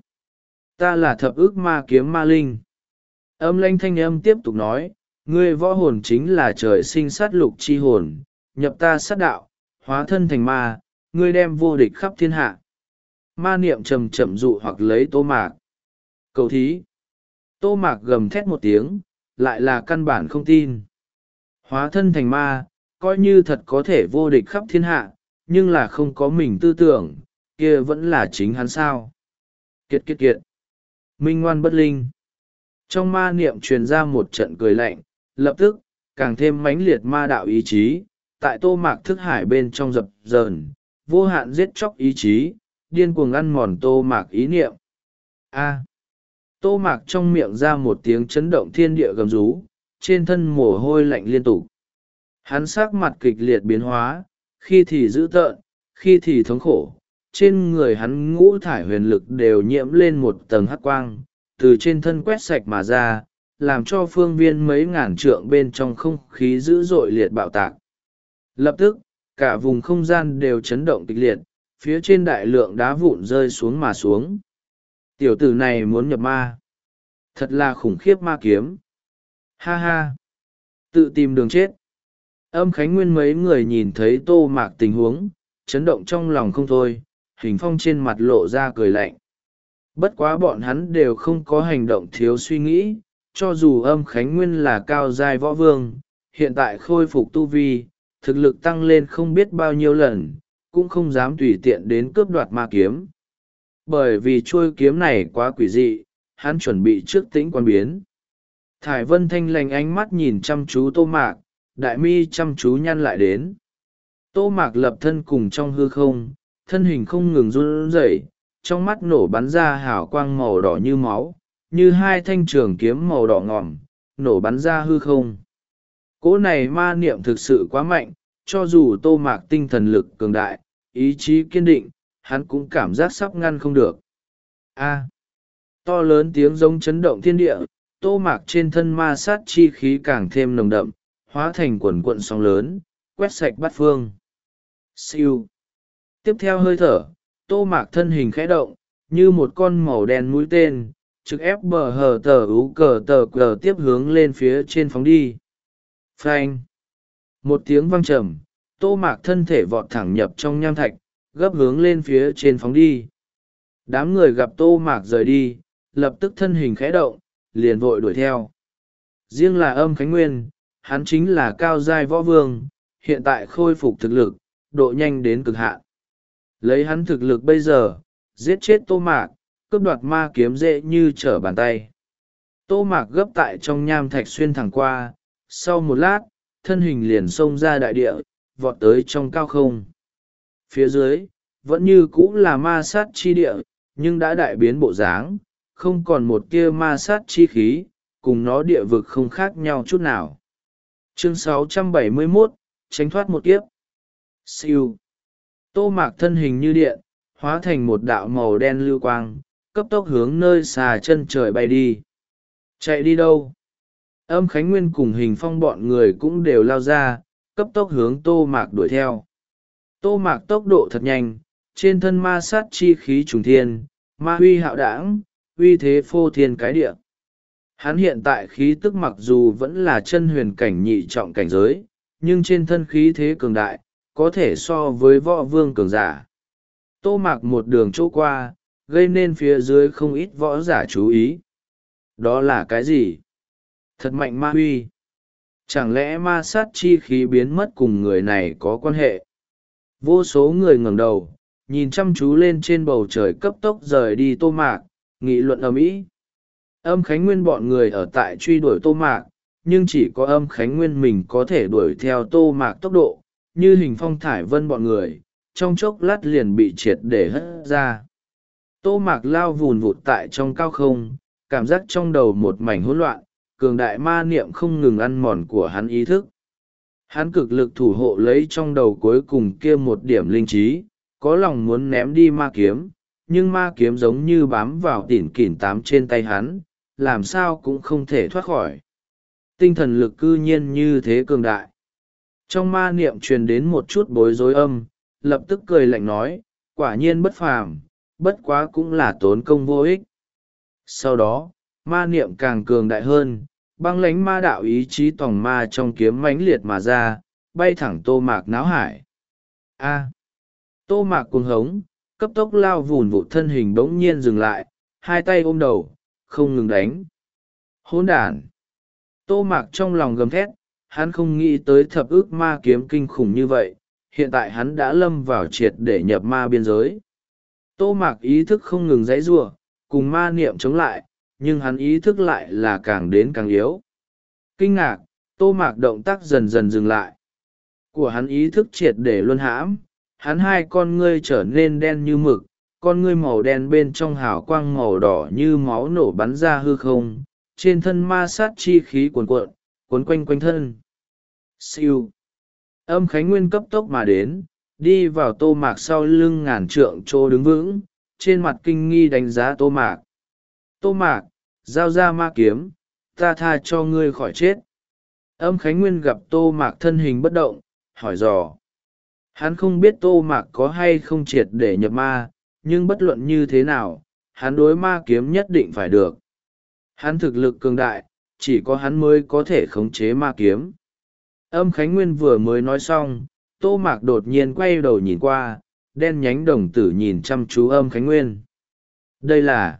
Ta là thập ức ma kiếm ma linh. Âm lãnh thanh âm tiếp tục nói, ngươi võ hồn chính là trời sinh sát lục chi hồn, nhập ta sát đạo, hóa thân thành ma, ngươi đem vô địch khắp thiên hạ. Ma niệm chầm chậm dụ hoặc lấy Tô Mạc. Cầu thí. Tô Mạc gầm thét một tiếng, lại là căn bản không tin. Hóa thân thành ma, coi như thật có thể vô địch khắp thiên hạ, nhưng là không có mình tư tưởng, kia vẫn là chính hắn sao. Kiệt kiệt kiệt. Minh ngoan bất linh. Trong ma niệm truyền ra một trận cười lạnh, lập tức, càng thêm mãnh liệt ma đạo ý chí, tại Tô Mạc thức hải bên trong dập dờn, vô hạn giết chóc ý chí, điên cuồng ăn mòn Tô Mạc ý niệm. A. Tô Mạc trong miệng ra một tiếng chấn động thiên địa gầm rú, trên thân mồ hôi lạnh liên tục. Hắn sắc mặt kịch liệt biến hóa, khi thì dữ tợn, khi thì thống khổ. Trên người hắn ngũ thải huyền lực đều nhiễm lên một tầng hắc quang, từ trên thân quét sạch mà ra, làm cho phương viên mấy ngàn trượng bên trong không khí dữ dội liệt bạo tạc. Lập tức, cả vùng không gian đều chấn động kịch liệt, phía trên đại lượng đá vụn rơi xuống mà xuống. Tiểu tử này muốn nhập ma. Thật là khủng khiếp ma kiếm. Ha ha. Tự tìm đường chết. Âm Khánh Nguyên mấy người nhìn thấy Tô Mạc tình huống, chấn động trong lòng không thôi, Hình Phong trên mặt lộ ra cười lạnh. Bất quá bọn hắn đều không có hành động thiếu suy nghĩ, cho dù Âm Khánh Nguyên là cao giai võ vương, hiện tại khôi phục tu vi, thực lực tăng lên không biết bao nhiêu lần, cũng không dám tùy tiện đến cướp đoạt ma kiếm. Bởi vì chuôi kiếm này quá quỷ dị, hắn chuẩn bị trước tĩnh quan biến. Thải Vân Thanh lành ánh mắt nhìn chăm chú Tô Mạc, đại mi chăm chú nhăn lại đến. Tô Mạc lập thân cùng trong hư không, thân hình không ngừng run rẩy, trong mắt nổ bắn ra hào quang màu đỏ như máu, như hai thanh trường kiếm màu đỏ ngòm, nổ bắn ra hư không. Cỗ này ma niệm thực sự quá mạnh, cho dù Tô Mạc tinh thần lực cường đại, ý chí kiên định, hắn cũng cảm giác sắp ngăn không được. A. To lớn tiếng giống chấn động thiên địa, Tô Mạc trên thân ma sát chi khí càng thêm nồng đậm, hóa thành quần quận sóng lớn, quét sạch bát phương. Siêu. Tiếp theo hơi thở, Tô Mạc thân hình khẽ động, như một con màu đen mũi tên, trực ép bờ hờ tờ ú cờ tờ cờ tiếp hướng lên phía trên phóng đi. Phanh. Một tiếng vang trầm, Tô Mạc thân thể vọt thẳng nhập trong nham thạch, gấp hướng lên phía trên phóng đi. Đám người gặp Tô Mạc rời đi, lập tức thân hình khẽ động, liền vội đuổi theo. Riêng là Âm Khánh Nguyên, hắn chính là cao giai võ vương, hiện tại khôi phục thực lực, độ nhanh đến cực hạn. Lấy hắn thực lực bây giờ, giết chết Tô Mạc, cướp đoạt ma kiếm dễ như trở bàn tay. Tô Mạc gấp tại trong nham thạch xuyên thẳng qua, sau một lát, thân hình liền xông ra đại địa, vọt tới trong cao không. Phía dưới, vẫn như cũ là ma sát chi địa, nhưng đã đại biến bộ dáng, không còn một tia ma sát chi khí, cùng nó địa vực không khác nhau chút nào. Chương sáu trăm bảy mươi mốt, tránh thoát một kiếp. Siêu. Tô Mạc thân hình như điện, hóa thành một đạo màu đen lưu quang, cấp tốc hướng nơi xà chân trời bay đi. Chạy đi đâu? Âm Khánh Nguyên cùng Hình Phong bọn người cũng đều lao ra, cấp tốc hướng Tô Mạc đuổi theo. Tô Mạc tốc độ thật nhanh, trên thân ma sát chi khí trùng thiên, ma huy hạo đảng, uy thế phô thiên cái địa. Hắn hiện tại khí tức mặc dù vẫn là chân huyền cảnh nhị trọng cảnh giới, nhưng trên thân khí thế cường đại, có thể so với võ vương cường giả. Tô Mạc một đường chỗ qua, gây nên phía dưới không ít võ giả chú ý. Đó là cái gì? Thật mạnh ma huy. Chẳng lẽ ma sát chi khí biến mất cùng người này có quan hệ? Vô số người ngẩng đầu, nhìn chăm chú lên trên bầu trời cấp tốc rời đi Tô Mạc, nghị luận ầm ĩ. Âm Khánh Nguyên bọn người ở tại truy đuổi Tô Mạc, nhưng chỉ có Âm Khánh Nguyên mình có thể đuổi theo Tô Mạc tốc độ, như Hình Phong Thải Vân bọn người, trong chốc lát liền bị triệt để hất ra. Tô Mạc lao vùn vụt tại trong cao không, cảm giác trong đầu một mảnh hỗn loạn, cường đại ma niệm không ngừng ăn mòn của hắn ý thức. Hắn cực lực thủ hộ lấy trong đầu cuối cùng kia một điểm linh trí, có lòng muốn ném đi ma kiếm, nhưng ma kiếm giống như bám vào tỉn kỉn tám trên tay hắn, làm sao cũng không thể thoát khỏi. Tinh thần lực cư nhiên như thế cường đại. Trong ma niệm truyền đến một chút bối rối âm, lập tức cười lạnh nói, quả nhiên bất phàm, bất quá cũng là tốn công vô ích. Sau đó, ma niệm càng cường đại hơn, băng lánh ma đạo ý chí tòng ma trong kiếm mãnh liệt mà ra, bay thẳng tô mạc náo hải. A. Tô mạc cuồng hống, cấp tốc lao vùn vụt, thân hình bỗng nhiên dừng lại, hai tay ôm đầu, không ngừng đánh. Hỗn đản! Tô mạc trong lòng gầm thét, hắn không nghĩ tới thập ức ma kiếm kinh khủng như vậy, hiện tại hắn đã lâm vào triệt để nhập ma biên giới. Tô mạc ý thức không ngừng dãy giụa, cùng ma niệm chống lại, nhưng hắn ý thức lại là càng đến càng yếu. Kinh ngạc, tô mạc động tác dần dần dừng lại. Của hắn ý thức triệt để luân hãm, hắn hai con ngươi trở nên đen như mực, con ngươi màu đen bên trong hào quang màu đỏ như máu nổ bắn ra hư không, trên thân ma sát chi khí cuồn cuộn, cuốn quanh quanh thân. Siêu. Âm Khánh Nguyên cấp tốc mà đến, đi vào tô mạc sau lưng ngàn trượng chỗ đứng vững, trên mặt kinh nghi đánh giá tô mạc. Tô mạc, giao ra ma kiếm, ta tha cho ngươi khỏi chết. Âm Khánh Nguyên gặp tô mạc thân hình bất động, hỏi dò. Hắn không biết tô mạc có hay không triệt để nhập ma, nhưng bất luận như thế nào, hắn đối ma kiếm nhất định phải được. Hắn thực lực cường đại, chỉ có hắn mới có thể khống chế ma kiếm. Âm Khánh Nguyên vừa mới nói xong, tô mạc đột nhiên quay đầu nhìn qua, đen nhánh đồng tử nhìn chăm chú Âm Khánh Nguyên. Đây là...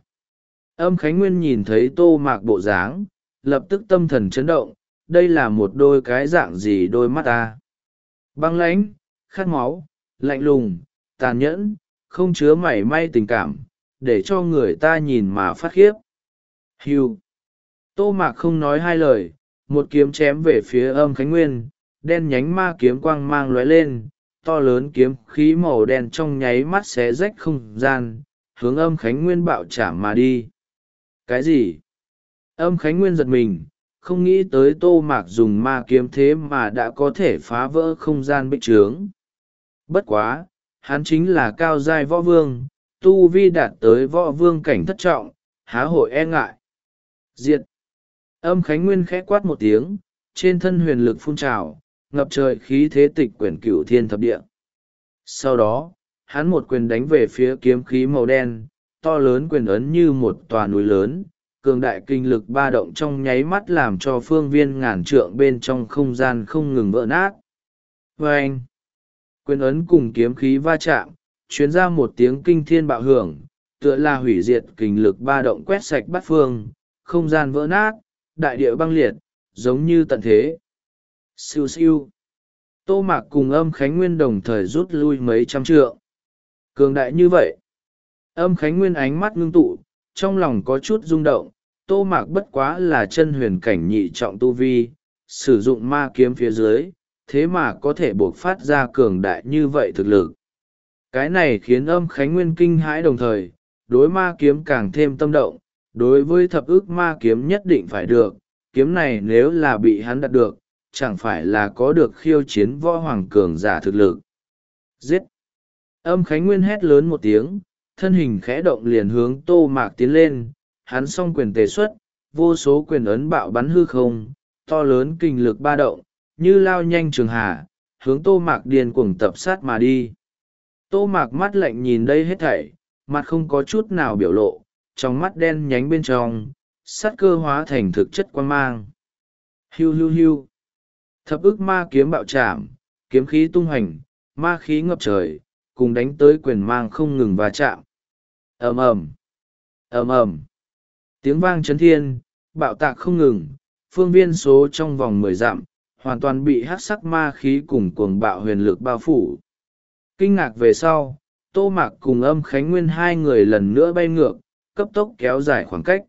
Âm Khánh Nguyên nhìn thấy tô mạc bộ dáng, lập tức tâm thần chấn động, đây là một đôi cái dạng gì đôi mắt ta. Băng lãnh, khát máu, lạnh lùng, tàn nhẫn, không chứa mảy may tình cảm, để cho người ta nhìn mà phát khiếp. Hiu. Tô mạc không nói hai lời, một kiếm chém về phía Âm Khánh Nguyên, đen nhánh ma kiếm quang mang lóe lên, to lớn kiếm khí màu đen trong nháy mắt xé rách không gian, hướng Âm Khánh Nguyên bạo chạm mà đi. Cái gì? Âm Khánh Nguyên giật mình, không nghĩ tới tô mạc dùng ma kiếm thế mà đã có thể phá vỡ không gian bích trướng. Bất quá, hắn chính là cao giai võ vương, tu vi đạt tới võ vương cảnh thất trọng, há hội e ngại. Diệt! Âm Khánh Nguyên khẽ quát một tiếng, trên thân huyền lực phun trào, ngập trời khí thế tịch quyển cửu thiên thập địa. Sau đó, hắn một quyền đánh về phía kiếm khí màu đen, to lớn quyền ấn như một tòa núi lớn, cường đại kinh lực ba động trong nháy mắt làm cho phương viên ngàn trượng bên trong không gian không ngừng vỡ nát. Vâng! Quyền ấn cùng kiếm khí va chạm, chuyến ra một tiếng kinh thiên bạo hưởng, tựa là hủy diệt kinh lực ba động quét sạch bát phương, không gian vỡ nát, đại địa băng liệt, giống như tận thế. Siêu siêu. Tô mạc cùng Âm Khánh Nguyên đồng thời rút lui mấy trăm trượng. Cường đại như vậy. Âm Khánh Nguyên ánh mắt ngưng tụ, trong lòng có chút rung động, tô mạc bất quá là chân huyền cảnh nhị trọng tu vi, sử dụng ma kiếm phía dưới, thế mà có thể buộc phát ra cường đại như vậy thực lực. Cái này khiến Âm Khánh Nguyên kinh hãi đồng thời, đối ma kiếm càng thêm tâm động, đối với thập ức ma kiếm nhất định phải được, kiếm này nếu là bị hắn đạt được, chẳng phải là có được khiêu chiến võ hoàng cường giả thực lực. Giết! Âm Khánh Nguyên hét lớn một tiếng, thân hình khẽ động liền hướng tô mạc tiến lên, hắn song quyền tề xuất, vô số quyền ấn bạo bắn hư không, to lớn kinh lực ba động, như lao nhanh trường hà, hướng tô mạc điên cuồng tập sát mà đi. Tô mạc mắt lạnh nhìn đây hết thảy, mặt không có chút nào biểu lộ, trong mắt đen nhánh bên trong, sát cơ hóa thành thực chất quan mang. Hiu hiu hiu. Thập ức ma kiếm bạo chạm, kiếm khí tung hành, ma khí ngập trời, cùng đánh tới quyền mang không ngừng va chạm. Ầm ầm, ầm ầm. Tiếng vang chấn thiên, bạo tạc không ngừng, phương viên số trong vòng mười dặm, hoàn toàn bị hắc sắc ma khí cùng cuồng bạo huyền lực bao phủ. Kinh ngạc về sau, Tô Mạc cùng Âm Khánh Nguyên hai người lần nữa bay ngược, cấp tốc kéo dài khoảng cách.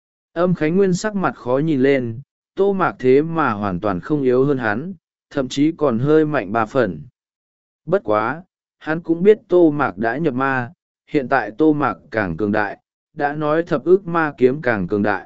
Âm Khánh Nguyên sắc mặt khó nhìn lên, Tô Mạc thế mà hoàn toàn không yếu hơn hắn, thậm chí còn hơi mạnh ba phần. Bất quá, hắn cũng biết Tô Mạc đã nhập ma, hiện tại Tô Mạc càng cường đại, đã nói thập ức ma kiếm càng cường đại.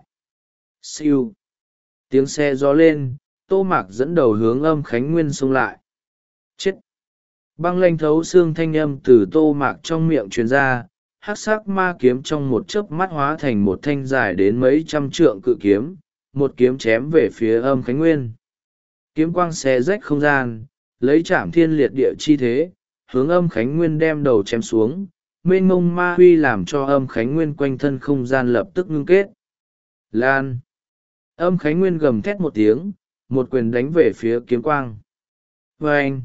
Siêu. Tiếng xe gió lên, Tô Mạc dẫn đầu hướng Âm Khánh Nguyên xông lại. Chết. Băng lanh thấu xương thanh âm từ Tô Mạc trong miệng truyền ra, hắc sắc ma kiếm trong một chớp mắt hóa thành một thanh dài đến mấy trăm trượng cự kiếm, một kiếm chém về phía Âm Khánh Nguyên. Kiếm quang xé rách không gian, lấy chạm thiên liệt địa chi thế, hướng Âm Khánh Nguyên đem đầu chém xuống, mênh mông ma huy làm cho Âm Khánh Nguyên quanh thân không gian lập tức ngưng kết. Lan! Âm Khánh Nguyên gầm thét một tiếng, một quyền đánh về phía kiếm quang. Và anh,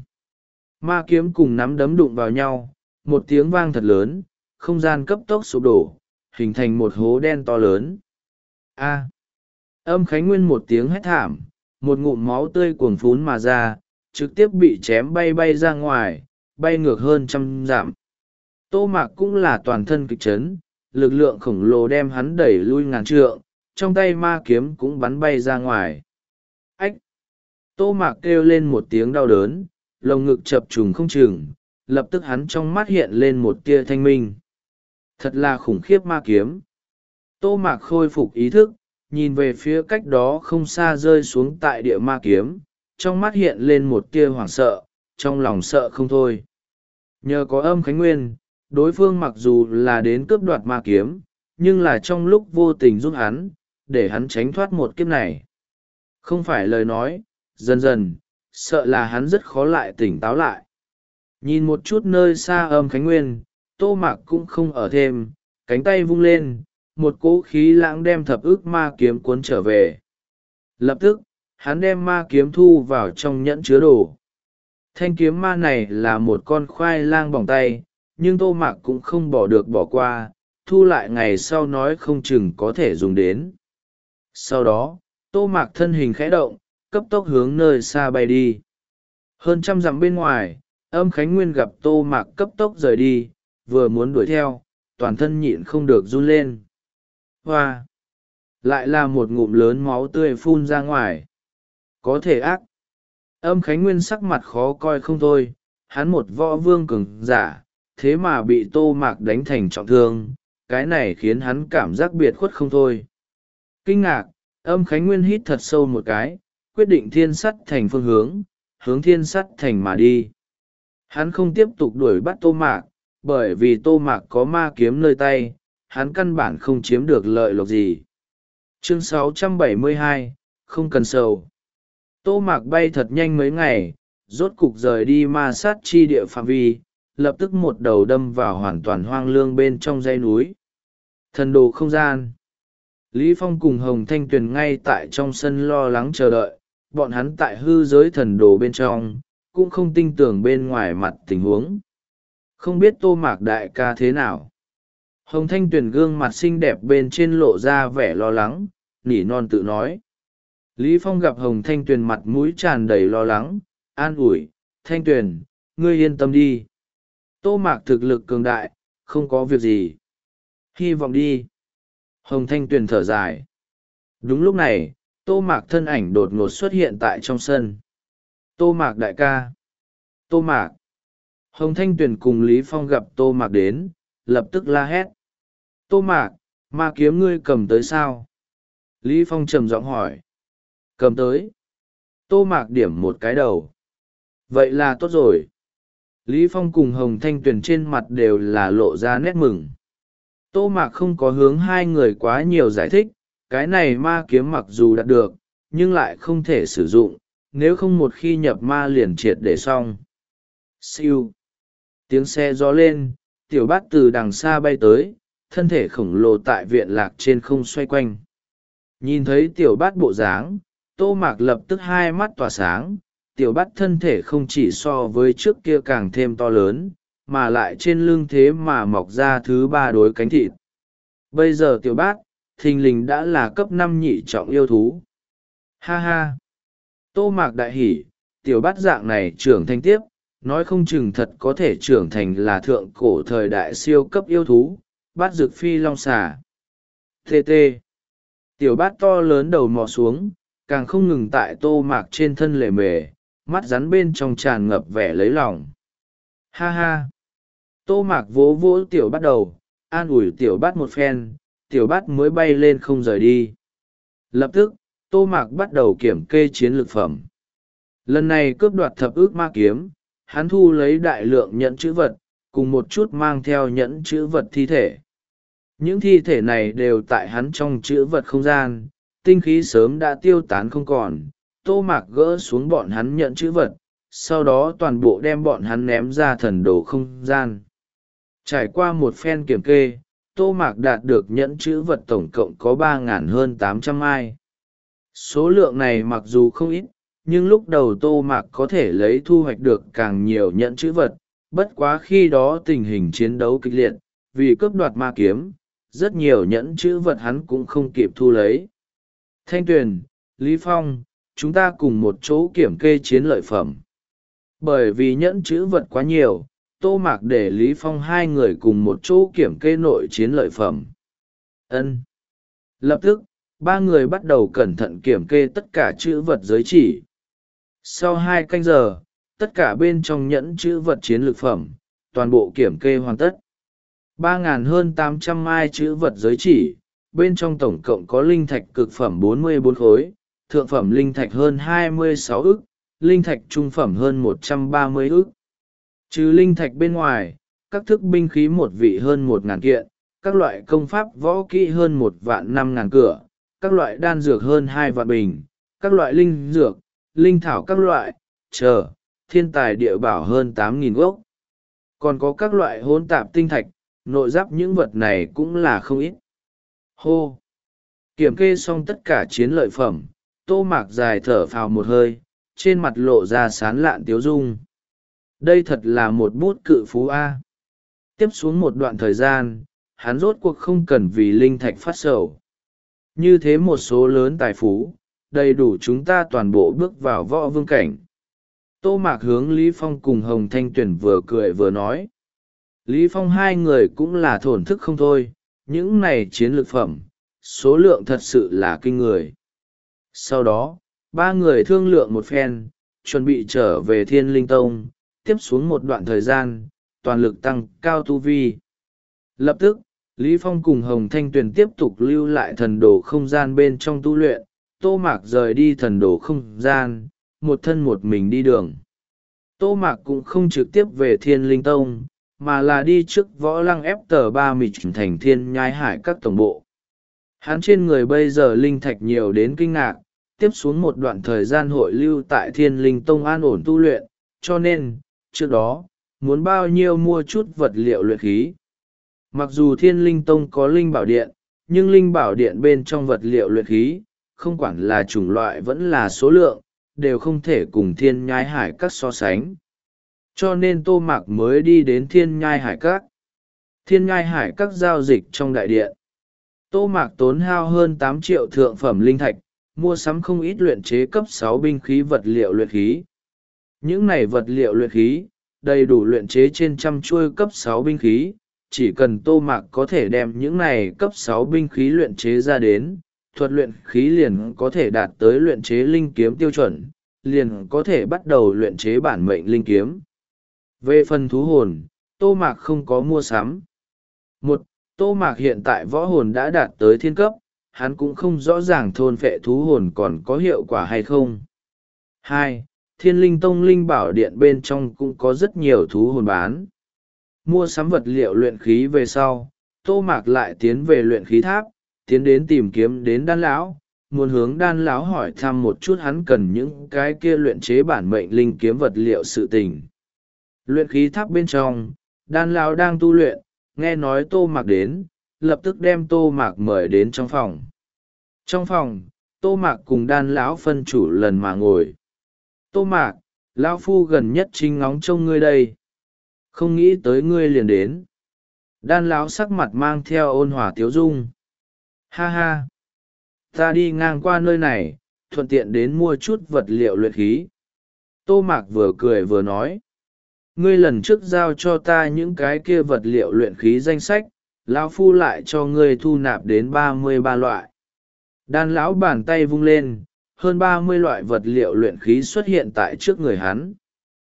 ma kiếm cùng nắm đấm đụng vào nhau, một tiếng vang thật lớn, không gian cấp tốc sụp đổ, hình thành một hố đen to lớn. A! Âm Khánh Nguyên một tiếng hét thảm, một ngụm máu tươi cuồn phún mà ra, trực tiếp bị chém bay bay ra ngoài, bay ngược hơn trăm dặm. Tô Mạc cũng là toàn thân kịch chấn, lực lượng khổng lồ đem hắn đẩy lui ngàn trượng, trong tay ma kiếm cũng bắn bay ra ngoài. Ách! Tô Mạc kêu lên một tiếng đau đớn, lồng ngực chập trùng không chừng, lập tức hắn trong mắt hiện lên một tia thanh minh. Thật là khủng khiếp ma kiếm. Tô Mạc khôi phục ý thức, nhìn về phía cách đó không xa rơi xuống tại địa ma kiếm, trong mắt hiện lên một tia hoảng sợ, trong lòng sợ không thôi. Nhờ có Âm Khánh Nguyên, đối phương mặc dù là đến cướp đoạt ma kiếm, nhưng là trong lúc vô tình giúp hắn, để hắn tránh thoát một kiếp này. Không phải lời nói, dần dần, sợ là hắn rất khó lại tỉnh táo lại. Nhìn một chút nơi xa Âm Khánh Nguyên, Tô Mạc cũng không ở thêm, cánh tay vung lên, một cỗ khí lãng đem thập ức ma kiếm cuốn trở về. Lập tức, hắn đem ma kiếm thu vào trong nhẫn chứa đồ. Thanh kiếm ma này là một con khoai lang bỏng tay, nhưng Tô Mạc cũng không bỏ được bỏ qua, thu lại ngày sau nói không chừng có thể dùng đến. Sau đó, Tô Mạc thân hình khẽ động, cấp tốc hướng nơi xa bay đi. Hơn trăm dặm bên ngoài, Âm Khánh Nguyên gặp Tô Mạc cấp tốc rời đi, vừa muốn đuổi theo, toàn thân nhịn không được run lên. Hoa! Lại là một ngụm lớn máu tươi phun ra ngoài. Có thể ác. Âm Khánh Nguyên sắc mặt khó coi không thôi, hắn một võ vương cường giả, thế mà bị Tô Mạc đánh thành trọng thương, cái này khiến hắn cảm giác biệt khuất không thôi. Kinh ngạc, Âm Khánh Nguyên hít thật sâu một cái, quyết định thiên sắt thành phương hướng, hướng thiên sắt thành mà đi. Hắn không tiếp tục đuổi bắt Tô Mạc, bởi vì Tô Mạc có ma kiếm nơi tay, hắn căn bản không chiếm được lợi lộc gì. Chương sáu trăm bảy mươi hai, không cần sầu. Tô Mạc bay thật nhanh mấy ngày, rốt cục rời đi ma sát chi địa phạm vi, lập tức một đầu đâm vào hoàn toàn hoang lương bên trong dãy núi. Thần đồ không gian. Lý Phong cùng Hồng Thanh Tuyền ngay tại trong sân lo lắng chờ đợi, bọn hắn tại hư giới thần đồ bên trong, cũng không tin tưởng bên ngoài mặt tình huống. Không biết Tô Mạc đại ca thế nào. Hồng Thanh Tuyền gương mặt xinh đẹp bên trên lộ ra vẻ lo lắng, nỉ non tự nói. Lý Phong gặp Hồng Thanh Tuyền mặt mũi tràn đầy lo lắng, an ủi, Thanh Tuyền, ngươi yên tâm đi. Tô Mạc thực lực cường đại, không có việc gì. Hy vọng đi. Hồng Thanh Tuyền thở dài. Đúng lúc này, Tô Mạc thân ảnh đột ngột xuất hiện tại trong sân. Tô Mạc đại ca. Tô Mạc. Hồng Thanh Tuyền cùng Lý Phong gặp Tô Mạc đến, lập tức la hét. Tô Mạc, ma kiếm ngươi cầm tới sao? Lý Phong trầm giọng hỏi. Cầm tới. Tô Mạc điểm một cái đầu. Vậy là tốt rồi. Lý Phong cùng Hồng Thanh Tuyền trên mặt đều là lộ ra nét mừng. Tô Mạc không có hướng hai người quá nhiều giải thích, cái này ma kiếm mặc dù đạt được, nhưng lại không thể sử dụng, nếu không một khi nhập ma liền triệt để xong. Siêu. Tiếng xe gió lên, tiểu bát từ đằng xa bay tới, thân thể khổng lồ tại viện lạc trên không xoay quanh. Nhìn thấy tiểu bát bộ dáng, Tô Mạc lập tức hai mắt tỏa sáng, tiểu bát thân thể không chỉ so với trước kia càng thêm to lớn, mà lại trên lưng thế mà mọc ra thứ ba đối cánh thịt. Bây giờ tiểu bát, thình lình đã là cấp năm nhị trọng yêu thú. Ha ha! Tô Mạc đại hỉ, tiểu bát dạng này trưởng thành tiếp, nói không chừng thật có thể trưởng thành là thượng cổ thời đại siêu cấp yêu thú, bát dược phi long xà. Tê tê! Tiểu bát to lớn đầu mò xuống, càng không ngừng tại Tô Mạc trên thân lề mề, mắt rắn bên trong tràn ngập vẻ lấy lòng. Ha ha! Tô Mạc vỗ vỗ tiểu bát đầu, an ủi tiểu bát một phen, tiểu bát mới bay lên không rời đi. Lập tức, Tô Mạc bắt đầu kiểm kê chiến lược phẩm. Lần này cướp đoạt thập ức ma kiếm, hắn thu lấy đại lượng nhẫn chữ vật, cùng một chút mang theo nhẫn chữ vật thi thể. Những thi thể này đều tại hắn trong chữ vật không gian, tinh khí sớm đã tiêu tán không còn. Tô Mạc gỡ xuống bọn hắn nhẫn chữ vật, sau đó toàn bộ đem bọn hắn ném ra thần đồ không gian. Trải qua một phen kiểm kê, Tô Mạc đạt được nhẫn chữ vật tổng cộng có ba ngàn hơn tám trăm mai. Số lượng này mặc dù không ít, nhưng lúc đầu Tô Mạc có thể lấy thu hoạch được càng nhiều nhẫn chữ vật, bất quá khi đó tình hình chiến đấu kịch liệt, vì cướp đoạt ma kiếm, rất nhiều nhẫn chữ vật hắn cũng không kịp thu lấy. Thanh Tuyền, Lý Phong, chúng ta cùng một chỗ kiểm kê chiến lợi phẩm. Bởi vì nhẫn chữ vật quá nhiều, Tô Mạc để Lý Phong hai người cùng một chỗ kiểm kê nội chiến lợi phẩm. Ân. Lập tức, ba người bắt đầu cẩn thận kiểm kê tất cả chữ vật giới chỉ. Sau hai canh giờ, tất cả bên trong nhẫn chữ vật chiến lược phẩm, toàn bộ kiểm kê hoàn tất. Ba ngàn hơn tám trăm mai chữ vật giới chỉ, bên trong tổng cộng có linh thạch cực phẩm bốn mươi bốn khối, thượng phẩm linh thạch hơn hai mươi sáu ức, linh thạch trung phẩm hơn một trăm ba mươi ức. Trừ linh thạch bên ngoài, các thức binh khí một vị hơn một ngàn kiện, các loại công pháp võ kỹ hơn một vạn năm ngàn cửa, các loại đan dược hơn hai vạn bình, các loại linh dược, linh thảo các loại, chờ, thiên tài địa bảo hơn tám nghìn gốc. Còn có các loại hỗn tạp tinh thạch, nội giáp những vật này cũng là không ít. Hô! Kiểm kê xong tất cả chiến lợi phẩm, Tô Mạc dài thở phào một hơi, trên mặt lộ ra sán lạn tiếu dung. Đây thật là một bút cự phú A. Tiếp xuống một đoạn thời gian, hắn rốt cuộc không cần vì linh thạch phát sầu. Như thế một số lớn tài phú, đầy đủ chúng ta toàn bộ bước vào võ vương cảnh. Tô Mạc hướng Lý Phong cùng Hồng Thanh Tuyển vừa cười vừa nói. Lý Phong hai người cũng là thổn thức không thôi, những này chiến lược phẩm, số lượng thật sự là kinh người. Sau đó, ba người thương lượng một phen, chuẩn bị trở về Thiên Linh Tông, tiếp xuống một đoạn thời gian, toàn lực tăng cao tu vi. Lập tức, Lý Phong cùng Hồng Thanh Tuyền tiếp tục lưu lại thần đồ không gian bên trong tu luyện, Tô Mạc rời đi thần đồ không gian, một thân một mình đi đường. Tô Mạc cũng không trực tiếp về Thiên Linh Tông, mà là đi trước võ lăng ép tờ ba mịch thành thiên nhai hải các tổng bộ. Hắn trên người bây giờ linh thạch nhiều đến kinh ngạc, tiếp xuống một đoạn thời gian hội lưu tại Thiên Linh Tông an ổn tu luyện, cho nên, trước đó, muốn bao nhiêu mua chút vật liệu luyện khí. Mặc dù Thiên Linh Tông có linh bảo điện, nhưng linh bảo điện bên trong vật liệu luyện khí, không quản là chủng loại vẫn là số lượng, đều không thể cùng thiên nhai hải các so sánh. Cho nên Tô Mạc mới đi đến thiên nhai hải các. Thiên nhai hải các giao dịch trong đại điện. Tô Mạc tốn hao hơn tám triệu thượng phẩm linh thạch, mua sắm không ít luyện chế cấp sáu binh khí vật liệu luyện khí. Những này vật liệu luyện khí, đầy đủ luyện chế trên trăm chuôi cấp sáu binh khí, chỉ cần Tô Mạc có thể đem những này cấp sáu binh khí luyện chế ra đến, thuật luyện khí liền có thể đạt tới luyện chế linh kiếm tiêu chuẩn, liền có thể bắt đầu luyện chế bản mệnh linh kiếm. Về phần thú hồn, Tô Mạc không có mua sắm. Một, Tô Mạc hiện tại võ hồn đã đạt tới thiên cấp, hắn cũng không rõ ràng thôn phệ thú hồn còn có hiệu quả hay không. Hai, Thiên Linh Tông linh bảo điện bên trong cũng có rất nhiều thú hồn bán. Mua sắm vật liệu luyện khí về sau, Tô Mạc lại tiến về luyện khí tháp, tiến đến tìm kiếm đến Đan lão, muốn hướng Đan lão hỏi thăm một chút hắn cần những cái kia luyện chế bản mệnh linh kiếm vật liệu sự tình. Luyện khí tháp bên trong, Đan lão đang tu luyện, nghe nói Tô Mạc đến, lập tức đem Tô Mạc mời đến trong phòng. Trong phòng, Tô Mạc cùng Đan lão phân chủ lần mà ngồi. Tô Mạc, lão phu gần nhất chính ngóng trông ngươi đây. Không nghĩ tới ngươi liền đến. Đan lão sắc mặt mang theo ôn hòa tiếu dung. Ha ha! Ta đi ngang qua nơi này, thuận tiện đến mua chút vật liệu luyện khí. Tô Mạc vừa cười vừa nói. Ngươi lần trước giao cho ta những cái kia vật liệu luyện khí danh sách, lão phu lại cho ngươi thu nạp đến ba mươi ba loại. Đan lão bàn tay vung lên, hơn ba mươi loại vật liệu luyện khí xuất hiện tại trước người hắn.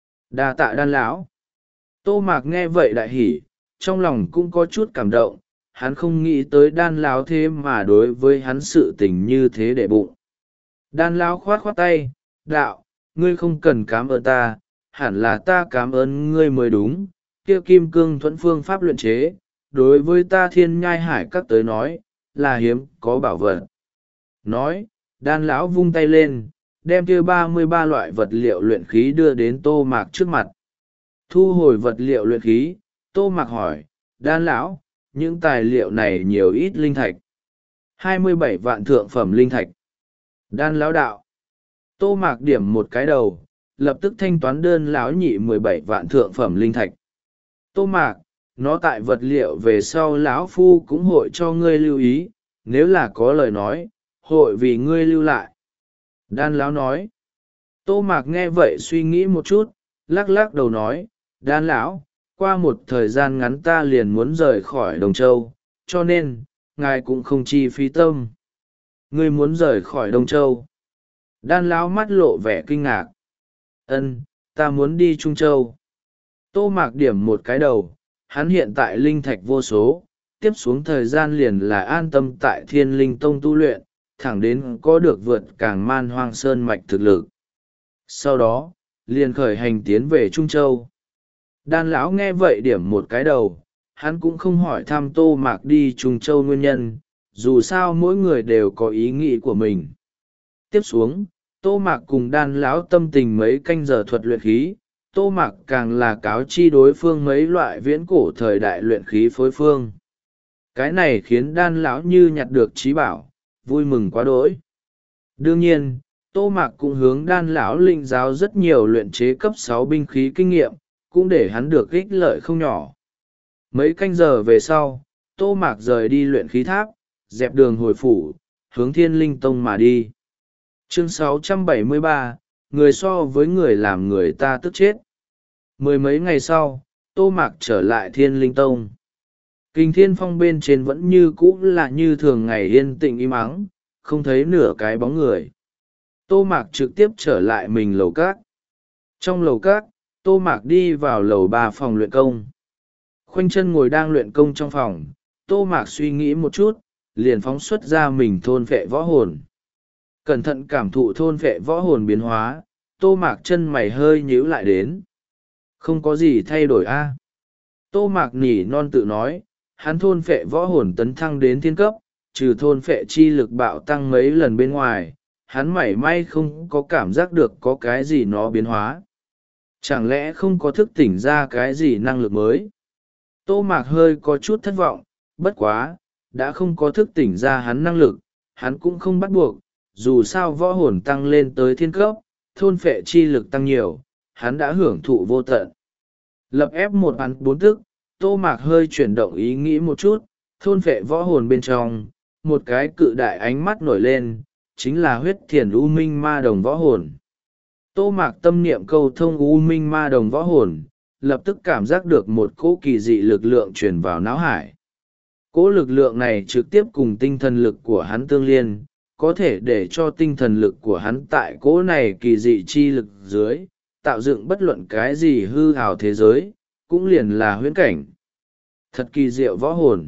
Đa tạ Đan lão. Tô Mạc nghe vậy đại hỉ, trong lòng cũng có chút cảm động, hắn không nghĩ tới Đan lão thế mà đối với hắn sự tình như thế để bụng. Đan lão khoát khoát tay, đạo, ngươi không cần cảm ơn ta, hẳn là ta cảm ơn ngươi mới đúng, kia kim cương thuẫn phương pháp luyện chế, đối với ta thiên nhai hải các tới nói, là hiếm có bảo vật. Nói, Đan lão vung tay lên, đem kia ba mươi ba loại vật liệu luyện khí đưa đến Tô Mạc trước mặt. Thu hồi vật liệu luyện khí, Tô Mạc hỏi, Đan lão, những tài liệu này nhiều ít linh thạch? hai mươi bảy vạn thượng phẩm linh thạch. Đan lão đạo. Tô Mạc điểm một cái đầu, lập tức thanh toán đơn lão nhị mười bảy vạn thượng phẩm linh thạch. Tô Mạc, nó tại vật liệu về sau lão phu cũng hội cho ngươi lưu ý, nếu là có lời nói, hội vì ngươi lưu lại. Đan lão nói. Tô Mạc nghe vậy suy nghĩ một chút, lắc lắc đầu nói, Đan lão, qua một thời gian ngắn ta liền muốn rời khỏi Đồng Châu, cho nên, ngài cũng không chi phí tâm. Ngươi muốn rời khỏi Đông Châu? Đan lão mắt lộ vẻ kinh ngạc. Ân, ta muốn đi Trung Châu. Tô Mạc điểm một cái đầu, hắn hiện tại linh thạch vô số, tiếp xuống thời gian liền là an tâm tại Thiên Linh Tông tu luyện, thẳng đến có được vượt Càng Man Hoang Sơn mạch thực lực. Sau đó, liền khởi hành tiến về Trung Châu. Đan lão nghe vậy điểm một cái đầu, hắn cũng không hỏi thăm Tô Mạc đi Trung Châu nguyên nhân, dù sao mỗi người đều có ý nghĩ của mình. Tiếp xuống, Tô Mạc cùng Đan lão tâm tình mấy canh giờ thuật luyện khí, Tô Mạc càng là cáo chi đối phương mấy loại viễn cổ thời đại luyện khí phối phương. Cái này khiến Đan lão như nhặt được trí bảo, vui mừng quá đỗi. Đương nhiên, Tô Mạc cũng hướng Đan lão linh giáo rất nhiều luyện chế cấp sáu binh khí kinh nghiệm, cũng để hắn được ích lợi không nhỏ. Mấy canh giờ về sau, Tô Mạc rời đi luyện khí tháp, dẹp đường hồi phủ, hướng Thiên Linh Tông mà đi. Chương sáu trăm bảy mươi ba, người so với người làm người ta tức chết. Mười mấy ngày sau, Tô Mạc trở lại Thiên Linh Tông. Kinh Thiên Phong bên trên vẫn như cũ là như thường ngày yên tĩnh im ắng, không thấy nửa cái bóng người. Tô Mạc trực tiếp trở lại mình lầu các. Trong lầu các, Tô Mạc đi vào lầu ba phòng luyện công. Khoanh chân ngồi đang luyện công trong phòng, Tô Mạc suy nghĩ một chút, liền phóng xuất ra mình thôn phệ võ hồn. Cẩn thận cảm thụ thôn phệ võ hồn biến hóa, Tô Mạc chân mày hơi nhíu lại đến. Không có gì thay đổi a. Tô Mạc nỉ non tự nói, hắn thôn phệ võ hồn tấn thăng đến thiên cấp, trừ thôn phệ chi lực bạo tăng mấy lần bên ngoài, hắn mảy may không có cảm giác được có cái gì nó biến hóa. Chẳng lẽ không có thức tỉnh ra cái gì năng lực mới? Tô Mạc hơi có chút thất vọng, bất quá, đã không có thức tỉnh ra hắn năng lực, hắn cũng không bắt buộc, dù sao võ hồn tăng lên tới thiên cấp, thôn phệ chi lực tăng nhiều, hắn đã hưởng thụ vô tận. Lập ép một hắn bốn tức, Tô Mạc hơi chuyển động ý nghĩ một chút, thôn phệ võ hồn bên trong, một cái cự đại ánh mắt nổi lên, chính là huyết thiền u minh ma đồng võ hồn. Tô Mạc tâm niệm câu thông u minh ma đồng võ hồn, lập tức cảm giác được một cỗ kỳ dị lực lượng truyền vào não hải. Cỗ lực lượng này trực tiếp cùng tinh thần lực của hắn tương liên, có thể để cho tinh thần lực của hắn tại cỗ này kỳ dị chi lực dưới, tạo dựng bất luận cái gì hư hào thế giới, cũng liền là huyễn cảnh. Thật kỳ diệu võ hồn.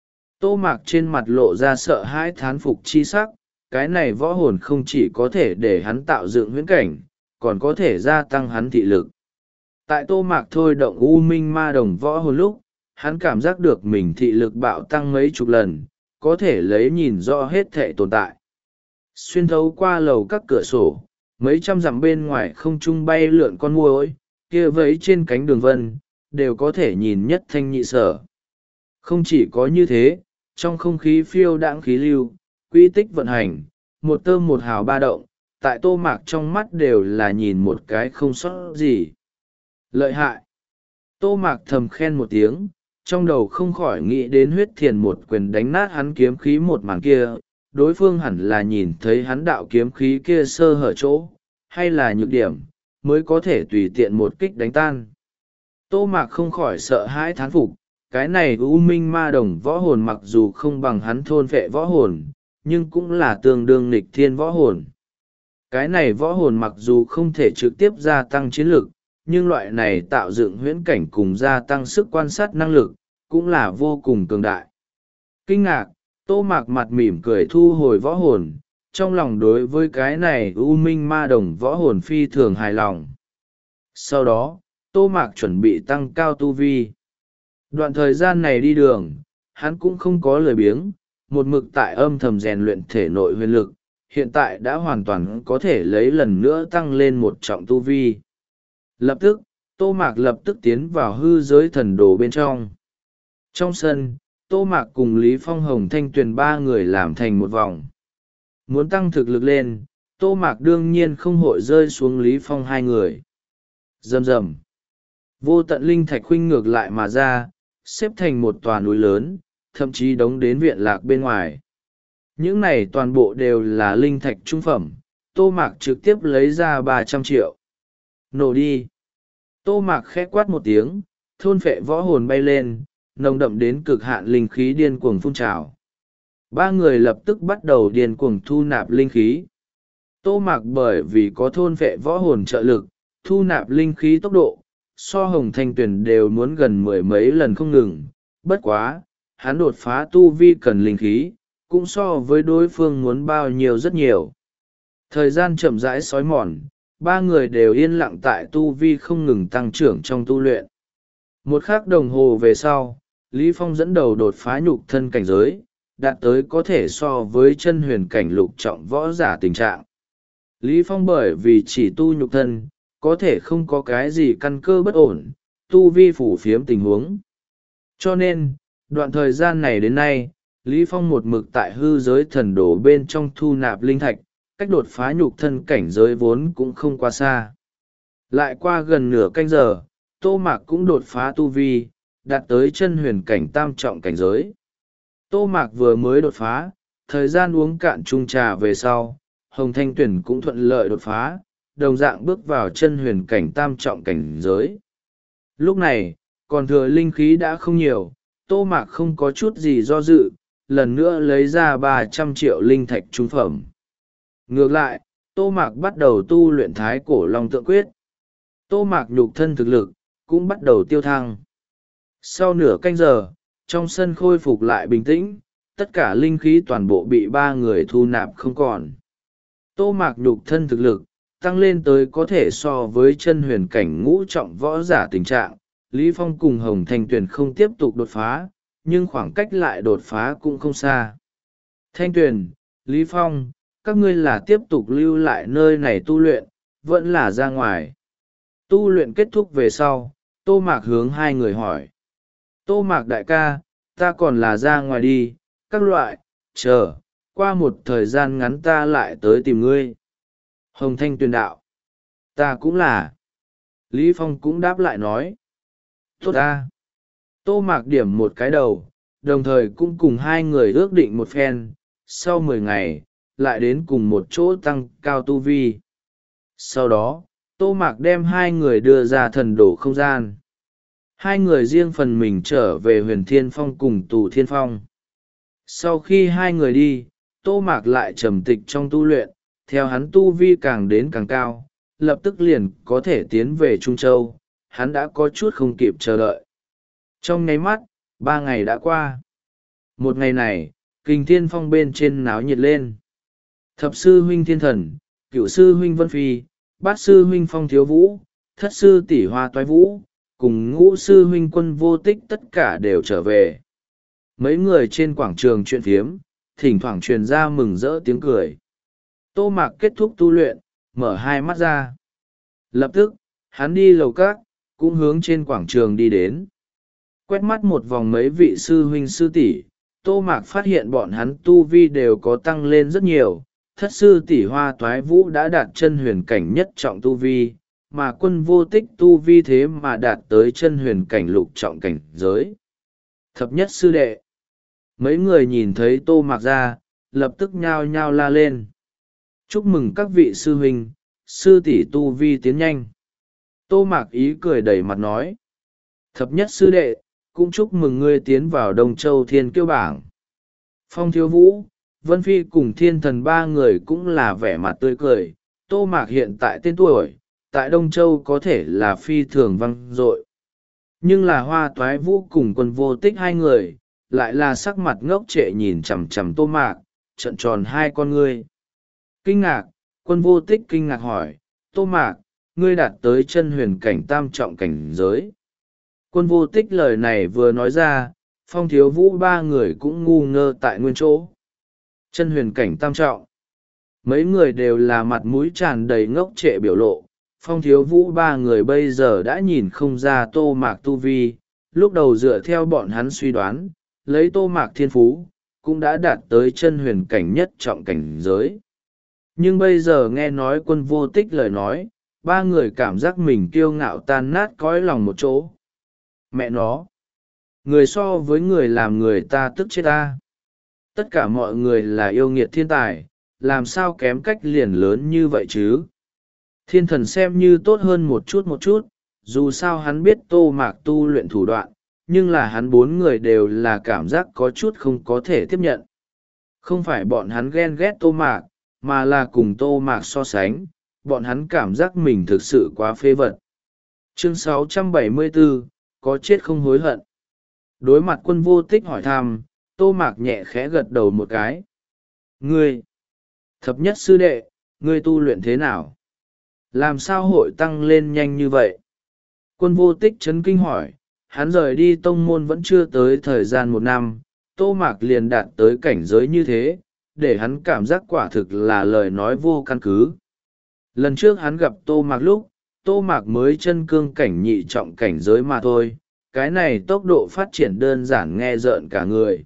Tô Mạc trên mặt lộ ra sợ hãi thán phục chi sắc, cái này võ hồn không chỉ có thể để hắn tạo dựng huyễn cảnh, còn có thể gia tăng hắn thị lực. Tại Tô Mạc thôi động u minh ma đồng võ hồn lúc, hắn cảm giác được mình thị lực bạo tăng mấy chục lần, có thể lấy nhìn rõ hết thể tồn tại. Xuyên thấu qua lầu các cửa sổ, mấy trăm dặm bên ngoài không trung bay lượn con muỗi, kia vẫy trên cánh đường vân, đều có thể nhìn nhất thanh nhị sở. Không chỉ có như thế, trong không khí phiêu đãng khí lưu, quy tích vận hành, một tơm một hào ba động, tại Tô Mạc trong mắt đều là nhìn một cái không sót gì. Lợi hại! Tô Mạc thầm khen một tiếng, trong đầu không khỏi nghĩ đến huyết thiền một quyền đánh nát hắn kiếm khí một màn kia, đối phương hẳn là nhìn thấy hắn đạo kiếm khí kia sơ hở chỗ, hay là nhược điểm, mới có thể tùy tiện một kích đánh tan. Tô Mạc không khỏi sợ hãi thán phục, cái này u minh ma đồng võ hồn mặc dù không bằng hắn thôn phệ võ hồn, nhưng cũng là tương đương nghịch thiên võ hồn. Cái này võ hồn mặc dù không thể trực tiếp gia tăng chiến lực, nhưng loại này tạo dựng huyễn cảnh cùng gia tăng sức quan sát năng lực, cũng là vô cùng cường đại. Kinh ngạc, Tô Mạc mặt mỉm cười thu hồi võ hồn, trong lòng đối với cái này u minh ma đồng võ hồn phi thường hài lòng. Sau đó, Tô Mạc chuẩn bị tăng cao tu vi. Đoạn thời gian này đi đường, hắn cũng không có lười biếng, một mực tại âm thầm rèn luyện thể nội huyền lực, hiện tại đã hoàn toàn có thể lấy lần nữa tăng lên một trọng tu vi. Lập tức, Tô Mạc lập tức tiến vào hư giới thần đồ bên trong. Trong sân, Tô Mạc cùng Lý Phong Hồng Thanh Tuyền ba người làm thành một vòng. Muốn tăng thực lực lên, Tô Mạc đương nhiên không hội rơi xuống Lý Phong hai người. Rầm rầm. Vô tận linh thạch khuynh ngược lại mà ra, xếp thành một tòa núi lớn, thậm chí đống đến viện lạc bên ngoài. Những này toàn bộ đều là linh thạch trung phẩm, Tô Mạc trực tiếp lấy ra ba trăm triệu. Nổ đi. Tô Mạc khẽ quát một tiếng, thôn phệ võ hồn bay lên, nồng đậm đến cực hạn linh khí điên cuồng phun trào. Ba người lập tức bắt đầu điên cuồng thu nạp linh khí. Tô Mạc bởi vì có thôn phệ võ hồn trợ lực, thu nạp linh khí tốc độ, so Hồng Thanh Tuyền đều muốn gần mười mấy lần không ngừng. Bất quá, hắn đột phá tu vi cần linh khí, cũng so với đối phương muốn bao nhiêu rất nhiều. Thời gian chậm rãi xói mòn, ba người đều yên lặng tại tu vi không ngừng tăng trưởng trong tu luyện. Một khắc đồng hồ về sau, Lý Phong dẫn đầu đột phá nhục thân cảnh giới, đạt tới có thể so với chân huyền cảnh lục trọng võ giả tình trạng. Lý Phong bởi vì chỉ tu nhục thân, có thể không có cái gì căn cơ bất ổn, tu vi phủ phiếm tình huống. Cho nên, đoạn thời gian này đến nay, Lý Phong một mực tại hư giới thần đồ bên trong thu nạp linh thạch, cách đột phá nhục thân cảnh giới vốn cũng không quá xa. Lại qua gần nửa canh giờ, Tô Mạc cũng đột phá tu vi, đạt tới chân huyền cảnh tam trọng cảnh giới. Tô Mạc vừa mới đột phá, thời gian uống cạn chung trà về sau, Hồng Thanh Tuyển cũng thuận lợi đột phá, đồng dạng bước vào chân huyền cảnh tam trọng cảnh giới. Lúc này, còn thừa linh khí đã không nhiều, Tô Mạc không có chút gì do dự, lần nữa lấy ra ba trăm triệu linh thạch trung phẩm. Ngược lại, Tô Mạc bắt đầu tu luyện Thái Cổ Long Tượng Quyết. Tô Mạc nhục thân thực lực, cũng bắt đầu tiêu thăng. Sau nửa canh giờ, trong sân khôi phục lại bình tĩnh, tất cả linh khí toàn bộ bị ba người thu nạp không còn. Tô Mạc nhục thân thực lực, tăng lên tới có thể so với chân huyền cảnh ngũ trọng võ giả tình trạng. Lý Phong cùng Hồng Thanh Tuyền không tiếp tục đột phá, nhưng khoảng cách lại đột phá cũng không xa. Thanh Tuyền, Lý Phong, các ngươi là tiếp tục lưu lại nơi này tu luyện, vẫn là ra ngoài. Tu luyện kết thúc về sau, Tô Mạc hướng hai người hỏi. Tô Mạc đại ca, ta còn là ra ngoài đi, các loại, chờ, qua một thời gian ngắn ta lại tới tìm ngươi. Hồng Thanh Tuyền đạo. Ta cũng là. Lý Phong cũng đáp lại nói. Tốt ta. Tô Mạc điểm một cái đầu, đồng thời cũng cùng hai người ước định một phen, sau mười ngày, lại đến cùng một chỗ tăng cao tu vi. Sau đó, Tô Mạc đem hai người đưa ra thần đồ không gian. Hai người riêng phần mình trở về Huyền Thiên Phong cùng Tù Thiên Phong. Sau khi hai người đi, Tô Mạc lại trầm tịch trong tu luyện, theo hắn tu vi càng đến càng cao, lập tức liền có thể tiến về Trung Châu, hắn đã có chút không kịp chờ đợi. Trong nháy mắt, ba ngày đã qua. Một ngày này, Kình Thiên Phong bên trên náo nhiệt lên. Thập sư huynh Thiên Thần, cửu sư huynh Vân Phi, bát sư huynh Phong Thiếu Vũ, thất sư tỷ Hoa Toái Vũ, cùng ngũ sư huynh Quân Vô Tích tất cả đều trở về. Mấy người trên quảng trường chuyện phiếm, thỉnh thoảng truyền ra mừng rỡ tiếng cười. Tô Mạc kết thúc tu luyện, mở hai mắt ra. Lập tức, hắn đi lầu các, cũng hướng trên quảng trường đi đến. Quét mắt một vòng mấy vị sư huynh sư tỷ, Tô Mạc phát hiện bọn hắn tu vi đều có tăng lên rất nhiều. Thất sư tỷ Hoa Toái Vũ đã đạt chân huyền cảnh nhất trọng tu vi, mà Quân Vô Tích tu vi thế mà đạt tới chân huyền cảnh lục trọng cảnh giới. Thập nhất sư đệ. Mấy người nhìn thấy Tô Mạc ra, lập tức nhao nhao la lên. Chúc mừng các vị sư huynh, sư tỷ tu vi tiến nhanh. Tô Mạc ý cười đầy mặt nói. Thập nhất sư đệ, cũng chúc mừng ngươi tiến vào Đông Châu Thiên Kiêu bảng. Phong Thiếu Vũ, Vân Phi cùng Thiên Thần ba người cũng là vẻ mặt tươi cười. Tô Mạc hiện tại tên tuổi, tại Đông Châu có thể là phi thường vang dội. Nhưng là Hoa Toái Vũ cùng Quân Vô Tích hai người, lại là sắc mặt ngốc trệ nhìn chằm chằm Tô Mạc, trợn tròn hai con ngươi. Kinh ngạc, Quân Vô Tích kinh ngạc hỏi, Tô Mạc, ngươi đạt tới chân huyền cảnh tam trọng cảnh giới. Quân Vô Tích lời này vừa nói ra, Phong Thiếu Vũ ba người cũng ngu ngơ tại nguyên chỗ. Chân huyền cảnh tam trọng. Mấy người đều là mặt mũi tràn đầy ngốc trệ biểu lộ. Phong Thiếu Vũ ba người bây giờ đã nhìn không ra Tô Mạc tu vi, lúc đầu dựa theo bọn hắn suy đoán, lấy Tô Mạc thiên phú, cũng đã đạt tới chân huyền cảnh nhất trọng cảnh giới. Nhưng bây giờ nghe nói Quân Vô Tích lời nói, ba người cảm giác mình kiêu ngạo tan nát cõi lòng một chỗ. Mẹ nó! Người so với người làm người ta tức chết ta. Tất cả mọi người là yêu nghiệt thiên tài, làm sao kém cách liền lớn như vậy chứ? Thiên thần xem như tốt hơn một chút một chút, dù sao hắn biết Tô Mạc tu luyện thủ đoạn, nhưng là hắn bốn người đều là cảm giác có chút không có thể tiếp nhận. Không phải bọn hắn ghen ghét Tô Mạc, mà là cùng Tô Mạc so sánh, bọn hắn cảm giác mình thực sự quá phê vật. Chương sáu trăm bảy mươi bốn, có chết không hối hận. Đối mặt Quân Vô Tích hỏi thăm, Tô Mạc nhẹ khẽ gật đầu một cái. Ngươi! Thập nhất sư đệ, ngươi tu luyện thế nào? Làm sao hội tăng lên nhanh như vậy? Quân Vô Tích chấn kinh hỏi, hắn rời đi tông môn vẫn chưa tới thời gian một năm, Tô Mạc liền đạt tới cảnh giới như thế, để hắn cảm giác quả thực là lời nói vô căn cứ. Lần trước hắn gặp Tô Mạc lúc, Tô Mạc mới chân cương cảnh nhị trọng cảnh giới mà thôi, cái này tốc độ phát triển đơn giản nghe rợn cả người.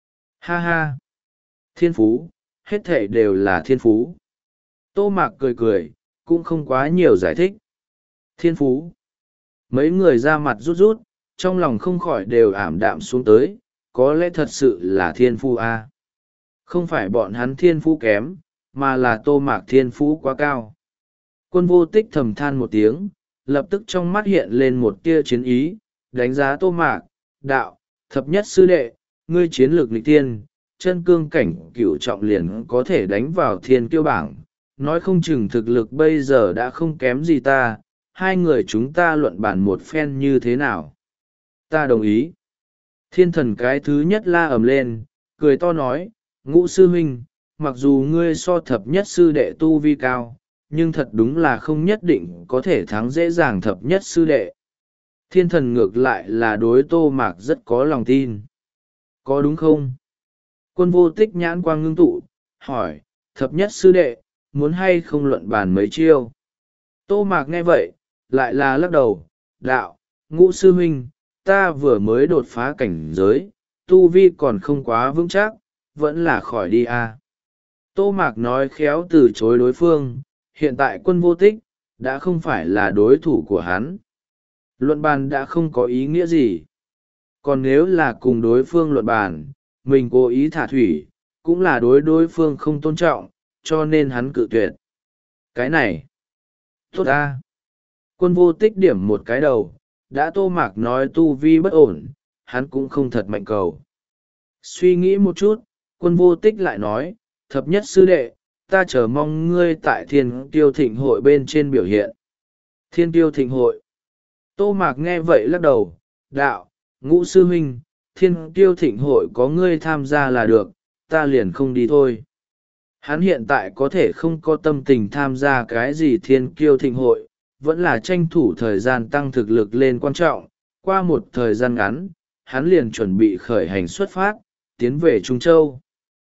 Ha ha! Thiên phú, hết thảy đều là thiên phú. Tô Mạc cười cười, cũng không quá nhiều giải thích. Thiên phú. Mấy người ra mặt rút rút, trong lòng không khỏi đều ảm đạm xuống tới, có lẽ thật sự là thiên phú a. Không phải bọn hắn thiên phú kém, mà là Tô Mạc thiên phú quá cao. Quân Vô Tích thầm than một tiếng, lập tức trong mắt hiện lên một tia chiến ý, đánh giá Tô Mạc, đạo, thập nhất sư đệ, ngươi chiến lược nghịch tiên, chân cương cảnh cửu trọng liền có thể đánh vào thiên kiêu bảng, nói không chừng thực lực bây giờ đã không kém gì ta, hai người chúng ta luận bàn một phen như thế nào. Ta đồng ý. Thiên thần cái thứ nhất la ầm lên, cười to nói, Ngũ sư huynh, mặc dù ngươi so thập nhất sư đệ tu vi cao, nhưng thật đúng là không nhất định có thể thắng dễ dàng thập nhất sư đệ. Thiên thần ngược lại là đối Tô Mạc rất có lòng tin. Có đúng không? Quân Vô Tích nhãn quang ngưng tụ, hỏi, thập nhất sư đệ, muốn hay không luận bàn mấy chiêu? Tô Mạc nghe vậy, lại là lắc đầu, đạo, Ngũ sư huynh, ta vừa mới đột phá cảnh giới, tu vi còn không quá vững chắc, vẫn là khỏi đi a. Tô Mạc nói khéo từ chối đối phương, hiện tại Quân Vô Tích, đã không phải là đối thủ của hắn. Luận bàn đã không có ý nghĩa gì. Còn nếu là cùng đối phương luận bàn, mình cố ý thả thủy, cũng là đối đối phương không tôn trọng, cho nên hắn cự tuyệt. Cái này, tốt ta. Quân Vô Tích điểm một cái đầu, đã Tô Mạc nói tu vi bất ổn, hắn cũng không thật mạnh cầu. Suy nghĩ một chút, Quân Vô Tích lại nói, thập nhất sư đệ, ta chờ mong ngươi tại thiên tiêu thịnh hội bên trên biểu hiện. Thiên tiêu thịnh hội. Tô Mạc nghe vậy lắc đầu, đạo, Ngũ sư huynh, thiên tiêu thịnh hội có ngươi tham gia là được, ta liền không đi thôi. Hắn hiện tại có thể không có tâm tình tham gia cái gì thiên kiêu thịnh hội, vẫn là tranh thủ thời gian tăng thực lực lên quan trọng. Qua một thời gian ngắn, hắn liền chuẩn bị khởi hành xuất phát, tiến về Trung Châu.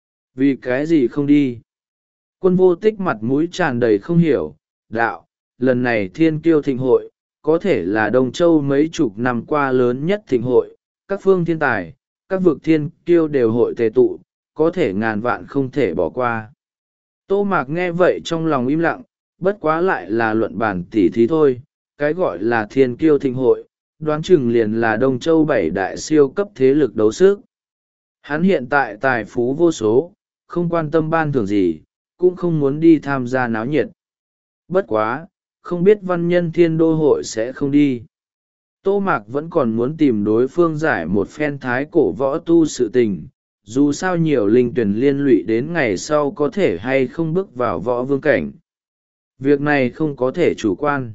Vì cái gì không đi? Quân Vô Tích mặt mũi tràn đầy không hiểu, đạo, lần này thiên kiêu thịnh hội, có thể là Đông Châu mấy chục năm qua lớn nhất thịnh hội, các phương thiên tài, các vực thiên kiêu đều hội tề tụ, có thể ngàn vạn không thể bỏ qua. Tô Mạc nghe vậy trong lòng im lặng, bất quá lại là luận bản tỉ thí thôi, cái gọi là thiên kiêu thịnh hội, đoán chừng liền là Đông Châu bảy đại siêu cấp thế lực đấu sức. Hắn hiện tại tài phú vô số, không quan tâm ban thưởng gì, cũng không muốn đi tham gia náo nhiệt. Bất quá, không biết văn nhân thiên đô hội sẽ không đi. Tô Mạc vẫn còn muốn tìm đối phương giải một phen thái cổ võ tu sự tình, dù sao nhiều linh tuyển liên lụy đến ngày sau có thể hay không bước vào võ vương cảnh. Việc này không có thể chủ quan.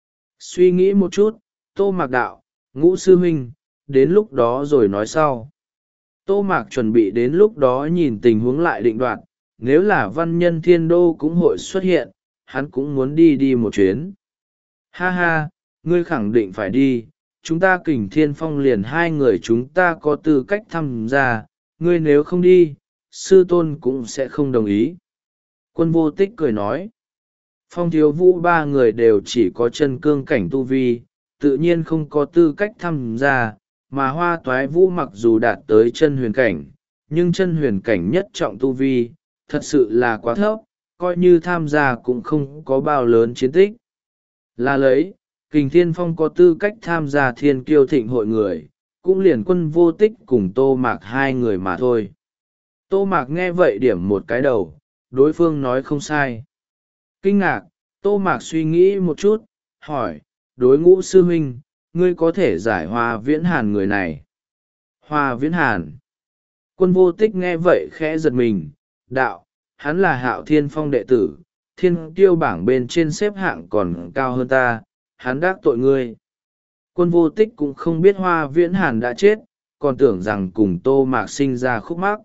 Suy nghĩ một chút, Tô Mạc đạo, Ngũ sư huynh, đến lúc đó rồi nói sau. Tô Mạc chuẩn bị đến lúc đó nhìn tình huống lại định đoạt, nếu là văn nhân thiên đô cũng hội xuất hiện, hắn cũng muốn đi đi một chuyến. Ha ha, ngươi khẳng định phải đi, chúng ta Kình Thiên Phong liền hai người chúng ta có tư cách tham gia, ngươi nếu không đi, sư tôn cũng sẽ không đồng ý. Quân Vô Tích cười nói, Phong Thiếu Vũ ba người đều chỉ có chân cương cảnh tu vi, tự nhiên không có tư cách tham gia, mà Hoa Toái Vũ mặc dù đạt tới chân huyền cảnh, nhưng chân huyền cảnh nhất trọng tu vi, thật sự là quá thấp, coi như tham gia cũng không có bao lớn chiến tích. Là lấy, Kình Thiên Phong có tư cách tham gia thiên kiêu thịnh hội người, cũng liền Quân Vô Tích cùng Tô Mạc hai người mà thôi. Tô Mạc nghe vậy điểm một cái đầu, đối phương nói không sai. Kinh ngạc, Tô Mạc suy nghĩ một chút, hỏi, đối Ngũ sư huynh, ngươi có thể giải Hoa Viễn Hàn người này? Hoa Viễn Hàn. Quân Vô Tích nghe vậy khẽ giật mình, đạo, hắn là Hạo Thiên Phong đệ tử, thiên kiêu bảng bên trên xếp hạng còn cao hơn ta, hắn đắc tội ngươi. Quân Vô Tích cũng không biết Hoa Viễn Hàn đã chết, còn tưởng rằng cùng Tô Mạc sinh ra khúc mắc.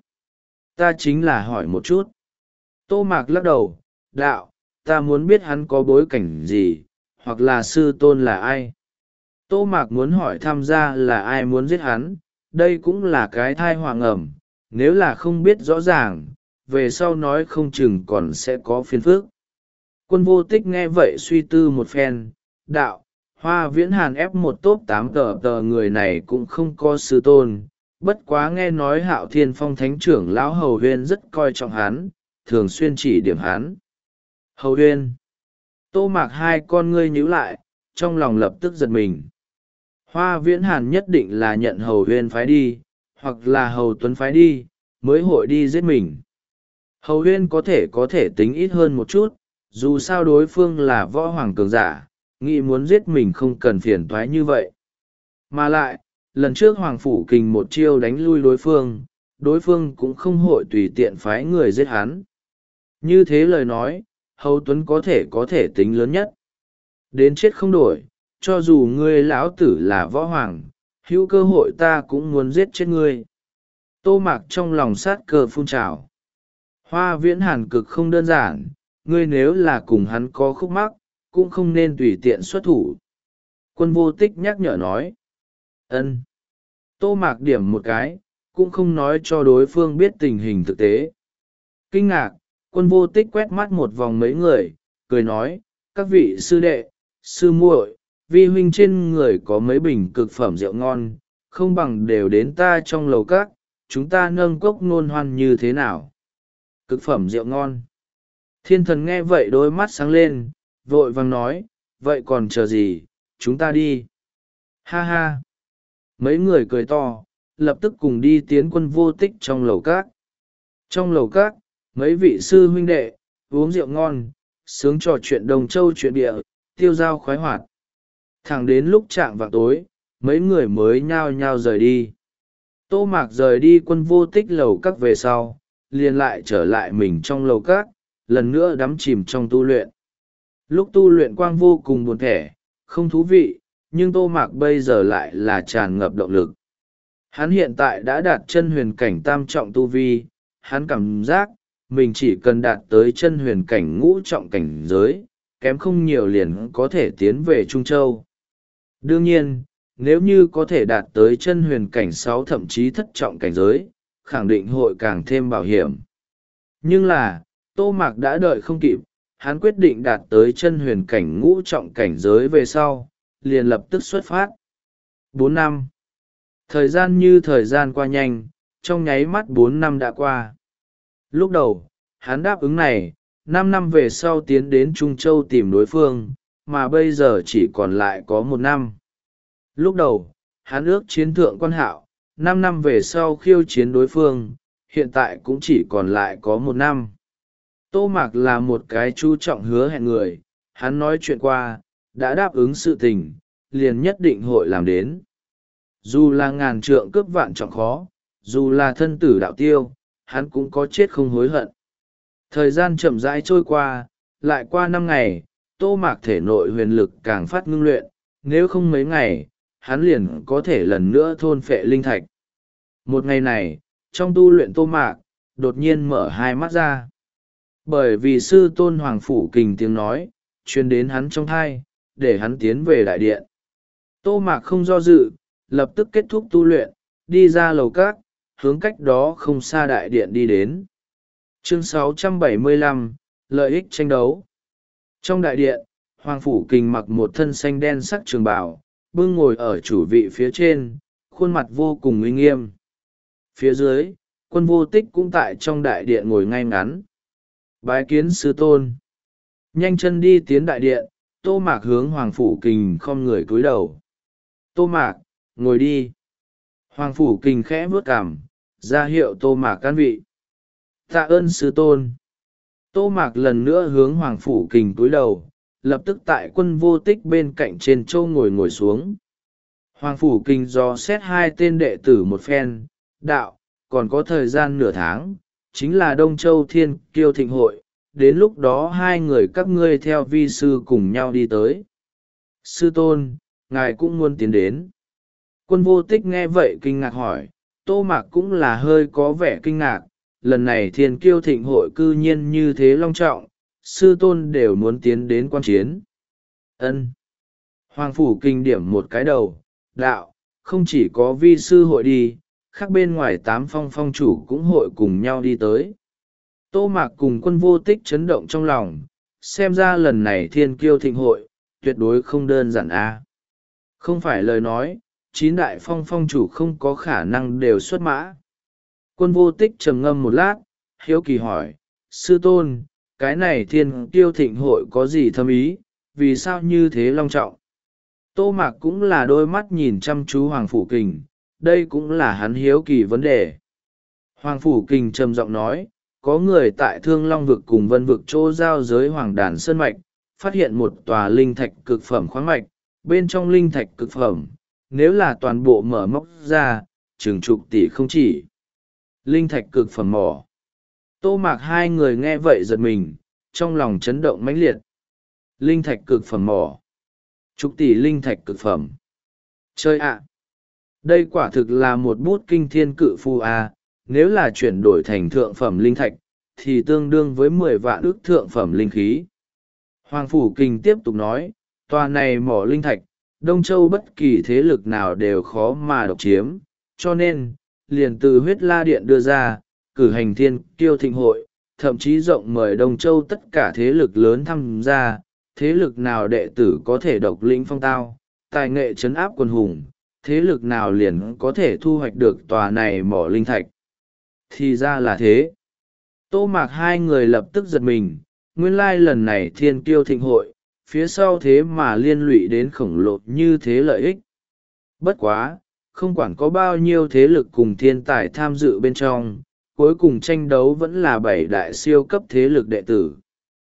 Ta chính là hỏi một chút. Tô Mạc lắc đầu, đạo, ta muốn biết hắn có bối cảnh gì, hoặc là sư tôn là ai. Tô Mạc muốn hỏi tham gia là ai muốn giết hắn, đây cũng là cái thai họa ngầm, nếu là không biết rõ ràng, về sau nói không chừng còn sẽ có phiền phức. Quân Vô Tích nghe vậy suy tư một phen, đạo, Hoa Viễn Hàn ép một top tám tờ tờ người này cũng không có sư tôn, bất quá nghe nói Hạo Thiên Phong thánh trưởng lão Hầu Huyên rất coi trọng hắn, thường xuyên chỉ điểm hắn. Hầu Huyên. Tô Mạc hai con ngươi nhíu lại, trong lòng lập tức giật mình. Hoa Viễn Hàn nhất định là nhận Hầu Huyên phái đi, hoặc là Hầu Tuấn phái đi, mới hội đi giết mình. Hầu Huyên có thể có thể tính ít hơn một chút, dù sao đối phương là võ hoàng cường giả, nghĩ muốn giết mình không cần phiền toái như vậy. Mà lại, lần trước Hoàng Phủ Kình một chiêu đánh lui đối phương, đối phương cũng không hội tùy tiện phái người giết hắn. Như thế lời nói, Hầu Tuấn có thể có thể tính lớn nhất. Đến chết không đổi, cho dù ngươi lão tử là võ hoàng, hữu cơ hội ta cũng muốn giết chết ngươi. Tô Mạc trong lòng sát cơ phun trào. Hoa Viễn Hàn cực không đơn giản, ngươi nếu là cùng hắn có khúc mắc, cũng không nên tùy tiện xuất thủ. Quân Vô Tích nhắc nhở nói. Ân. Tô Mạc điểm một cái, cũng không nói cho đối phương biết tình hình thực tế. Kinh ngạc, Quân Vô Tích quét mắt một vòng mấy người, cười nói, các vị sư đệ, sư muội, vi huynh trên người có mấy bình cực phẩm rượu ngon, không bằng đều đến ta trong lầu các, chúng ta nâng cốc nôn hoan như thế nào? Cực phẩm rượu ngon. Thiên thần nghe vậy đôi mắt sáng lên, vội vàng nói, vậy còn chờ gì, chúng ta đi. Ha ha. Mấy người cười to, lập tức cùng đi tiến Quân Vô Tích trong lầu các. Trong lầu các, mấy vị sư huynh đệ, uống rượu ngon, sướng trò chuyện đồng châu chuyện địa, tiêu dao khoái hoạt. Thẳng đến lúc chạng vào tối, mấy người mới nhao nhao rời đi. Tô Mạc rời đi Quân Vô Tích lầu các về sau, liền lại trở lại mình trong lầu các, lần nữa đắm chìm trong tu luyện. Lúc tu luyện quang vô cùng buồn thẻ, không thú vị, nhưng Tô Mạc bây giờ lại là tràn ngập động lực. Hắn hiện tại đã đạt chân huyền cảnh tam trọng tu vi, hắn cảm giác, mình chỉ cần đạt tới chân huyền cảnh ngũ trọng cảnh giới, kém không nhiều liền có thể tiến về Trung Châu. Đương nhiên, nếu như có thể đạt tới chân huyền cảnh sáu thậm chí thất trọng cảnh giới, khẳng định hội càng thêm bảo hiểm. Nhưng là, Tô Mạc đã đợi không kịp, hắn quyết định đạt tới chân huyền cảnh ngũ trọng cảnh giới về sau, liền lập tức xuất phát. Bốn năm. Thời gian như thời gian qua nhanh, trong nháy mắt bốn năm đã qua. Lúc đầu, hắn đáp ứng này, năm năm về sau tiến đến Trung Châu tìm đối phương, mà bây giờ chỉ còn lại có một năm. Lúc đầu, hắn ước chiến thượng quan Hạo, năm năm về sau khiêu chiến đối phương, hiện tại cũng chỉ còn lại có một năm. Tô Mạc là một cái chú trọng hứa hẹn người, hắn nói chuyện qua, đã đáp ứng sự tình, liền nhất định hội làm đến. Dù là ngàn trượng cướp vạn trọng khó, dù là thân tử đạo tiêu, hắn cũng có chết không hối hận. Thời gian chậm rãi trôi qua, lại qua năm ngày, Tô Mạc thể nội huyền lực càng phát ngưng luyện, nếu không mấy ngày, hắn liền có thể lần nữa thôn phệ linh thạch. Một ngày này, trong tu luyện Tô Mạc, đột nhiên mở hai mắt ra. Bởi vì sư tôn Hoàng Phủ Kình tiếng nói, truyền đến hắn trong thai, để hắn tiến về đại điện. Tô Mạc không do dự, lập tức kết thúc tu luyện, đi ra lầu các, hướng cách đó không xa đại điện đi đến. Chương sáu trăm bảy mươi lăm, lợi ích tranh đấu. Trong đại điện, Hoàng Phủ Kình mặc một thân xanh đen sắc trường bào, bưng ngồi ở chủ vị phía trên, khuôn mặt vô cùng uy nghiêm. Phía dưới, Quân Vô Tích cũng tại trong đại điện ngồi ngay ngắn. Bái kiến sư tôn. Nhanh chân đi tiến đại điện, Tô Mạc hướng Hoàng Phủ Kình khom người cúi đầu. Tô Mạc, ngồi đi. Hoàng Phủ Kình khẽ vuốt cằm, ra hiệu Tô Mạc can vị. Tạ ơn sư tôn. Tô Mạc lần nữa hướng Hoàng Phủ Kình cúi đầu, lập tức tại Quân Vô Tích bên cạnh trên châu ngồi ngồi xuống. Hoàng Phủ Kình dò xét hai tên đệ tử một phen, đạo, còn có thời gian nửa tháng, chính là Đông Châu Thiên Kiêu Thịnh Hội, đến lúc đó hai người các ngươi theo vi sư cùng nhau đi tới. Sư tôn, ngài cũng muốn tiến đến. Quân Vô Tích nghe vậy kinh ngạc hỏi, Tô Mạc cũng là hơi có vẻ kinh ngạc, lần này Thiên Kiêu Thịnh Hội cư nhiên như thế long trọng, sư tôn đều muốn tiến đến quan chiến. Ân. Hoàng Phủ Kinh điểm một cái đầu, đạo, không chỉ có vi sư hội đi, khác bên ngoài tám phong phong chủ cũng hội cùng nhau đi tới. Tô Mạc cùng Quân Vô Tích chấn động trong lòng, xem ra lần này Thiên Kiêu Thịnh Hội, tuyệt đối không đơn giản a. Không phải lời nói, chín đại phong phong chủ không có khả năng đều xuất mã. Quân Vô Tích trầm ngâm một lát, hiếu kỳ hỏi, sư tôn, cái này Thiên Kiêu Thịnh Hội có gì thâm ý, vì sao như thế long trọng? Tô Mạc cũng là đôi mắt nhìn chăm chú Hoàng Phủ Kình, đây cũng là hắn hiếu kỳ vấn đề. Hoàng Phủ Kình trầm giọng nói, có người tại Thương Long Vực cùng Vân Vực chỗ giao giới Hoàng Đàn Sơn Mạch, phát hiện một tòa linh thạch cực phẩm khoáng mạch, bên trong linh thạch cực phẩm, nếu là toàn bộ mở móc ra, chừng chục tỷ không chỉ. Linh thạch cực phẩm mỏ. Tô Mạc hai người nghe vậy giật mình, trong lòng chấn động mãnh liệt. Linh thạch cực phẩm mỏ. Chục tỷ linh thạch cực phẩm. Chơi ạ! Đây quả thực là một bút kinh thiên cự phu a, nếu là chuyển đổi thành thượng phẩm linh thạch, thì tương đương với mười vạn ức thượng phẩm linh khí. Hoàng Phủ Kình tiếp tục nói, tòa này mỏ linh thạch, Đông Châu bất kỳ thế lực nào đều khó mà độc chiếm, cho nên, liền từ huyết la điện đưa ra, cử hành Thiên Kiêu Thịnh Hội, thậm chí rộng mời Đông Châu tất cả thế lực lớn tham gia, thế lực nào đệ tử có thể độc lĩnh phong tao, tài nghệ trấn áp quân hùng, thế lực nào liền có thể thu hoạch được tòa này mỏ linh thạch. Thì ra là thế. Tô Mạc hai người lập tức giật mình, nguyên lai lần này Thiên Kiêu Thịnh Hội, phía sau thế mà liên lụy đến khổng lồ như thế lợi ích. Bất quá, không quản có bao nhiêu thế lực cùng thiên tài tham dự bên trong, cuối cùng tranh đấu vẫn là bảy đại siêu cấp thế lực đệ tử.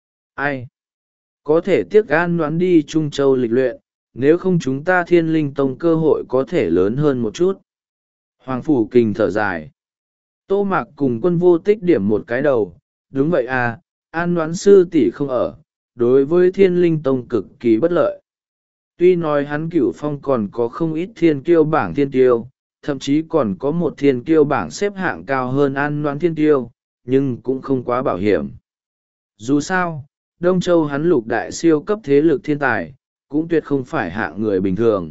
Ai? Có thể tiếc an đoán đi Trung Châu lịch luyện, nếu không chúng ta Thiên Linh Tông cơ hội có thể lớn hơn một chút. Hoàng Phủ Kình thở dài. Tô Mạc cùng Quân Vô Tích điểm một cái đầu, đúng vậy à, an đoán sư tỷ không ở, đối với Thiên Linh Tông cực kỳ bất lợi. Tuy nói hắn Cửu Phong còn có không ít thiên kiêu bảng thiên tiêu, thậm chí còn có một thiên kiêu bảng xếp hạng cao hơn an đoán thiên tiêu, nhưng cũng không quá bảo hiểm. Dù sao, Đông Châu hắn lục đại siêu cấp thế lực thiên tài, cũng tuyệt không phải hạng người bình thường.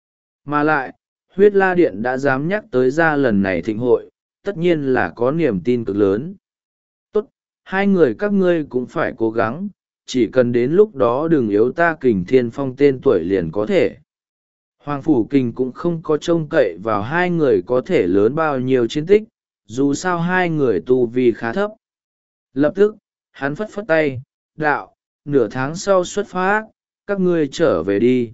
Mà lại, huyết la điện đã dám nhắc tới ra lần này thịnh hội, tất nhiên là có niềm tin cực lớn. Tốt, hai người các ngươi cũng phải cố gắng, chỉ cần đến lúc đó đừng yếu ta Kình Thiên Phong tên tuổi liền có thể. Hoàng Phủ Kình cũng không có trông cậy vào hai người có thể lớn bao nhiêu chiến tích, dù sao hai người tu vi khá thấp. Lập tức, hắn phất phất tay, đạo, nửa tháng sau xuất phát, các ngươi trở về đi.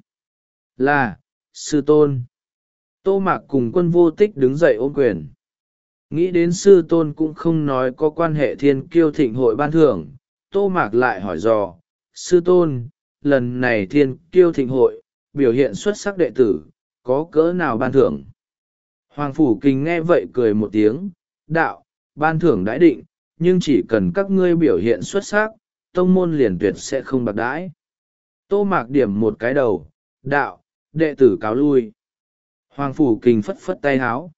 Là, sư tôn. Tô Mạc cùng Quân Vô Tích đứng dậy ôm quyền. Nghĩ đến sư tôn cũng không nói có quan hệ Thiên Kiêu Thịnh Hội ban thưởng, Tô Mạc lại hỏi dò, sư tôn, lần này Thiên Kiêu Thịnh Hội, biểu hiện xuất sắc đệ tử, có cỡ nào ban thưởng? Hoàng Phủ Kình nghe vậy cười một tiếng, đạo, ban thưởng đãi định, nhưng chỉ cần các ngươi biểu hiện xuất sắc, tông môn liền tuyệt sẽ không bạc đãi. Tô Mạc điểm một cái đầu, đạo, đệ tử cáo lui. Hoàng Phủ Kình phất phất tay háo.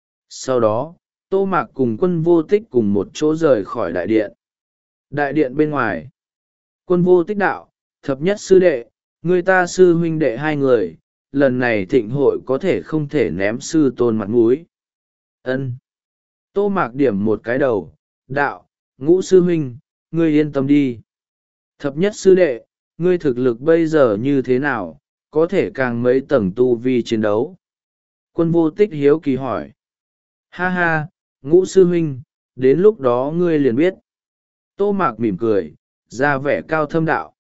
Sau đó, Tô Mạc cùng Quân Vô Tích cùng một chỗ rời khỏi đại điện. Đại điện bên ngoài. Quân Vô Tích đạo, thập nhất sư đệ, người ta sư huynh đệ hai người, lần này thịnh hội có thể không thể ném sư tôn mặt mũi. Ân. Tô Mạc điểm một cái đầu, đạo, Ngũ sư huynh, ngươi yên tâm đi. Thập nhất sư đệ, ngươi thực lực bây giờ như thế nào, có thể càng mấy tầng tu vi chiến đấu. Quân Vô Tích hiếu kỳ hỏi. Ha ha, Ngũ sư huynh, đến lúc đó ngươi liền biết. Tô Mạc mỉm cười, ra vẻ cao thâm đạo.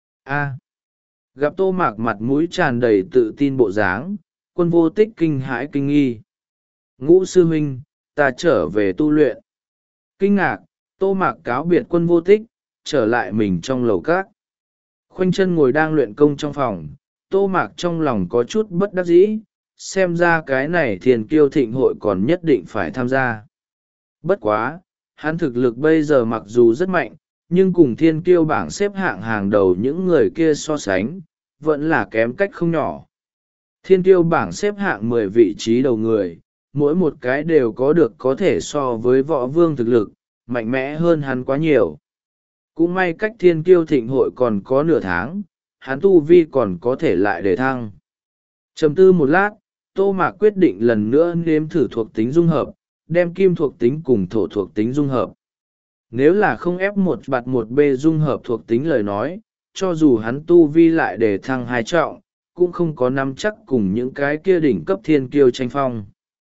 A. Gặp Tô Mạc mặt mũi tràn đầy tự tin bộ dáng, Quân Vô Tích kinh hãi kinh nghi. Ngũ sư huynh, ta trở về tu luyện. Kinh ngạc, Tô Mạc cáo biệt Quân Vô Tích, trở lại mình trong lầu các. Khoanh chân ngồi đang luyện công trong phòng, Tô Mạc trong lòng có chút bất đắc dĩ, xem ra cái này Thiên Kiêu thịnh hội còn nhất định phải tham gia. Bất quá, hắn thực lực bây giờ mặc dù rất mạnh, nhưng cùng Thiên Kiêu bảng xếp hạng hàng đầu những người kia so sánh, vẫn là kém cách không nhỏ. Thiên Kiêu bảng xếp hạng mười vị trí đầu người, mỗi một cái đều có được có thể so với võ vương thực lực, mạnh mẽ hơn hắn quá nhiều. Cũng may cách Thiên Kiêu thịnh hội còn có nửa tháng, hắn tu vi còn có thể lại để thăng. Trầm tư một lát, Tô Mạc quyết định lần nữa nếm thử thuộc tính dung hợp, đem kim thuộc tính cùng thổ thuộc tính dung hợp. Nếu là không ép một bạt một b dung hợp thuộc tính lời nói, cho dù hắn tu vi lại để thăng hai trọng, cũng không có nắm chắc cùng những cái kia đỉnh cấp thiên kiêu tranh phong.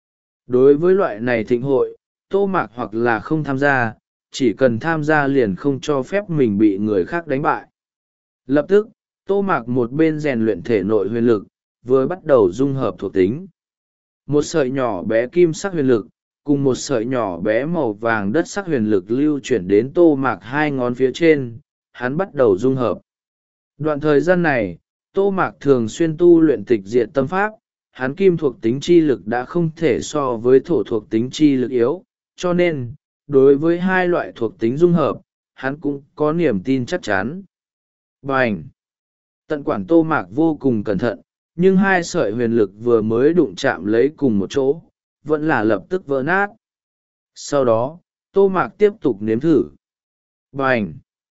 Đối với loại này thịnh hội, Tô Mạc hoặc là không tham gia, chỉ cần tham gia liền không cho phép mình bị người khác đánh bại. Lập tức, Tô Mạc một bên rèn luyện thể nội huyền lực, vừa bắt đầu dung hợp thuộc tính. Một sợi nhỏ bé kim sắc huyền lực, cùng một sợi nhỏ bé màu vàng đất sắc huyền lực lưu chuyển đến Tô Mạc hai ngón phía trên, hắn bắt đầu dung hợp. Đoạn thời gian này, Tô Mạc thường xuyên tu luyện tịch diệt tâm pháp, hắn kim thuộc tính chi lực đã không thể so với thổ thuộc tính chi lực yếu, cho nên, đối với hai loại thuộc tính dung hợp, hắn cũng có niềm tin chắc chắn. Bành! Tận quản Tô Mạc vô cùng cẩn thận, nhưng hai sợi huyền lực vừa mới đụng chạm lấy cùng một chỗ, vẫn là lập tức vỡ nát. Sau đó, Tô Mạc tiếp tục nếm thử. Bành!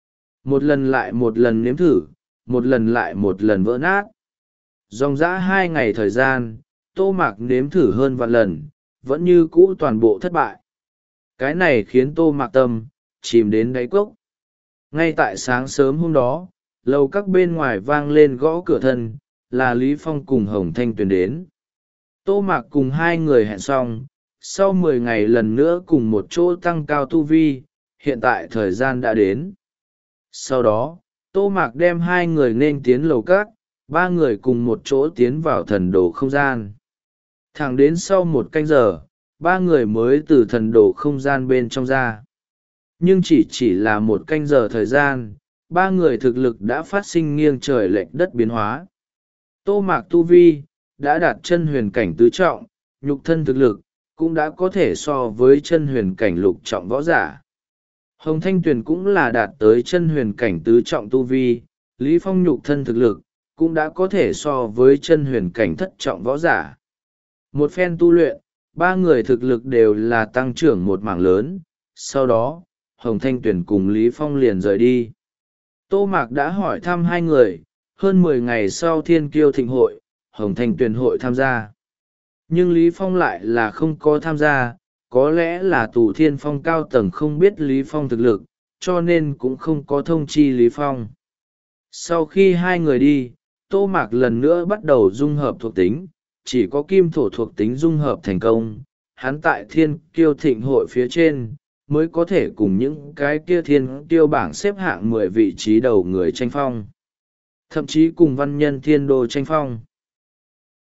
Một lần lại một lần nếm thử, một lần lại một lần vỡ nát. Dòng dã hai ngày thời gian, Tô Mạc nếm thử hơn vạn lần, vẫn như cũ toàn bộ thất bại. Cái này khiến Tô Mạc tâm chìm đến đáy cốc. Ngay tại sáng sớm hôm đó, lầu các bên ngoài vang lên gõ cửa thân, là Lý Phong cùng Hồng Thanh Tuyền đến. Tô Mạc cùng hai người hẹn xong, sau mười ngày lần nữa cùng một chỗ tăng cao tu vi, hiện tại thời gian đã đến. Sau đó, Tô Mạc đem hai người nên tiến lầu các, ba người cùng một chỗ tiến vào thần đồ không gian. Thẳng đến sau một canh giờ, ba người mới từ thần đồ không gian bên trong ra. Nhưng chỉ chỉ là một canh giờ thời gian, ba người thực lực đã phát sinh nghiêng trời lệch đất biến hóa. Tô Mạc tu vi đã đạt chân huyền cảnh tứ trọng, nhục thân thực lực cũng đã có thể so với chân huyền cảnh lục trọng võ giả. Hồng Thanh Tuyền cũng là đạt tới chân huyền cảnh tứ trọng tu vi, Lý Phong nhục thân thực lực cũng đã có thể so với chân huyền cảnh thất trọng võ giả. Một phen tu luyện, ba người thực lực đều là tăng trưởng một mảng lớn, sau đó, Hồng Thanh Tuyền cùng Lý Phong liền rời đi. Tô Mạc đã hỏi thăm hai người, hơn mười ngày sau Thiên Kiêu thịnh hội, Hồng Thanh Tuyền hội tham gia. Nhưng Lý Phong lại là không có tham gia, có lẽ là Tù Thiên Phong cao tầng không biết Lý Phong thực lực, cho nên cũng không có thông chi Lý Phong. Sau khi hai người đi, Tô Mạc lần nữa bắt đầu dung hợp thuộc tính, chỉ có kim thổ thuộc tính dung hợp thành công, hắn tại Thiên Kiêu thịnh hội phía trên, mới có thể cùng những cái kia Thiên Kiêu bảng xếp hạng mười vị trí đầu người tranh phong. Thậm chí cùng văn nhân thiên đô tranh phong.